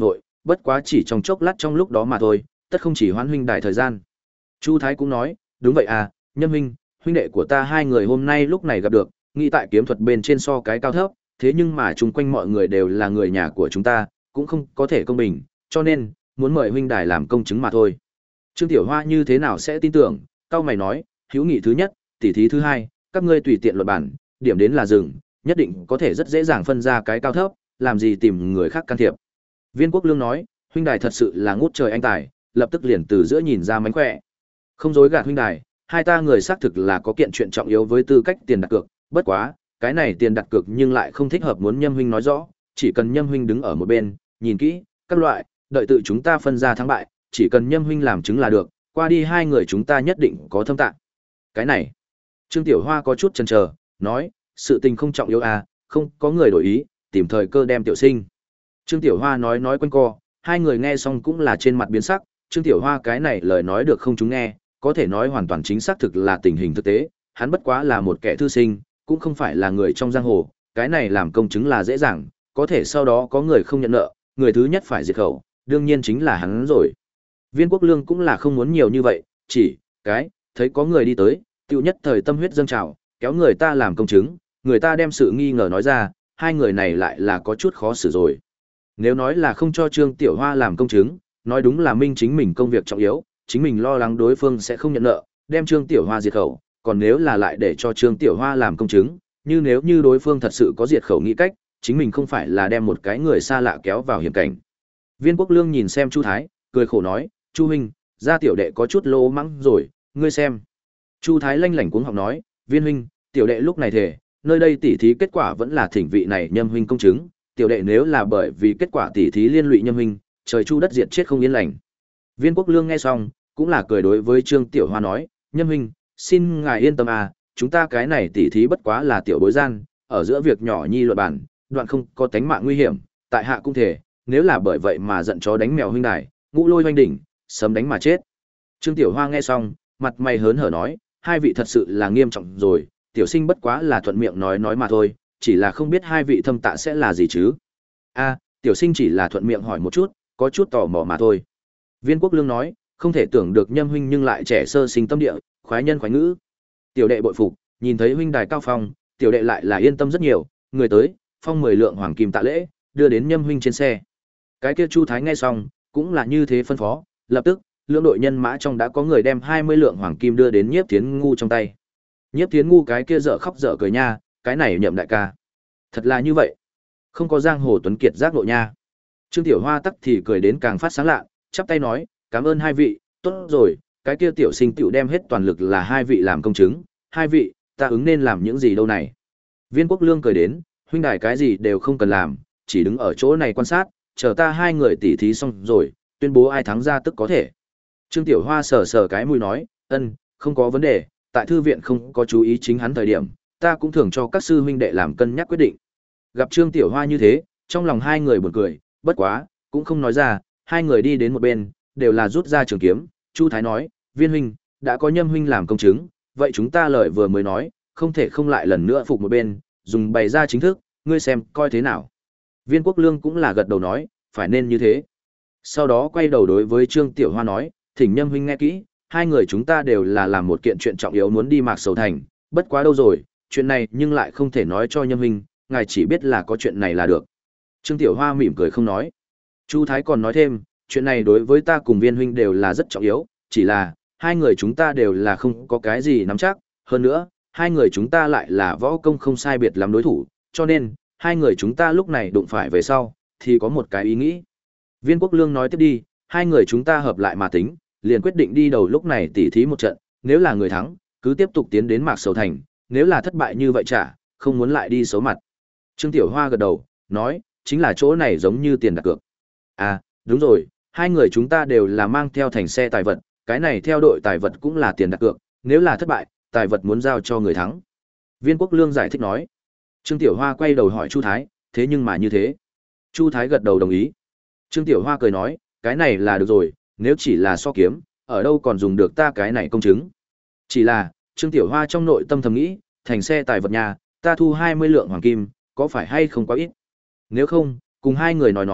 Speaker 1: bất quá chỉ trong chốc lát trong lúc đó mà thôi, tất không chỉ hoãn huynh đài thời gian. Chu Thái cũng nói, đúng vậy à, Nhâm huynh, huynh đệ của ta hai người hôm nay lúc này gặp được, nghĩ tại kiếm thuật bên trên so cái cao thấp, thế nhưng mà chung quanh mọi người đều là người nhà của chúng ta, cũng không có thể công bình, cho nên muốn mời huynh đài làm công chứng mà thôi. Trương Tiểu Hoa như thế nào sẽ tin tưởng, cao mày nói, hữu nghị thứ nhất, tỉ thí thứ hai, các ngươi tùy tiện luận bản, điểm đến là dừng, nhất định có thể rất dễ dàng phân ra cái cao thấp, làm gì tìm người khác can thiệp. Viên Quốc Lương nói, huynh đài thật sự là ngút trời anh tài, lập tức liền từ giữa nhìn ra mánh khỏe. Không dối gạt huynh đài, hai ta người xác thực là có kiện chuyện trọng yếu với tư cách tiền đặt cược, bất quá, cái này tiền đặt cược nhưng lại không thích hợp muốn Nhâm huynh nói rõ, chỉ cần Nhâm huynh đứng ở một bên, nhìn kỹ, các loại, đợi tự chúng ta phân ra thắng bại, chỉ cần Nhâm huynh làm chứng là được, qua đi hai người chúng ta nhất định có thâm tạng. Cái này, Trương Tiểu Hoa có chút chần chờ, nói, sự tình không trọng yếu à, không có người đổi ý, tìm thời cơ đem Tiểu Sinh. Trương Tiểu Hoa nói nói quanh co, hai người nghe xong cũng là trên mặt biến sắc, Trương Tiểu Hoa cái này lời nói được không chúng nghe, có thể nói hoàn toàn chính xác thực là tình hình thực tế, hắn bất quá là một kẻ thư sinh, cũng không phải là người trong giang hồ, cái này làm công chứng là dễ dàng, có thể sau đó có người không nhận nợ, người thứ nhất phải diệt khẩu, đương nhiên chính là hắn rồi. Viên Quốc Lương cũng là không muốn nhiều như vậy, chỉ, cái, thấy có người đi tới, tiêu nhất thời tâm huyết dâng trào, kéo người ta làm công chứng, người ta đem sự nghi ngờ nói ra, hai người này lại là có chút khó xử rồi. Nếu nói là không cho Trương Tiểu Hoa làm công chứng, nói đúng là minh chính mình công việc trọng yếu, chính mình lo lắng đối phương sẽ không nhận nợ, đem Trương Tiểu Hoa diệt khẩu, còn nếu là lại để cho Trương Tiểu Hoa làm công chứng, như nếu như đối phương thật sự có diệt khẩu nghĩ cách, chính mình không phải là đem một cái người xa lạ kéo vào hiểm cảnh. Viên Quốc Lương nhìn xem Chu Thái, cười khổ nói, Chu huynh, gia tiểu đệ có chút lỗ mắng rồi, ngươi xem. Chu Thái lanh lảnh cuống họng nói, Viên huynh, tiểu đệ lúc này thể, nơi đây tỉ thí kết quả vẫn là thỉnh vị này Nhâm huynh công chứng, tiểu đệ nếu là bởi vì kết quả tỉ thí liên lụy Nhâm huynh, trời chu đất diệt chết không yên lành. Viên Quốc Lương nghe xong, cũng là cười đối với Trương Tiểu Hoa nói, Nhâm huynh, xin ngài yên tâm à, chúng ta cái này tỉ thí bất quá là tiểu bối gian, ở giữa việc nhỏ nhi luận bản, đoạn không có tánh mạng nguy hiểm, tại hạ cũng thể, nếu là bởi vậy mà giận chó đánh mèo huynh đài, ngũ lôi hoành đỉnh, sớm đánh mà chết. Trương Tiểu Hoa nghe xong, mặt mày hớn hở nói, hai vị thật sự là nghiêm trọng rồi, tiểu sinh bất quá là thuận miệng nói nói mà thôi, chỉ là không biết hai vị thâm tạ sẽ là gì chứ. A, tiểu sinh chỉ là thuận miệng hỏi một chút, có chút tò mò mà thôi. Viên Quốc Lương nói, không thể tưởng được Nhâm huynh nhưng lại trẻ sơ sinh tâm địa, khoái nhân khoái ngữ. Tiểu đệ bội phục, nhìn thấy huynh đài cao phong, tiểu đệ lại là yên tâm rất nhiều, người tới, phong mười lượng hoàng kim tạ lễ, đưa đến Nhâm huynh trên xe. Cái kia Chu Thái nghe xong, cũng là như thế phân phó, lập tức, lưỡng đội nhân mã trong đã có người đem hai mươi lượng hoàng kim đưa đến Nhiếp Thiến Ngu trong tay. Nhiếp Thiến Ngu cái kia dở khóc dở cười nha, cái này nhậm đại ca. Thật là như vậy. Không có giang hồ tuấn kiệt giác ngộ nha. Trương Tiểu Hoa tắc thì cười đến càng phát sáng lạ, chắp tay nói, cảm ơn hai vị, tốt rồi, cái kia tiểu sinh tiểu đem hết toàn lực là hai vị làm công chứng, hai vị, ta ứng nên làm những gì đâu này. Viên Quốc Lương cười đến, huynh đài cái gì đều không cần làm, chỉ đứng ở chỗ này quan sát, chờ ta hai người tỉ thí xong rồi, tuyên bố ai thắng ra tức có thể. Trương Tiểu Hoa sờ sờ cái mũi nói, ân, không có vấn đề, tại thư viện không có chú ý chính hắn thời điểm, ta cũng thường cho các sư huynh đệ làm cân nhắc quyết định. Gặp Trương Tiểu Hoa như thế, trong lòng hai người buồn cười, bất quá, cũng không nói ra, hai người đi đến một bên, đều là rút ra trường kiếm, Chu Thái nói, Viên huynh, đã có Nhâm huynh làm công chứng, vậy chúng ta lời vừa mới nói, không thể không lại lần nữa phục một bên, dùng bày ra chính thức, ngươi xem, coi thế nào. Viên Quốc Lương cũng là gật đầu nói, phải nên như thế. Sau đó quay đầu đối với Trương Tiểu Hoa nói, thỉnh Nhâm huynh nghe kỹ, hai người chúng ta đều là làm một kiện chuyện trọng yếu muốn đi Mạc Sầu Thành, bất quá đâu rồi, chuyện này nhưng lại không thể nói cho Nhâm huynh, ngài chỉ biết là có chuyện này là được. Trương Tiểu Hoa mỉm cười không nói. Chu Thái còn nói thêm, chuyện này đối với ta cùng Viên huynh đều là rất trọng yếu, chỉ là hai người chúng ta đều là không có cái gì nắm chắc, hơn nữa, hai người chúng ta lại là võ công không sai biệt lắm đối thủ, cho nên, hai người chúng ta lúc này đụng phải về sau, thì có một cái ý nghĩ. Viên Quốc Lương nói tiếp đi, hai người chúng ta hợp lại mà tính, liền quyết định đi đầu lúc này tỉ thí một trận, nếu là người thắng, cứ tiếp tục tiến đến Mạc Sầu Thành, nếu là thất bại như vậy chả, không muốn lại đi xấu mặt. Trương Tiểu Hoa gật đầu, nói, chính là chỗ này giống như tiền đặt cược. À, đúng rồi, hai người chúng ta đều là mang theo thành xe tài vật, cái này theo đội tài vật cũng là tiền đặt cược, nếu là thất bại, tài vật muốn giao cho người thắng. Viên Quốc Lương giải thích nói. Trương Tiểu Hoa quay đầu hỏi Chu Thái, thế nhưng mà như thế. Chu Thái gật đầu đồng ý. Trương Tiểu Hoa cười nói, cái này là được rồi, nếu chỉ là so kiếm, ở đâu còn dùng được ta cái này công chứng. Chỉ là, Trương Tiểu Hoa trong nội tâm thầm nghĩ, thành xe tài vật nhà, ta thu hai mươi lượng hoàng kim, có phải hay không quá ít. Nếu không, cùng hai người nói nói,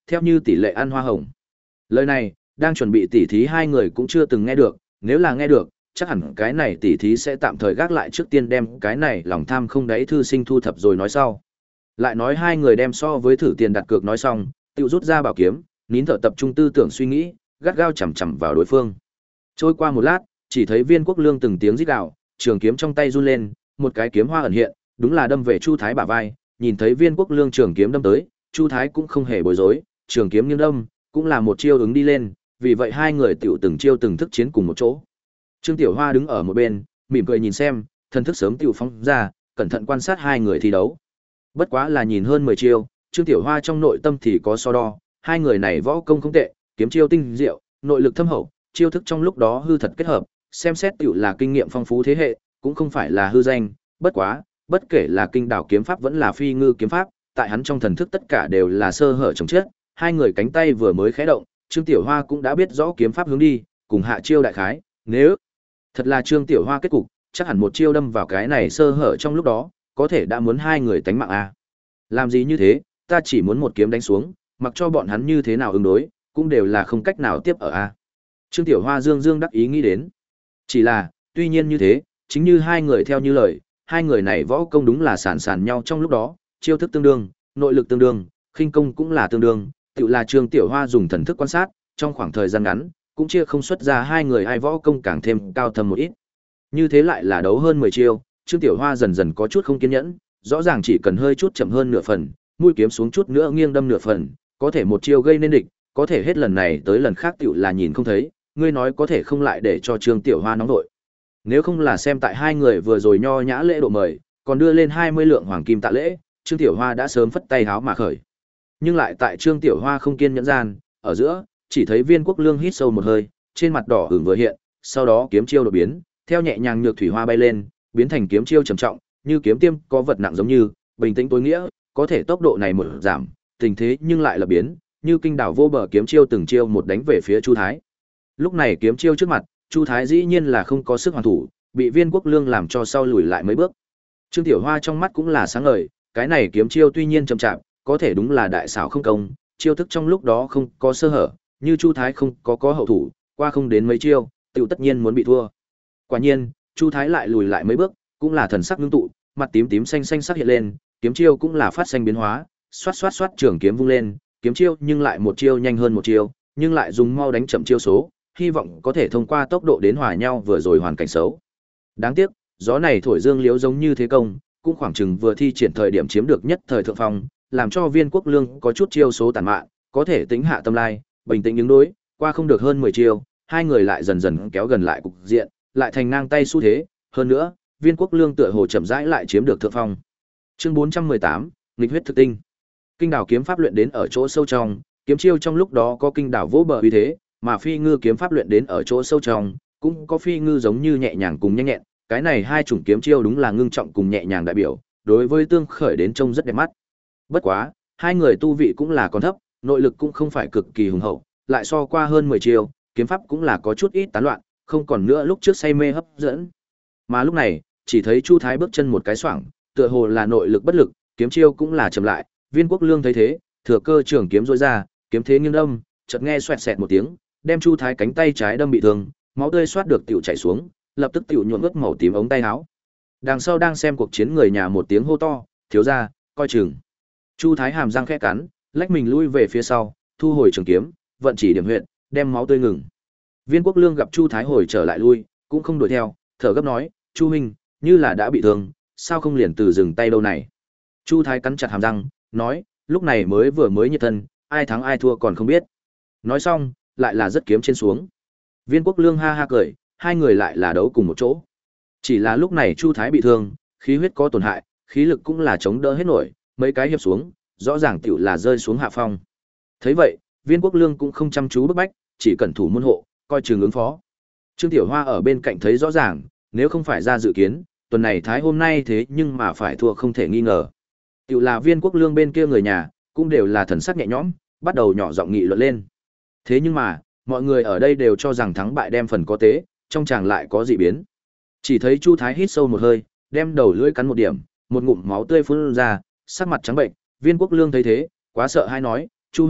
Speaker 1: theo như tỷ lệ ăn hoa hồng. Lời này, đang chuẩn bị tỉ thí hai người cũng chưa từng nghe được, nếu là nghe được, chắc hẳn cái này tỉ thí sẽ tạm thời gác lại trước tiên đem cái này lòng tham không đáy thư sinh thu thập rồi nói sau. Lại nói hai người đem so với thử tiền đặt cược nói xong, tự rút ra bảo kiếm, nín thở tập trung tư tưởng suy nghĩ, gắt gao chằm chằm vào đối phương. Trôi qua một lát, chỉ thấy Viên Quốc Lương từng tiếng rít gào, trường kiếm trong tay run lên, một cái kiếm hoa ẩn hiện, đúng là đâm về Chu Thái bả vai, nhìn thấy Viên Quốc Lương trường kiếm đâm tới, Chu Thái cũng không hề bối rối, trường kiếm nghiêng đâm, cũng là một chiêu ứng đi lên, vì vậy hai người tiểu từng chiêu từng thức chiến cùng một chỗ. Trương Tiểu Hoa đứng ở một bên, mỉm cười nhìn xem, thần thức sớm tiểu phóng ra, cẩn thận quan sát hai người thi đấu. Bất quá là nhìn hơn mười chiêu, Trương Tiểu Hoa trong nội tâm thì có so đo, hai người này võ công không tệ, kiếm chiêu tinh diệu, nội lực thâm hậu, chiêu thức trong lúc đó hư thật kết hợp, xem xét tiểu là kinh nghiệm phong phú thế hệ, cũng không phải là hư danh, bất quá, bất kể là kinh đảo kiếm pháp vẫn là phi ngư kiếm pháp, tại hắn trong thần thức tất cả đều là sơ hở chồng chết, hai người cánh tay vừa mới khẽ động, Trương Tiểu Hoa cũng đã biết rõ kiếm pháp hướng đi, cùng hạ chiêu đại khái, nếu thật là Trương Tiểu Hoa kết cục, chắc hẳn một chiêu đâm vào cái này sơ hở trong lúc đó, có thể đã muốn hai người tánh mạng a. Làm gì như thế, ta chỉ muốn một kiếm đánh xuống, mặc cho bọn hắn như thế nào ứng đối, cũng đều là không cách nào tiếp ở a. Trương Tiểu Hoa dương dương đắc ý nghĩ đến. Chỉ là, tuy nhiên như thế, chính như hai người theo như lời, hai người này võ công đúng là sàn sàn nhau trong lúc đó, chiêu thức tương đương, nội lực tương đương, khinh công cũng là tương đương, tự là Trương Tiểu Hoa dùng thần thức quan sát, trong khoảng thời gian ngắn, cũng chia không xuất ra hai người ai võ công càng thêm cao thâm một ít. Như thế lại là đấu hơn mười chiêu, Trương Tiểu Hoa dần dần có chút không kiên nhẫn, rõ ràng chỉ cần hơi chút chậm hơn nửa phần, mũi kiếm xuống chút nữa nghiêng đâm nửa phần, có thể một chiêu gây nên địch, có thể hết lần này tới lần khác tiểu là nhìn không thấy, ngươi nói có thể không lại để cho Trương Tiểu Hoa nóng đội. Nếu không là xem tại hai người vừa rồi nho nhã lễ độ mời, còn đưa lên hai mươi lượng hoàng kim tạ lễ, Trương Tiểu Hoa đã sớm phất tay háo mà khởi. Nhưng lại tại Trương Tiểu Hoa không kiên nhẫn gian, ở giữa, chỉ thấy Viên Quốc Lương hít sâu một hơi, trên mặt đỏ ửng vừa hiện, sau đó kiếm chiêu đột biến, theo nhẹ nhàng nhược thủy hoa bay lên, biến thành kiếm chiêu trầm trọng, như kiếm tiêm có vật nặng giống như, bình tĩnh tối nghĩa, có thể tốc độ này một giảm, tình thế nhưng lại là biến, như kinh đảo vô bờ kiếm chiêu từng chiêu một đánh về phía Chu Thái. Lúc này kiếm chiêu trước mặt, Chu Thái dĩ nhiên là không có sức hoàn thủ, bị Viên Quốc Lương làm cho sau lùi lại mấy bước. Trương Tiểu Hoa trong mắt cũng là sáng ngời, cái này kiếm chiêu tuy nhiên chậm chạp, có thể đúng là đại xảo không công, chiêu thức trong lúc đó không có sơ hở, như Chu Thái không có có hậu thủ, qua không đến mấy chiêu, tiểu tất nhiên muốn bị thua. Quả nhiên, Chu Thái lại lùi lại mấy bước, cũng là thần sắc ngưng tụ, mặt tím tím xanh xanh sắc hiện lên, kiếm chiêu cũng là phát xanh biến hóa, xoát xoát xoát trường kiếm vung lên, kiếm chiêu nhưng lại một chiêu nhanh hơn một chiêu, nhưng lại dùng mau đánh chậm chiêu số, hy vọng có thể thông qua tốc độ đến hòa nhau vừa rồi hoàn cảnh xấu. Đáng tiếc, gió này thổi dương liếu giống như thế công, cũng khoảng chừng vừa thi triển thời điểm chiếm được nhất thời thượng phong, làm cho Viên Quốc Lương có chút chiêu số tàn mạn, có thể tính hạ tâm lai, bình tĩnh ứng đối, qua không được hơn mười chiêu, hai người lại dần dần kéo gần lại cục diện, lại thành ngang tay xu thế, hơn nữa, Viên Quốc Lương tựa hồ chậm rãi lại chiếm được thượng phong. Chương bốn trăm mười tám, nghịch huyết thực tinh. Kinh đảo kiếm pháp luyện đến ở chỗ sâu trong, kiếm chiêu trong lúc đó có kinh đảo vỗ bờ uy thế, mà phi ngư kiếm pháp luyện đến ở chỗ sâu trong, cũng có phi ngư giống như nhẹ nhàng cùng nhanh nhẹn, cái này hai chủng kiếm chiêu đúng là ngưng trọng cùng nhẹ nhàng đại biểu, đối với tương khởi đến trông rất đẹp mắt. Bất quá, hai người tu vị cũng là còn thấp, nội lực cũng không phải cực kỳ hùng hậu, lại so qua hơn mười chiêu, kiếm pháp cũng là có chút ít tán loạn, không còn nữa lúc trước say mê hấp dẫn. Mà lúc này, chỉ thấy Chu Thái bước chân một cái xoảng, tựa hồ là nội lực bất lực, kiếm chiêu cũng là chậm lại, Viên Quốc Lương thấy thế, thừa cơ trường kiếm rũa ra, kiếm thế nghiêng đâm, chợt nghe xoẹt xẹt một tiếng, đem Chu Thái cánh tay trái đâm bị thương, máu tươi xoát được tiểu chảy xuống, lập tức tiểu nhuộm ướt màu tím ống tay áo. Đằng sau đang xem cuộc chiến người nhà một tiếng hô to, thiếu gia, coi chừng. Chu Thái hàm răng khẽ cắn, lách mình lui về phía sau, thu hồi trường kiếm, vận chỉ điểm huyệt, đem máu tươi ngừng. Viên Quốc Lương gặp Chu Thái hồi trở lại lui, cũng không đuổi theo, thở gấp nói, Chu huynh, như là đã bị thương, sao không liền từ dừng tay đâu này? Chu Thái cắn chặt hàm răng, nói, lúc này mới vừa mới nhiệt thân, ai thắng ai thua còn không biết. Nói xong, lại là rất kiếm trên xuống. Viên Quốc Lương ha ha cười, hai người lại là đấu cùng một chỗ. Chỉ là lúc này Chu Thái bị thương, khí huyết có tổn hại, khí lực cũng là chống đỡ hết nổi, mấy cái hiệp xuống, rõ ràng tiểu là rơi xuống hạ phong. Thấy vậy, Viên Quốc Lương cũng không chăm chú bức bách, chỉ cẩn thủ môn hộ, coi chừng ứng phó. Trương Tiểu Hoa ở bên cạnh thấy rõ ràng, nếu không phải ra dự kiến, tuần này Thái hôm nay thế nhưng mà phải thua không thể nghi ngờ. Tiểu là Viên Quốc Lương bên kia người nhà, cũng đều là thần sắc nhẹ nhõm, bắt đầu nhỏ giọng nghị luận lên. Thế nhưng mà, mọi người ở đây đều cho rằng thắng bại đem phần có tế, trong chàng lại có dị biến. Chỉ thấy Chu Thái hít sâu một hơi, đem đầu lưỡi cắn một điểm, một ngụm máu tươi phun ra, sắc mặt trắng bệnh, Viên Quốc Lương thấy thế, quá sợ hãi nói, Chu huynh,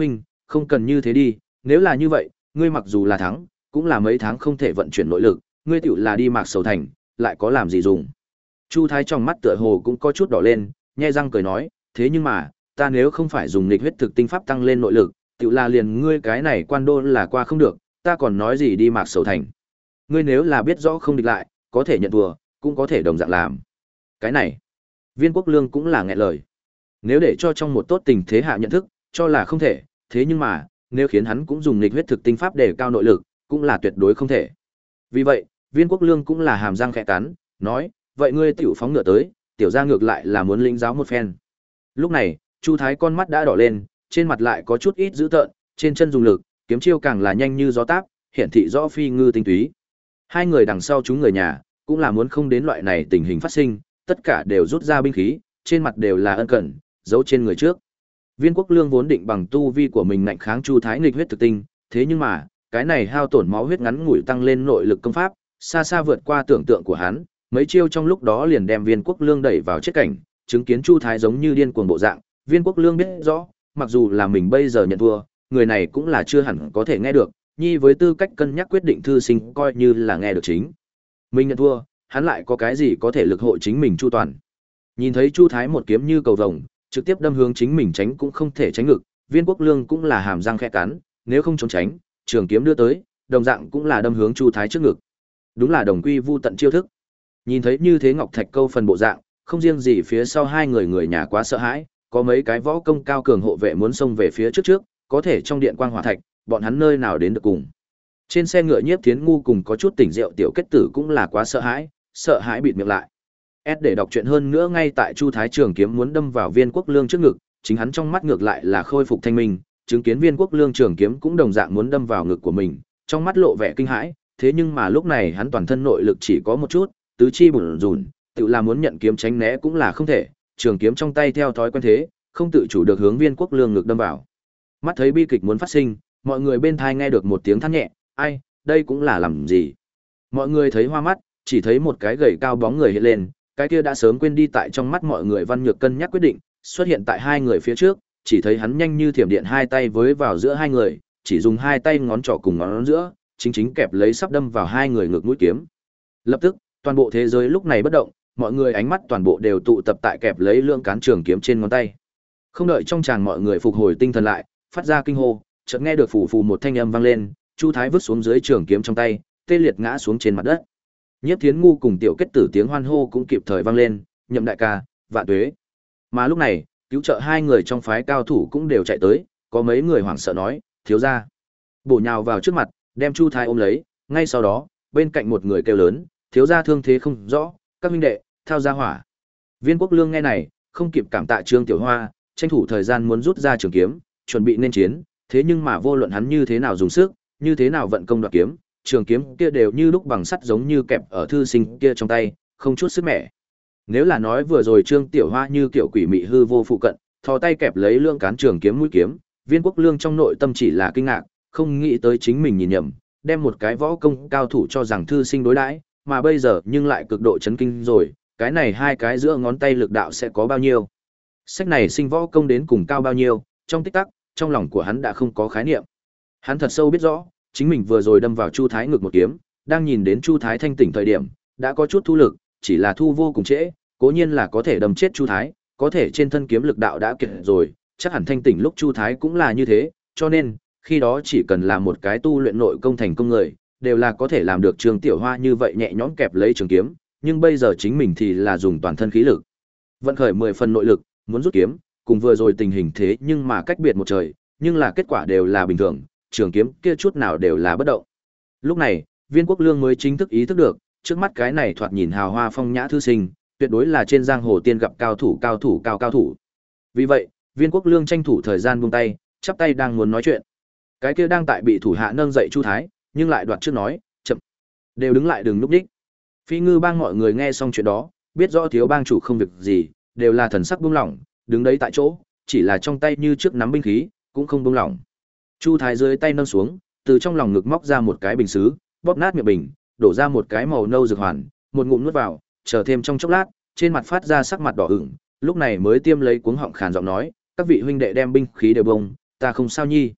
Speaker 1: không cần như thế đi, nếu là như vậy, ngươi mặc dù là thắng, cũng là mấy tháng không thể vận chuyển nội lực, ngươi tiểu là đi Mạc Sầu Thành, lại có làm gì dùng. Chu Thái trong mắt tựa hồ cũng có chút đỏ lên, nhe răng cười nói, thế nhưng mà, ta nếu không phải dùng nghịch huyết thực tinh pháp tăng lên nội lực, tiểu là liền ngươi cái này quan đô là qua không được, ta còn nói gì đi Mạc Sầu Thành. Ngươi nếu là biết rõ không địch lại, có thể nhận thua, cũng có thể đồng dạng làm. Cái này, Viên Quốc Lương cũng là nghẹn lời. Nếu để cho trong một tốt tình thế hạ nhận thức, cho là không thể, thế nhưng mà, nếu khiến hắn cũng dùng nghịch huyết thực tinh pháp để cao nội lực, cũng là tuyệt đối không thể. Vì vậy, Viên Quốc Lương cũng là hàm răng khẽ cắn, nói, vậy ngươi tiểu phóng ngựa tới, tiểu gia ngược lại là muốn lĩnh giáo một phen. Lúc này, Chu Thái con mắt đã đỏ lên, trên mặt lại có chút ít dữ tợn, trên chân dùng lực, kiếm chiêu càng là nhanh như gió táp, hiển thị rõ phi ngư tinh túy. Hai người đằng sau chúng người nhà, cũng là muốn không đến loại này tình hình phát sinh, tất cả đều rút ra binh khí, trên mặt đều là ân cần, giấu trên người trước. Viên Quốc Lương vốn định bằng tu vi của mình ngạnh kháng Chu Thái nghịch huyết thực tinh, thế nhưng mà, cái này hao tổn máu huyết ngắn ngủi tăng lên nội lực công pháp, xa xa vượt qua tưởng tượng của hắn, mấy chiêu trong lúc đó liền đem Viên Quốc Lương đẩy vào chết cảnh, chứng kiến Chu Thái giống như điên cuồng bộ dạng, Viên Quốc Lương biết rõ, mặc dù là mình bây giờ nhận thua, người này cũng là chưa hẳn có thể nghe được, nhi với tư cách cân nhắc quyết định thư sinh coi như là nghe được chính. Mình nhận thua, hắn lại có cái gì có thể lực hộ chính mình chu toàn. Nhìn thấy Chu Thái một kiếm như cầu vồng, trực tiếp đâm hướng chính mình tránh cũng không thể tránh ngực, Viên Quốc Lương cũng là hàm răng khẽ cắn, nếu không trốn tránh, trường kiếm đưa tới, đồng dạng cũng là đâm hướng Chu Thái trước ngực. Đúng là đồng quy vu tận chiêu thức. Nhìn thấy như thế Ngọc Thạch Câu phần bộ dạng, không riêng gì phía sau hai người người nhà quá sợ hãi, có mấy cái võ công cao cường hộ vệ muốn xông về phía trước trước, có thể trong điện quang hỏa thạch, bọn hắn nơi nào đến được cùng. Trên xe ngựa Nhiếp Thiến ngu cùng có chút tỉnh rượu tiểu kết tử cũng là quá sợ hãi, sợ hãi bịt miệng lại. S để đọc chuyện hơn nữa ngay tại Chu Thái trường kiếm muốn đâm vào Viên Quốc Lương trước ngực, chính hắn trong mắt ngược lại là khôi phục thanh minh, chứng kiến Viên Quốc Lương trường kiếm cũng đồng dạng muốn đâm vào ngực của mình, trong mắt lộ vẻ kinh hãi, thế nhưng mà lúc này hắn toàn thân nội lực chỉ có một chút, tứ chi bủn rủn, tự là muốn nhận kiếm tránh né cũng là không thể, trường kiếm trong tay theo thói quen thế, không tự chủ được hướng Viên Quốc Lương ngực đâm vào. Mắt thấy bi kịch muốn phát sinh, mọi người bên tai nghe được một tiếng than nhẹ, ai, đây cũng là làm gì? Mọi người thấy hoa mắt, chỉ thấy một cái gầy cao bóng người hiện lên, cái kia đã sớm quên đi tại trong mắt mọi người Văn Nhược cân nhắc quyết định, xuất hiện tại hai người phía trước, chỉ thấy hắn nhanh như thiểm điện hai tay với vào giữa hai người, chỉ dùng hai tay ngón trỏ cùng ngón giữa, chính chính kẹp lấy sắp đâm vào hai người ngực mũi kiếm. Lập tức, toàn bộ thế giới lúc này bất động, mọi người ánh mắt toàn bộ đều tụ tập tại kẹp lấy lưỡng cán trường kiếm trên ngón tay. Không đợi trong tràng mọi người phục hồi tinh thần lại, phát ra kinh hô, chợt nghe được phù phù một thanh âm vang lên, Chu Thái vứt xuống dưới trường kiếm trong tay, tê liệt ngã xuống trên mặt đất. Nhiếp Thiến ngu cùng tiểu kết tử tiếng hoan hô cũng kịp thời vang lên, Nhậm đại ca, vạn tuế. Mà lúc này, cứu trợ hai người trong phái cao thủ cũng đều chạy tới, có mấy người hoảng sợ nói, thiếu gia. Bổ nhào vào trước mặt, đem Chu Thái ôm lấy, ngay sau đó, bên cạnh một người kêu lớn, thiếu gia thương thế không rõ, các huynh đệ, thao ra hỏa. Viên Quốc Lương nghe này, không kịp cảm tạ Trương Tiểu Hoa, tranh thủ thời gian muốn rút ra trường kiếm, chuẩn bị nên chiến, thế nhưng mà vô luận hắn như thế nào dùng sức, như thế nào vận công đoạt kiếm, trường kiếm kia đều như lúc bằng sắt giống như kẹp ở thư sinh kia trong tay, không chút sức mẻ. Nếu là nói vừa rồi Trương Tiểu Hoa như kiểu quỷ mị hư vô phụ cận, thò tay kẹp lấy lưỡng cán trường kiếm mũi kiếm, Viên Quốc Lương trong nội tâm chỉ là kinh ngạc, không nghĩ tới chính mình nhìn nhầm, đem một cái võ công cao thủ cho rằng thư sinh đối đãi, mà bây giờ nhưng lại cực độ chấn kinh rồi, cái này hai cái giữa ngón tay lực đạo sẽ có bao nhiêu? Sách này sinh võ công đến cùng cao bao nhiêu, trong tích tắc, trong lòng của hắn đã không có khái niệm. Hắn thật sâu biết rõ, chính mình vừa rồi đâm vào Chu Thái ngực một kiếm, đang nhìn đến Chu Thái thanh tỉnh thời điểm, đã có chút thu lực, chỉ là thu vô cùng trễ, cố nhiên là có thể đâm chết Chu Thái, có thể trên thân kiếm lực đạo đã kiệt rồi, chắc hẳn thanh tỉnh lúc Chu Thái cũng là như thế, cho nên, khi đó chỉ cần là một cái tu luyện nội công thành công người, đều là có thể làm được Trương Tiểu Hoa như vậy nhẹ nhõm kẹp lấy trường kiếm, nhưng bây giờ chính mình thì là dùng toàn thân khí lực. Vận khởi mười phần nội lực, muốn rút kiếm, cùng vừa rồi tình hình thế nhưng mà cách biệt một trời, nhưng là kết quả đều là bình thường, trường kiếm kia chút nào đều là bất động. Lúc này, Viên Quốc Lương mới chính thức ý thức được, trước mắt cái này thoạt nhìn hào hoa phong nhã thư sinh, tuyệt đối là trên giang hồ tiên gặp cao thủ cao thủ cao cao thủ. Vì vậy, Viên Quốc Lương tranh thủ thời gian buông tay, chắp tay đang muốn nói chuyện. Cái kia đang tại bị thủ hạ nâng dậy Chu Thái, nhưng lại đoạt trước nói, chậm, đều đứng lại đừng núp đích. Phi Ngư Bang mọi người nghe xong chuyện đó, biết rõ thiếu bang chủ không việc gì, đều là thần sắc buông lỏng, đứng đấy tại chỗ, chỉ là trong tay như trước nắm binh khí, cũng không buông lỏng. Chu Thái dưới tay nâng xuống, từ trong lòng ngực móc ra một cái bình sứ, bóp nát miệng bình, đổ ra một cái màu nâu dược hoàn, một ngụm nuốt vào, chờ thêm trong chốc lát, trên mặt phát ra sắc mặt đỏ ửng, lúc này mới tiêm lấy cuống họng khàn giọng nói, các vị huynh đệ đem binh khí đều bông, ta không sao nhi.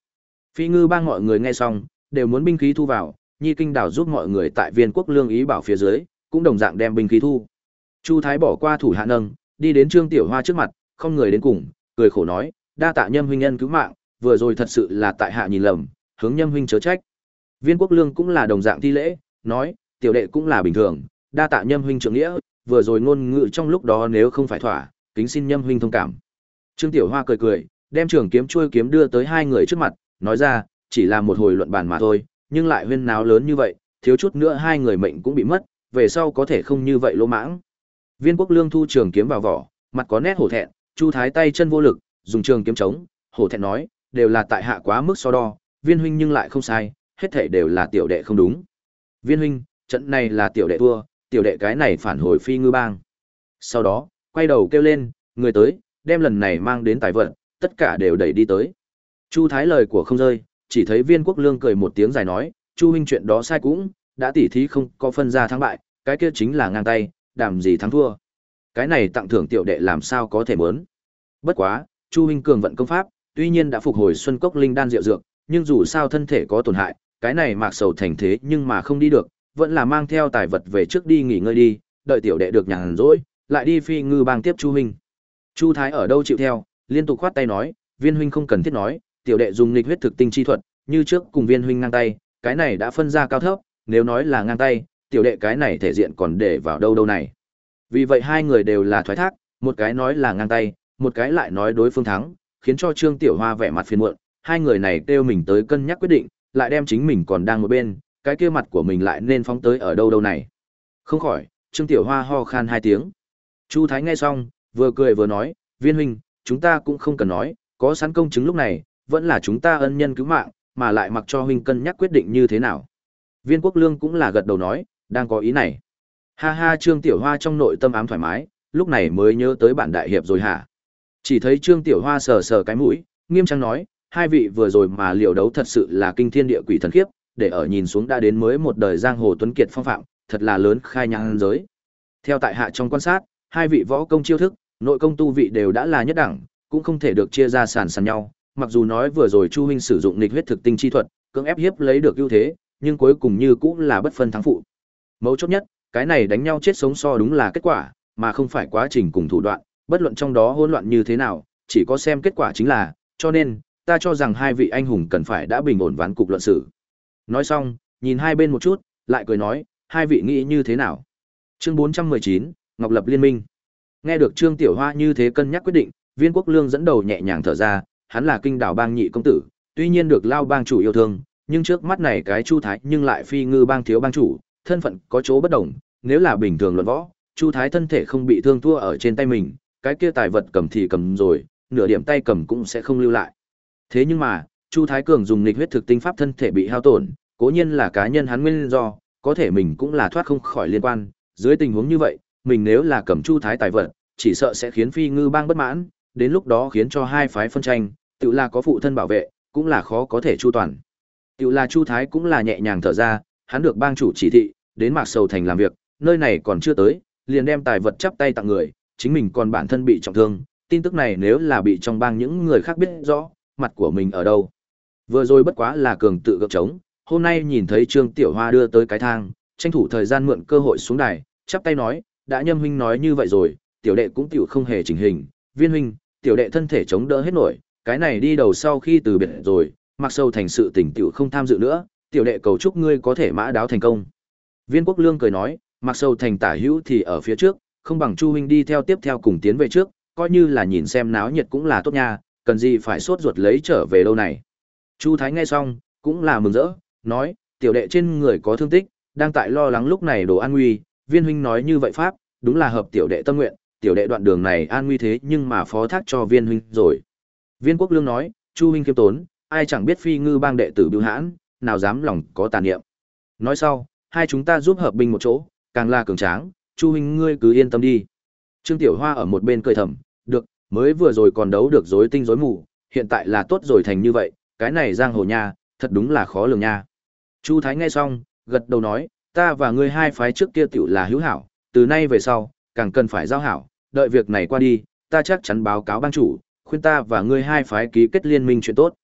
Speaker 1: Phi Ngư Bang mọi người nghe xong, đều muốn binh khí thu vào, Nhi Kinh Đảo giúp mọi người tại Viên Quốc Lương ý bảo phía dưới, cũng đồng dạng đem binh khí thu. Chu Thái bỏ qua thủ hạ nâng, đi đến Trương Tiểu Hoa trước mặt, không người đến cùng, cười khổ nói, đa tạ Nhâm huynh nhân cứu mạng, vừa rồi thật sự là tại hạ nhìn lầm, hướng Nhâm huynh chớ trách. Viên Quốc Lương cũng là đồng dạng thi lễ, nói, tiểu đệ cũng là bình thường, đa tạ Nhâm huynh trưởng nghĩa, vừa rồi ngôn ngữ trong lúc đó nếu không phải thỏa, kính xin Nhâm huynh thông cảm. Trương Tiểu Hoa cười cười, đem trường kiếm chuôi kiếm đưa tới hai người trước mặt, nói ra, chỉ là một hồi luận bàn mà thôi, nhưng lại huyên náo lớn như vậy, thiếu chút nữa hai người mệnh cũng bị mất, về sau có thể không như vậy lỗ mãng. Viên Quốc Lương thu trường kiếm vào vỏ, mặt có nét hổ thẹn, Chu Thái tay chân vô lực, dùng trường kiếm chống, hổ thẹn nói, đều là tại hạ quá mức so đo, Viên huynh nhưng lại không sai, hết thảy đều là tiểu đệ không đúng. Viên huynh, trận này là tiểu đệ thua, tiểu đệ cái này phản hồi Phi Ngư Bang. Sau đó, quay đầu kêu lên, người tới, đem lần này mang đến tài vận, tất cả đều đẩy đi tới. Chu Thái lời của không rơi, chỉ thấy Viên Quốc Lương cười một tiếng dài nói, Chu huynh chuyện đó sai cũng, đã tỉ thí không có phân ra thắng bại, cái kia chính là ngang tay, đảm gì thắng thua. Cái này tặng thưởng tiểu đệ làm sao có thể muốn. Bất quá, Chu huynh cường vận công pháp, tuy nhiên đã phục hồi Xuân Cốc linh đan diệu dược, nhưng dù sao thân thể có tổn hại, cái này Mạc Sầu thành thế nhưng mà không đi được, vẫn là mang theo tài vật về trước đi nghỉ ngơi đi, đợi tiểu đệ được nhàn rỗi, lại đi Phi Ngư Bang tiếp Chu huynh. Chu Thái ở đâu chịu theo, liên tục khoát tay nói, Viên huynh không cần thiết nói, tiểu đệ dùng nghịch huyết thực tinh chi thuật, như trước cùng Viên huynh ngang tay, cái này đã phân ra cao thấp, nếu nói là ngang tay, tiểu đệ cái này thể diện còn để vào đâu đâu này. Vì vậy hai người đều là thoái thác, một cái nói là ngang tay, một cái lại nói đối phương thắng, khiến cho Trương Tiểu Hoa vẻ mặt phiền muộn, hai người này kêu mình tới cân nhắc quyết định, lại đem chính mình còn đang một bên, cái kia mặt của mình lại nên phóng tới ở đâu đâu này. Không khỏi, Trương Tiểu Hoa ho khan hai tiếng. Chu Thái nghe xong, vừa cười vừa nói, Viên huynh, chúng ta cũng không cần nói, có sẵn công chứng lúc này, vẫn là chúng ta ân nhân cứu mạng, mà lại mặc cho huynh cân nhắc quyết định như thế nào. Viên Quốc Lương cũng là gật đầu nói, đang có ý này. Ha ha, Trương Tiểu Hoa trong nội tâm ám thoải mái, lúc này mới nhớ tới bản đại hiệp rồi hả? Chỉ thấy Trương Tiểu Hoa sờ sờ cái mũi, nghiêm trang nói, hai vị vừa rồi mà liều đấu thật sự là kinh thiên địa quỷ thần khiếp, để ở nhìn xuống đã đến mới một đời giang hồ tuấn kiệt phong phạm, thật là lớn khai nhang giới. Theo tại hạ trong quan sát, hai vị võ công chiêu thức, nội công tu vị đều đã là nhất đẳng, cũng không thể được chia ra sàn sàn nhau. Mặc dù nói vừa rồi Chu huynh sử dụng nghịch huyết thực tinh chi thuật, cưỡng ép hiếp lấy được ưu thế, nhưng cuối cùng như cũng là bất phân thắng phụ. Mấu chốt nhất, cái này đánh nhau chết sống so đúng là kết quả, mà không phải quá trình cùng thủ đoạn, bất luận trong đó hỗn loạn như thế nào, chỉ có xem kết quả chính là, cho nên, ta cho rằng hai vị anh hùng cần phải đã bình ổn ván cục luận xử. Nói xong, nhìn hai bên một chút, lại cười nói, hai vị nghĩ như thế nào? Chương bốn trăm mười chín, Ngọc Lập Liên Minh. Nghe được Trương Tiểu Hoa như thế cân nhắc quyết định, Viên Quốc Lương dẫn đầu nhẹ nhàng thở ra, hắn là Kinh Đảo Bang nhị công tử, tuy nhiên được Lao Bang chủ yêu thương, nhưng trước mắt này cái Chu Thái nhưng lại Phi Ngư Bang thiếu bang chủ, thân phận có chỗ bất đồng, nếu là bình thường luận võ, Chu Thái thân thể không bị thương thua ở trên tay mình, cái kia tài vật cầm thì cầm rồi, nửa điểm tay cầm cũng sẽ không lưu lại. Thế nhưng mà, Chu Thái Cường dùng nghịch huyết thực tinh pháp thân thể bị hao tổn, cố nhiên là cá nhân hắn nguyên do, có thể mình cũng là thoát không khỏi liên quan, dưới tình huống như vậy, mình nếu là cầm Chu Thái tài vật, chỉ sợ sẽ khiến Phi Ngư Bang bất mãn, đến lúc đó khiến cho hai phái phân tranh, tự là có phụ thân bảo vệ, cũng là khó có thể chu toàn. Tự là Chu Thái cũng là nhẹ nhàng thở ra, hắn được bang chủ chỉ thị, đến Mạc Sầu thành làm việc, nơi này còn chưa tới, liền đem tài vật chắp tay tặng người, chính mình còn bản thân bị trọng thương, tin tức này nếu là bị trong bang những người khác biết rõ, mặt của mình ở đâu. Vừa rồi bất quá là cường tự gượng chống, hôm nay nhìn thấy Trương Tiểu Hoa đưa tới cái thang, tranh thủ thời gian mượn cơ hội xuống đài, chắp tay nói, đã Nhâm huynh nói như vậy rồi, tiểu đệ cũng tiểu không hề chỉnh hình, Viên huynh, tiểu đệ thân thể chống đỡ hết nổi, cái này đi đầu sau khi từ biệt rồi, Mặc Sầu thành sự tình tiểu không tham dự nữa, tiểu đệ cầu chúc ngươi có thể mã đáo thành công. Viên Quốc Lương cười nói, Mặc Sầu thành tả hữu thì ở phía trước, không bằng Chu huynh đi theo tiếp theo cùng tiến về trước, coi như là nhìn xem náo nhiệt cũng là tốt nha, cần gì phải sốt ruột lấy trở về đâu này. Chu Thái nghe xong, cũng là mừng rỡ, nói, tiểu đệ trên người có thương tích, đang tại lo lắng lúc này đồ an nguy, Viên huynh nói như vậy pháp, đúng là hợp tiểu đệ tâm nguyện, tiểu đệ đoạn đường này an nguy thế nhưng mà phó thác cho Viên huynh rồi. Viên Quốc Lương nói, Chu huynh khiêm tốn, ai chẳng biết Phi Ngư Bang đệ tử bưu hãn, nào dám lòng có tàn niệm. Nói sau, hai chúng ta giúp hợp binh một chỗ, càng là cường tráng, Chu huynh ngươi cứ yên tâm đi. Trương Tiểu Hoa ở một bên cười thầm, được, mới vừa rồi còn đấu được rối tinh rối mù, hiện tại là tốt rồi thành như vậy, cái này giang hồ nha, thật đúng là khó lường nha. Chu Thái nghe xong, gật đầu nói, ta và ngươi hai phái trước kia tiểu là hữu hảo, từ nay về sau, càng cần phải giao hảo, đợi việc này qua đi, ta chắc chắn báo cáo bang chủ, khuyên ta và ngươi hai phái ký kết liên minh chuyện tốt.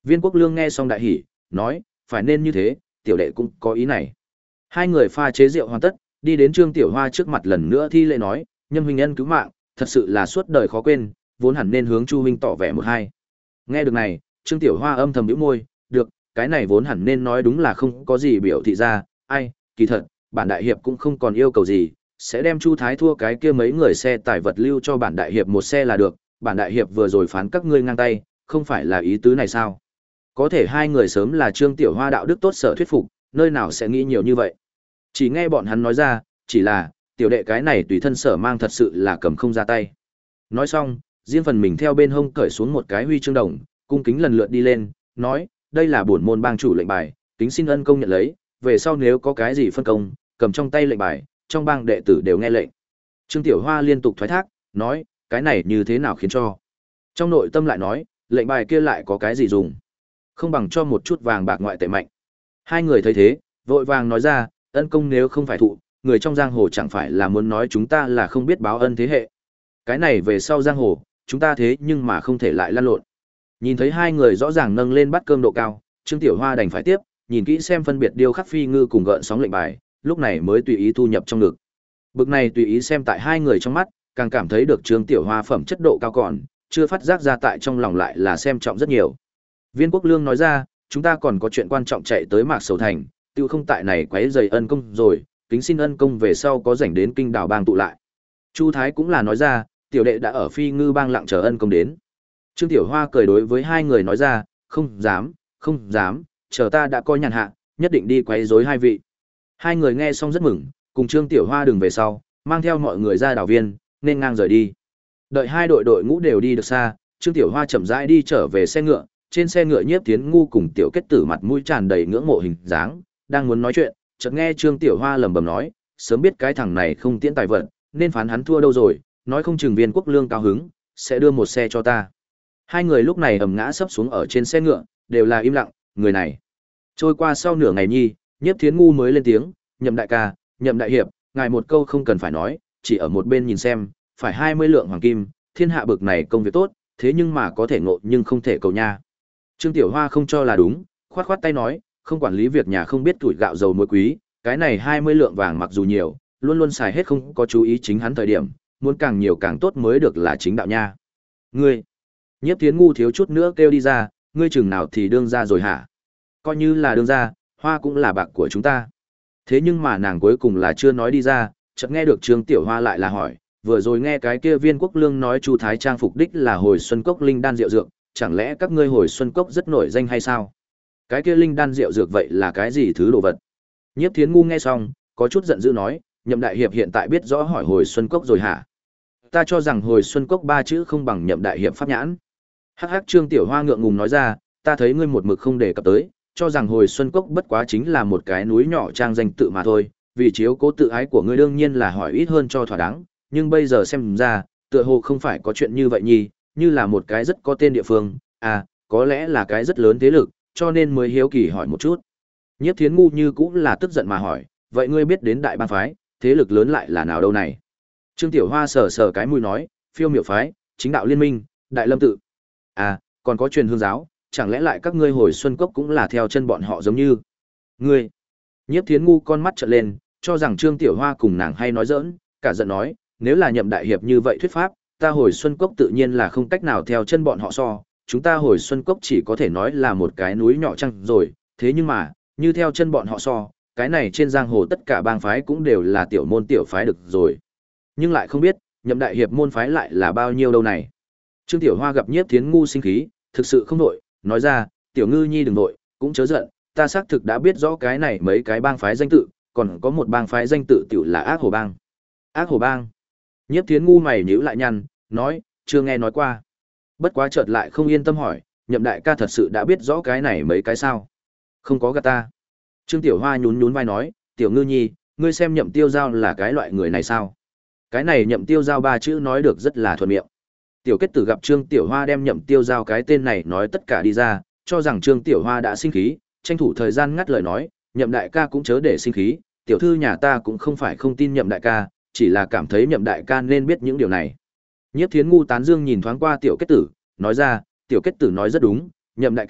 Speaker 1: Viên Quốc Lương nghe xong đại hỉ, nói, phải nên như thế, tiểu đệ cũng có ý này. Hai người pha chế rượu hoàn tất, đi đến Trương Tiểu Hoa trước mặt lần nữa thi lễ nói, Nhâm huynh nhân cứu mạng, thật sự là suốt đời khó quên, vốn hẳn nên hướng Chu huynh tỏ vẻ một hai. Nghe được này, Trương Tiểu Hoa âm thầm nhíu môi, được, cái này vốn hẳn nên nói đúng là không có gì biểu thị ra, ai, kỳ thật, bản đại hiệp cũng không còn yêu cầu gì, sẽ đem Chu Thái thua cái kia mấy người xe tải vật lưu cho bản đại hiệp một xe là được, bản đại hiệp vừa rồi phán các ngươi ngang tay, không phải là ý tứ này sao? Có thể hai người sớm là Trương Tiểu Hoa đạo đức tốt sở thuyết phục, nơi nào sẽ nghĩ nhiều như vậy. Chỉ nghe bọn hắn nói ra, chỉ là, tiểu đệ cái này tùy thân sở mang thật sự là cầm không ra tay. Nói xong, riêng phần mình theo bên hông cởi xuống một cái huy chương đồng, cung kính lần lượt đi lên, nói, đây là bổn môn bang chủ lệnh bài, kính xin ân công nhận lấy, về sau nếu có cái gì phân công, cầm trong tay lệnh bài, trong bang đệ tử đều nghe lệnh. Trương Tiểu Hoa liên tục thoái thác, nói, cái này như thế nào khiến cho. Trong nội tâm lại nói, lệnh bài kia lại có cái gì dùng. Không bằng cho một chút vàng bạc ngoại tệ mạnh. Hai người thấy thế, vội vàng nói ra, ân công nếu không phải thụ, người trong giang hồ chẳng phải là muốn nói chúng ta là không biết báo ân thế hệ. Cái này về sau giang hồ, chúng ta thế nhưng mà không thể lại lăn lộn. Nhìn thấy hai người rõ ràng nâng lên bát cơm độ cao, Trương Tiểu Hoa đành phải tiếp, nhìn kỹ xem phân biệt điêu khắc phi ngư cùng gợn sóng lệnh bài, lúc này mới tùy ý thu nhập trong ngực. Bực này tùy ý xem tại hai người trong mắt, càng cảm thấy được Trương Tiểu Hoa phẩm chất độ cao còn, chưa phát giác ra tại trong lòng lại là xem trọng rất nhiều. Viên Quốc Lương nói ra, chúng ta còn có chuyện quan trọng chạy tới Mạc Sầu Thành, tiêu không tại này quấy rầy ân công rồi, kính xin ân công về sau có rảnh đến kinh đảo bang tụ lại. Chu Thái cũng là nói ra, tiểu đệ đã ở phi ngư bang lặng chờ ân công đến. Trương Tiểu Hoa cười đối với hai người nói ra, không dám, không dám, chờ ta đã coi nhàn hạ, nhất định đi quấy rối hai vị. Hai người nghe xong rất mừng, cùng Trương Tiểu Hoa đường về sau, mang theo mọi người ra đảo viên, nên ngang rời đi. Đợi hai đội đội ngũ đều đi được xa, Trương Tiểu Hoa chậm rãi đi trở về xe ngựa, trên xe ngựa Nhiếp Thiến Ngu cùng Tiểu Kết Tử mặt mũi tràn đầy ngưỡng mộ hình dáng, đang muốn nói chuyện, chợt nghe Trương Tiểu Hoa lẩm bẩm nói, sớm biết cái thằng này không tiễn tài vận, nên phán hắn thua đâu rồi, nói không chừng Viên Quốc Lương cao hứng, sẽ đưa một xe cho ta. Hai người lúc này ầm ngã sấp xuống ở trên xe ngựa, đều là im lặng, người này. Trôi qua sau nửa ngày nhi, Nhiếp Thiến Ngu mới lên tiếng, Nhậm đại ca, Nhậm đại hiệp, ngài một câu không cần phải nói, chỉ ở một bên nhìn xem, phải hai mươi lượng hoàng kim, thiên hạ bực này công việc tốt, thế nhưng mà có thể ngộ nhưng không thể cầu nha. Trương Tiểu Hoa không cho là đúng, khoát khoát tay nói, không quản lý việc nhà không biết tuổi gạo dầu muối quý, cái này hai mươi lượng vàng mặc dù nhiều, luôn luôn xài hết không có chú ý chính hắn thời điểm, muốn càng nhiều càng tốt mới được là chính đạo nha. Ngươi, Nhiếp Thiến Ngu thiếu chút nữa kêu đi ra, ngươi chừng nào thì đương ra rồi hả? Coi như là đương ra, hoa cũng là bạc của chúng ta. Thế nhưng mà nàng cuối cùng là chưa nói đi ra, chợt nghe được Trương Tiểu Hoa lại là hỏi, vừa rồi nghe cái kia Viên Quốc Lương nói Chu Thái trang phục đích là hồi xuân cốc linh đan rượu dược, chẳng lẽ các ngươi hồi xuân cốc rất nổi danh hay sao? Cái kia linh đan rượu dược vậy là cái gì thứ đồ vật? Nhiếp Thiến Ngu nghe xong, có chút giận dữ nói, Nhậm đại hiệp hiện tại biết rõ hỏi hồi xuân cốc rồi hả? Ta cho rằng hồi xuân cốc ba chữ không bằng Nhậm đại hiệp pháp nhãn. Hắc hắc Trương Tiểu Hoa ngượng ngùng nói ra, ta thấy ngươi một mực không đề cập tới, cho rằng hồi xuân cốc bất quá chính là một cái núi nhỏ trang danh tự mà thôi, vì chiếu cố tự ái của ngươi đương nhiên là hỏi ít hơn cho thỏa đáng, nhưng bây giờ xem ra, tựa hồ không phải có chuyện như vậy nhỉ, như là một cái rất có tên địa phương, à, có lẽ là cái rất lớn thế lực, cho nên mới hiếu kỳ hỏi một chút. Nhiếp Thiến Ngu như cũng là tức giận mà hỏi, vậy ngươi biết đến đại bang phái, thế lực lớn lại là nào đâu này? Trương Tiểu Hoa sờ sờ cái mũi nói, Phiêu Miểu phái, Chính đạo liên minh, Đại Lâm tự. À, còn có truyền hương giáo, chẳng lẽ lại các ngươi hồi xuân cốc cũng là theo chân bọn họ giống như? Ngươi. Nhiếp Thiến Ngu con mắt trợn lên, cho rằng Trương Tiểu Hoa cùng nàng hay nói giỡn, cả giận nói, nếu là Nhậm đại hiệp như vậy thuyết pháp, ta hồi xuân cốc tự nhiên là không cách nào theo chân bọn họ so, chúng ta hồi xuân cốc chỉ có thể nói là một cái núi nhỏ chăng rồi, thế nhưng mà, như theo chân bọn họ so, cái này trên giang hồ tất cả bang phái cũng đều là tiểu môn tiểu phái được rồi. Nhưng lại không biết, Nhậm đại hiệp môn phái lại là bao nhiêu đâu này. Trương Tiểu Hoa gặp Nhiếp Thiến Ngu sinh khí, thực sự không nội, nói ra, Tiểu Ngư Nhi đừng nội, cũng chớ giận, ta xác thực đã biết rõ cái này mấy cái bang phái danh tự, còn có một bang phái danh tự tiểu là Ác Hồ Bang. Ác Hồ Bang. Nhiếp Thiến Ngu mày nhíu lại nhăn, nói, chưa nghe nói qua. Bất quá chợt lại không yên tâm hỏi, Nhậm đại ca thật sự đã biết rõ cái này mấy cái sao? Không có gạt ta. Trương Tiểu Hoa nhún nhún vai nói, Tiểu Ngư Nhi, ngươi xem Nhậm Tiêu Giao là cái loại người này sao? Cái này Nhậm Tiêu Giao ba chữ nói được rất là thuận miệng. Tiểu Kết Tử gặp Trương Tiểu Hoa đem Nhậm Tiêu Giao cái tên này nói tất cả đi ra, cho rằng Trương Tiểu Hoa đã sinh khí, tranh thủ thời gian ngắt lời nói, Nhậm đại ca cũng chớ để sinh khí, tiểu thư nhà ta cũng không phải không tin Nhậm đại ca, chỉ là cảm thấy Nhậm đại ca nên biết những điều này. Nhiếp Thiến Ngu tán dương nhìn thoáng qua Tiểu Kết Tử, nói ra, Tiểu Kết Tử nói rất đúng, Nhậm đại ca,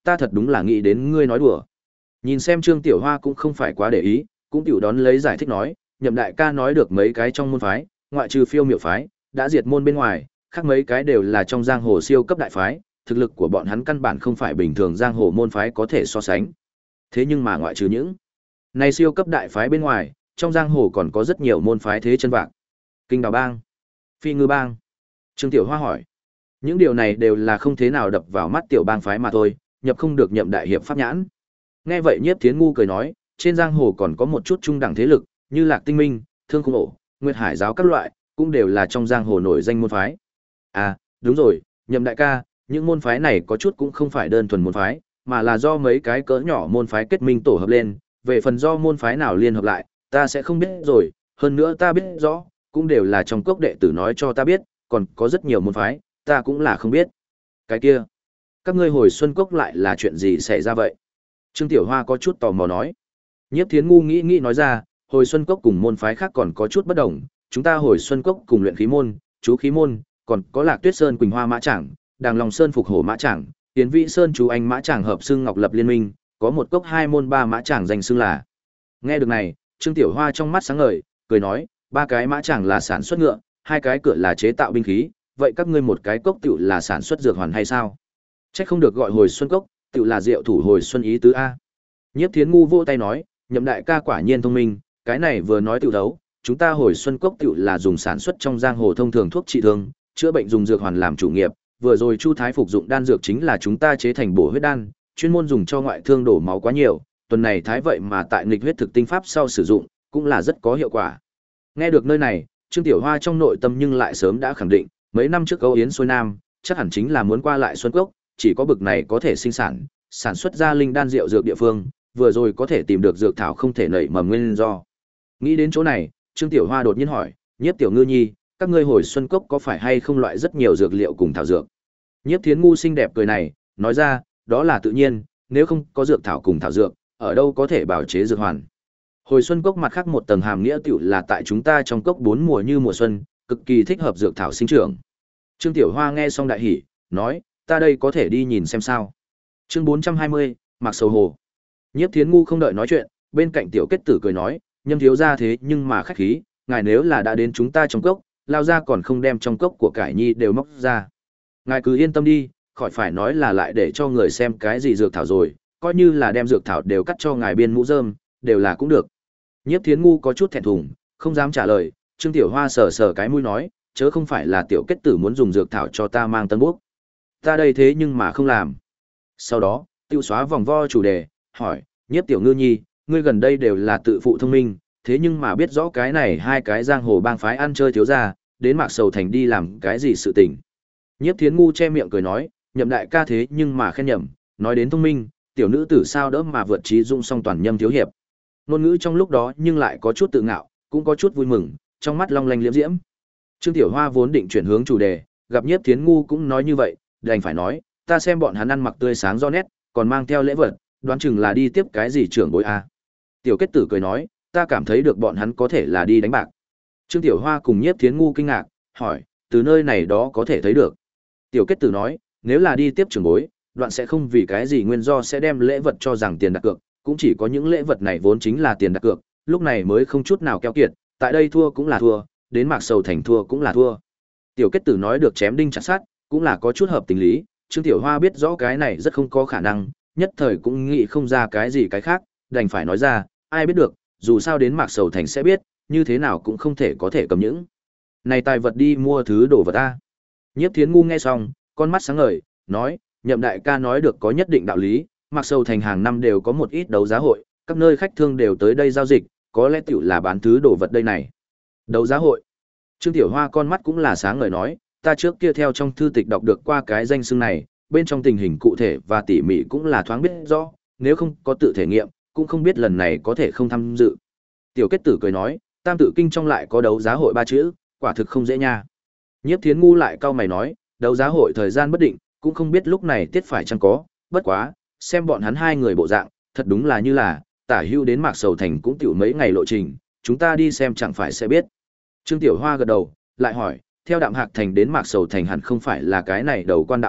Speaker 1: ta thật đúng là nghĩ đến ngươi nói đùa. Nhìn xem Trương Tiểu Hoa cũng không phải quá để ý, cũng tiểu đón lấy giải thích nói, Nhậm đại ca nói được mấy cái trong môn phái, ngoại trừ Phiêu Miểu phái, đã diệt môn bên ngoài, khác mấy cái đều là trong giang hồ siêu cấp đại phái, thực lực của bọn hắn căn bản không phải bình thường giang hồ môn phái có thể so sánh. Thế nhưng mà ngoại trừ những này siêu cấp đại phái bên ngoài, trong giang hồ còn có rất nhiều môn phái thế chân vạc. Kinh Đào Bang, Phi Ngư Bang. Trương Tiểu Hoa hỏi. Những điều này đều là không thế nào đập vào mắt tiểu bang phái mà thôi, nhập không được Nhậm đại hiệp pháp nhãn. Nghe vậy Nhiếp Thiến Ngu cười nói, trên giang hồ còn có một chút trung đẳng thế lực, như Lạc Tinh Minh, Thương Khung Ổ, Nguyệt Hải giáo các loại, cũng đều là trong giang hồ nổi danh môn phái. À, đúng rồi, Nhậm đại ca, những môn phái này có chút cũng không phải đơn thuần môn phái, mà là do mấy cái cỡ nhỏ môn phái kết minh tổ hợp lên, về phần do môn phái nào liên hợp lại, ta sẽ không biết rồi, hơn nữa ta biết rõ, cũng đều là trong cốc đệ tử nói cho ta biết, còn có rất nhiều môn phái, ta cũng là không biết. Cái kia, các ngươi hồi xuân cốc lại là chuyện gì xảy ra vậy? Trương Tiểu Hoa có chút tò mò nói. Nhiếp Thiến Ngu nghĩ nghĩ nói ra, hồi xuân cốc cùng môn phái khác còn có chút bất đồng, chúng ta hồi xuân cốc cùng luyện khí môn, chú khí môn, còn có Lạc Tuyết Sơn Quỳnh Hoa mã chảng, Đàng Long Sơn Phục Hổ mã chảng, Tiến Vĩ Sơn chú anh mã chảng hợp xưng Ngọc Lập liên minh, có một cốc hai môn ba mã chảng danh xưng là. Nghe được này, Trương Tiểu Hoa trong mắt sáng ngời, cười nói, ba cái mã chảng là sản xuất ngựa, hai cái cửa là chế tạo binh khí, vậy các ngươi một cái cốc tiểu là sản xuất dược hoàn hay sao? Chắc không được gọi hồi xuân cốc, tiểu là rượu thủ hồi xuân ý tứ a. Nhiếp Thiến Ngu vỗ tay nói, Nhậm đại ca quả nhiên thông minh, cái này vừa nói tiểu đấu, chúng ta hồi xuân cốc tiểu là dùng sản xuất trong giang hồ thông thường thuốc trị thương, chữa bệnh dùng dược hoàn làm chủ nghiệp, vừa rồi Chu Thái phục dụng đan dược chính là chúng ta chế thành bổ huyết đan, chuyên môn dùng cho ngoại thương đổ máu quá nhiều, tuần này thái vậy mà tại nghịch huyết thực tinh pháp sau sử dụng, cũng là rất có hiệu quả. Nghe được nơi này, Trương Tiểu Hoa trong nội tâm nhưng lại sớm đã khẳng định, mấy năm trước Âu Yến xuôi nam, chắc hẳn chính là muốn qua lại Xuân Cốc, chỉ có bực này có thể sinh sản, sản xuất ra linh đan rượu dược địa phương, vừa rồi có thể tìm được dược thảo không thể nảy mầm nguyên do. Nghĩ đến chỗ này, Trương Tiểu Hoa đột nhiên hỏi, Nhiếp Tiểu Ngư Nhi, các ngươi hồi Xuân Cốc có phải hay không loại rất nhiều dược liệu cùng thảo dược? Nhiếp Thiến Ngu xinh đẹp cười này, nói ra, đó là tự nhiên, nếu không có dược thảo cùng thảo dược, ở đâu có thể bảo chế dược hoàn. Hồi Xuân Cốc mặt khác một tầng hàm nghĩa tiểu là tại chúng ta trong cốc bốn mùa như mùa xuân, cực kỳ thích hợp dược thảo sinh trưởng. Trương Tiểu Hoa nghe xong đại hỉ, nói, ta đây có thể đi nhìn xem sao. Chương bốn trăm hai mươi, Mạc Sầu Hồ. Nhiếp Thiến Ngu không đợi nói chuyện, bên cạnh Tiểu Kết Tử cười nói, Nhâm thiếu gia thế nhưng mà khách khí, ngài nếu là đã đến chúng ta trong cốc, lao ra còn không đem trong cốc của cải nhi đều móc ra. Ngài cứ yên tâm đi, khỏi phải nói là lại để cho người xem cái gì dược thảo rồi, coi như là đem dược thảo đều cắt cho ngài biên mũ rơm, đều là cũng được. Nhiếp Thiến Ngu có chút thẹn thùng, không dám trả lời, Trương Tiểu Hoa sờ sờ cái mũi nói, chớ không phải là Tiểu Kết Tử muốn dùng dược thảo cho ta mang tân bốc. Ta đây thế nhưng mà không làm. Sau đó, tiêu xóa vòng vo chủ đề, hỏi, Nhiếp Tiểu Ngư Nhi, ngươi gần đây đều là tự phụ thông minh, thế nhưng mà biết rõ cái này hai cái giang hồ bang phái ăn chơi thiếu gia, đến Mạc Sầu Thành đi làm cái gì sự tình. Nhiếp Thiến Ngu che miệng cười nói, Nhậm đại ca thế nhưng mà khen nhầm, nói đến thông minh, tiểu nữ tử sao đỡ mà vượt trí dung song toàn nhâm thiếu hiệp. Ngôn ngữ trong lúc đó nhưng lại có chút tự ngạo, cũng có chút vui mừng, trong mắt long lanh liễm diễm. Trương Tiểu Hoa vốn định chuyển hướng chủ đề, gặp Nhiếp Thiến Ngu cũng nói như vậy, đành phải nói, ta xem bọn hắn ăn mặc tươi sáng rõ nét, còn mang theo lễ vật, đoán chừng là đi tiếp cái gì trưởng bối a. À. Tiểu Kết Tử cười nói, ta cảm thấy được bọn hắn có thể là đi đánh bạc. Trương Tiểu Hoa cùng Nhiếp Thiến Ngu kinh ngạc, hỏi, từ nơi này đó có thể thấy được. Tiểu Kết Tử nói, nếu là đi tiếp trưởng bối, đoạn sẽ không vì cái gì nguyên do sẽ đem lễ vật cho rằng tiền đặt cược, cũng chỉ có những lễ vật này vốn chính là tiền đặt cược, lúc này mới không chút nào keo kiệt, tại đây thua cũng là thua, đến Mạc Sầu Thành thua cũng là thua. Tiểu Kết Tử nói được chém đinh chặt sắt, cũng là có chút hợp tình lý, Trương Tiểu Hoa biết rõ cái này rất không có khả năng, nhất thời cũng nghĩ không ra cái gì cái khác, đành phải nói ra, ai biết được, dù sao đến Mạc Sầu Thành sẽ biết, như thế nào cũng không thể có thể cầm những này tài vật đi mua thứ đồ vật ta. Nhiếp Thiến Ngu nghe xong, con mắt sáng ngời, nói, Nhậm đại ca nói được có nhất định đạo lý, Mạc Sầu Thành hàng năm đều có một ít đấu giá hội, các nơi khách thương đều tới đây giao dịch, có lẽ tiểu là bán thứ đồ vật đây này. Đấu giá hội. Trương Tiểu Hoa con mắt cũng là sáng ngời nói, ta trước kia theo trong thư tịch đọc được qua cái danh xưng này, bên trong tình hình cụ thể và tỉ mỉ cũng là thoáng biết rõ, nếu không có tự thể nghiệm, cũng không biết lần này có thể không tham dự. Tiểu Kết Tử cười nói, Tam Tự Kinh trong lại có đấu giá hội ba chữ, quả thực không dễ nha. Nhiếp Thiến Ngu lại cau mày nói, đấu giá hội thời gian bất định, cũng không biết lúc này tiết phải chăng có, bất quá, xem bọn hắn hai người bộ dạng, thật đúng là như là, tả hưu đến Mạc Sầu Thành cũng tiểu mấy ngày lộ trình, chúng ta đi xem chẳng phải sẽ biết. Trương Tiểu Hoa gật đầu, lại hỏi, theo Đạm Hạc Thành đến Mạc Sầu Thành hẳn không phải là cái này đầu quan đạo a,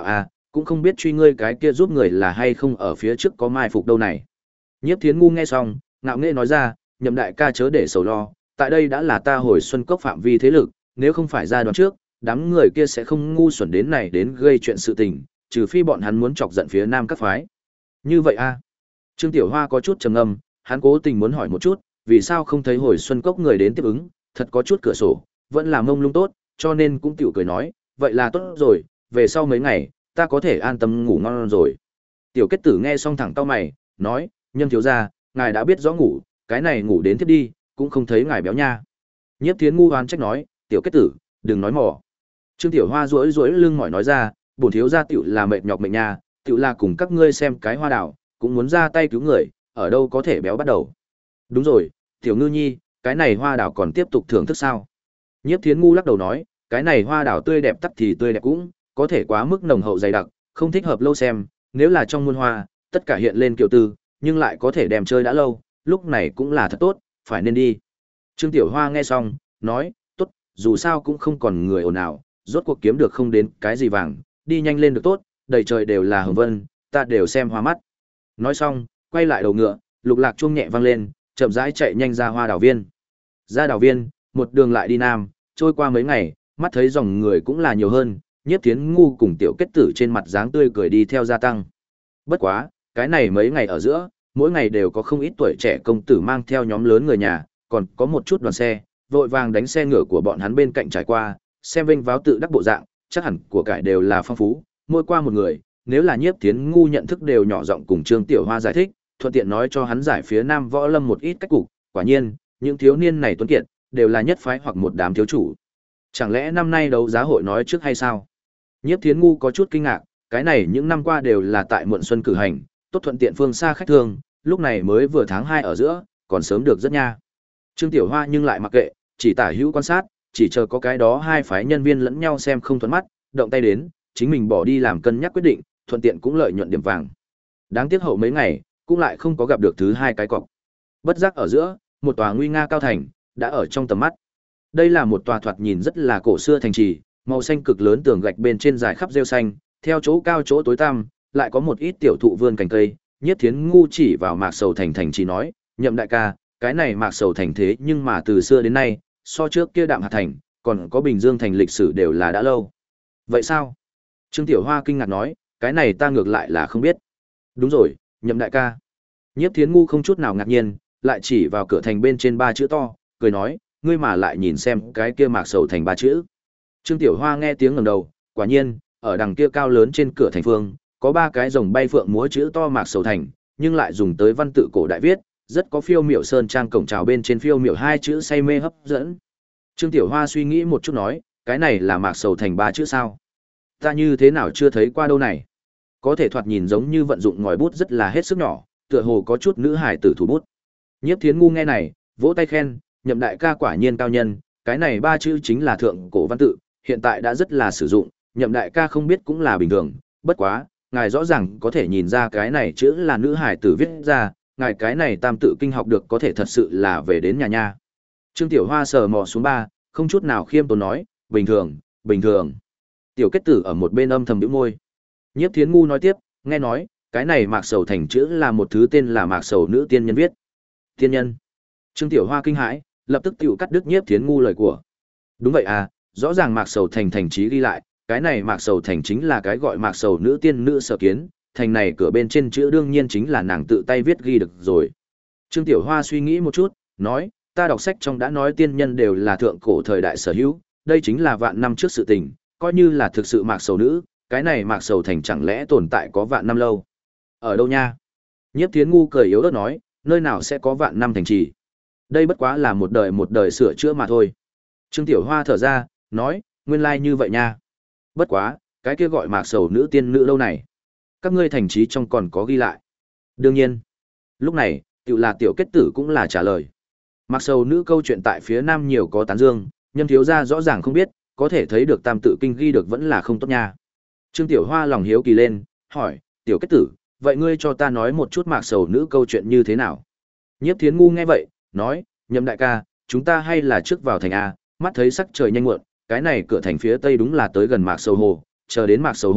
Speaker 1: cũng không biết truy ngươi cái kia giúp người là hay không ở phía trước có mai phục đâu này. Nhiếp Thiến ngu nghe xong, ngạo nghễ nói ra, Nhậm đại ca chớ để sầu lo, tại đây đã là ta hồi xuân cốc phạm vi thế lực, nếu không phải ra đoạn trước, đám người kia sẽ không ngu xuẩn đến này đến gây chuyện sự tình, trừ phi bọn hắn muốn chọc giận phía nam các phái. Như vậy a? À? Trương Tiểu Hoa có chút trầm ngâm, hắn cố tình muốn hỏi một chút, vì sao không thấy hồi xuân cốc người đến tiếp ứng, thật có chút cửa sổ, vẫn là mông lung tốt, cho nên cũng tiểu cười nói, vậy là tốt rồi, về sau mấy ngày, ta có thể an tâm ngủ ngon rồi. Tiểu Kết Tử nghe xong thẳng cau mày, nói, Nhâm thiếu gia, ngài đã biết rõ ngủ, cái này ngủ đến tiếp đi, cũng không thấy ngài béo nha. Nhiếp Thiến ngu oán trách nói, Tiểu Kết Tử, đừng nói mỏ. Trương Tiểu Hoa duỗi duỗi lưng mỏi nói ra, bổn thiếu gia tiểu là mệt nhọc mệnh nha, tiểu là cùng các ngươi xem cái hoa đào, cũng muốn ra tay cứu người, ở đâu có thể béo bắt đầu. Đúng rồi, Tiểu Ngư Nhi, cái này hoa đào còn tiếp tục thưởng thức sao? Nhiếp Thiến ngu lắc đầu nói, cái này hoa đào tươi đẹp tắc thì tươi đẹp cũng, có thể quá mức nồng hậu dày đặc, không thích hợp lâu xem, nếu là trong muôn hoa, tất cả hiện lên kiều tư, nhưng lại có thể đem chơi đã lâu, lúc này cũng là thật tốt, phải nên đi. Trương Tiểu Hoa nghe xong, nói, tốt, dù sao cũng không còn người ồn ào, rốt cuộc kiếm được không đến cái gì vàng, đi nhanh lên được tốt, đầy trời đều là hồng vân, ta đều xem hoa mắt. Nói xong, quay lại đầu ngựa, lục lạc chuông nhẹ vang lên, chậm rãi chạy nhanh ra hoa đào viên. Ra đào viên, một đường lại đi nam, trôi qua mấy ngày, mắt thấy dòng người cũng là nhiều hơn, Nhiếp Thiến ngu cùng Tiểu Kết Tử trên mặt dáng tươi cười đi theo gia tăng. Bất quá, cái này mấy ngày ở giữa, mỗi ngày đều có không ít tuổi trẻ công tử mang theo nhóm lớn người nhà, còn có một chút đoàn xe, vội vàng đánh xe ngựa của bọn hắn bên cạnh trải qua, xem vinh váo tự đắc bộ dạng, chắc hẳn của cải đều là phong phú, mỗi qua một người, nếu là Nhiếp Thiến ngu nhận thức đều nhỏ giọng cùng Trương Tiểu Hoa giải thích, thuận tiện nói cho hắn giải phía Nam Võ Lâm một ít cách cục, quả nhiên, những thiếu niên này tuấn kiệt, đều là nhất phái hoặc một đám thiếu chủ. Chẳng lẽ năm nay đấu giá hội nói trước hay sao? Nhiếp Thiến ngu có chút kinh ngạc, cái này những năm qua đều là tại muộn xuân cử hành, tốt thuận tiện phương xa khách thương, lúc này mới vừa tháng hai ở giữa, còn sớm được rất nha. Trương Tiểu Hoa nhưng lại mặc kệ, chỉ tả hữu quan sát, chỉ chờ có cái đó hai phái nhân viên lẫn nhau xem không thuận mắt, động tay đến, chính mình bỏ đi làm cân nhắc quyết định, thuận tiện cũng lợi nhuận điểm vàng. Đáng tiếc hậu mấy ngày, cũng lại không có gặp được thứ hai cái cọc. Bất giác ở giữa, một tòa nguy nga cao thành đã ở trong tầm mắt. Đây là một tòa thoạt nhìn rất là cổ xưa thành trì, màu xanh cực lớn tường gạch bên trên dài khắp rêu xanh, theo chỗ cao chỗ tối tăm, lại có một ít tiểu thụ vươn cành cây. Nhiếp Thiến ngu chỉ vào Mạc Sầu thành thành trì nói, Nhậm đại ca, cái này Mạc Sầu thành thế nhưng mà từ xưa đến nay, so trước kia Đạm Hạt thành, còn có Bình Dương thành lịch sử đều là đã lâu. Vậy sao? Trương Tiểu Hoa kinh ngạc nói, cái này ta ngược lại là không biết. Đúng rồi, Nhậm đại ca. Nhiếp Thiến ngu không chút nào ngạc nhiên, lại chỉ vào cửa thành bên trên ba chữ to, cười nói, ngươi mà lại nhìn xem cái kia Mạc Sầu thành ba chữ. Trương Tiểu Hoa nghe tiếng ngẩng đầu, quả nhiên, ở đằng kia cao lớn trên cửa thành phương, có ba cái rồng bay phượng múa chữ to Mạc Sầu thành, nhưng lại dùng tới văn tự cổ đại viết, rất có phiêu miểu sơn trang cổng chào bên trên phiêu miểu hai chữ say mê hấp dẫn. Trương Tiểu Hoa suy nghĩ một chút nói, cái này là Mạc Sầu thành ba chữ sao? Ta như thế nào chưa thấy qua đâu này? Có thể thoạt nhìn giống như vận dụng ngòi bút rất là hết sức nhỏ, tựa hồ có chút nữ hài tử thủ bút. Nhiếp Thiến ngu nghe này, vỗ tay khen, Nhậm đại ca quả nhiên cao nhân, cái này ba chữ chính là thượng cổ văn tự, hiện tại đã rất là sử dụng, Nhậm đại ca không biết cũng là bình thường, bất quá, ngài rõ ràng có thể nhìn ra cái này chữ là nữ hải tử viết ra, ngài cái này tam tự kinh học được có thể thật sự là về đến nhà nha. Trương Tiểu Hoa sờ mò xuống ba, không chút nào khiêm tốn nói, bình thường, bình thường. Tiểu Kết Tử ở một bên âm thầm bĩu môi. Nhiếp Thiến ngu nói tiếp, nghe nói, cái này Mạc Sầu thành chữ là một thứ tên là Mạc Sầu nữ tiên nhân viết. Tiên nhân. Trương Tiểu Hoa kinh hãi, lập tức tiểu cắt đứt Nhiếp Thiến ngu lời của. Đúng vậy à, rõ ràng Mạc Sầu thành thành trí ghi lại, cái này Mạc Sầu thành chính là cái gọi Mạc Sầu nữ tiên nữ sở kiến, thành này cửa bên trên chữ đương nhiên chính là nàng tự tay viết ghi được rồi. Trương Tiểu Hoa suy nghĩ một chút, nói, ta đọc sách trong đã nói tiên nhân đều là thượng cổ thời đại sở hữu, đây chính là vạn năm trước sự tình, coi như là thực sự Mạc Sầu nữ, cái này Mạc Sầu thành chẳng lẽ tồn tại có vạn năm lâu. Ở đâu nha? Nhiếp Thiến ngu cười yếu ớt nói, nơi nào sẽ có vạn năm thành trì. Đây bất quá là một đời một đời sửa chữa mà thôi. Trương Tiểu Hoa thở ra, nói, nguyên lai like như vậy nha. Bất quá, cái kia gọi Mạc Sầu nữ tiên nữ lâu này. Các ngươi thành trí trong còn có ghi lại. Đương nhiên. Lúc này, tự là Tiểu Kết Tử cũng là trả lời. Mạc Sầu nữ câu chuyện tại phía Nam nhiều có tán dương, Nhâm thiếu gia rõ ràng không biết, có thể thấy được tam tự kinh ghi được vẫn là không tốt nha. Trương Tiểu Hoa lòng hiếu kỳ lên, hỏi, Tiểu Kết Tử, vậy ngươi cho ta nói một chút Mạc Sầu nữ câu chuyện như thế nào? Nhiếp Thiến ngu nghe vậy, nói, Nhậm đại ca, chúng ta hay là trước vào thành A, mắt thấy sắc trời nhanh muộn, cái này cửa thành phía tây đúng là tới gần Mạc Sầu Hồ, chờ đến Mạc Sầu Hồ,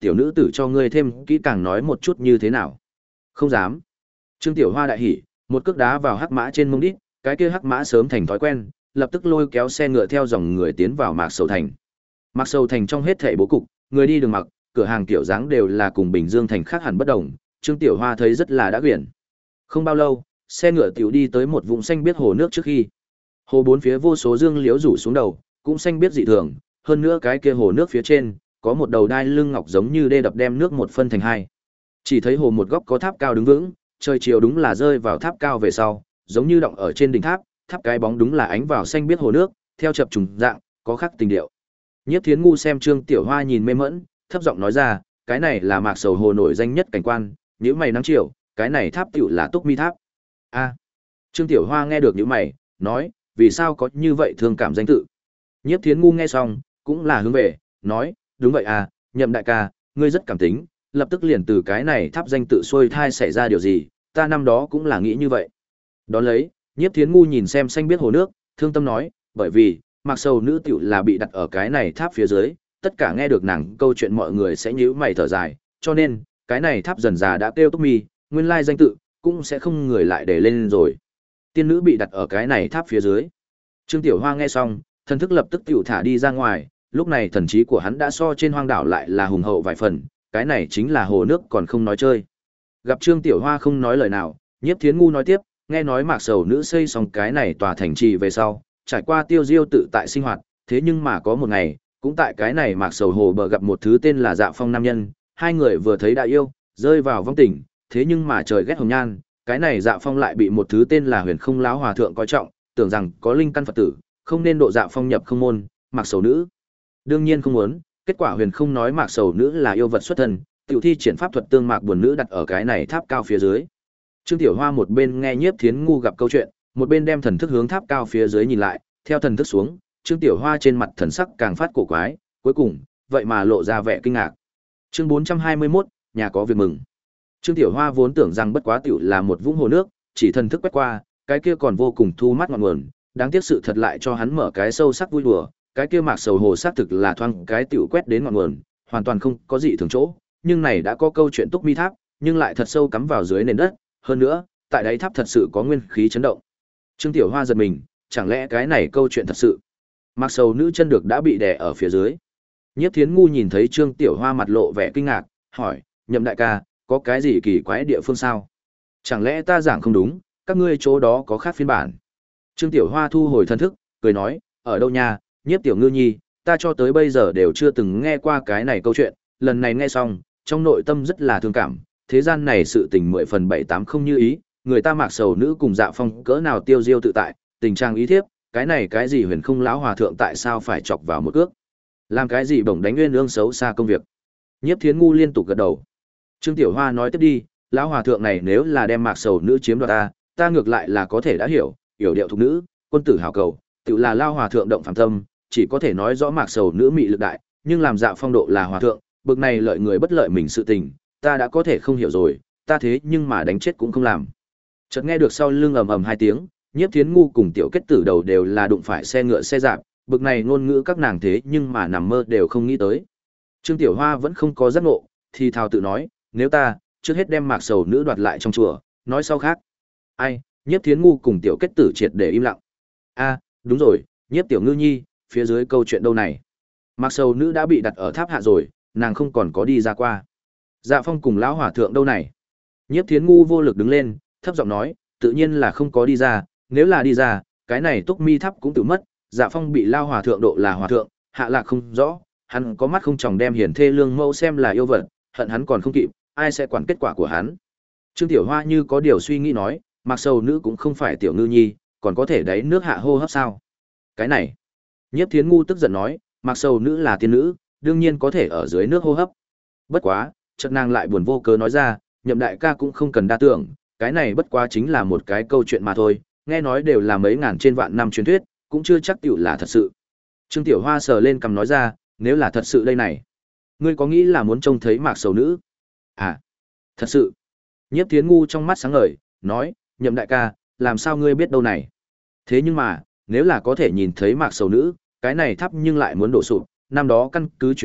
Speaker 1: tiểu nữ tử cho ngươi thêm kỹ càng nói một chút như thế nào. Không dám. Trương Tiểu Hoa đại hỉ, một cước đá vào hắc mã trên mông đít, cái kia hắc mã sớm thành thói quen, lập tức lôi kéo xe ngựa theo dòng người tiến vào Mạc Sầu Thành. Mạc Sầu Thành trong hết thảy bố cục, người đi đường mặc, cửa hàng tiểu dáng đều là cùng Bình Dương thành khác hẳn bất đồng, Trương Tiểu Hoa thấy rất là đã quyển. Không bao lâu, xe ngựa tiểu đi tới một vùng xanh biết hồ nước trước khi. Hồ bốn phía vô số dương liễu rủ xuống đầu, cũng xanh biết dị thường, hơn nữa cái kia hồ nước phía trên có một đầu đai lưng ngọc giống như đê đập đem nước một phân thành hai. Chỉ thấy hồ một góc có tháp cao đứng vững, trời chiều đúng là rơi vào tháp cao về sau, giống như động ở trên đỉnh tháp, tháp cái bóng đúng là ánh vào xanh biết hồ nước, theo chập trùng dạng, có khác tình điệu. Nhiếp Thiến Ngu xem Trương Tiểu Hoa nhìn mê mẫn, thấp giọng nói ra, cái này là Mạc Sầu Hồ nổi danh nhất cảnh quan, nhíu mày nắng chiều, cái này tháp tiểu là Túc Mi tháp. A. Trương Tiểu Hoa nghe được nhíu mày, nói, vì sao có như vậy thương cảm danh tự. Nhiếp Thiến Ngu nghe xong, cũng là hướng về, nói, đúng vậy à, Nhậm đại ca, ngươi rất cảm tính, lập tức liền từ cái này tháp danh tự xuôi thai xảy ra điều gì, ta năm đó cũng là nghĩ như vậy. Đón lấy, Nhiếp Thiến Ngu nhìn xem xanh biết hồ nước, thương tâm nói, bởi vì, Mạc Sầu nữ tiểu là bị đặt ở cái này tháp phía dưới, tất cả nghe được nàng câu chuyện mọi người sẽ nhíu mày thở dài, cho nên, cái này tháp dần già đã kêu Túc Mi, nguyên lai danh tự, cũng sẽ không người lại để lên rồi. Tiên nữ bị đặt ở cái này tháp phía dưới. Trương Tiểu Hoa nghe xong, thần thức lập tức tiểu thả đi ra ngoài, lúc này thần trí của hắn đã so trên hoang đảo lại là hùng hậu vài phần, cái này chính là hồ nước còn không nói chơi. Gặp Trương Tiểu Hoa không nói lời nào, Nhiếp Thiến Ngu nói tiếp, nghe nói Mạc Sầu nữ xây xong cái này tòa thành trì về sau, trải qua tiêu diêu tự tại sinh hoạt, thế nhưng mà có một ngày, cũng tại cái này Mạc Sầu hồ bờ gặp một thứ tên là Dạ Phong nam nhân, hai người vừa thấy đã yêu, rơi vào vong tình, thế nhưng mà trời ghét hồng nhan, cái này Dạ Phong lại bị một thứ tên là Huyền Không lão hòa thượng coi trọng, tưởng rằng có linh căn Phật tử, không nên độ Dạ Phong nhập không môn, Mạc Sầu nữ đương nhiên không muốn, kết quả Huyền Không nói Mạc Sầu nữ là yêu vật xuất thân, tiểu thi triển pháp thuật tương mạc buồn nữ đặt ở cái này tháp cao phía dưới. Trương Tiểu Hoa một bên nghe Nhiếp Thiến Ngu gặp câu chuyện, một bên đem thần thức hướng tháp cao phía dưới nhìn lại, theo thần thức xuống, Trương Tiểu Hoa trên mặt thần sắc càng phát cổ quái, cuối cùng, vậy mà lộ ra vẻ kinh ngạc. Chương bốn trăm hai mươi mốt, nhà có việc mừng. Trương Tiểu Hoa vốn tưởng rằng bất quá tiểu là một vũng hồ nước, chỉ thần thức quét qua, cái kia còn vô cùng thu mắt ngọn nguồn, đáng tiếc sự thật lại cho hắn mở cái sâu sắc vui đùa, cái kia Mạc Sầu hồ xác thực là thoang cái tiểu quét đến ngọn nguồn, hoàn toàn không có gì thường chỗ, nhưng này đã có câu chuyện Túc Mi tháp, nhưng lại thật sâu cắm vào dưới nền đất, hơn nữa, tại đáy tháp thật sự có nguyên khí chấn động. Trương Tiểu Hoa giật mình, chẳng lẽ cái này câu chuyện thật sự? Mạc Sầu nữ chân được đã bị đè ở phía dưới. Nhiếp Thiến Ngu nhìn thấy Trương Tiểu Hoa mặt lộ vẻ kinh ngạc, hỏi, Nhậm đại ca, có cái gì kỳ quái địa phương sao? Chẳng lẽ ta giảng không đúng, các ngươi chỗ đó có khác phiên bản? Trương Tiểu Hoa thu hồi thần thức, cười nói, ở đâu nha, Nhiếp Tiểu Ngư Nhi, ta cho tới bây giờ đều chưa từng nghe qua cái này câu chuyện, lần này nghe xong, trong nội tâm rất là thương cảm, thế gian này sự tình mười phần bảy tám không như ý, người ta Mạc Sầu nữ cùng Dạ Phong cỡ nào tiêu diêu tự tại, tình trạng ý thiếp, cái này cái gì Huyền Không lão hòa thượng tại sao phải chọc vào một cước? Làm cái gì bổng đánh nguyên ương xấu xa công việc? Nhiếp Thiến Ngu liên tục gật đầu. Trương Tiểu Hoa nói tiếp đi, lão hòa thượng này nếu là đem Mạc Sầu nữ chiếm đoạt ta, ta ngược lại là có thể đã hiểu, hiểu điệu thục nữ, quân tử hảo cầu, tự là lao hòa thượng động phàm tâm, chỉ có thể nói rõ Mạc Sầu nữ mị lực đại, nhưng làm Dạ Phong độ là hòa thượng, bực này lợi người bất lợi mình sự tình, ta đã có thể không hiểu rồi, ta thế nhưng mà đánh chết cũng không làm. Chợt nghe được sau lưng ầm ầm hai tiếng, Nhiếp Thiến Ngu cùng Tiểu Kết Tử đầu đều là đụng phải xe ngựa xe dạp, bực này ngôn ngữ các nàng thế nhưng mà nằm mơ đều không nghĩ tới. Trương Tiểu Hoa vẫn không có giác ngộ, thì thào tự nói, nếu ta trước hết đem Mạc Sầu nữ đoạt lại trong chùa, nói sau khác. Ai? Nhiếp Thiến Ngu cùng Tiểu Kết Tử triệt để im lặng. A, đúng rồi, Nhiếp Tiểu Ngư Nhi, phía dưới câu chuyện đâu này? Mạc Sầu nữ đã bị đặt ở tháp hạ rồi, nàng không còn có đi ra qua. Dạ Phong cùng lão hòa thượng đâu này? Nhiếp Thiến Ngu vô lực đứng lên, thấp giọng nói, tự nhiên là không có đi ra, nếu là đi ra, cái này Túc Mi tháp cũng tự mất. Dạ Phong bị lao hòa thượng độ là hòa thượng, hạ lạc không rõ, hắn có mắt không tròng đem hiển thê lương mẫu xem là yêu vật, hận hắn còn không kịp, ai sẽ quản kết quả của hắn. Trương Tiểu Hoa như có điều suy nghĩ nói, Mạc Sầu nữ cũng không phải Tiểu Ngư Nhi, còn có thể đáy nước hạ hô hấp sao? Cái này, Nhiếp Thiến Ngu tức giận nói, Mạc Sầu nữ là tiên nữ, đương nhiên có thể ở dưới nước hô hấp. Bất quá, chợt nàng lại buồn vô cớ nói ra, Nhậm đại ca cũng không cần đa tưởng, cái này bất quá chính là một cái câu chuyện mà thôi, nghe nói đều là mấy ngàn trên vạn năm truyền thuyết, cũng chưa chắc tiểu là thật sự. Trương Tiểu Hoa sờ lên cằm nói ra, nếu là thật sự đây này, ngươi có nghĩ là muốn trông thấy Mạc Sầu nữ? À, thật sự. Nhiếp Thiến Ngu trong mắt sáng ngời, nói, Nhậm đại ca, làm sao ngươi biết đâu này? Thế nhưng mà, nếu là có thể nhìn thấy Mạc Sầu nữ, cái này thắp nhưng lại muốn đổ sụp, năm đó căn cứ truyền thuyết,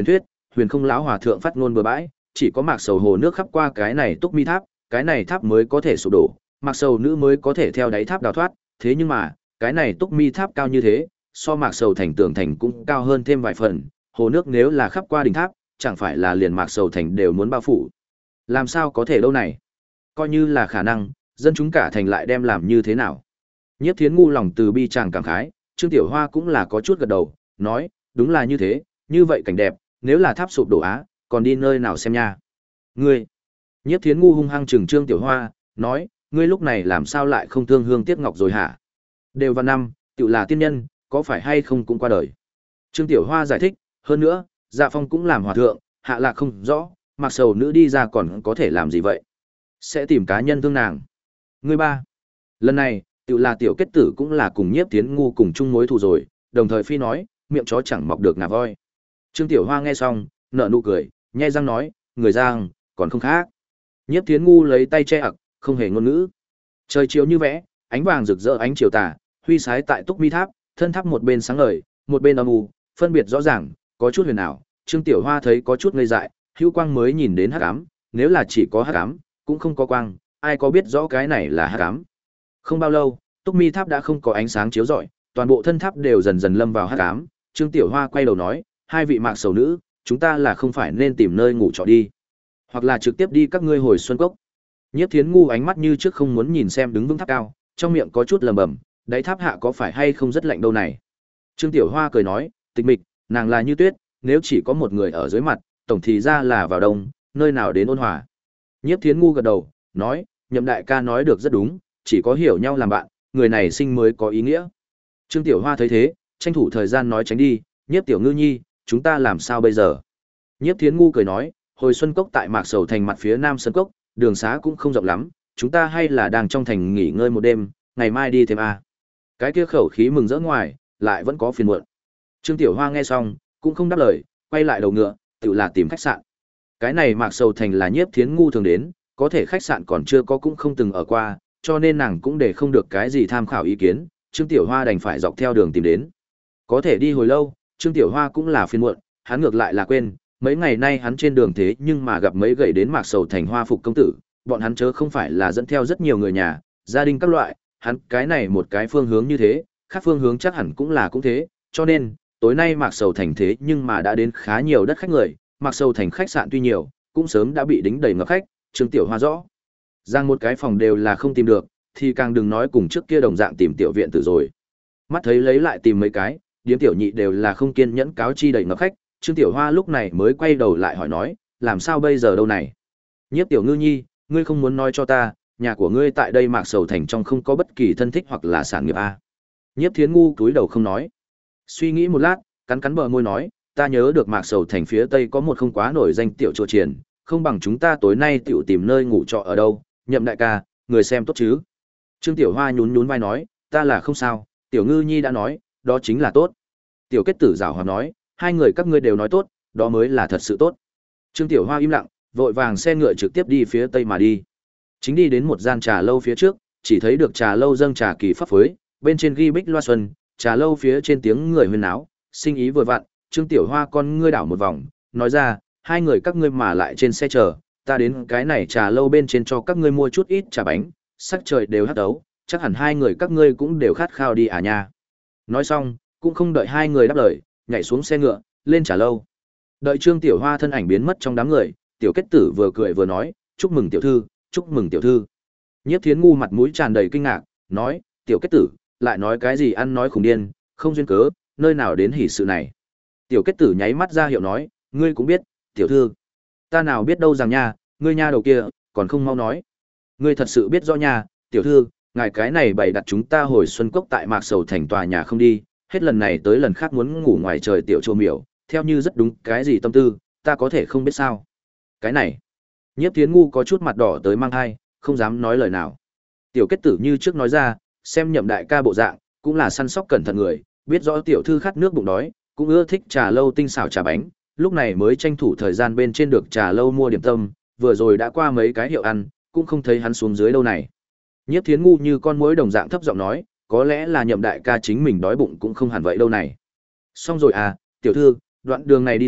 Speaker 1: huyền không lão hòa thượng phát ngôn bừa bãi, chỉ có Mạc Sầu hồ nước khắp qua cái này Túc Mi tháp, cái này tháp mới có thể sụp đổ, Mạc Sầu nữ mới có thể theo đáy tháp đào thoát, thế nhưng mà, cái này Túc Mi tháp cao như thế, so Mạc Sầu thành tường thành cũng cao hơn thêm vài phần, hồ nước nếu là khắp qua đỉnh tháp, chẳng phải là liền Mạc Sầu thành đều muốn bao phủ. Làm sao có thể đâu này? Coi như là khả năng, dân chúng cả thành lại đem làm như thế nào? Nhiếp Thiến ngu lòng từ bi tràng cảm khái, Trương Tiểu Hoa cũng là có chút gật đầu, nói, đúng là như thế, như vậy cảnh đẹp, nếu là tháp sụp đổ á, còn đi nơi nào xem nha. Ngươi, Nhiếp Thiến ngu hung hăng trừng Trương Tiểu Hoa, nói, ngươi lúc này làm sao lại không thương hương tiếc ngọc rồi hả? Đều vào năm, tự là tiên nhân, có phải hay không cũng qua đời. Trương Tiểu Hoa giải thích, hơn nữa, Dạ Phong cũng làm hòa thượng, hạ lạc không rõ, Mặc Sầu nữ đi ra còn có thể làm gì vậy? Sẽ tìm cá nhân thương nàng. Ngươi ba, lần này, tự là tiểu kết tử cũng là cùng Nhiếp Thiến ngu cùng chung mối thù rồi, đồng thời phi nói, miệng chó chẳng mọc được ngà voi. Trương Tiểu Hoa nghe xong, nở nụ cười, nhe răng nói, người giang, còn không khác. Nhiếp Thiến ngu lấy tay che ặc, không hề ngôn ngữ. Trời chiếu như vẽ, ánh vàng rực rỡ ánh chiều tà, huy sái tại Túc Mi tháp, thân tháp một bên sáng ngời, một bên âm u, phân biệt rõ ràng, có chút huyền ảo. Trương Tiểu Hoa thấy có chút ngây dại, hữu quang mới nhìn đến hắc ám, nếu là chỉ có hắc ám, cũng không có quang, ai có biết rõ cái này là hắc ám. Không bao lâu, Túc Mi tháp đã không có ánh sáng chiếu rọi, toàn bộ thân tháp đều dần dần lâm vào hắc ám. Trương Tiểu Hoa quay đầu nói, hai vị Mạc Sầu nữ, chúng ta là không phải nên tìm nơi ngủ trọ đi, hoặc là trực tiếp đi các ngươi hồi Xuân Cốc. Nhiếp Thiến ngu ánh mắt như trước không muốn nhìn xem đứng vững tháp cao, trong miệng có chút lẩm bẩm, đáy tháp hạ có phải hay không rất lạnh đâu này. Trương Tiểu Hoa cười nói, tịch mịch, nàng là như tuyết, nếu chỉ có một người ở dưới mặt, tổng thì ra là vào đông, nơi nào đến ôn hòa. Nhiếp Thiến ngu gật đầu, nói, Nhậm đại ca nói được rất đúng, chỉ có hiểu nhau làm bạn, người này sinh mới có ý nghĩa. Trương Tiểu Hoa thấy thế, tranh thủ thời gian nói tránh đi, Nhiếp tiểu ngư nhi, chúng ta làm sao bây giờ? Nhiếp Thiến ngu cười nói, hồi Xuân Cốc tại Mạc Sầu thành mặt phía nam Sơn Cốc, đường xá cũng không rộng lắm, chúng ta hay là đang trong thành nghỉ ngơi một đêm, ngày mai đi thêm à. Cái kia khẩu khí mừng rỡ ngoài, lại vẫn có phiền muộn. Trương Tiểu Hoa nghe xong, cũng không đáp lời, quay lại đầu ngựa, tự là tìm khách sạn. Cái này Mạc Sầu thành là Nhiếp Thiến ngu thường đến, có thể khách sạn còn chưa có cũng không từng ở qua, cho nên nàng cũng để không được cái gì tham khảo ý kiến, Trương Tiểu Hoa đành phải dọc theo đường tìm đến. Có thể đi hồi lâu, Trương Tiểu Hoa cũng là phiền muộn, hắn ngược lại là quên, mấy ngày nay hắn trên đường thế nhưng mà gặp mấy gậy đến Mạc Sầu thành hoa phục công tử, bọn hắn chớ không phải là dẫn theo rất nhiều người nhà, gia đình các loại, hắn cái này một cái phương hướng như thế, khác phương hướng chắc hẳn cũng là cũng thế, cho nên, tối nay Mạc Sầu thành thế nhưng mà đã đến khá nhiều đất khách người, Mạc Sầu thành khách sạn tuy nhiều, cũng sớm đã bị đính đầy ngập khách, Trương Tiểu Hoa rõ. Giang một cái phòng đều là không tìm được, thì càng đừng nói cùng trước kia đồng dạng tìm tiểu viện tử rồi. Mắt thấy lấy lại tìm mấy cái, điếm tiểu nhị đều là không kiên nhẫn cáo chi đầy ngập khách, Trương Tiểu Hoa lúc này mới quay đầu lại hỏi nói, làm sao bây giờ đâu này? Nhiếp tiểu ngư nhi, ngươi không muốn nói cho ta, nhà của ngươi tại đây Mạc Sầu thành trong không có bất kỳ thân thích hoặc là sản nghiệp a? Nhiếp Thiến ngu cúi đầu không nói. Suy nghĩ một lát, cắn cắn bờ môi nói, ta nhớ được Mạc Sầu thành phía tây có một không quá nổi danh tiểu chùa triển, không bằng chúng ta tối nay tiểu tìm nơi ngủ trọ ở đâu, Nhậm đại ca, người xem tốt chứ? Trương Tiểu Hoa nhún nhún vai nói, ta là không sao, Tiểu Ngư nhi đã nói, đó chính là tốt. Tiểu Kết tử giảo hòa nói, hai người các ngươi đều nói tốt, đó mới là thật sự tốt. Trương Tiểu Hoa im lặng, vội vàng xe ngựa trực tiếp đi phía tây mà đi. Chính đi đến một gian trà lâu phía trước, chỉ thấy được trà lâu dâng trà kỳ pháp phối, bên trên ghi bích loa xuân, trà lâu phía trên tiếng người huyên náo, sinh ý vừa vặn, Trương Tiểu Hoa con ngươi đảo một vòng, nói ra, hai người các ngươi mà lại trên xe chờ, ta đến cái này trà lâu bên trên cho các ngươi mua chút ít trà bánh, sắc trời đều hắt đấu, chắc hẳn hai người các ngươi cũng đều khát khao đi à nha. Nói xong, cũng không đợi hai người đáp lời, nhảy xuống xe ngựa, lên trà lâu. Đợi Trương Tiểu Hoa thân ảnh biến mất trong đám người, Tiểu Kết tử vừa cười vừa nói, chúc mừng tiểu thư, chúc mừng tiểu thư. Nhiếp Thiến ngu mặt mũi tràn đầy kinh ngạc, nói, Tiểu Kết tử, lại nói cái gì ăn nói khủng điên, không duyên cớ, nơi nào đến hỉ sự này. Tiểu Kết tử nháy mắt ra hiệu nói, ngươi cũng biết, tiểu thư. Ta nào biết đâu rằng nha, ngươi nha đầu kia, còn không mau nói. Ngươi thật sự biết rõ nha, tiểu thư, ngài cái này bày đặt chúng ta hồi Xuân Cốc tại Mạc Sầu thành tòa nhà không đi, hết lần này tới lần khác muốn ngủ ngoài trời tiểu trô miểu, theo như rất đúng cái gì tâm tư, ta có thể không biết sao. Cái này, Nhiếp Thiến ngu có chút mặt đỏ tới mang hai, không dám nói lời nào. Tiểu Kết tử như trước nói ra, xem Nhậm đại ca bộ dạng, cũng là săn sóc cẩn thận người, biết rõ tiểu thư khát nước bụng đói, cũng ưa thích trà lâu tinh xảo trà bánh, lúc này mới tranh thủ thời gian bên trên được trà lâu mua điểm tâm, vừa rồi đã qua mấy cái hiệu ăn, cũng không thấy hắn xuống dưới đâu này. Nhiếp Thiến ngu như con muỗi đồng dạng thấp giọng nói, có lẽ là Nhậm đại ca chính mình đói bụng cũng không hẳn vậy đâu này. Xong rồi à, tiểu thư, đoạn đường này đi tới,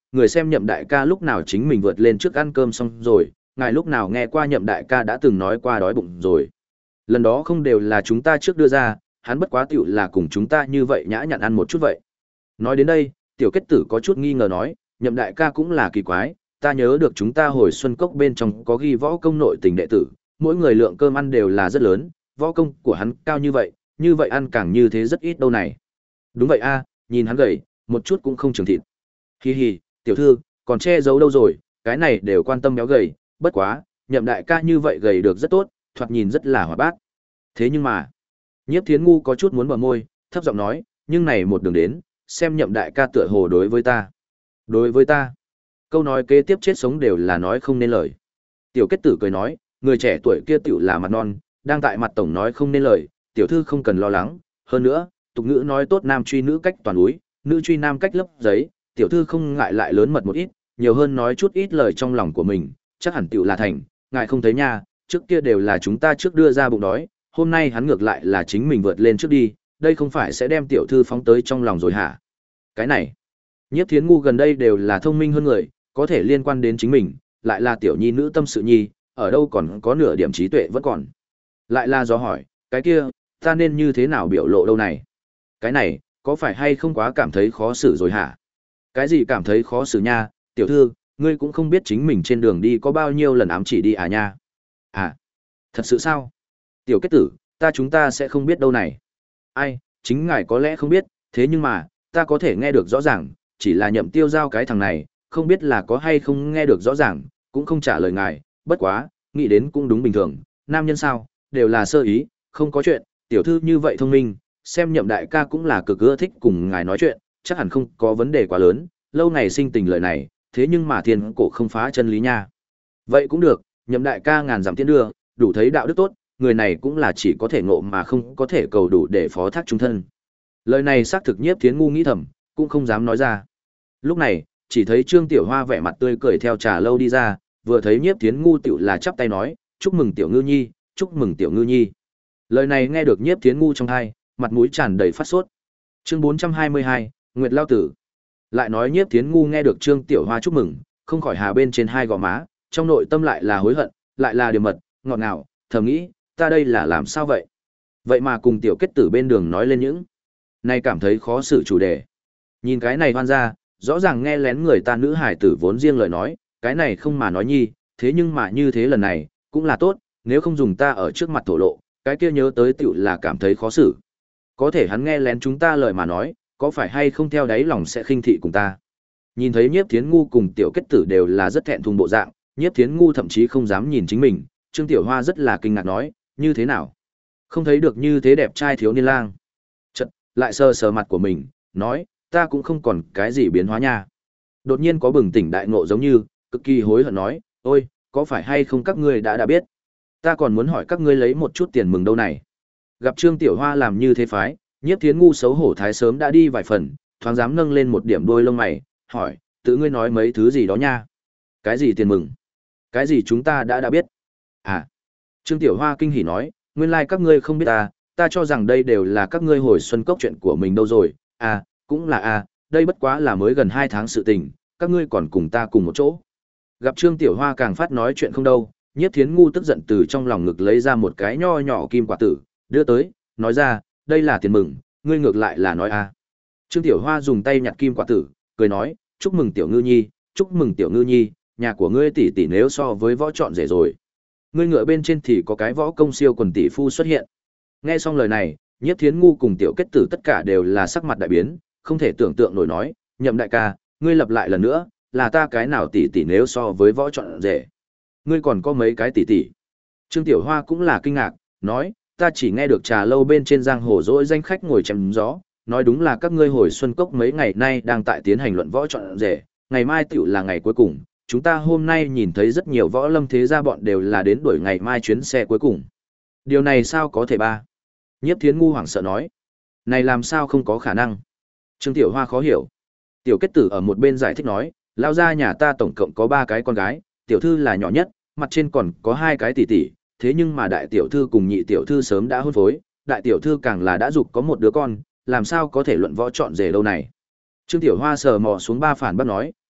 Speaker 1: người xem Nhậm đại ca lúc nào chính mình vượt lên trước ăn cơm xong rồi, ngài lúc nào nghe qua Nhậm đại ca đã từng nói qua đói bụng rồi. Lần đó không đều là chúng ta trước đưa ra, hắn bất quá tiểu là cùng chúng ta như vậy nhã nhặn ăn một chút vậy. Nói đến đây, tiểu kết tử có chút nghi ngờ nói, Nhậm đại ca cũng là kỳ quái, ta nhớ được chúng ta hồi xuân cốc bên trong có ghi võ công nội tình đệ tử, mỗi người lượng cơm ăn đều là rất lớn, võ công của hắn cao như vậy, như vậy ăn càng như thế rất ít đâu này. Đúng vậy a, nhìn hắn gầy, một chút cũng không trưởng thịt. Hi hi, tiểu thư, còn che giấu đâu rồi, cái này đều quan tâm béo gầy, bất quá, Nhậm đại ca như vậy gầy được rất tốt, thoạt nhìn rất là hoạt bát. Thế nhưng mà, Nhiếp Thiến Ngu có chút muốn bờ môi, thấp giọng nói, nhưng này một đường đến, xem Nhậm đại ca tựa hồ đối với ta. Đối với ta. Câu nói kế tiếp chết sống đều là nói không nên lời. Tiểu kết tử cười nói, người trẻ tuổi kia tiểu là mặt non, đang tại mặt tổng nói không nên lời, tiểu thư không cần lo lắng, hơn nữa, tục ngữ nói tốt nam truy nữ cách toàn núi, nữ truy nam cách lấp giấy, tiểu thư không ngại lại lớn mật một ít, nhiều hơn nói chút ít lời trong lòng của mình, chắc hẳn tiểu là thành, ngài không thấy nha, trước kia đều là chúng ta trước đưa ra bụng đói, hôm nay hắn ngược lại là chính mình vượt lên trước đi, đây không phải sẽ đem tiểu thư phóng tới trong lòng rồi hả? Cái này, Nhiếp Thiến Ngu gần đây đều là thông minh hơn người, có thể liên quan đến chính mình, lại là tiểu nhi nữ tâm sự nhi, ở đâu còn có nửa điểm trí tuệ vẫn còn. Lại là do hỏi, cái kia, ta nên như thế nào biểu lộ đâu này? Cái này, có phải hay không quá cảm thấy khó xử rồi hả? Cái gì cảm thấy khó xử nha, tiểu thư, ngươi cũng không biết chính mình trên đường đi có bao nhiêu lần ám chỉ đi à nha? À, thật sự sao? Tiểu kết tử, ta chúng ta sẽ không biết đâu này. Ai, chính ngài có lẽ không biết, thế nhưng mà, ta có thể nghe được rõ ràng, chỉ là Nhậm Tiêu Giao cái thằng này, không biết là có hay không nghe được rõ ràng, cũng không trả lời ngài, bất quá, nghĩ đến cũng đúng bình thường, nam nhân sao, đều là sơ ý, không có chuyện, tiểu thư như vậy thông minh, xem Nhậm đại ca cũng là cực ưa thích cùng ngài nói chuyện, chắc hẳn không có vấn đề quá lớn, lâu ngày sinh tình lời này, thế nhưng mà thiên cổ không phá chân lý nha. Vậy cũng được, Nhậm đại ca ngàn dặm tiến đưa, đủ thấy đạo đức tốt, người này cũng là chỉ có thể ngộ mà không có thể cầu đủ để phó thác trung thân. Lời này xác thực Nhiếp Thiến Ngu nghĩ thầm, cũng không dám nói ra. Lúc này, chỉ thấy Trương Tiểu Hoa vẻ mặt tươi cười theo trà lâu đi ra, vừa thấy Nhiếp Thiến Ngu tiểu là chắp tay nói, chúc mừng Tiểu Ngư Nhi, chúc mừng Tiểu Ngư Nhi. Lời này nghe được Nhiếp Thiến Ngu trong tai, mặt mũi tràn đầy phát sốt. Chương bốn trăm hai mươi hai, Nguyệt Lao Tử. Lại nói Nhiếp Thiến Ngu nghe được Trương Tiểu Hoa chúc mừng, không khỏi hà bên trên hai gò má, trong nội tâm lại là hối hận, lại là điều mật, ngọt ngào, thầm nghĩ, ta đây là làm sao vậy? Vậy mà cùng tiểu kết tử bên đường nói lên những này cảm thấy khó xử chủ đề. Nhìn cái này hoan ra, rõ ràng nghe lén người ta nữ hải tử vốn riêng lời nói, cái này không mà nói nhi, thế nhưng mà như thế lần này, cũng là tốt, nếu không dùng ta ở trước mặt thổ lộ, cái kia nhớ tới tiểu là cảm thấy khó xử. Có thể hắn nghe lén chúng ta lời mà nói, có phải hay không theo đáy lòng sẽ khinh thị cùng ta. Nhìn thấy Nhiếp Thiến Ngu cùng tiểu kết tử đều là rất thẹn thùng bộ dạng, Nhiếp Thiến Ngu thậm chí không dám nhìn chính mình, Trương Tiểu Hoa rất là kinh ngạc nói, như thế nào? Không thấy được như thế đẹp trai thiếu niên lang. Chật, lại sờ sờ mặt của mình, nói, ta cũng không còn cái gì biến hóa nha. Đột nhiên có bừng tỉnh đại ngộ giống như, cực kỳ hối hận nói, ôi, có phải hay không các ngươi đã đã biết? Ta còn muốn hỏi các ngươi lấy một chút tiền mừng đâu này. Gặp Trương Tiểu Hoa làm như thế phái, Nhiếp Thiến Ngu xấu hổ thái sớm đã đi vài phần, thoáng dám nâng lên một điểm đôi lông mày, hỏi, tự ngươi nói mấy thứ gì đó nha. Cái gì tiền mừng? Cái gì chúng ta đã đã biết? À, Trương Tiểu Hoa kinh hỉ nói, nguyên lai like các ngươi không biết ta, ta cho rằng đây đều là các ngươi hồi xuân cốc chuyện của mình đâu rồi, à, cũng là à, đây bất quá là mới gần hai tháng sự tình, các ngươi còn cùng ta cùng một chỗ. Gặp Trương Tiểu Hoa càng phát nói chuyện không đâu, Nhiếp Thiến Ngu tức giận từ trong lòng ngực lấy ra một cái nho nhỏ kim quả tử, đưa tới, nói ra, đây là tiền mừng, ngươi ngược lại là nói à. Trương Tiểu Hoa dùng tay nhặt kim quả tử, cười nói, chúc mừng Tiểu Ngư Nhi, chúc mừng Tiểu Ngư Nhi, nhà của ngươi tỷ tỷ nếu so với võ trọn rể rồi. Ngươi ngựa bên trên thì có cái võ công siêu quần tỷ phu xuất hiện. Nghe xong lời này, Nhiếp Thiến Ngu cùng tiểu kết tử tất cả đều là sắc mặt đại biến, không thể tưởng tượng nổi nói, Nhậm đại ca, ngươi lặp lại lần nữa, là ta cái nào tỷ tỷ nếu so với võ trọn rể. Ngươi còn có mấy cái tỷ tỷ. Trương Tiểu Hoa cũng là kinh ngạc, nói, ta chỉ nghe được trà lâu bên trên giang hồ dỗi danh khách ngồi chém gió, nói đúng là các ngươi hồi xuân cốc mấy ngày nay đang tại tiến hành luận võ trọn rể, ngày mai tựu là ngày cuối cùng. Chúng ta hôm nay nhìn thấy rất nhiều võ lâm thế gia bọn đều là đến đuổi ngày mai chuyến xe cuối cùng. Điều này sao có thể ba? Nhiếp Thiến Ngu hoảng sợ nói. Này làm sao không có khả năng? Trương Tiểu Hoa khó hiểu. Tiểu kết tử ở một bên giải thích nói, lao ra nhà ta tổng cộng có ba cái con gái, tiểu thư là nhỏ nhất, mặt trên còn có hai cái tỷ tỷ, thế nhưng mà đại tiểu thư cùng nhị tiểu thư sớm đã hôn phối, đại tiểu thư càng là đã dục có một đứa con, làm sao có thể luận võ chọn rể đâu này. Trương Tiểu Hoa sờ mò xuống ba phản bác nói,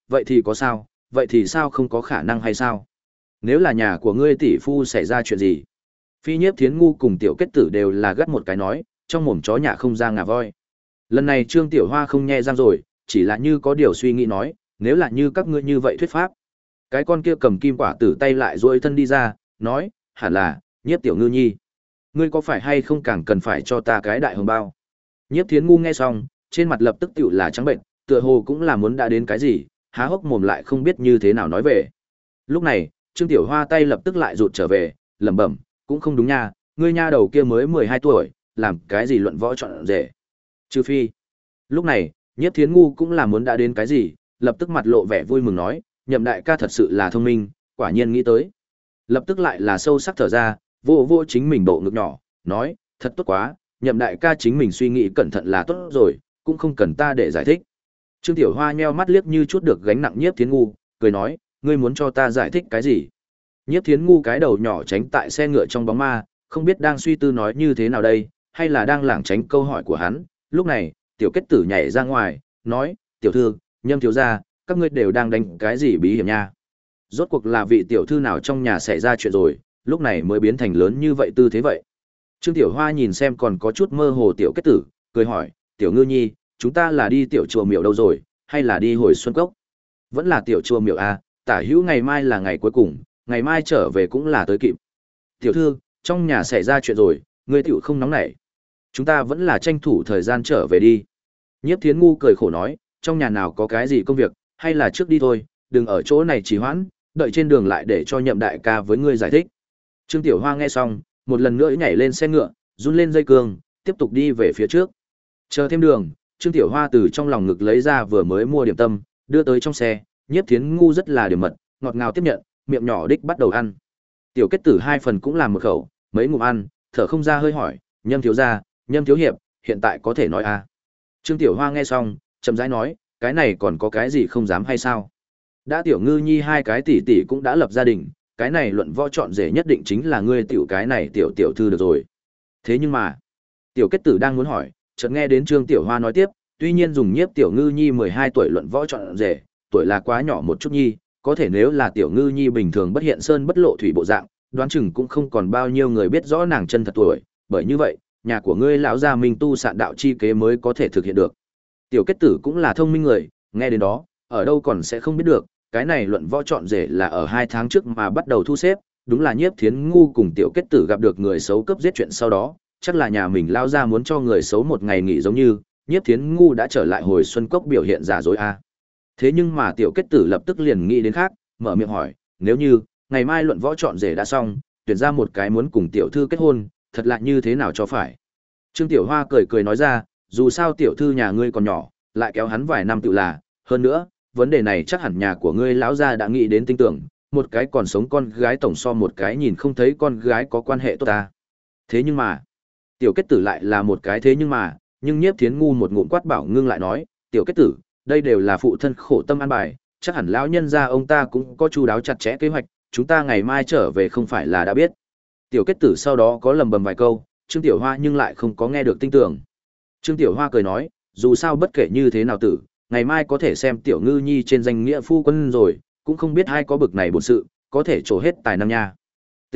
Speaker 1: vậy thì có sao, vậy thì sao không có khả năng hay sao? Nếu là nhà của ngươi tỷ phu xảy ra chuyện gì? Phi Nhiếp Thiến Ngu cùng Tiểu Kết Tử đều là gắt một cái nói, trong mồm chó nhà không ra ngà voi. Lần này Trương Tiểu Hoa không nhe răng rồi, chỉ là như có điều suy nghĩ nói, nếu là như các ngươi như vậy thuyết pháp. Cái con kia cầm kim quả tử tay lại duỗi thân đi ra, nói, hẳn là, Nhiếp Tiểu Ngư Nhi. Ngươi có phải hay không càng cần phải cho ta cái đại hồng bao? Nhiếp Thiến Ngu nghe xong, trên mặt lập tức tựu là trắng bệnh, tựa hồ cũng là muốn đã đến cái gì, há hốc mồm lại không biết như thế nào nói về. Lúc này, Trương Tiểu Hoa tay lập tức lại rụt trở về, lẩm bẩm, cũng không đúng nha, ngươi nha đầu kia mới mười hai tuổi, làm cái gì luận võ chọn rể. Trừ phi. Lúc này, Nhiếp Thiến Ngu cũng là muốn đã đến cái gì, lập tức mặt lộ vẻ vui mừng nói, Nhậm đại ca thật sự là thông minh, quả nhiên nghĩ tới. Lập tức lại là sâu sắc thở ra, vô vô chính mình bộ ngực nhỏ, nói, thật tốt quá, Nhậm đại ca chính mình suy nghĩ cẩn thận là tốt rồi, cũng không cần ta để giải thích. Trương Tiểu Hoa nheo mắt liếc như chút được gánh nặng Nhiếp Thiến Ngu, cười nói, ngươi muốn cho ta giải thích cái gì? Nhiếp Thiến Ngu cái đầu nhỏ tránh tại xe ngựa trong bóng ma, không biết đang suy tư nói như thế nào đây, hay là đang lảng tránh câu hỏi của hắn. Lúc này, Tiểu Kết Tử nhảy ra ngoài, nói, tiểu thư, Nhâm thiếu gia, các ngươi đều đang đánh cái gì bí hiểm nha? Rốt cuộc là vị tiểu thư nào trong nhà xảy ra chuyện rồi, lúc này mới biến thành lớn như vậy tư thế vậy. Trương Tiểu Hoa nhìn xem còn có chút mơ hồ Tiểu Kết Tử, cười hỏi, Tiểu Ngư Nhi, chúng ta là đi tiểu chùa miểu đâu rồi, hay là đi hồi xuân cốc? Vẫn là tiểu chùa miểu à, tả hữu ngày mai là ngày cuối cùng, ngày mai trở về cũng là tới kịp. Tiểu thư, trong nhà xảy ra chuyện rồi, ngươi tiểu không nóng nảy. Chúng ta vẫn là tranh thủ thời gian trở về đi. Nhiếp Thiến Ngu cười khổ nói, trong nhà nào có cái gì công việc, hay là trước đi thôi, đừng ở chỗ này trì hoãn, đợi trên đường lại để cho Nhậm đại ca với ngươi giải thích. Trương Tiểu Hoa nghe xong, một lần nữa nhảy lên xe ngựa, run lên dây cương, tiếp tục đi về phía trước. Chờ thêm đường, Trương Tiểu Hoa từ trong lòng ngực lấy ra vừa mới mua điểm tâm, đưa tới trong xe, Nhiếp Thiến Ngu rất là điểm mật, ngọt ngào tiếp nhận, miệng nhỏ đích bắt đầu ăn. Tiểu Kết Tử hai phần cũng làm một khẩu, mấy ngụm ăn, thở không ra hơi hỏi, Nhâm thiếu gia, Nhâm thiếu hiệp, hiện tại có thể nói a? À? Trương Tiểu Hoa nghe xong, chậm rãi nói, cái này còn có cái gì không dám hay sao? Đã Tiểu Ngư Nhi hai cái tỷ tỷ cũng đã lập gia đình, cái này luận võ chọn rể nhất định chính là ngươi tiểu cái này tiểu tiểu thư được rồi. Thế nhưng mà, Tiểu Kết Tử đang muốn hỏi, chợt nghe đến Trương Tiểu Hoa nói tiếp, tuy nhiên dùng Nhiếp Tiểu Ngư Nhi mười hai tuổi luận võ chọn rể, tuổi là quá nhỏ một chút nhi, có thể nếu là Tiểu Ngư Nhi bình thường bất hiện sơn bất lộ thủy bộ dạng, đoán chừng cũng không còn bao nhiêu người biết rõ nàng chân thật tuổi, bởi như vậy, nhà của ngươi lão gia Minh tu sạn đạo chi kế mới có thể thực hiện được. Tiểu Kết Tử cũng là thông minh người, nghe đến đó, ở đâu còn sẽ không biết được, cái này luận võ chọn rể là ở hai tháng trước mà bắt đầu thu xếp, đúng là Nhiếp Thiến Ngu cùng Tiểu Kết Tử gặp được người xấu cướp giết chuyện sau đó, chắc là nhà mình lão gia muốn cho người xấu một ngày nghỉ giống như, Nhiếp Thiến Ngu đã trở lại hồi xuân cốc biểu hiện giả dối a. Thế nhưng mà Tiểu Kết Tử lập tức liền nghĩ đến khác, mở miệng hỏi, nếu như ngày mai luận võ chọn rể đã xong, tuyển ra một cái muốn cùng tiểu thư kết hôn, thật là như thế nào cho phải. Trương Tiểu Hoa cười cười nói ra, dù sao tiểu thư nhà ngươi còn nhỏ, lại kéo hắn vài năm tự là, hơn nữa, vấn đề này chắc hẳn nhà của ngươi lão gia đã nghĩ đến tinh tưởng, một cái còn sống con gái tổng so một cái nhìn không thấy con gái có quan hệ tốt ta. Thế nhưng mà, Tiểu Kết Tử lại là một cái thế nhưng mà, nhưng Nhiếp Thiến Ngu một ngụm quát bảo ngưng lại nói, Tiểu Kết Tử, đây đều là phụ thân khổ tâm an bài, chắc hẳn lão nhân gia ông ta cũng có chu đáo chặt chẽ kế hoạch, chúng ta ngày mai trở về không phải là đã biết. Tiểu Kết Tử sau đó có lầm bầm vài câu, Trương Tiểu Hoa nhưng lại không có nghe được tinh tưởng. Trương Tiểu Hoa cười nói, dù sao bất kể như thế nào tử, ngày mai có thể xem Tiểu Ngư Nhi trên danh nghĩa phu quân rồi, cũng không biết ai có bực này bổn sự, có thể trổ hết tài năng nha. T.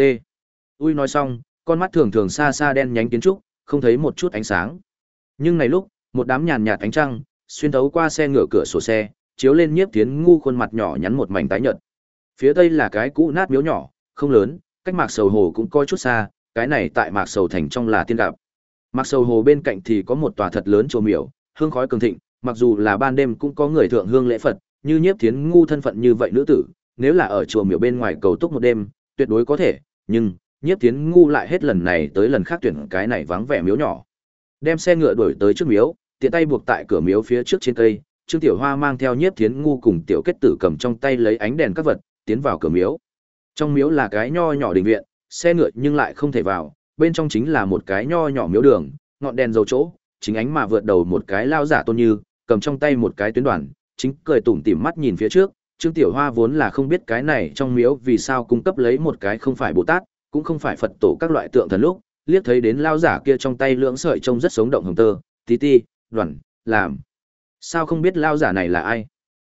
Speaker 1: Ui nói xong, con mắt thường thường xa xa đen nhánh kiến trúc, không thấy một chút ánh sáng. Nhưng này lúc, một đám nhàn nhạt ánh trăng, xuyên thấu qua xe ngựa cửa sổ xe, chiếu lên Nhiếp Thiến Ngu khuôn mặt nhỏ nhắn một mảnh tái nhợt. Phía tây là cái cũ nát miếu nhỏ, không lớn, cách Mạc Sầu Hồ cũng có chút xa, cái này tại Mạc Sầu thành trong là tiên gặp. Mạc Sầu Hồ bên cạnh thì có một tòa thật lớn chùa miếu, hương khói cường thịnh, mặc dù là ban đêm cũng có người thượng hương lễ Phật, như Nhiếp Thiến Ngu thân phận như vậy nữ tử, nếu là ở chùa miếu bên ngoài cầu túc một đêm, tuyệt đối có thể, nhưng Nhiếp Thiến Ngu lại hết lần này tới lần khác tuyển cái này vắng vẻ miếu nhỏ. Đem xe ngựa đuổi tới trước miếu, tiện tay buộc tại cửa miếu phía trước trên cây, Trương Tiểu Hoa mang theo Nhiếp Thiến Ngu cùng Tiểu Kết Tử cầm trong tay lấy ánh đèn các vật, tiến vào cửa miếu. Trong miếu là cái nho nhỏ đình viện, xe ngựa nhưng lại không thể vào, bên trong chính là một cái nho nhỏ miếu đường, ngọn đèn dầu chỗ, chính ánh mà vượt đầu một cái lao giả tôn như, cầm trong tay một cái tuyến đoàn, chính cười tủm tỉm mắt nhìn phía trước. Trương Tiểu Hoa vốn là không biết cái này trong miếu vì sao cung cấp lấy một cái không phải Bồ Tát, cũng không phải Phật tổ các loại tượng thần lúc, liếc thấy đến lao giả kia trong tay lưỡng sợi trông rất sống động hồng tơ, tí ti, đoàn, làm. Sao không biết lao giả này là ai?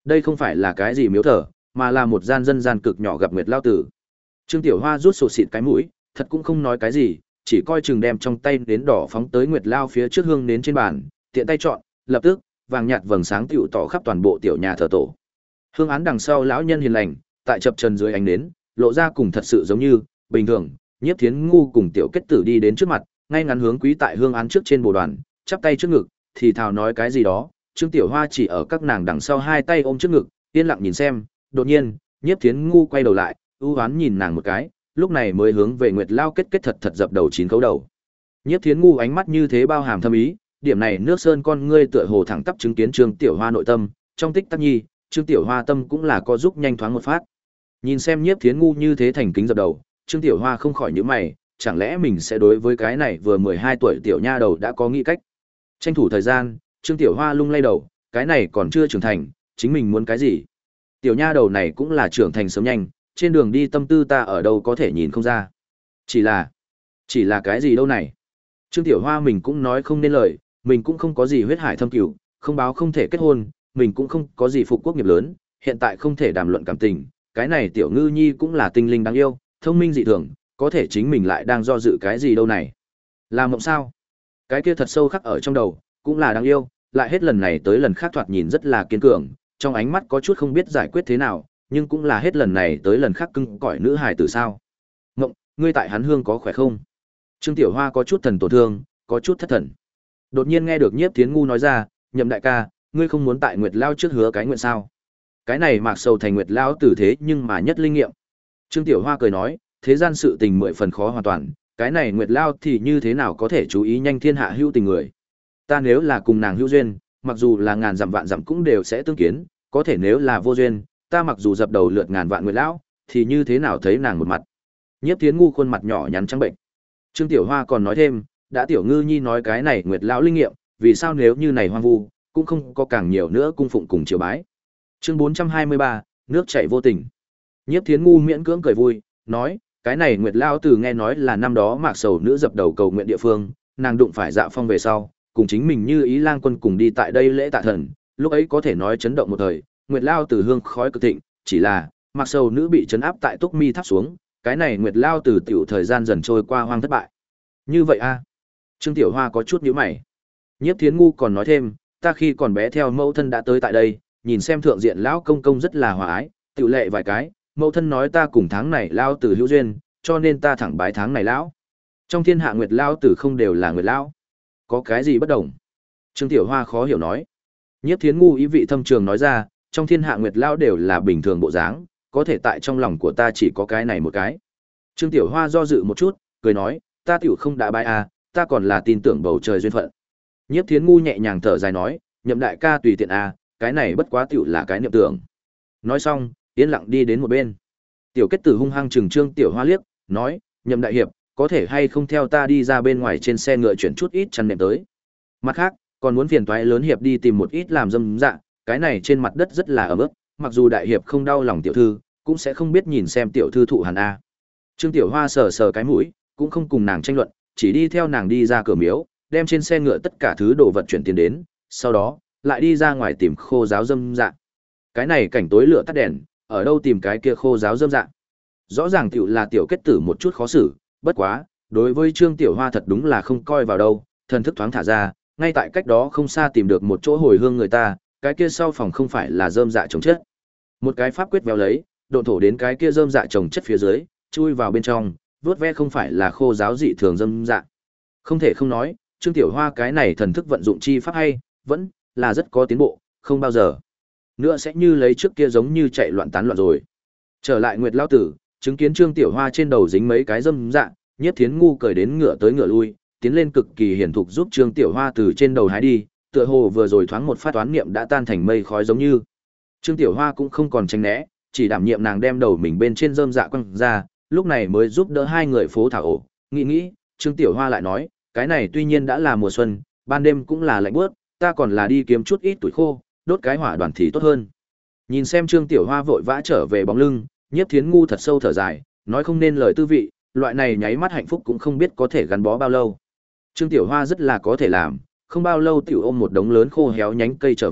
Speaker 1: Đây không phải là cái gì miếu thờ, mà là một gian dân gian cực nhỏ gặp Nguyệt Lao Tử. Trương Tiểu Hoa rút sụt xịt cái mũi, thật cũng không nói cái gì, chỉ coi chừng đem trong tay nến đỏ phóng tới Nguyệt Lao phía trước hương nến trên bàn, tiện tay chọn, lập tức, vàng nhạt vầng sáng tựu tỏ khắp toàn bộ tiểu nhà thờ tổ. Hương án đằng sau lão nhân hiền lành, tại chập trần dưới ánh nến, lộ ra cùng thật sự giống như bình thường. Nhiếp Thiến Ngu cùng Tiểu Kết Tử đi đến trước mặt, ngay ngắn hướng quý tại hương án trước trên bồ đoàn, chắp tay trước ngực, thì thào nói cái gì đó. Trương Tiểu Hoa chỉ ở các nàng đằng sau hai tay ôm trước ngực, yên lặng nhìn xem. Đột nhiên, Nhiếp Thiến Ngu quay đầu lại, ưu hoán nhìn nàng một cái, lúc này mới hướng về Nguyệt Lao kết kết thật thật dập đầu chín khấu đầu. Nhiếp Thiến Ngu ánh mắt như thế bao hàm thâm ý, điểm này nước sơn con ngươi tựa hồ thẳng tắp chứng kiến Trương Tiểu Hoa nội tâm, trong tích tắc nhi, Trương Tiểu Hoa tâm cũng là có giúp nhanh thoáng một phát. Nhìn xem Nhiếp Thiến Ngu như thế thành kính dập đầu, Trương Tiểu Hoa không khỏi nhíu mày, chẳng lẽ mình sẽ đối với cái này vừa mười hai tuổi tiểu nha đầu đã có nghĩ cách. Tranh thủ thời gian, Trương Tiểu Hoa lung lay đầu, cái này còn chưa trưởng thành, chính mình muốn cái gì? Tiểu nha đầu này cũng là trưởng thành sớm nhanh, trên đường đi tâm tư ta ở đâu có thể nhìn không ra. Chỉ là, chỉ là cái gì đâu này? Trương Tiểu Hoa mình cũng nói không nên lời, mình cũng không có gì huyết hải thâm cửu, không báo không thể kết hôn, mình cũng không có gì phục quốc nghiệp lớn, hiện tại không thể đàm luận cảm tình, cái này tiểu ngư nhi cũng là tinh linh đáng yêu, thông minh dị thường, có thể chính mình lại đang do dự cái gì đâu này. Làm mộng sao? Cái kia thật sâu khắc ở trong đầu, cũng là đáng yêu, lại hết lần này tới lần khác thoạt nhìn rất là kiên cường, trong ánh mắt có chút không biết giải quyết thế nào, nhưng cũng là hết lần này tới lần khác cưng cõi nữ hài tử sao. Mộng, ngươi tại hắn hương có khỏe không? Trương Tiểu Hoa có chút thần tổn thương, có chút thất thần. Đột nhiên nghe được Nhiếp Thiến Ngu nói ra, Nhậm đại ca, ngươi không muốn tại Nguyệt Lao trước hứa cái nguyện sao? Cái này Mạc Sầu thành Nguyệt Lao tử thế nhưng mà nhất linh nghiệm. Trương Tiểu Hoa cười nói, thế gian sự tình mười phần khó hoàn toàn, cái này Nguyệt Lao thì như thế nào có thể chú ý nhanh thiên hạ hữu tình người. Ta nếu là cùng nàng hữu duyên, mặc dù là ngàn dặm vạn dặm cũng đều sẽ tương kiến, có thể nếu là vô duyên, ta mặc dù dập đầu lượt ngàn vạn Nguyệt Lão, thì như thế nào thấy nàng một mặt. Nhiếp Thiến Ngu khuôn mặt nhỏ nhắn trắng bệnh. Trương Tiểu Hoa còn nói thêm, đã Tiểu Ngư Nhi nói cái này Nguyệt Lão linh nghiệm, vì sao nếu như này hoang vu, cũng không có càng nhiều nữa cung phụng cùng triều bái. Chương bốn trăm hai mươi ba, nước chảy vô tình. Nhiếp Thiến Ngu miễn cưỡng cười vui, nói, cái này Nguyệt Lão từ nghe nói là năm đó Mạc Sầu nữ dập đầu cầu nguyện địa phương, nàng đụng phải Dạ Phong về sau, cùng chính mình như ý lang quân cùng đi tại đây lễ tạ thần, lúc ấy có thể nói chấn động một thời, Nguyệt Lao từ hương khói cực thịnh, chỉ là Mạc Sầu nữ bị trấn áp tại Túc Mi tháp xuống, cái này Nguyệt Lao từ tiểu thời gian dần trôi qua hoang thất bại. Như vậy a? Trương Tiểu Hoa có chút nhíu mày. Nhiếp Thiến Ngu còn nói thêm, ta khi còn bé theo mẫu thân đã tới tại đây, nhìn xem thượng diện lão công công rất là hòa ái, tiểu lệ vài cái, mẫu thân nói ta cùng tháng này lao từ hữu duyên, cho nên ta thẳng bái tháng này lão. Trong thiên hạ Nguyệt Lao tử không đều là Nguyệt Lão, có cái gì bất đồng? Trương Tiểu Hoa khó hiểu nói. Nhiếp Thiến Ngu ý vị thâm trường nói ra, trong thiên hạ Nguyệt Lão đều là bình thường bộ dáng, có thể tại trong lòng của ta chỉ có cái này một cái. Trương Tiểu Hoa do dự một chút, cười nói, ta tiểu không đã bái à, ta còn là tin tưởng bầu trời duyên phận. Nhiếp Thiến Ngu nhẹ nhàng thở dài nói, Nhậm đại ca tùy tiện à, cái này bất quá tiểu là cái niệm tưởng. Nói xong, yên lặng đi đến một bên. Tiểu Kết Tử hung hăng trừng Trương Tiểu Hoa liếc, nói, Nhậm đại hiệp, có thể hay không theo ta đi ra bên ngoài trên xe ngựa chuyển chút ít chăn nệm tới. Mặt khác, còn muốn phiền toái lớn hiệp đi tìm một ít làm dâm dạ, cái này trên mặt đất rất là ẩm ướt, mặc dù đại hiệp không đau lòng tiểu thư, cũng sẽ không biết nhìn xem tiểu thư thụ hàn a. Trương Tiểu Hoa sờ sờ cái mũi, cũng không cùng nàng tranh luận, chỉ đi theo nàng đi ra cửa miếu, đem trên xe ngựa tất cả thứ đồ vật chuyển tiền đến, sau đó lại đi ra ngoài tìm khô giáo dâm dạ. Cái này cảnh tối lửa tắt đèn, ở đâu tìm cái kia khô giáo dâm dạ? Rõ ràng tiểu là Tiểu Kết Tử một chút khó xử, bất quá, đối với Trương Tiểu Hoa thật đúng là không coi vào đâu, thần thức thoáng thả ra, ngay tại cách đó không xa tìm được một chỗ hồi hương người ta, cái kia sau phòng không phải là rơm dạ trồng chất. Một cái pháp quyết véo lấy, độn thổ đến cái kia rơm dạ trồng chất phía dưới, chui vào bên trong, vuốt ve không phải là khô giáo dị thường rơm dạ. Không thể không nói, Trương Tiểu Hoa cái này thần thức vận dụng chi pháp hay, vẫn là rất có tiến bộ, không bao giờ nữa sẽ như lấy trước kia giống như chạy loạn tán loạn rồi. Trở lại Nguyệt Lão tử, chứng kiến Trương Tiểu Hoa trên đầu dính mấy cái rơm dạ, Nhiếp Thiến Ngu cười đến ngửa tới ngửa lui, tiến lên cực kỳ hiển thục giúp Trương Tiểu Hoa từ trên đầu hái đi, tựa hồ vừa rồi thoáng một phát toán niệm đã tan thành mây khói giống như. Trương Tiểu Hoa cũng không còn tránh né, chỉ đảm nhiệm nàng đem đầu mình bên trên rơm dạ quăng ra, lúc này mới giúp đỡ hai người phố thảo ổ. Nghĩ nghĩ, Trương Tiểu Hoa lại nói, cái này tuy nhiên đã là mùa xuân, ban đêm cũng là lạnh buốt, ta còn là đi kiếm chút ít tuổi khô, đốt cái hỏa đoàn thì tốt hơn. Nhìn xem Trương Tiểu Hoa vội vã trở về bóng lưng, Nhiếp Thiến Ngu thật sâu thở dài, nói không nên lời tư vị, loại này nháy mắt hạnh phúc cũng không biết có thể gắn bó bao lâu. Trương Tiểu Hoa rất là có thể làm, không bao lâu tiểu ôm một đống lớn khô héo nhánh cây trở về,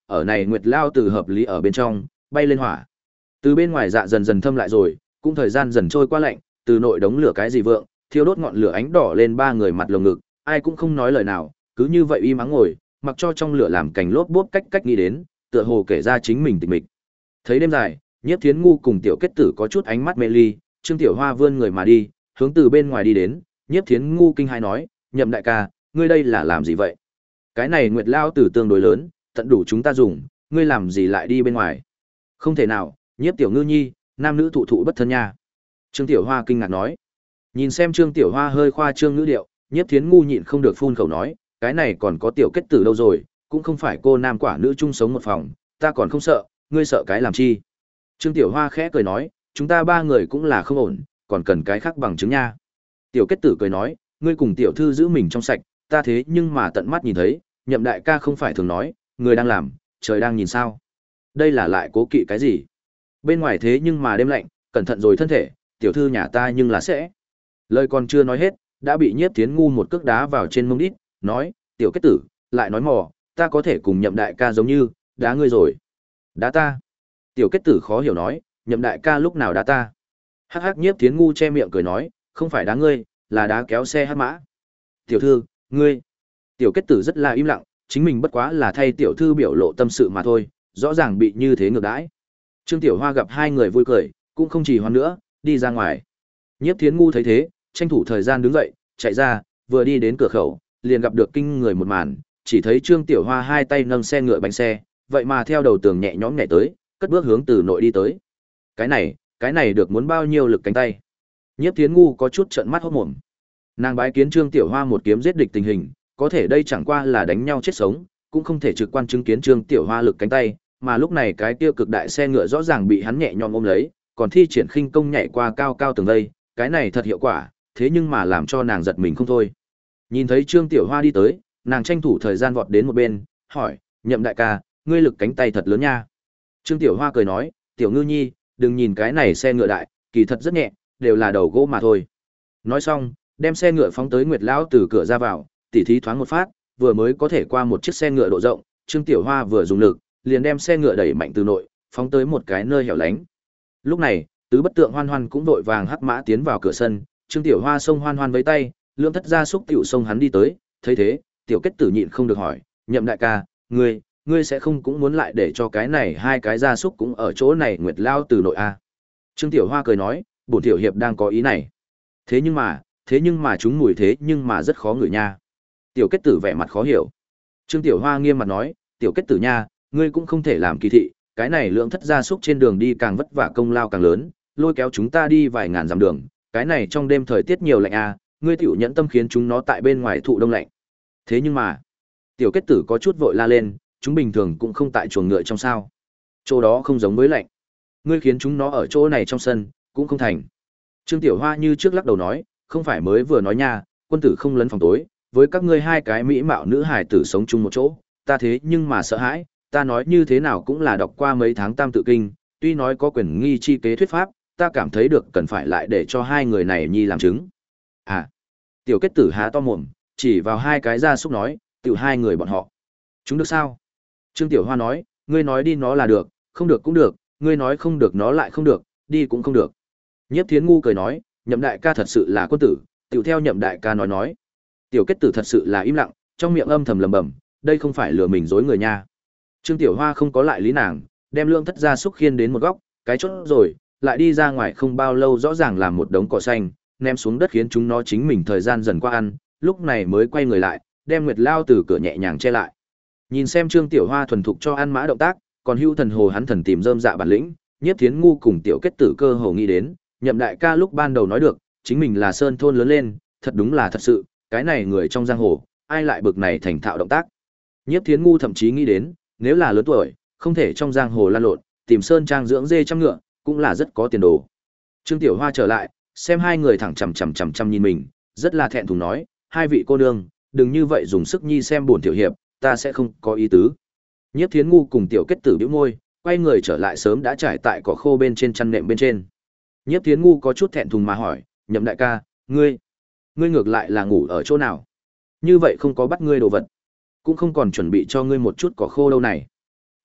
Speaker 1: ở này Nguyệt Lao từ hợp lý ở bên trong, bay lên hỏa. Từ bên ngoài dạ dần dần thâm lại rồi, cũng thời gian dần trôi qua lạnh, từ nội đống lửa cái gì vượng, thiêu đốt ngọn lửa ánh đỏ lên ba người mặt lồng ngực, ai cũng không nói lời nào, cứ như vậy im ắng ngồi, mặc cho trong lửa làm cành lốp bốp cách cách nghĩ đến, tựa hồ kể ra chính mình tịch mịch. Thấy đêm dài, Nhiếp Thiến Ngu cùng Tiểu Kết Tử có chút ánh mắt mê ly, Trương Tiểu Hoa vươn người mà đi, hướng từ bên ngoài đi đến, Nhiếp Thiến Ngu kinh hãi nói, "Nhậm đại ca, ngươi đây là làm gì vậy? Cái này Nguyệt Lao tử tương đối lớn, tận đủ chúng ta dùng, ngươi làm gì lại đi bên ngoài?" "Không thể nào, Nhiếp Tiểu Ngư Nhi, nam nữ thụ thụ bất thân nha." Trương Tiểu Hoa kinh ngạc nói. Nhìn xem Trương Tiểu Hoa hơi khoa trương ngữ điệu, Nhiếp Thiến Ngu nhịn không được phun khẩu nói, cái này còn có Tiểu Kết Tử đâu rồi, cũng không phải cô nam quả nữ chung sống một phòng, ta còn không sợ, ngươi sợ cái làm chi? Trương Tiểu Hoa khẽ cười nói, chúng ta ba người cũng là không ổn, còn cần cái khác bằng chứng nha. Tiểu Kết Tử cười nói, ngươi cùng tiểu thư giữ mình trong sạch, ta thế nhưng mà tận mắt nhìn thấy, Nhậm đại ca không phải thường nói, người đang làm, trời đang nhìn sao? Đây là lại cố kỵ cái gì? Bên ngoài thế nhưng mà đêm lạnh, cẩn thận rồi thân thể, tiểu thư nhà ta nhưng là sẽ. Lời còn chưa nói hết, đã bị Nhiếp Thiến Ngu một cước đá vào trên mông đít, nói, Tiểu Kết Tử, lại nói mò, ta có thể cùng Nhậm đại ca giống như, đá ngươi rồi. Đá ta? Tiểu Kết Tử khó hiểu nói, Nhậm đại ca lúc nào đá ta? Hắc hắc. Nhiếp Thiến Ngu che miệng cười nói, không phải đá ngươi, là đá kéo xe hắc mã. Tiểu thư, ngươi. Tiểu Kết Tử rất là im lặng, chính mình bất quá là thay tiểu thư biểu lộ tâm sự mà thôi, rõ ràng bị như thế ngược đãi. Trương Tiểu Hoa gặp hai người vui cười, cũng không trì hoãn nữa, đi ra ngoài. Nhiếp Thiến Ngu thấy thế, tranh thủ thời gian đứng dậy, chạy ra, vừa đi đến cửa khẩu, liền gặp được kinh người một màn, chỉ thấy Trương Tiểu Hoa hai tay nâng xe ngựa bánh xe, vậy mà theo đầu tường nhẹ nhõm nhảy tới, cất bước hướng từ nội đi tới. Cái này, cái này được muốn bao nhiêu lực cánh tay? Nhiếp Thiến Ngu có chút trợn mắt hốt mồm. Nàng bái kiến Trương Tiểu Hoa một kiếm giết địch tình hình, có thể đây chẳng qua là đánh nhau chết sống, cũng không thể trực quan chứng kiến Trương Tiểu Hoa lực cánh tay, mà lúc này cái kia cực đại xe ngựa rõ ràng bị hắn nhẹ nhõm ôm lấy, còn thi triển khinh công nhảy qua cao cao tường vây, cái này thật hiệu quả, thế nhưng mà làm cho nàng giật mình không thôi. Nhìn thấy Trương Tiểu Hoa đi tới, nàng tranh thủ thời gian vọt đến một bên, hỏi, Nhậm đại ca, ngươi lực cánh tay thật lớn nha. Trương Tiểu Hoa cười nói, Tiểu Ngư Nhi, đừng nhìn cái này xe ngựa đại, kỳ thật rất nhẹ, đều là đầu gỗ mà thôi. Nói xong, đem xe ngựa phóng tới Nguyệt Lão từ cửa ra vào, tỉ thí thoáng một phát, vừa mới có thể qua một chiếc xe ngựa độ rộng, Trương Tiểu Hoa vừa dùng lực, liền đem xe ngựa đẩy mạnh từ nội, phóng tới một cái nơi hẻo lánh. Lúc này, tứ bất tượng Hoan Hoan cũng vội vàng hắc mã tiến vào cửa sân, Trương Tiểu Hoa xông Hoan Hoan với tay, lưỡng thất gia súc tiểu xông hắn đi tới, thấy thế, Tiểu Kết Tử nhịn không được hỏi, Nhậm đại ca, ngươi, ngươi sẽ không cũng muốn lại để cho cái này hai cái gia súc cũng ở chỗ này Nguyệt Lao từ nội a? Trương Tiểu Hoa cười nói, bổn tiểu hiệp đang có ý này. Thế nhưng mà, thế nhưng mà chúng mùi thế nhưng mà rất khó ngửi nha. Tiểu Kết Tử vẻ mặt khó hiểu. Trương Tiểu Hoa nghiêm mặt nói, Tiểu Kết Tử nha, ngươi cũng không thể làm kỳ thị, cái này lượng thất gia súc trên đường đi càng vất vả công lao càng lớn, lôi kéo chúng ta đi vài ngàn dặm đường, cái này trong đêm thời tiết nhiều lạnh a, ngươi tiểu nhẫn tâm khiến chúng nó tại bên ngoài thụ đông lạnh. Thế nhưng mà, Tiểu Kết Tử có chút vội la lên, chúng bình thường cũng không tại chuồng ngựa trong sao? Chỗ đó không giống với lạnh. Ngươi khiến chúng nó ở chỗ này trong sân, cũng không thành. Trương Tiểu Hoa như trước lắc đầu nói, không phải mới vừa nói nha, quân tử không lấn phòng tối, với các ngươi hai cái mỹ mạo nữ hài tử sống chung một chỗ, ta thế nhưng mà sợ hãi, ta nói như thế nào cũng là đọc qua mấy tháng tam tự kinh, tuy nói có quyền nghi chi kế thuyết pháp, ta cảm thấy được cần phải lại để cho hai người này nhi làm chứng. À, Tiểu Kết Tử há to mồm, chỉ vào hai cái gia súc nói, tiểu hai người bọn họ. Chúng được sao? Trương Tiểu Hoa nói, ngươi nói đi nó là được, không được cũng được, ngươi nói không được nó lại không được, đi cũng không được. Nhiếp Thiến Ngu cười nói, Nhậm đại ca thật sự là quân tử, tiểu theo Nhậm đại ca nói nói. Tiểu Kết Tử thật sự là im lặng, trong miệng âm thầm lẩm bẩm, đây không phải lừa mình dối người nha. Trương Tiểu Hoa không có lại lý nàng, đem lượng thất gia súc khiên đến một góc, cái chốt rồi, lại đi ra ngoài không bao lâu rõ ràng làm một đống cỏ xanh, ném xuống đất khiến chúng nó chính mình thời gian dần qua ăn, lúc này mới quay người lại, đem Nguyệt Lao từ cửa nhẹ nhàng che lại. Nhìn xem Trương Tiểu Hoa thuần thục cho ăn mã động tác, còn hưu thần hồ hắn thần tìm rơm dạ bản lĩnh, Nhiếp Thiến Ngu cùng Tiểu Kết Tử cơ hồ nghĩ đến, Nhậm đại ca lúc ban đầu nói được, chính mình là sơn thôn lớn lên, thật đúng là thật sự, cái này người trong giang hồ, ai lại bực này thành thạo động tác. Nhiếp Thiến Ngu thậm chí nghĩ đến, nếu là lớn tuổi, không thể trong giang hồ lan lộn, tìm sơn trang dưỡng dê trăm ngựa, cũng là rất có tiền đồ. Trương Tiểu Hoa trở lại, xem hai người thẳng chằm chằm chằm chằm nhìn mình, rất là thẹn thùng nói, hai vị cô nương, đừng như vậy dùng sức nhi xem bổn tiểu hiệp, ta sẽ không có ý tứ. Nhiếp Thiến Ngu cùng Tiểu Kết Tử bĩu môi, quay người trở lại sớm đã trải tại cỏ khô bên trên chăn nệm bên trên. Nhiếp Thiến Ngu có chút thẹn thùng mà hỏi, Nhậm đại ca, ngươi, ngươi ngược lại là ngủ ở chỗ nào? Như vậy không có bắt ngươi đồ vật, cũng không còn chuẩn bị cho ngươi một chút cỏ khô đâu này.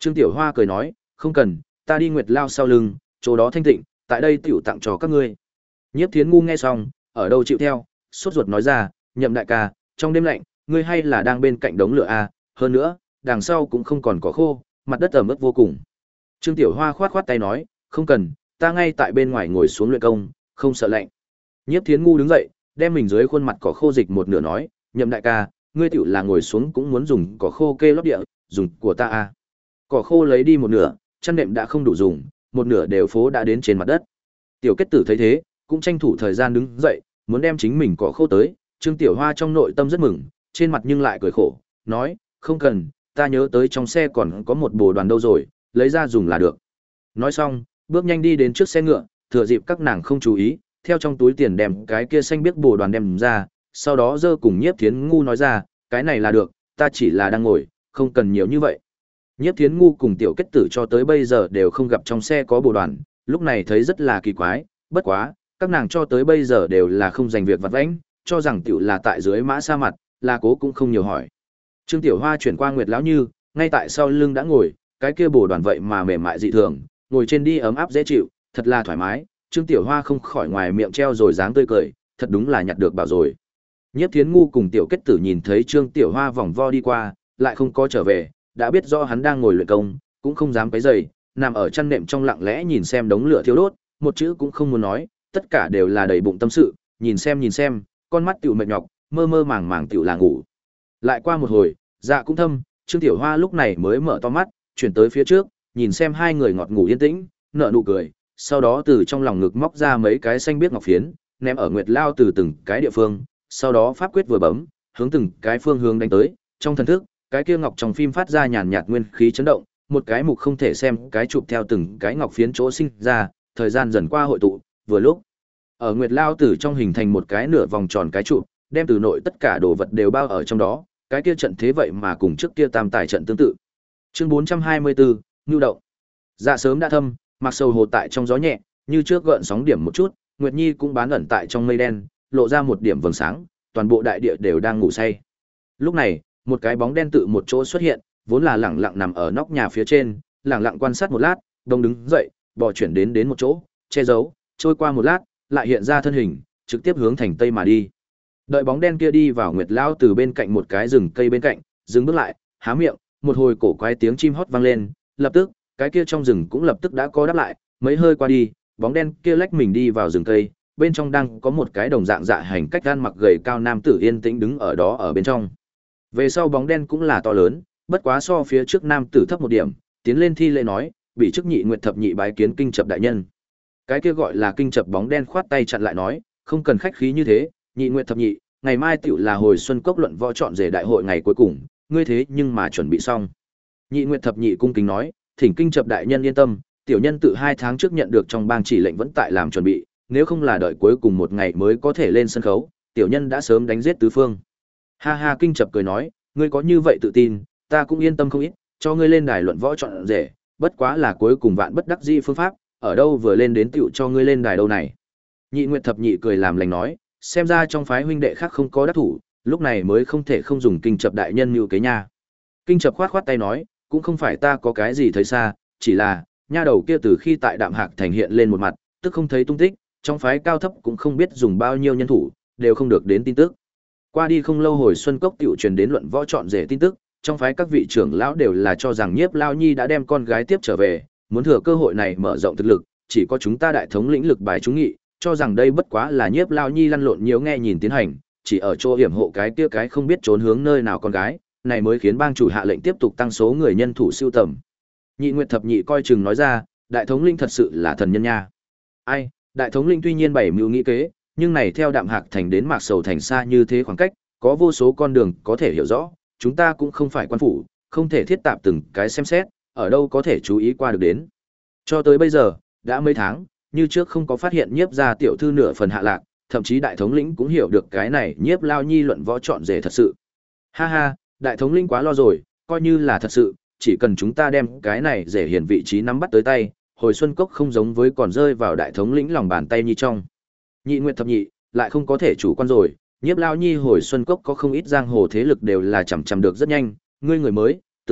Speaker 1: Trương Tiểu Hoa cười nói, không cần, ta đi Nguyệt Lao sau lưng, chỗ đó thanh tịnh, tại đây tiểu tặng cho các ngươi. Nhiếp Thiến Ngu nghe xong, ở đâu chịu theo, sốt ruột nói ra, Nhậm đại ca, trong đêm lạnh, ngươi hay là đang bên cạnh đống lửa a, hơn nữa, đằng sau cũng không còn có khô, mặt đất ẩm ướt vô cùng. Trương Tiểu Hoa khoát khoát tay nói, không cần, ta ngay tại bên ngoài ngồi xuống luyện công, không sợ lạnh. Nhiếp Thiến Ngu đứng dậy, đem mình dưới khuôn mặt cỏ khô dịch một nửa nói, Nhậm đại ca, ngươi tiểu là ngồi xuống cũng muốn dùng cỏ khô kê lót địa, dùng của ta a. Cỏ khô lấy đi một nửa, chăn đệm đã không đủ dùng, một nửa đều phố đã đến trên mặt đất. Tiểu Kết Tử thấy thế, cũng tranh thủ thời gian đứng dậy, muốn đem chính mình cỏ khô tới, Trương Tiểu Hoa trong nội tâm rất mừng, trên mặt nhưng lại cười khổ, nói, không cần, ta nhớ tới trong xe còn có một bồ đoàn đâu rồi, lấy ra dùng là được. Nói xong, bước nhanh đi đến trước xe ngựa, thừa dịp các nàng không chú ý, theo trong túi tiền đem cái kia xanh biếc bồ đoàn đem ra, sau đó dơ cùng Nhiếp Thiến Ngu nói ra, cái này là được, ta chỉ là đang ngồi, không cần nhiều như vậy. Nhiếp Thiến Ngu cùng Tiểu Kết Tử cho tới bây giờ đều không gặp trong xe có bồ đoàn, lúc này thấy rất là kỳ quái, bất quá, các nàng cho tới bây giờ đều là không dành việc vặt vãnh, cho rằng tiểu là tại dưới mã sa mặt, là cố cũng không nhiều hỏi. Trương Tiểu Hoa chuyển qua Nguyệt lão Như, ngay tại sau lưng đã ngồi, cái kia bồ đoàn vậy mà mềm mại dị thường, ngồi trên đi ấm áp dễ chịu, thật là thoải mái, Trương Tiểu Hoa không khỏi ngoài miệng treo rồi dáng tươi cười, thật đúng là nhặt được bảo rồi. Nhiếp Thiến Ngu cùng Tiểu Kết Tử nhìn thấy Trương Tiểu Hoa vòng vo đi qua, lại không có trở về, đã biết rõ hắn đang ngồi luyện công, cũng không dám quấy rầy, nằm ở chăn nệm trong lặng lẽ nhìn xem đống lửa thiêu đốt, một chữ cũng không muốn nói, tất cả đều là đầy bụng tâm sự, nhìn xem nhìn xem, con mắt tiểu mệt nhọc, mơ mơ màng màng tiểu là ngủ. Lại qua một hồi, dạ cũng thâm, Trương Tiểu Hoa lúc này mới mở to mắt, chuyển tới phía trước, nhìn xem hai người ngọt ngủ yên tĩnh, nở nụ cười, sau đó từ trong lòng ngực móc ra mấy cái xanh biếc ngọc phiến, ném ở Nguyệt Lao từ từng cái địa phương, sau đó pháp quyết vừa bấm, hướng từng cái phương hướng đánh tới, trong thần thức, cái kia ngọc trong phim phát ra nhàn nhạt nguyên khí chấn động, một cái mục không thể xem, cái chụp theo từng cái ngọc phiến chỗ sinh ra, thời gian dần qua hội tụ, vừa lúc ở Nguyệt Lao tử trong hình thành một cái nửa vòng tròn cái trụ, đem từ nội tất cả đồ vật đều bao ở trong đó, cái kia trận thế vậy mà cùng trước kia tam tài trận tương tự. Chương bốn trăm hai mươi bốn, Nưu động. Dạ sớm đã thâm, mặc sầu hồ tại trong gió nhẹ, như trước gợn sóng điểm một chút, Nguyệt Nhi cũng bán ẩn tại trong mây đen, lộ ra một điểm vầng sáng, toàn bộ đại địa đều đang ngủ say. Lúc này, một cái bóng đen tự một chỗ xuất hiện, vốn là lẳng lặng nằm ở nóc nhà phía trên, lẳng lặng quan sát một lát, đông đứng dậy, bò chuyển đến đến một chỗ, che giấu, trôi qua một lát, lại hiện ra thân hình, trực tiếp hướng thành tây mà đi. Đợi bóng đen kia đi vào Nguyệt Lao từ bên cạnh một cái rừng cây bên cạnh, dừng bước lại, há miệng, một hồi cổ quái tiếng chim hót vang lên, lập tức, cái kia trong rừng cũng lập tức đã có đáp lại, mấy hơi qua đi, bóng đen kia lách mình đi vào rừng cây, bên trong đang có một cái đồng dạng dạ hành cách gan mặc gầy cao nam tử yên tĩnh đứng ở đó ở bên trong. Về sau bóng đen cũng là to lớn, bất quá so phía trước nam tử thấp một điểm, tiến lên thi lễ nói, bị chức nhị nguyệt thập nhị bái kiến kinh chập đại nhân. Cái kia gọi là kinh chập bóng đen khoát tay chặn lại nói, không cần khách khí như thế, nhị nguyệt thập nhị, ngày mai tiểu là hồi xuân cốc luận võ chọn rể đại hội ngày cuối cùng, ngươi thế nhưng mà chuẩn bị xong. Nhị nguyệt thập nhị cung kính nói, thỉnh kinh chập đại nhân yên tâm, tiểu nhân tự hai tháng trước nhận được trong bang chỉ lệnh vẫn tại làm chuẩn bị, nếu không là đợi cuối cùng một ngày mới có thể lên sân khấu, tiểu nhân đã sớm đánh giết tứ phương. Ha ha, kinh chập cười nói, ngươi có như vậy tự tin, ta cũng yên tâm không ít, cho ngươi lên đài luận võ chọn rể, bất quá là cuối cùng vạn bất đắc dĩ phương pháp, ở đâu vừa lên đến tiểu cho ngươi lên đài đâu này. Nhị nguyệt thập nhị cười làm lành nói, xem ra trong phái huynh đệ khác không có đắc thủ, lúc này mới không thể không dùng kinh chập đại nhân mưu kế nha. Kinh chập khoát khoát tay nói, cũng không phải ta có cái gì thấy xa, chỉ là nha đầu kia từ khi tại Đạm Hạc thành hiện lên một mặt, tức không thấy tung tích, trong phái cao thấp cũng không biết dùng bao nhiêu nhân thủ, đều không được đến tin tức. Qua đi không lâu hồi xuân cốc tiểu truyền đến luận võ chọn rể tin tức, trong phái các vị trưởng lão đều là cho rằng Nhiếp Lao Nhi đã đem con gái tiếp trở về, muốn thừa cơ hội này mở rộng thực lực, chỉ có chúng ta đại thống lĩnh lực bài chúng nghị, cho rằng đây bất quá là Nhiếp Lao Nhi lăn lộn nhiều nghe nhìn tiến hành, chỉ ở chỗ hiểm hộ cái kia cái không biết trốn hướng nơi nào con gái, này mới khiến bang chủ hạ lệnh tiếp tục tăng số người nhân thủ siêu tầm. Nhị nguyệt thập nhị coi chừng nói ra, đại thống lĩnh thật sự là thần nhân nha. Ai, đại thống lĩnh tuy nhiên bảy mưu nghĩ kế, nhưng này theo Đạm Hạc thành đến Mạc Sầu thành xa như thế khoảng cách, có vô số con đường có thể hiểu rõ, chúng ta cũng không phải quan phủ, không thể thiết tạp từng cái xem xét, ở đâu có thể chú ý qua được đến. Cho tới bây giờ, đã mấy tháng, như trước không có phát hiện Nhiếp gia tiểu thư nửa phần hạ lạc, thậm chí đại thống lĩnh cũng hiểu được cái này Nhiếp Lao Nhi luận võ chọn rể thật sự. Ha ha, đại thống lĩnh quá lo rồi, coi như là thật sự, chỉ cần chúng ta đem cái này rể hiển vị trí nắm bắt tới tay, hồi xuân cốc không giống với còn rơi vào đại thống lĩnh lòng bàn tay như trong. Nhị nguyệt thập nhị, lại không có thể chủ quan rồi, Nhiếp Lao Nhi hồi xuân cốc có không ít giang hồ thế lực đều là chằm chằm được rất nhanh, ngươi người mới, tướng mạo,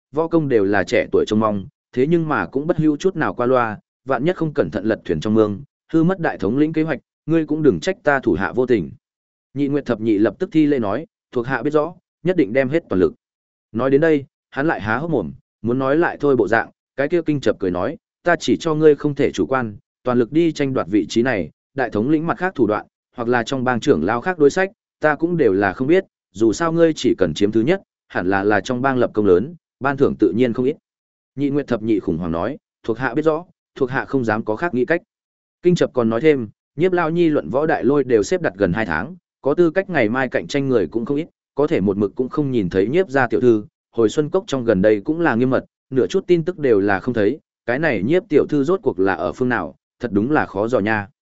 Speaker 1: võ công đều là trẻ tuổi trông mong, thế nhưng mà cũng bất hữu chút nào qua loa, vạn nhất không cẩn thận lật thuyền trong mương, hư mất đại thống lĩnh kế hoạch, ngươi cũng đừng trách ta thủ hạ vô tình. Nhị Nguyệt Thập Nhị lập tức thi lễ nói, thuộc hạ biết rõ, nhất định đem hết toàn lực. Nói đến đây, hắn lại há hốc mồm, muốn nói lại thôi bộ dạng, cái kia Kinh Chập cười nói, ta chỉ cho ngươi không thể chủ quan, toàn lực đi tranh đoạt vị trí này, đại thống lĩnh mặt khác thủ đoạn, hoặc là trong bang trưởng lao khác đối sách, ta cũng đều là không biết, dù sao ngươi chỉ cần chiếm thứ nhất, hẳn là là trong bang lập công lớn, ban thưởng tự nhiên không ít. Nhị Nguyệt Thập Nhị khủng hoảng nói, thuộc hạ biết rõ, thuộc hạ không dám có khác nghĩ cách. Kinh Chập còn nói thêm, Nhiếp Lao Nhi luận võ đại lôi đều xếp đặt gần hai tháng, có tư cách ngày mai cạnh tranh người cũng không ít, có thể một mực cũng không nhìn thấy Nhiếp gia tiểu thư, hồi xuân cốc trong gần đây cũng là nghiêm mật, nửa chút tin tức đều là không thấy, cái này Nhiếp tiểu thư rốt cuộc là ở phương nào, thật đúng là khó dò nha.